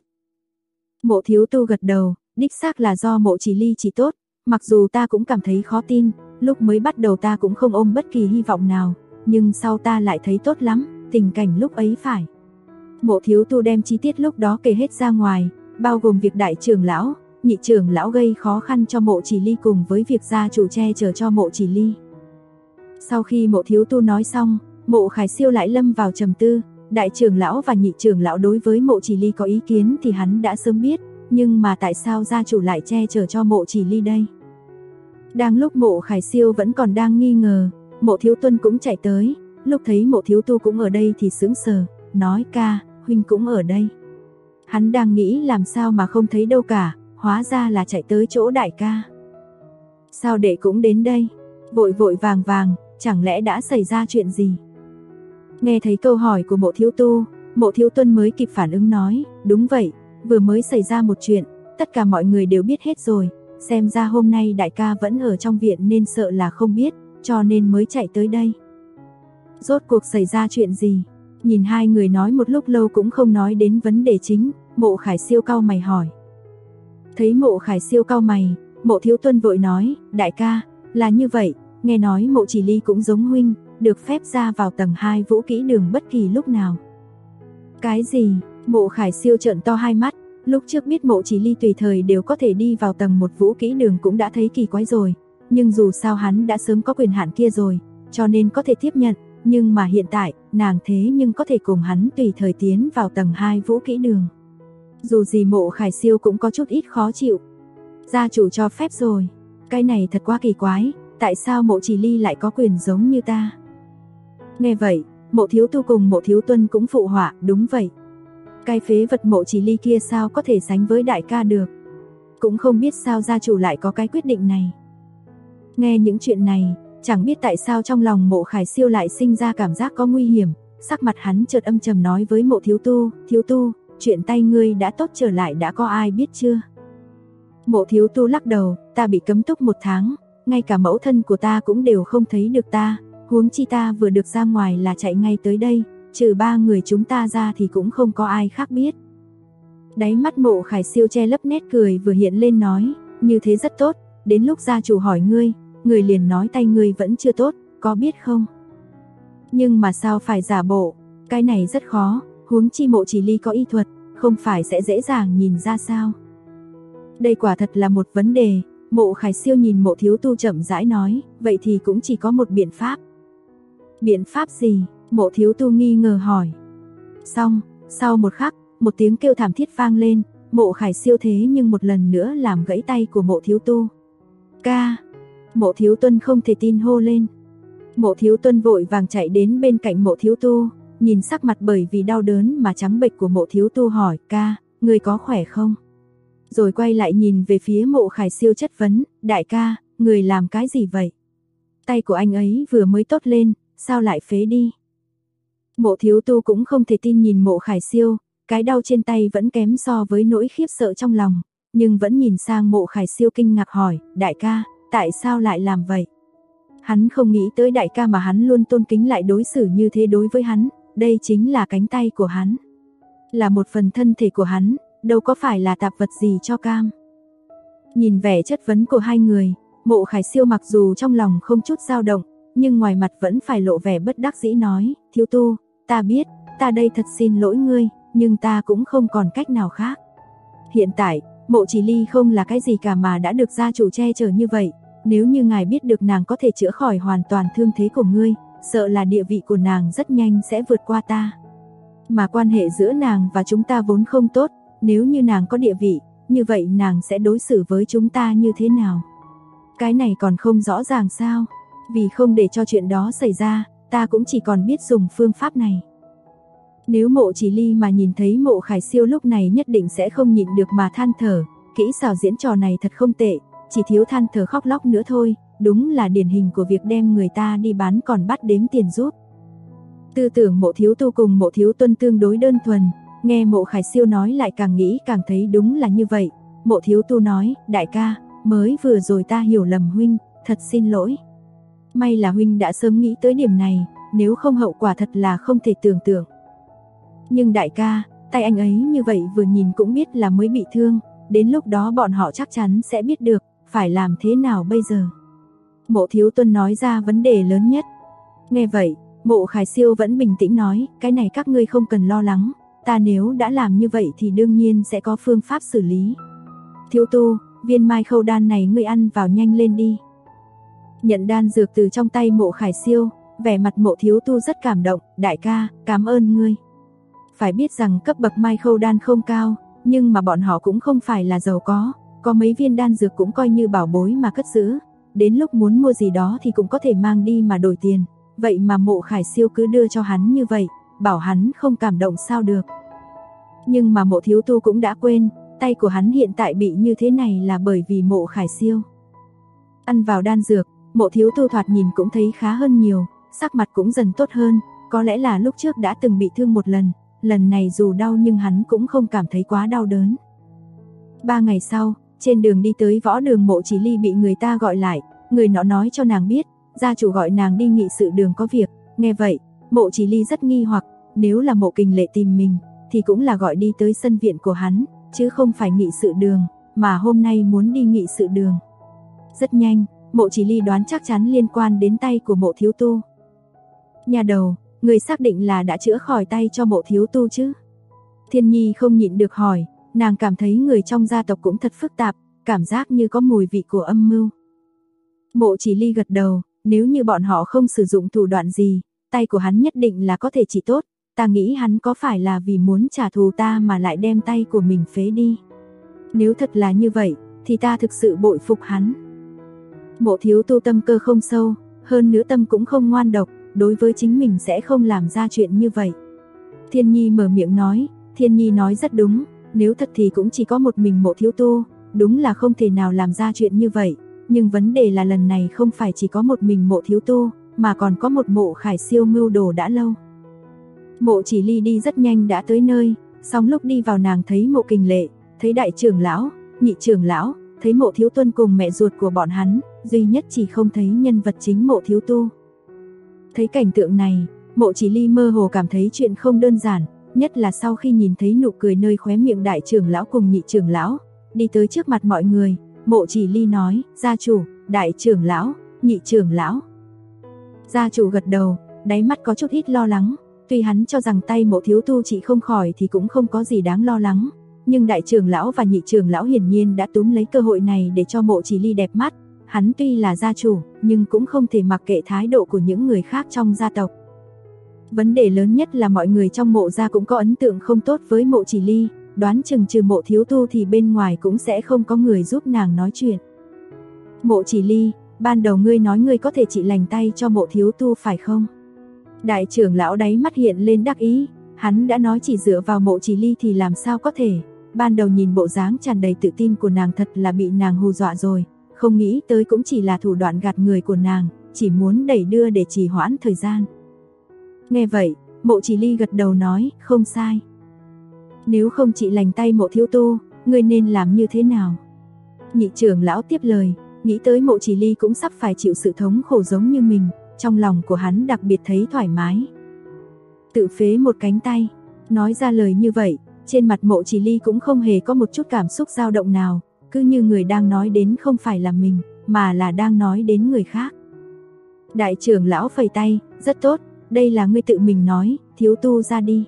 Mộ Thiếu Tu gật đầu, đích xác là do Mộ Chỉ Ly trị tốt, mặc dù ta cũng cảm thấy khó tin, lúc mới bắt đầu ta cũng không ôm bất kỳ hy vọng nào, nhưng sau ta lại thấy tốt lắm, tình cảnh lúc ấy phải. Mộ Thiếu Tu đem chi tiết lúc đó kể hết ra ngoài, bao gồm việc đại trưởng lão, nhị trưởng lão gây khó khăn cho Mộ Chỉ Ly cùng với việc gia chủ che chở cho Mộ Chỉ Ly. Sau khi Mộ Thiếu Tu nói xong, Mộ Khải Siêu lại lâm vào trầm tư, đại trưởng lão và nhị trưởng lão đối với Mộ Chỉ Ly có ý kiến thì hắn đã sớm biết, nhưng mà tại sao gia chủ lại che chở cho Mộ Chỉ Ly đây? Đang lúc Mộ Khải Siêu vẫn còn đang nghi ngờ, Mộ Thiếu Tuân cũng chạy tới, lúc thấy Mộ Thiếu Tu cũng ở đây thì sững sờ, nói ca, huynh cũng ở đây. Hắn đang nghĩ làm sao mà không thấy đâu cả, hóa ra là chạy tới chỗ đại ca. Sao đệ cũng đến đây? Vội vội vàng vàng, chẳng lẽ đã xảy ra chuyện gì? Nghe thấy câu hỏi của Mộ Thiếu Tu, Mộ Thiếu Tuân mới kịp phản ứng nói, đúng vậy, vừa mới xảy ra một chuyện, tất cả mọi người đều biết hết rồi, xem ra hôm nay đại ca vẫn ở trong viện nên sợ là không biết, cho nên mới chạy tới đây. Rốt cuộc xảy ra chuyện gì? Nhìn hai người nói một lúc lâu cũng không nói đến vấn đề chính, Mộ Khải Siêu cau mày hỏi. Thấy Mộ Khải Siêu cau mày, Mộ Thiếu Tuân vội nói, đại ca, là như vậy, nghe nói Mộ Chỉ Ly cũng giống huynh, được phép ra vào tầng 2 vũ kỹ đường bất kỳ lúc nào. Cái gì? Mộ Khải Siêu trợn to hai mắt, lúc trước biết Mộ Chỉ Ly tùy thời đều có thể đi vào tầng 1 vũ kỹ đường cũng đã thấy kỳ quái rồi, nhưng dù sao hắn đã sớm có quyền hạn kia rồi, cho nên có thể tiếp nhận, nhưng mà hiện tại, nàng thế nhưng có thể cùng hắn tùy thời tiến vào tầng 2 vũ kỹ đường. Dù gì Mộ Khải Siêu cũng có chút ít khó chịu. Gia chủ cho phép rồi, cái này thật quá kỳ quái, tại sao Mộ Chỉ Ly lại có quyền giống như ta? Nghe vậy, Mộ Thiếu Tu cùng Mộ Thiếu Tuân cũng phụ họa, đúng vậy. Cái phế vật Mộ Chỉ Ly kia sao có thể sánh với đại ca được? Cũng không biết sao gia chủ lại có cái quyết định này. Nghe những chuyện này, chẳng biết tại sao trong lòng Mộ Khải Siêu lại sinh ra cảm giác có nguy hiểm, sắc mặt hắn chợt âm trầm nói với Mộ Thiếu Tu, chuyện tay ngươi đã tốt trở lại đã có ai biết chưa? Mộ Thiếu Tu lắc đầu, ta bị cấm túc 1 tháng, ngay cả mẫu thân của ta cũng đều không thấy được ta, huống chi ta vừa được ra ngoài là chạy ngay tới đây, trừ 3 người chúng ta ra thì cũng không có ai khác biết. Đáy mắt Mộ Khải Siêu che lấp nét cười vừa hiện lên nói, như thế rất tốt, đến lúc gia chủ hỏi ngươi, người liền nói tay ngươi vẫn chưa tốt, có biết không? Nhưng mà sao phải giả bộ, cái này rất khó, huống chi Mộ Chỉ Ly có y thuật, không phải sẽ dễ dàng nhìn ra sao? Đây quả thật là một vấn đề, Mộ Khải Siêu nhìn Mộ Thiếu Tu chậm rãi nói, vậy thì cũng chỉ có một biện pháp. Biện pháp gì? Mộ Thiếu Tu nghi ngờ hỏi. Xong, sau một khắc, một tiếng kêu thảm thiết vang lên, Mộ Khải Siêu thế nhưng một lần nữa làm gãy tay của Mộ Thiếu Tu. Ca! Mộ Thiếu Tuân không thể tin hô lên. Mộ Thiếu Tuân vội vàng chạy đến bên cạnh Mộ Thiếu Tu, nhìn sắc mặt bởi vì đau đớn mà trắng bệch của Mộ Thiếu Tu hỏi, ca, người có khỏe không? Rồi quay lại nhìn về phía Mộ Khải Siêu chất vấn, đại ca, người làm cái gì vậy? Tay của anh ấy vừa mới tốt lên, sao lại phế đi? Mộ Thiếu Tu cũng không thể tin nhìn Mộ Khải Siêu, cái đau trên tay vẫn kém so với nỗi khiếp sợ trong lòng, nhưng vẫn nhìn sang Mộ Khải Siêu kinh ngạc hỏi, đại ca, tại sao lại làm vậy? Hắn không nghĩ tới đại ca mà hắn luôn tôn kính lại đối xử như thế đối với hắn, đây chính là cánh tay của hắn, là một phần thân thể của hắn, đâu có phải là tạp vật gì cho cam. Nhìn vẻ chất vấn của hai người, Mộ Khải Siêu mặc dù trong lòng không chút dao động, nhưng ngoài mặt vẫn phải lộ vẻ bất đắc dĩ nói, Thiếu Tu, ta biết, ta đây thật xin lỗi ngươi, nhưng ta cũng không còn cách nào khác. Hiện tại, Mộ Chỉ Ly không là cái gì cả mà đã được gia chủ che chở như vậy, nếu như ngài biết được nàng có thể chữa khỏi hoàn toàn thương thế của ngươi, sợ là địa vị của nàng rất nhanh sẽ vượt qua ta. Mà quan hệ giữa nàng và chúng ta vốn không tốt, nếu như nàng có địa vị, như vậy nàng sẽ đối xử với chúng ta như thế nào? Cái này còn không rõ ràng sao? Vì không để cho chuyện đó xảy ra, ta cũng chỉ còn biết dùng phương pháp này. Nếu Mộ Chỉ Ly mà nhìn thấy Mộ Khải Siêu lúc này nhất định sẽ không nhịn được mà than thở, kỹ xảo diễn trò này thật không tệ, chỉ thiếu than thở khóc lóc nữa thôi, đúng là điển hình của việc đem người ta đi bán còn bắt đếm tiền giúp. Tư tưởng Mộ Thiếu Tu cùng Mộ Thiếu Tuân tương đối đơn thuần, nghe Mộ Khải Siêu nói lại càng nghĩ càng thấy đúng là như vậy. Mộ Thiếu Tu nói, đại ca, mới vừa rồi ta hiểu lầm huynh, thật xin lỗi. May là huynh đã sớm nghĩ tới điểm này, nếu không hậu quả thật là không thể tưởng tượng. Nhưng đại ca, tay anh ấy như vậy vừa nhìn cũng biết là mới bị thương, đến lúc đó bọn họ chắc chắn sẽ biết được, phải làm thế nào bây giờ? Mộ Thiếu Tuân nói ra vấn đề lớn nhất. Nghe vậy, Mộ Khải Siêu vẫn bình tĩnh nói, cái này các ngươi không cần lo lắng, ta nếu đã làm như vậy thì đương nhiên sẽ có phương pháp xử lý. Thiếu Tu, viên mai khâu đan này ngươi ăn vào nhanh lên đi. Nhận đan dược từ trong tay Mộ Khải Siêu, Vẻ mặt Mộ Thiếu Tu rất cảm động, đại ca, cảm ơn ngươi. Phải biết rằng cấp bậc Mai Khâu đan không cao, nhưng mà bọn họ cũng không phải là giàu có mấy viên đan dược cũng coi như bảo bối mà cất giữ. Đến lúc muốn mua gì đó thì cũng có thể mang đi mà đổi tiền. Vậy mà Mộ Khải Siêu cứ đưa cho hắn như vậy, bảo hắn không cảm động sao được. Nhưng mà Mộ Thiếu Tu cũng đã quên, tay của hắn hiện tại bị như thế này là bởi vì Mộ Khải Siêu. Ăn vào đan dược, Mộ Thiếu Tu thoạt nhìn cũng thấy khá hơn nhiều, sắc mặt cũng dần tốt hơn, có lẽ là lúc trước đã từng bị thương một lần này dù đau nhưng hắn cũng không cảm thấy quá đau đớn. 3 ngày sau, trên đường đi tới võ đường, Mộ Chỉ Ly bị người ta gọi lại, người nọ nói cho nàng biết, gia chủ gọi nàng đi nghị sự đường có việc. Nghe vậy, Mộ Chỉ Ly rất nghi hoặc, nếu là Mộ Kình Lệ tìm mình, thì cũng là gọi đi tới sân viện của hắn, chứ không phải nghị sự đường, mà hôm nay muốn đi nghị sự đường. Rất nhanh, Mộ Chỉ Ly đoán chắc chắn liên quan đến tay của Mộ Thiếu Tu. Nhà đầu, người xác định là đã chữa khỏi tay cho Mộ Thiếu Tu chứ? Thiên Nhi không nhịn được hỏi, nàng cảm thấy người trong gia tộc cũng thật phức tạp, cảm giác như có mùi vị của âm mưu. Mộ Chỉ Ly gật đầu, nếu như bọn họ không sử dụng thủ đoạn gì, tay của hắn nhất định là có thể trị tốt, ta nghĩ hắn có phải là vì muốn trả thù ta mà lại đem tay của mình phế đi. Nếu thật là như vậy, thì ta thực sự bội phục hắn. Mộ Thiếu Tu tâm cơ không sâu, hơn nữa tâm cũng không ngoan độc, đối với chính mình sẽ không làm ra chuyện như vậy. Thiên Nhi mở miệng nói, Thiên Nhi nói rất đúng, nếu thật thì cũng chỉ có một mình Mộ Thiếu Tu, đúng là không thể nào làm ra chuyện như vậy, nhưng vấn đề là lần này không phải chỉ có một mình Mộ Thiếu Tu, mà còn có một Mộ Khải Siêu mưu đồ đã lâu. Mộ Chỉ Ly đi rất nhanh đã tới nơi, xong lúc đi vào nàng thấy Mộ Kình Lệ, thấy đại trưởng lão, nhị trưởng lão, thấy Mộ Thiếu Tuân cùng mẹ ruột của bọn hắn, duy nhất chỉ không thấy nhân vật chính Mộ Thiếu Tu. Thấy cảnh tượng này, Mộ Chỉ Ly mơ hồ cảm thấy chuyện không đơn giản, nhất là sau khi nhìn thấy nụ cười nơi khóe miệng đại trưởng lão cùng nhị trưởng lão, đi tới trước mặt mọi người, Mộ Chỉ Ly nói, gia chủ, đại trưởng lão, nhị trưởng lão. Gia chủ gật đầu, đáy mắt có chút ít lo lắng, tuy hắn cho rằng tay Mộ Thiếu Tu trị không khỏi thì cũng không có gì đáng lo lắng, nhưng đại trưởng lão và nhị trưởng lão hiển nhiên đã túm lấy cơ hội này để cho Mộ Chỉ Ly đẹp mắt. Hắn tuy là gia chủ, nhưng cũng không thể mặc kệ thái độ của những người khác trong gia tộc. Vấn đề lớn nhất là mọi người trong Mộ gia cũng có ấn tượng không tốt với Mộ Chỉ Ly, đoán chừng trừ Mộ Thiếu Tu thì bên ngoài cũng sẽ không có người giúp nàng nói chuyện. Mộ Chỉ Ly, ban đầu ngươi nói ngươi có thể trị lành tay cho Mộ Thiếu Tu phải không? Đại trưởng lão đáy mắt hiện lên đắc ý, hắn đã nói chỉ dựa vào Mộ Chỉ Ly thì làm sao có thể. Ban đầu nhìn bộ dáng tràn đầy tự tin của nàng thật là bị nàng hù dọa rồi, không nghĩ tới cũng chỉ là thủ đoạn gạt người của nàng, chỉ muốn đẩy đưa để trì hoãn thời gian. Nghe vậy, Mộ Chỉ Ly gật đầu nói, không sai. Nếu không trị lành tay Mộ Thiếu Tu, ngươi nên làm như thế nào? Nhị trưởng lão tiếp lời, nghĩ tới Mộ Chỉ Ly cũng sắp phải chịu sự thống khổ giống như mình, trong lòng của hắn đặc biệt thấy thoải mái. Tự phế một cánh tay, nói ra lời như vậy, trên mặt Mộ Chỉ Ly cũng không hề có một chút cảm xúc dao động nào, cứ như người đang nói đến không phải là mình, mà là đang nói đến người khác. Đại trưởng lão phẩy tay, rất tốt, đây là ngươi tự mình nói, Thiếu Tu ra đi.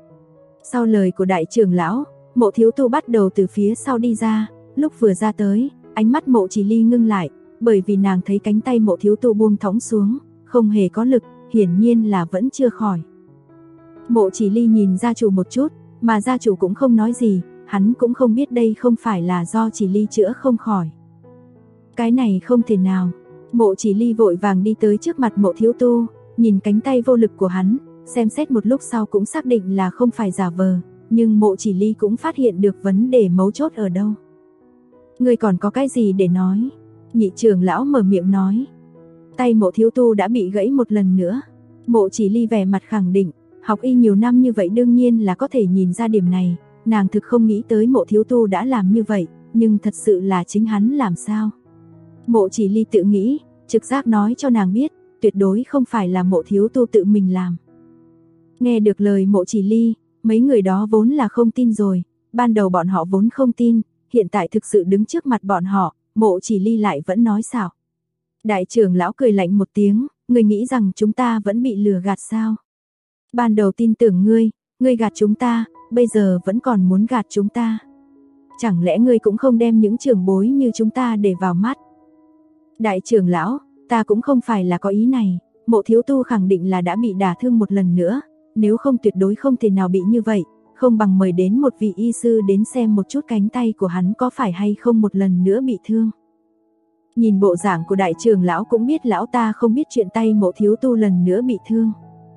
Sau lời của đại trưởng lão, Mộ Thiếu Tu bắt đầu từ phía sau đi ra, lúc vừa ra tới, ánh mắt Mộ Chỉ Ly ngưng lại, bởi vì nàng thấy cánh tay Mộ Thiếu Tu buông thõng xuống, không hề có lực, hiển nhiên là vẫn chưa khỏi. Mộ Chỉ Ly nhìn gia chủ một chút, mà gia chủ cũng không nói gì, hắn cũng không biết đây không phải là do Chỉ Ly chữa không khỏi. Cái này không thể nào. Mộ Chỉ Ly vội vàng đi tới trước mặt Mộ Thiếu Tu, nhìn cánh tay vô lực của hắn, xem xét một lúc sau cũng xác định là không phải giả vờ, nhưng Mộ Chỉ Ly cũng phát hiện được vấn đề mấu chốt ở đâu. Ngươi còn có cái gì để nói? Nhị trưởng lão mở miệng nói. Tay Mộ Thiếu Tu đã bị gãy một lần nữa. Mộ Chỉ Ly vẻ mặt khẳng định, học y nhiều năm như vậy đương nhiên là có thể nhìn ra điểm này, nàng thực không nghĩ tới Mộ Thiếu Tu đã làm như vậy, nhưng thật sự là chính hắn làm sao? Mộ Chỉ Ly tự nghĩ, trực giác nói cho nàng biết, tuyệt đối không phải là Mộ Thiếu Tu tự mình làm. Nghe được lời Mộ Chỉ Ly, mấy người đó vốn là không tin rồi, ban đầu bọn họ vốn không tin, hiện tại thực sự đứng trước mặt bọn họ, Mộ Chỉ Ly lại vẫn nói xạo. Đại trưởng lão cười lạnh một tiếng, ngươi nghĩ rằng chúng ta vẫn bị lừa gạt sao? Ban đầu tin tưởng ngươi gạt chúng ta, bây giờ vẫn còn muốn gạt chúng ta. Chẳng lẽ ngươi cũng không đem những trưởng bối như chúng ta để vào mắt? Đại trưởng lão, ta cũng không phải là có ý này, Mộ Thiếu Tu khẳng định là đã bị đả thương một lần nữa, nếu không tuyệt đối không thể nào bị như vậy, không bằng mời đến một vị y sư đến xem một chút cánh tay của hắn có phải hay không một lần nữa bị thương. Nhìn bộ dạng của đại trưởng lão cũng biết lão ta không biết chuyện tay Mộ Thiếu Tu lần nữa bị thương.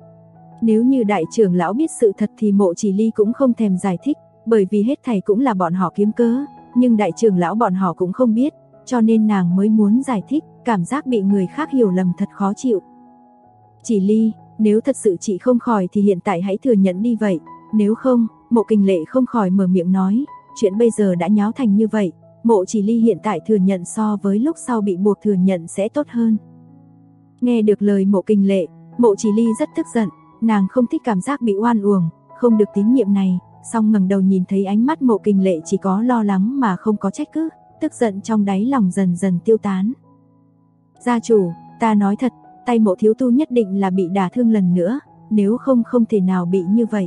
Nếu như đại trưởng lão biết sự thật thì Mộ Chỉ Ly cũng không thèm giải thích, bởi vì hết thảy cũng là bọn họ kiếm cớ, nhưng đại trưởng lão bọn họ cũng không biết, cho nên nàng mới muốn giải thích, cảm giác bị người khác hiểu lầm thật khó chịu. Chỉ Ly, nếu thật sự chị không khỏi thì hiện tại hãy thừa nhận đi vậy, nếu không, Mộ Kình Lệ không khỏi mở miệng nói, chuyện bây giờ đã nháo thành như vậy, Mộ Chỉ Ly hiện tại thừa nhận so với lúc sau bị buộc thừa nhận sẽ tốt hơn. Nghe được lời Mộ Kình Lệ, Mộ Chỉ Ly rất tức giận, nàng không thích cảm giác bị oan uổng, không được tín nhiệm này, song ngẩng đầu nhìn thấy ánh mắt Mộ Kình Lệ chỉ có lo lắng mà không có trách cứ, tức giận trong đáy lòng dần dần tiêu tán. Gia chủ, ta nói thật, tay Mộ Thiếu Tu nhất định là bị đả thương lần nữa, nếu không không thể nào bị như vậy.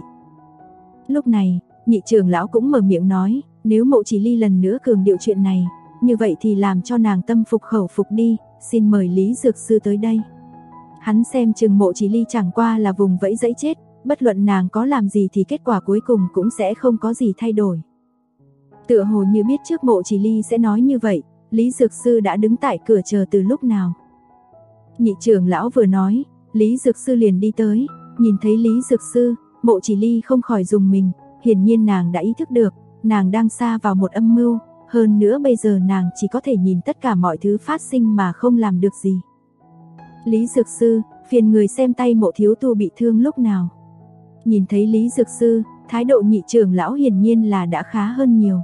Lúc này, nhị trưởng lão cũng mở miệng nói, nếu Mộ Chỉ Ly lần nữa cường điệu chuyện này, như vậy thì làm cho nàng tâm phục khẩu phục đi, xin mời Lý Dược Sư tới đây. Hắn xem chừng Mộ Chỉ Ly chẳng qua là vùng vẫy dẫy chết, bất luận nàng có làm gì thì kết quả cuối cùng cũng sẽ không có gì thay đổi. Tựa hồ như biết trước Mộ Chỉ Ly sẽ nói như vậy, Lý Dược Sư đã đứng tại cửa chờ từ lúc nào. Nhị trưởng lão vừa nói, Lý Dược Sư liền đi tới, nhìn thấy Lý Dược Sư, Mộ Chỉ Ly không khỏi rùng mình, hiển nhiên nàng đã ý thức được, nàng đang sa vào một âm mưu, hơn nữa bây giờ nàng chỉ có thể nhìn tất cả mọi thứ phát sinh mà không làm được gì. Lý Dược Sư, phiền người xem tay Mộ Thiếu Tu bị thương lúc nào. Nhìn thấy Lý Dược Sư, thái độ nhị trưởng lão hiển nhiên là đã khá hơn nhiều.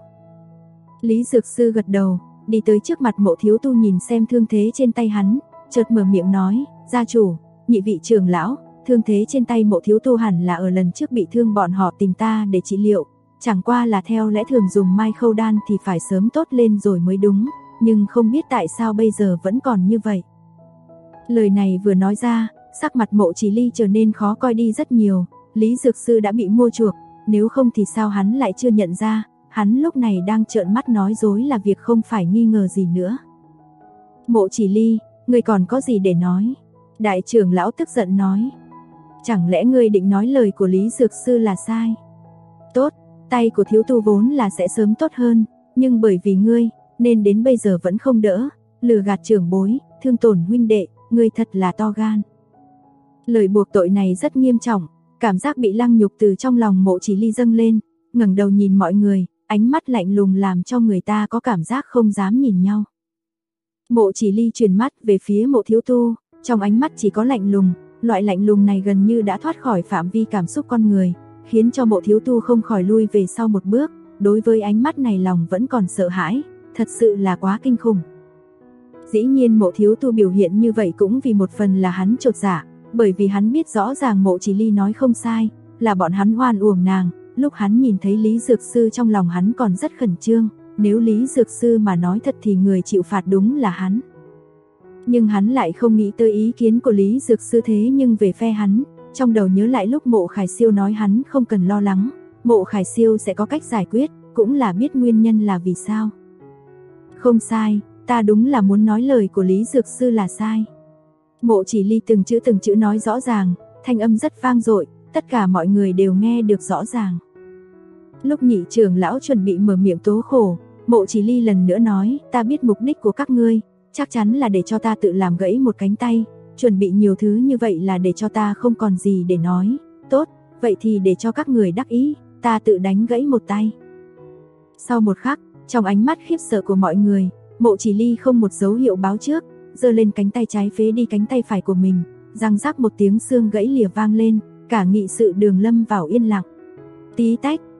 Lý Dược Sư gật đầu, đi tới trước mặt Mộ Thiếu Tu nhìn xem thương thế trên tay hắn, chợt mở miệng nói, gia chủ, nhị vị trưởng lão, thương thế trên tay Mộ Thiếu Tu hẳn là ở lần trước bị thương bọn họ tìm ta để trị liệu, chẳng qua là theo lẽ thường dùng mai khâu đan thì phải sớm tốt lên rồi mới đúng, nhưng không biết tại sao bây giờ vẫn còn như vậy. Lời này vừa nói ra, sắc mặt Mộ Chỉ Ly trở nên khó coi đi rất nhiều, Lý Dược Sư đã bị mua chuộc, nếu không thì sao hắn lại chưa nhận ra, hắn lúc này đang trợn mắt nói dối là việc không phải nghi ngờ gì nữa. Mộ Chỉ Ly, ngươi còn có gì để nói? Đại trưởng lão tức giận nói. Chẳng lẽ ngươi định nói lời của Lý Dược Sư là sai? Tốt, tay của Thiếu Tu vốn là sẽ sớm tốt hơn, nhưng bởi vì ngươi, nên đến bây giờ vẫn không đỡ, lừa gạt trưởng bối, thương tổn huynh đệ, ngươi thật là to gan. Lời buộc tội này rất nghiêm trọng, cảm giác bị lăng nhục từ trong lòng Mộ Chỉ Ly dâng lên, ngẩng đầu nhìn mọi người, ánh mắt lạnh lùng làm cho người ta có cảm giác không dám nhìn nhau. Mộ Chỉ Ly chuyển mắt về phía Mộ Thiếu Tu, trong ánh mắt chỉ có lạnh lùng, loại lạnh lùng này gần như đã thoát khỏi phạm vi cảm xúc con người, khiến cho Mộ Thiếu Tu không khỏi lui về sau một bước, đối với ánh mắt này lòng vẫn còn sợ hãi, thật sự là quá kinh khủng. Dĩ nhiên Mộ Thiếu Tu biểu hiện như vậy cũng vì một phần là hắn chột dạ, bởi vì hắn biết rõ ràng Mộ Chỉ Ly nói không sai, là bọn hắn oan uổng nàng, lúc hắn nhìn thấy Lý Dược Sư trong lòng hắn còn rất khẩn trương, nếu Lý Dược Sư mà nói thật thì người chịu phạt đúng là hắn. Nhưng hắn lại không nghĩ tới ý kiến của Lý Dược Sư thế nhưng về phe hắn, trong đầu nhớ lại lúc Mộ Khải Siêu nói hắn không cần lo lắng, Mộ Khải Siêu sẽ có cách giải quyết, cũng là biết nguyên nhân là vì sao. Không sai, ta đúng là muốn nói lời của Lý Dược Sư là sai. Mộ Chỉ Ly từng chữ nói rõ ràng, thanh âm rất vang dội, tất cả mọi người đều nghe được rõ ràng. Lúc nhị trưởng lão chuẩn bị mở miệng tố khổ, Mộ Chỉ Ly lần nữa nói, ta biết mục đích của các ngươi, chắc chắn là để cho ta tự làm gãy một cánh tay, chuẩn bị nhiều thứ như vậy là để cho ta không còn gì để nói, tốt, vậy thì để cho các người đắc ý, ta tự đánh gãy một tay. Sau một khắc, trong ánh mắt khiếp sợ của mọi người, Mộ Chỉ Ly không một dấu hiệu báo trước, giơ lên cánh tay trái phế đi cánh tay phải của mình, răng rắc một tiếng xương gãy lìa vang lên, cả nghị sự đường lâm vào yên lặng. Tí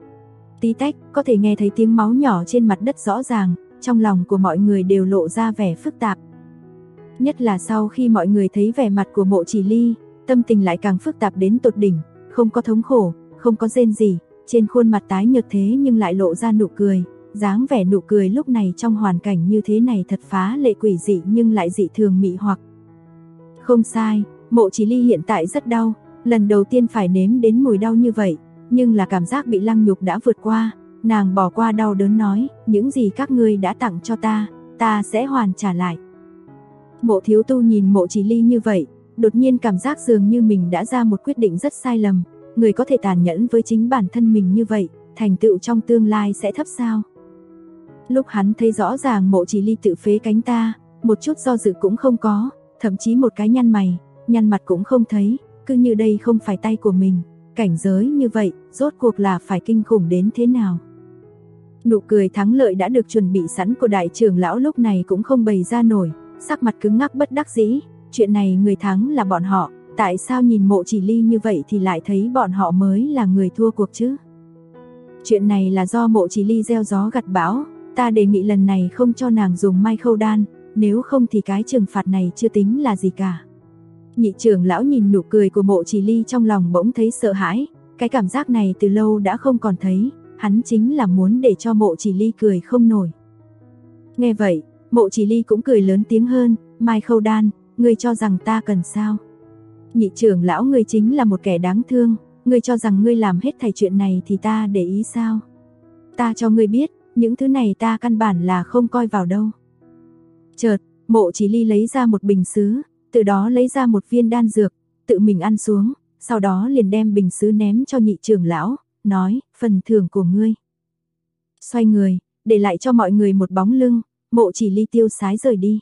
tách, có thể nghe thấy tiếng máu nhỏ trên mặt đất rõ ràng, trong lòng của mọi người đều lộ ra vẻ phức tạp. Nhất là sau khi mọi người thấy vẻ mặt của Mộ Chỉ Ly, tâm tình lại càng phức tạp đến tột đỉnh, không có thống khổ, không có rên rỉ, trên khuôn mặt tái nhợt thế nhưng lại lộ ra nụ cười, dáng vẻ nụ cười lúc này trong hoàn cảnh như thế này thật phá lệ quỷ dị nhưng lại dị thường mị hoặc. Không sai, Mộ Chỉ Ly hiện tại rất đau, lần đầu tiên phải nếm đến mùi đau như vậy, nhưng là cảm giác bị lăng nhục đã vượt qua, nàng bỏ qua đau đớn nói, những gì các ngươi đã tặng cho ta sẽ hoàn trả lại. Mộ Thiếu Tu nhìn Mộ Chỉ Ly như vậy, đột nhiên cảm giác dường như mình đã ra một quyết định rất sai lầm, người có thể tàn nhẫn với chính bản thân mình như vậy, thành tựu trong tương lai sẽ thấp sao? Lúc hắn thấy rõ ràng Mộ Chỉ Ly tự phế cánh ta, một chút do dự cũng không có, thậm chí một cái nhăn mày, nhăn mặt cũng không thấy, cứ như đây không phải tay của mình, cảnh giới như vậy, rốt cuộc là phải kinh khủng đến thế nào? Nụ cười thắng lợi đã được chuẩn bị sẵn của đại trưởng lão lúc này cũng không bày ra nổi, sắc mặt cứng ngắc bất đắc dĩ, chuyện này người thắng là bọn họ, tại sao nhìn Mộ Chỉ Ly như vậy thì lại thấy bọn họ mới là người thua cuộc chứ? Chuyện này là do Mộ Chỉ Ly gieo gió gặt bão, ta đề nghị lần này không cho nàng dùng mai khâu đan, nếu không thì cái trừng phạt này chưa tính là gì cả. Nhị trưởng lão nhìn nụ cười của Mộ Chỉ Ly trong lòng bỗng thấy sợ hãi, cái cảm giác này từ lâu đã không còn thấy, hắn chính là muốn để cho Mộ Chỉ Ly cười không nổi. Nghe vậy, Mộ Chỉ Ly cũng cười lớn tiếng hơn, mai khâu đan, ngươi cho rằng ta cần sao? Nhị trưởng lão, ngươi chính là một kẻ đáng thương, ngươi cho rằng ngươi làm hết thảy chuyện này thì ta để ý sao? Ta cho ngươi biết, những thứ này ta căn bản là không coi vào đâu. Chợt, Mộ Chỉ Ly lấy ra một bình sứ, từ đó lấy ra một viên đan dược, tự mình ăn xuống, sau đó liền đem bình sứ ném cho nhị trưởng lão, nói, phần thưởng của ngươi. Xoay người, để lại cho mọi người một bóng lưng, Mộ Chỉ Ly tiêu sái rời đi.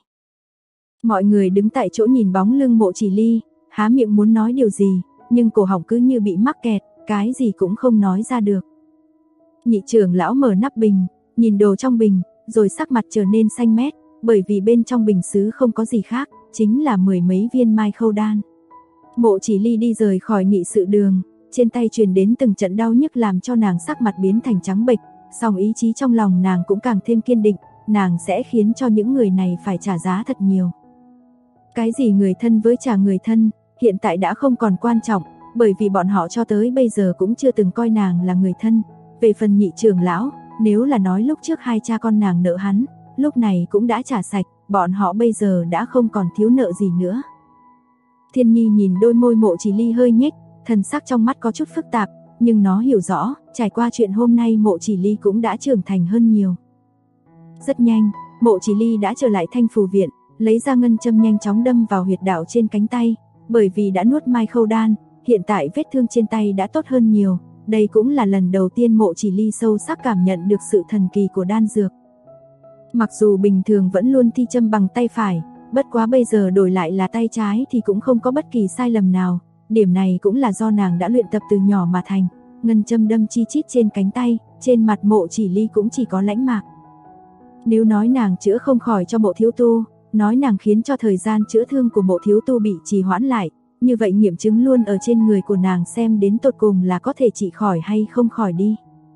Mọi người đứng tại chỗ nhìn bóng lưng Mộ Chỉ Ly, há miệng muốn nói điều gì, nhưng cổ họng cứ như bị mắc kẹt, cái gì cũng không nói ra được. Nhị trưởng lão mở nắp bình, nhìn đồ trong bình, rồi sắc mặt trở nên xanh mét, bởi vì bên trong bình sứ không có gì khác, chính là 10 mấy viên mai khâu đan. Mộ Chỉ Ly đi rời khỏi nghị sự đường, trên tay truyền đến từng trận đau nhức làm cho nàng sắc mặt biến thành trắng bệch, song ý chí trong lòng nàng cũng càng thêm kiên định, nàng sẽ khiến cho những người này phải trả giá thật nhiều. Cái gì người thân với trả người thân, hiện tại đã không còn quan trọng, bởi vì bọn họ cho tới bây giờ cũng chưa từng coi nàng là người thân. Về phần nhị trưởng lão, nếu là nói lúc trước hai cha con nàng nợ hắn, lúc này cũng đã trả sạch, bọn họ bây giờ đã không còn thiếu nợ gì nữa. Thiên Nhi nhìn đôi môi Mộ Chỉ Ly hơi nhếch, thần sắc trong mắt có chút phức tạp, nhưng nó hiểu rõ, trải qua chuyện hôm nay Mộ Chỉ Ly cũng đã trưởng thành hơn nhiều. Rất nhanh, Mộ Chỉ Ly đã trở lại Thanh Phù viện, lấy ra ngân châm nhanh chóng đâm vào huyệt đạo trên cánh tay, bởi vì đã nuốt mai khâu đan, hiện tại vết thương trên tay đã tốt hơn nhiều, đây cũng là lần đầu tiên Mộ Chỉ Ly sâu sắc cảm nhận được sự thần kỳ của đan dược. Mặc dù bình thường vẫn luôn thi châm bằng tay phải, bất quá bây giờ đổi lại là tay trái thì cũng không có bất kỳ sai lầm nào, điểm này cũng là do nàng đã luyện tập từ nhỏ mà thành. Ngân châm đâm chi chít trên cánh tay, trên mặt Mộ Chỉ Ly cũng chỉ có lãnh mạc. Nếu nói nàng chữa không khỏi cho Mộ thiếu tu, nói nàng khiến cho thời gian chữa thương của Mộ thiếu tu bị trì hoãn lại, như vậy nghiệm chứng luôn ở trên người của nàng xem đến tột cùng là có thể trị khỏi hay không khỏi đi.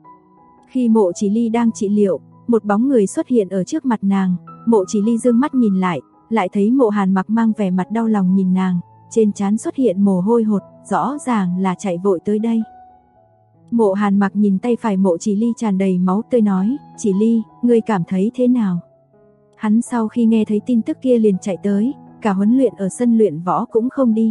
Khi Mộ Chỉ Ly đang trị liệu, một bóng người xuất hiện ở trước mặt nàng, Mộ Chỉ Ly dương mắt nhìn lại thấy Mộ Hàn Mặc mang vẻ mặt đau lòng nhìn nàng, trên trán xuất hiện mồ hôi hột, rõ ràng là chạy vội tới đây. Mộ Hàn Mặc nhìn tay phải Mộ Chỉ Ly tràn đầy máu tươi nói, Chỉ Ly, ngươi cảm thấy thế nào? Hắn sau khi nghe thấy tin tức kia liền chạy tới, cả huấn luyện ở sân luyện võ cũng không đi.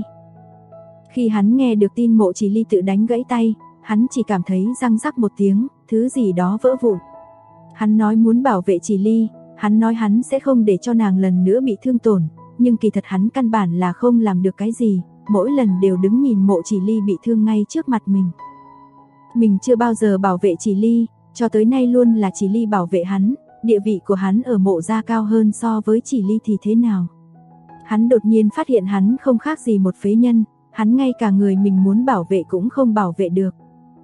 Khi hắn nghe được tin Mộ Chỉ Ly tự đánh gãy tay, hắn chỉ cảm thấy răng rắc một tiếng, thứ gì đó vỡ vụn. Hắn nói muốn bảo vệ Chỉ Ly, hắn nói hắn sẽ không để cho nàng lần nữa bị thương tổn, nhưng kỳ thật hắn căn bản là không làm được cái gì, mỗi lần đều đứng nhìn Mộ Chỉ Ly bị thương ngay trước mặt mình. Mình chưa bao giờ bảo vệ Chỉ Ly, cho tới nay luôn là Chỉ Ly bảo vệ hắn, địa vị của hắn ở Mộ gia cao hơn so với Chỉ Ly thì thế nào? Hắn đột nhiên phát hiện hắn không khác gì một phế nhân, hắn ngay cả người mình muốn bảo vệ cũng không bảo vệ được.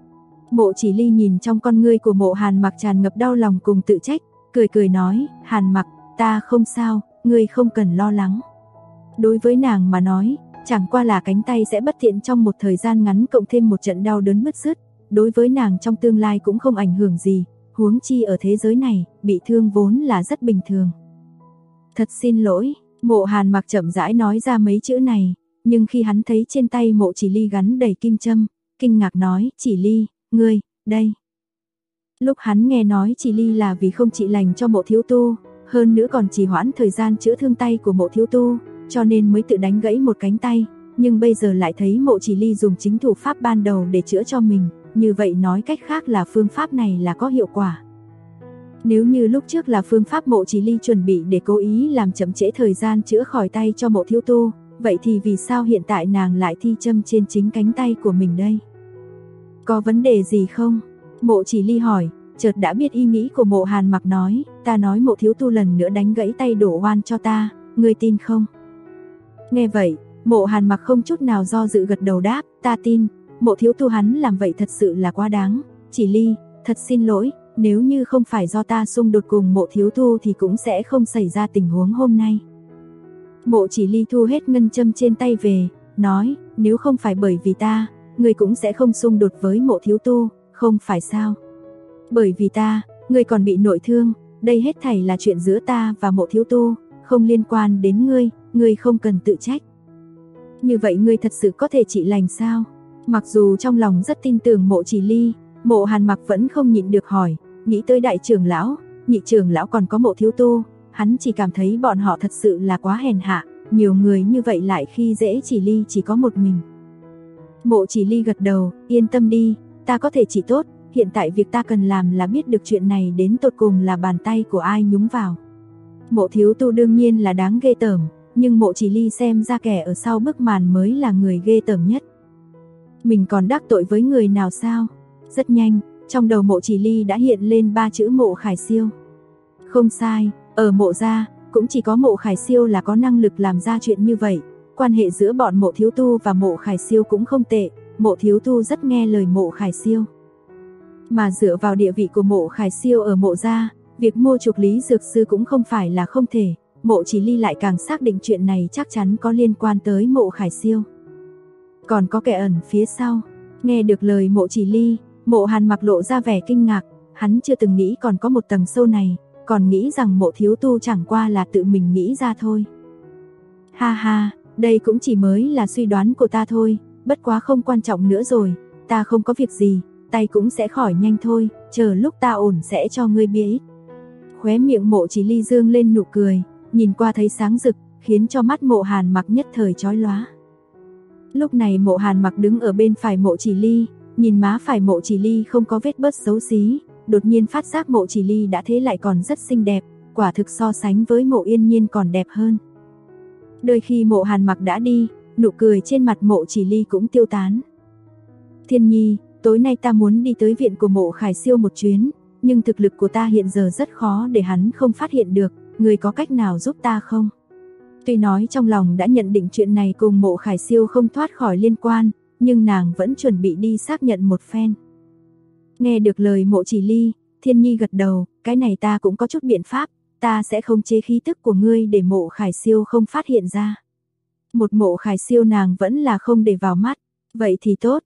Mộ Chỉ Ly nhìn trong con ngươi của Mộ Hàn Mặc tràn ngập đau lòng cùng tự trách, cười nói, Hàn Mặc, ta không sao, ngươi không cần lo lắng. Đối với nàng mà nói, chẳng qua là cánh tay sẽ bất tiện trong một thời gian ngắn cộng thêm một trận đau đớn bứt rứt, đối với nàng trong tương lai cũng không ảnh hưởng gì, huống chi ở thế giới này, bị thương vốn là rất bình thường. Thật xin lỗi, Mộ Hàn Mặc chậm rãi nói ra mấy chữ này, nhưng khi hắn thấy trên tay Mộ Chỉ Ly gắn đầy kim châm, kinh ngạc nói, Chỉ Ly, ngươi, đây. Lúc hắn nghe nói Chỉ Ly là vì không trị lành cho Mộ thiếu tu, hơn nữa còn trì hoãn thời gian chữa thương tay của Mộ thiếu tu, cho nên mới tự đánh gãy một cánh tay, nhưng bây giờ lại thấy Mộ Chỉ Ly dùng chính thủ pháp ban đầu để chữa cho mình, như vậy nói cách khác là phương pháp này là có hiệu quả. Nếu như lúc trước là phương pháp Mộ Chỉ Ly chuẩn bị để cố ý làm chậm trễ thời gian chữa khỏi tay cho Mộ thiếu tu, Vậy thì vì sao hiện tại nàng lại thi châm trên chính cánh tay của mình đây? Có vấn đề gì không? Mộ Chỉ Ly hỏi, chợt đã biết ý nghĩ của Mộ Hàn Mặc nói, ta nói Mộ thiếu tu lần nữa đánh gãy tay đổ oan cho ta, ngươi tin không? Nghe vậy, Mộ Hàn Mặc không chút nào do dự gật đầu đáp, ta tin, Mộ thiếu tu hắn làm vậy thật sự là quá đáng. Chỉ Ly, thật xin lỗi, nếu như không phải do ta xung đột cùng Mộ thiếu tu thì cũng sẽ không xảy ra tình huống hôm nay. Mộ Chỉ Ly thu hết ngân châm trên tay về, nói, nếu không phải bởi vì ta, ngươi cũng sẽ không xung đột với Mộ thiếu tu, không phải sao? Bởi vì ta, ngươi còn bị nội thương, đây hết thảy là chuyện giữa ta và Mộ thiếu tu, không liên quan đến ngươi không cần tự trách. Như vậy ngươi thật sự có thể trị lành sao? Mặc dù trong lòng rất tin tưởng Mộ Chỉ Ly, Mộ Hàn Mặc vẫn không nhịn được hỏi, nghĩ tới đại trưởng lão, nhị trưởng lão còn có Mộ thiếu tu, hắn chỉ cảm thấy bọn họ thật sự là quá hèn hạ, nhiều người như vậy lại khi dễ Chỉ Ly chỉ có một mình. Mộ Chỉ Ly gật đầu, yên tâm đi, ta có thể trị tốt, hiện tại việc ta cần làm là biết được chuyện này đến tột cùng là bàn tay của ai nhúng vào. Mộ thiếu tu đương nhiên là đáng ghê tởm, nhưng Mộ Chỉ Ly xem ra kẻ ở sau bức màn mới là người ghê tởm nhất. Mình còn đắc tội với người nào sao? Rất nhanh, trong đầu Mộ Chỉ Ly đã hiện lên 3 chữ Mộ Khải Siêu. Không sai, ở Mộ gia, cũng chỉ có Mộ Khải Siêu là có năng lực làm ra chuyện như vậy. Quan hệ giữa bọn Mộ thiếu tu và Mộ Khải Siêu cũng không tệ, Mộ thiếu tu rất nghe lời Mộ Khải Siêu. Mà dựa vào địa vị của Mộ Khải Siêu ở Mộ gia, việc mua chuộc Lý Dược Sư cũng không phải là không thể. Mộ Chỉ Ly lại càng xác định chuyện này chắc chắn có liên quan tới Mộ Khải Siêu. Còn có kẻ ẩn phía sau. Nghe được lời Mộ Chỉ Ly, Mộ Hàn Mặc lộ ra vẻ kinh ngạc, hắn chưa từng nghĩ còn có một tầng sâu này, còn nghĩ rằng Mộ thiếu tu chẳng qua là tự mình nghĩ ra thôi. Ha ha, đây cũng chỉ mới là suy đoán của ta thôi, bất quá không quan trọng nữa rồi, ta không có việc gì, tay cũng sẽ khỏi nhanh thôi, chờ lúc ta ổn sẽ cho ngươi biết. Khóe miệng Mộ Chỉ Ly dương lên nụ cười, nhìn qua thấy sáng rực, khiến cho mắt Mộ Hàn Mặc nhất thời chói lóa. Lúc này Mộ Hàn Mặc đứng ở bên phải Mộ Chỉ Ly, nhìn má phải Mộ Chỉ Ly không có vết bớt xấu xí, đột nhiên phát giác Mộ Chỉ Ly đã thế lại còn rất xinh đẹp, quả thực so sánh với Mộ Yên Nhiên còn đẹp hơn. Đôi khi Mộ Hàn Mặc đã đi, nụ cười trên mặt Mộ Chỉ Ly cũng tiêu tán. Thiên Nhi, tối nay ta muốn đi tới viện của Mộ Khải Siêu một chuyến, nhưng thực lực của ta hiện giờ rất khó để hắn không phát hiện được, người có cách nào giúp ta không? Tuy nói trong lòng đã nhận định chuyện này cùng Mộ Khải Siêu không thoát khỏi liên quan, nhưng nàng vẫn chuẩn bị đi xác nhận một phen. Nghe được lời Mộ Chỉ Ly, Thiên Nhi gật đầu, cái này ta cũng có chút biện pháp, ta sẽ khống chế khí tức của ngươi để Mộ Khải Siêu không phát hiện ra. Một Mộ Khải Siêu nàng vẫn là không để vào mắt, vậy thì tốt.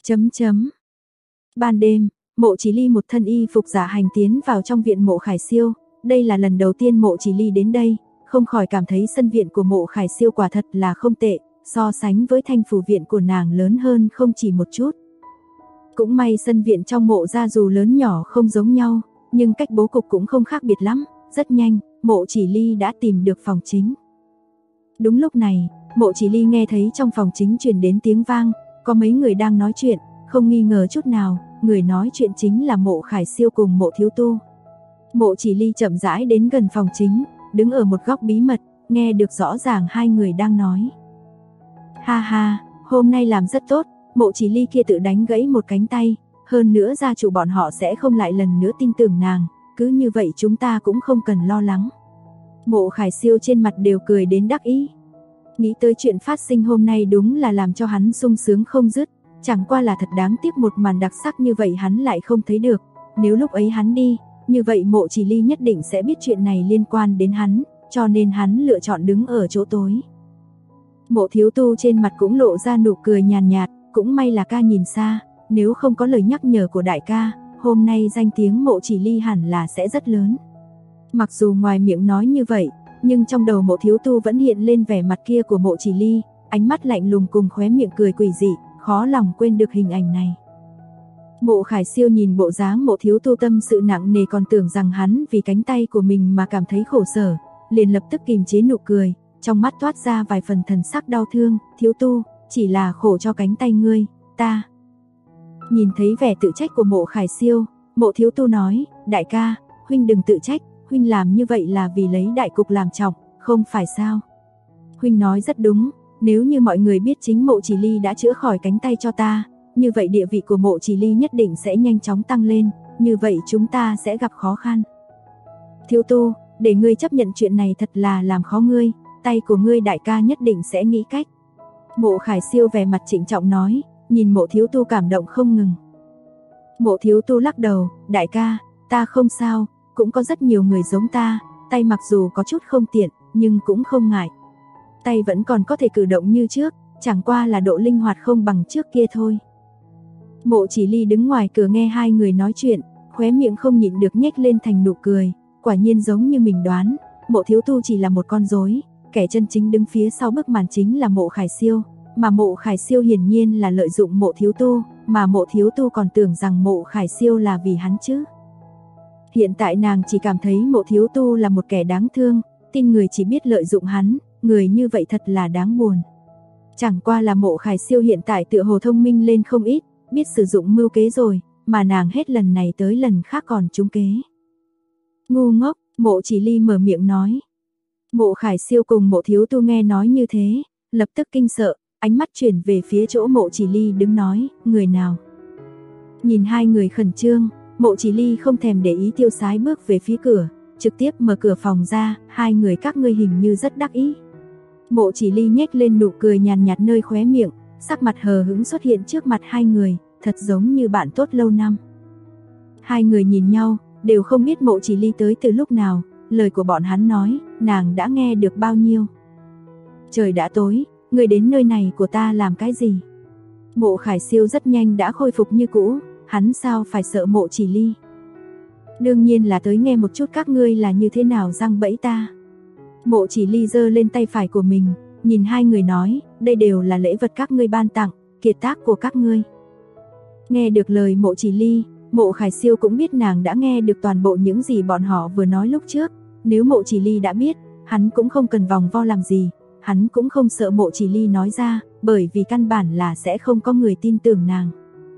Ban đêm, Mộ Chỉ Ly một thân y phục giả hành tiến vào trong viện Mộ Khải Siêu, đây là lần đầu tiên Mộ Chỉ Ly đến đây, không khỏi cảm thấy sân viện của Mộ Khải Siêu quả thật là không tệ, so sánh với thanh phủ viện của nàng lớn hơn không chỉ một chút. Cũng may sân viện trong Mộ gia dù lớn nhỏ không giống nhau, nhưng cách bố cục cũng không khác biệt lắm, rất nhanh, Mộ Chỉ Ly đã tìm được phòng chính. Đúng lúc này, Mộ Chỉ Ly nghe thấy trong phòng chính truyền đến tiếng vang, có mấy người đang nói chuyện, không nghi ngờ chút nào, người nói chuyện chính là Mộ Khải Siêu cùng Mộ thiếu tu. Mộ Chỉ Ly chậm rãi đến gần phòng chính, đứng ở một góc bí mật, nghe được rõ ràng hai người đang nói. Ha ha, hôm nay làm rất tốt, Mộ Chỉ Ly kia tự đánh gãy một cánh tay, hơn nữa gia chủ bọn họ sẽ không lại lần nữa tin tưởng nàng, cứ như vậy chúng ta cũng không cần lo lắng. Mộ Khải Siêu trên mặt đều cười đến đắc ý. Nghĩ tới chuyện phát sinh hôm nay đúng là làm cho hắn sung sướng không dứt, chẳng qua là thật đáng tiếc một màn đặc sắc như vậy hắn lại không thấy được, nếu lúc ấy hắn đi, như vậy Mộ Chỉ Ly nhất định sẽ biết chuyện này liên quan đến hắn, cho nên hắn lựa chọn đứng ở chỗ tối. Mộ thiếu tu trên mặt cũng lộ ra nụ cười nhàn nhạt, cũng may là ca nhìn xa, nếu không có lời nhắc nhở của đại ca, hôm nay danh tiếng Mộ Chỉ Ly hẳn là sẽ rất lớn. Mặc dù ngoài miệng nói như vậy, nhưng trong đầu Mộ thiếu tu vẫn hiện lên vẻ mặt kia của Mộ Chỉ Ly, ánh mắt lạnh lùng cùng khóe miệng cười quỷ dị, khó lòng quên được hình ảnh này. Mộ Khải Siêu nhìn bộ dáng Mộ thiếu tu tâm sự nặng nề còn tưởng rằng hắn vì cánh tay của mình mà cảm thấy khổ sở, liền lập tức kìm chế nụ cười, trong mắt toát ra vài phần thần sắc đau thương, thiếu tu, chỉ là khổ cho cánh tay ngươi, ta. Nhìn thấy vẻ tự trách của Mộ Khải Siêu, Mộ thiếu tu nói, đại ca, huynh đừng tự trách, huynh làm như vậy là vì lấy đại cục làm trọng, không phải sao. Huynh nói rất đúng, Nếu như mọi người biết chính Mộ Chỉ Ly đã chữa khỏi cánh tay cho ta, như vậy địa vị của Mộ Chỉ Ly nhất định sẽ nhanh chóng tăng lên, như vậy chúng ta sẽ gặp khó khăn. Thiếu tu, để ngươi chấp nhận chuyện này thật là làm khó ngươi, tay của ngươi đại ca nhất định sẽ nghĩ cách. Mộ Khải Siêu vẻ mặt trịnh trọng nói, nhìn Mộ thiếu tu cảm động không ngừng. Mộ thiếu tu lắc đầu, đại ca, ta không sao, cũng có rất nhiều người giống ta, tay mặc dù có chút không tiện, nhưng cũng không ngại. Tay vẫn còn có thể cử động như trước, chẳng qua là độ linh hoạt không bằng trước kia thôi. Mộ Chỉ Ly đứng ngoài cửa nghe hai người nói chuyện, khóe miệng không nhịn được nhếch lên thành nụ cười, quả nhiên giống như mình đoán, Mộ thiếu tu chỉ là một con rối, kẻ chân chính đứng phía sau bức màn chính là Mộ Khải Siêu, mà Mộ Khải Siêu hiển nhiên là lợi dụng Mộ thiếu tu, mà Mộ thiếu tu còn tưởng rằng Mộ Khải Siêu là vì hắn chứ. Hiện tại nàng chỉ cảm thấy Mộ thiếu tu là một kẻ đáng thương, tin người chỉ biết lợi dụng hắn, người như vậy thật là đáng buồn. Chẳng qua là Mộ Khải Siêu hiện tại tựa hồ thông minh lên không ít, biết sử dụng mưu kế rồi, mà nàng hết lần này tới lần khác còn trúng kế. Ngu ngốc, Mộ Chỉ Ly mở miệng nói. Mộ Khải Siêu cùng Mộ thiếu tu nghe nói như thế, lập tức kinh sợ, ánh mắt chuyển về phía chỗ Mộ Chỉ Ly đứng nói, người nào? Nhìn hai người khẩn trương, Mộ Chỉ Ly không thèm để ý tiêu sái bước về phía cửa, trực tiếp mở cửa phòng ra, hai người các ngươi hình như rất đắc ý. Mộ Chỉ Ly nhếch lên nụ cười nhàn nhạt nơi khóe miệng, sắc mặt hờ hững xuất hiện trước mặt hai người, thật giống như bạn tốt lâu năm. Hai người nhìn nhau, đều không biết Mộ Chỉ Ly tới từ lúc nào, lời của bọn hắn nói, nàng đã nghe được bao nhiêu. Trời đã tối, người đến nơi này của ta làm cái gì? Mộ Khải Siêu rất nhanh đã khôi phục như cũ, hắn sao phải sợ Mộ Chỉ Ly? Đương nhiên là tới nghe một chút các ngươi là như thế nào giăng bẫy ta. Mộ Chỉ Ly giơ lên tay phải của mình, nhìn hai người nói, đây đều là lễ vật các ngươi ban tặng, kiệt tác của các ngươi. Nghe được lời Mộ Chỉ Ly, Mộ Khải Siêu cũng biết nàng đã nghe được toàn bộ những gì bọn họ vừa nói lúc trước. Nếu Mộ Chỉ Ly đã biết, hắn cũng không cần vòng vo làm gì, hắn cũng không sợ Mộ Chỉ Ly nói ra, bởi vì căn bản là sẽ không có người tin tưởng nàng.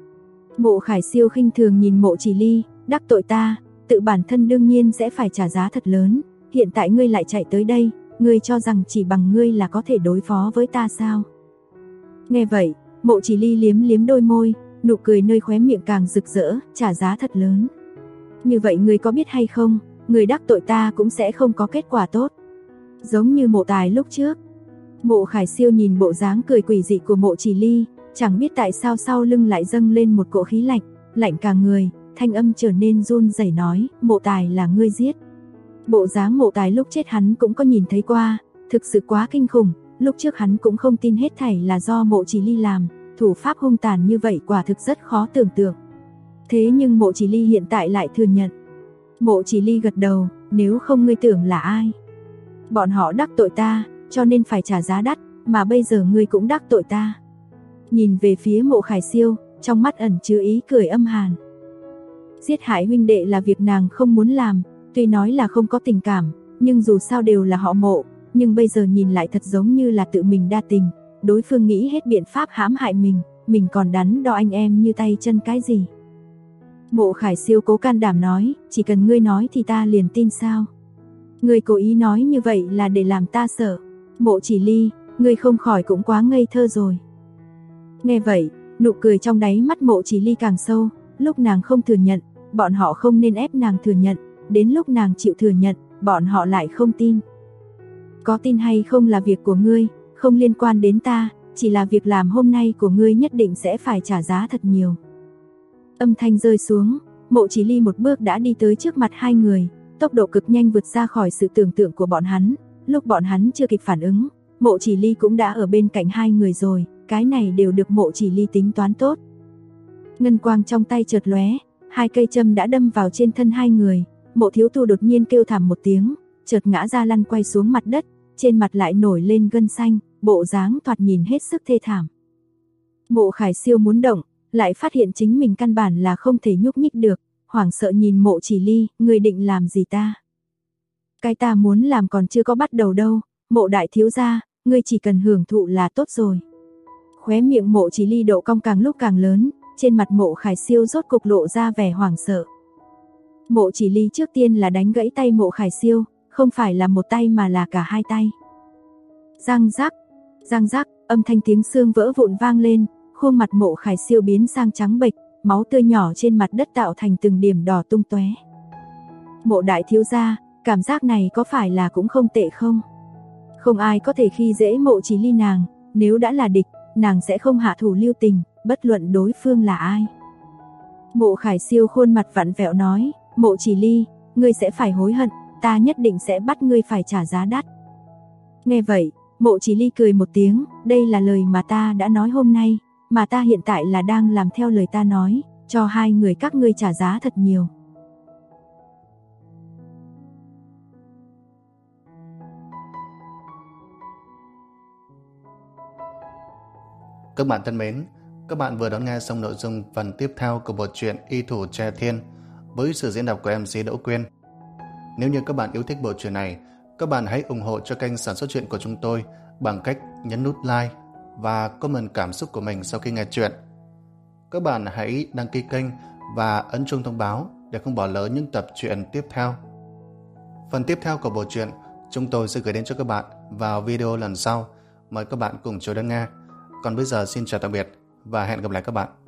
Mộ Khải Siêu khinh thường nhìn Mộ Chỉ Ly, đắc tội ta, tự bản thân đương nhiên sẽ phải trả giá thật lớn, hiện tại ngươi lại chạy tới đây, ngươi cho rằng chỉ bằng ngươi là có thể đối phó với ta sao? Nghe vậy, Mộ Chỉ Ly liếm liếm đôi môi, nụ cười nơi khóe miệng càng rực rỡ, trả giá thật lớn. Như vậy ngươi có biết hay không, ngươi đắc tội ta cũng sẽ không có kết quả tốt. Giống như Mộ Tài lúc trước. Mộ Khải Siêu nhìn bộ dáng cười quỷ dị của Mộ Chỉ Ly, chẳng biết tại sao sau lưng lại dâng lên một cỗ khí lạnh, lạnh cả người, thanh âm trở nên run rẩy nói, Mộ Tài là ngươi giết. Bộ dáng Mộ Tài lúc chết hắn cũng có nhìn thấy qua, thực sự quá kinh khủng, lúc trước hắn cũng không tin hết thảy là do Mộ Chỉ Ly làm, thủ pháp hung tàn như vậy quả thực rất khó tưởng tượng. Thế nhưng Mộ Chỉ Ly hiện tại lại thừa nhận. Mộ Chỉ Ly gật đầu, nếu không ngươi tưởng là ai? Bọn họ đắc tội ta, cho nên phải trả giá đắt, mà bây giờ ngươi cũng đắc tội ta. Nhìn về phía Mộ Khải Siêu, trong mắt ẩn chứa ý cười âm hàn. Giết hại huynh đệ là việc nàng không muốn làm, tuy nói là không có tình cảm, nhưng dù sao đều là họ Mộ, nhưng bây giờ nhìn lại thật giống như là tự mình đa tình, đối phương nghĩ hết biện pháp hãm hại mình còn đắn đo anh em như tay chân cái gì. Mộ Khải Siêu cố can đảm nói, chỉ cần ngươi nói thì ta liền tin sao. Ngươi cố ý nói như vậy là để làm ta sợ. Mộ Chỉ Ly, ngươi không khỏi cũng quá ngây thơ rồi. Nghe vậy, nụ cười trong đáy mắt Mộ Chỉ Ly càng sâu, lúc nàng không thừa nhận, bọn họ không nên ép nàng thừa nhận, đến lúc nàng chịu thừa nhận, bọn họ lại không tin. Có tin hay không là việc của ngươi, không liên quan đến ta, chỉ là việc làm hôm nay của ngươi nhất định sẽ phải trả giá thật nhiều. Âm thanh rơi xuống, Mộ Chỉ Ly một bước đã đi tới trước mặt hai người, tốc độ cực nhanh vượt ra khỏi sự tưởng tượng của bọn hắn, lúc bọn hắn chưa kịp phản ứng, Mộ Chỉ Ly cũng đã ở bên cạnh hai người rồi, cái này đều được Mộ Chỉ Ly tính toán tốt. Ngân quang trong tay chợt lóe, hai cây châm đã đâm vào trên thân hai người, Mộ thiếu tu đột nhiên kêu thảm một tiếng, chợt ngã ra lăn quay xuống mặt đất, trên mặt lại nổi lên gân xanh, bộ dáng thoạt nhìn hết sức thê thảm. Mộ Khải Siêu muốn động, lại phát hiện chính mình căn bản là không thể nhúc nhích được, hoảng sợ nhìn Mộ Chỉ Ly, ngươi định làm gì ta? Cái ta muốn làm còn chưa có bắt đầu đâu, Mộ đại thiếu gia, ngươi chỉ cần hưởng thụ là tốt rồi. Khóe miệng Mộ Chỉ Ly độ cong càng lúc càng lớn, trên mặt Mộ Khải Siêu rốt cục lộ ra vẻ hoảng sợ. Mộ Chỉ Ly trước tiên là đánh gãy tay Mộ Khải Siêu, không phải là một tay mà là cả hai tay. Răng rắc, Răng rắc, âm thanh tiếng xương vỡ vụn vang lên, khuôn mặt Mộ Khải Siêu biến sang trắng bệch, máu tươi nhỏ trên mặt đất tạo thành từng điểm đỏ tung tóe. Mộ đại thiếu gia, cảm giác này có phải là cũng không tệ không? Không ai có thể khi dễ Mộ Chỉ Ly nàng, nếu đã là địch, nàng sẽ không hạ thủ lưu tình, bất luận đối phương là ai. Mộ Khải Siêu khuôn mặt vặn vẹo nói, Mộ Chỉ Ly, ngươi sẽ phải hối hận, ta nhất định sẽ bắt ngươi phải trả giá đắt. Nghe vậy, Mộ Chỉ Ly cười một tiếng, đây là lời mà ta đã nói hôm nay, mà ta hiện tại là đang làm theo lời ta nói, cho hai người các ngươi trả giá thật nhiều. Các bạn thân mến, các bạn vừa đón nghe xong nội dung phần tiếp theo của bộ truyện Y Thủ Tre Thiên với sự diễn đọc của MC Đỗ Quyên. Nếu như các bạn yêu thích bộ truyện này, các bạn hãy ủng hộ cho kênh sản xuất truyện của chúng tôi bằng cách nhấn nút like và comment cảm xúc của mình sau khi nghe truyện. Các bạn hãy đăng ký kênh và ấn chuông thông báo để không bỏ lỡ những tập truyện tiếp theo. Phần tiếp theo của bộ truyện chúng tôi sẽ gửi đến cho các bạn vào video lần sau. Mời các bạn cùng chờ đón nghe. Còn bây giờ xin chào tạm biệt và hẹn gặp lại các bạn.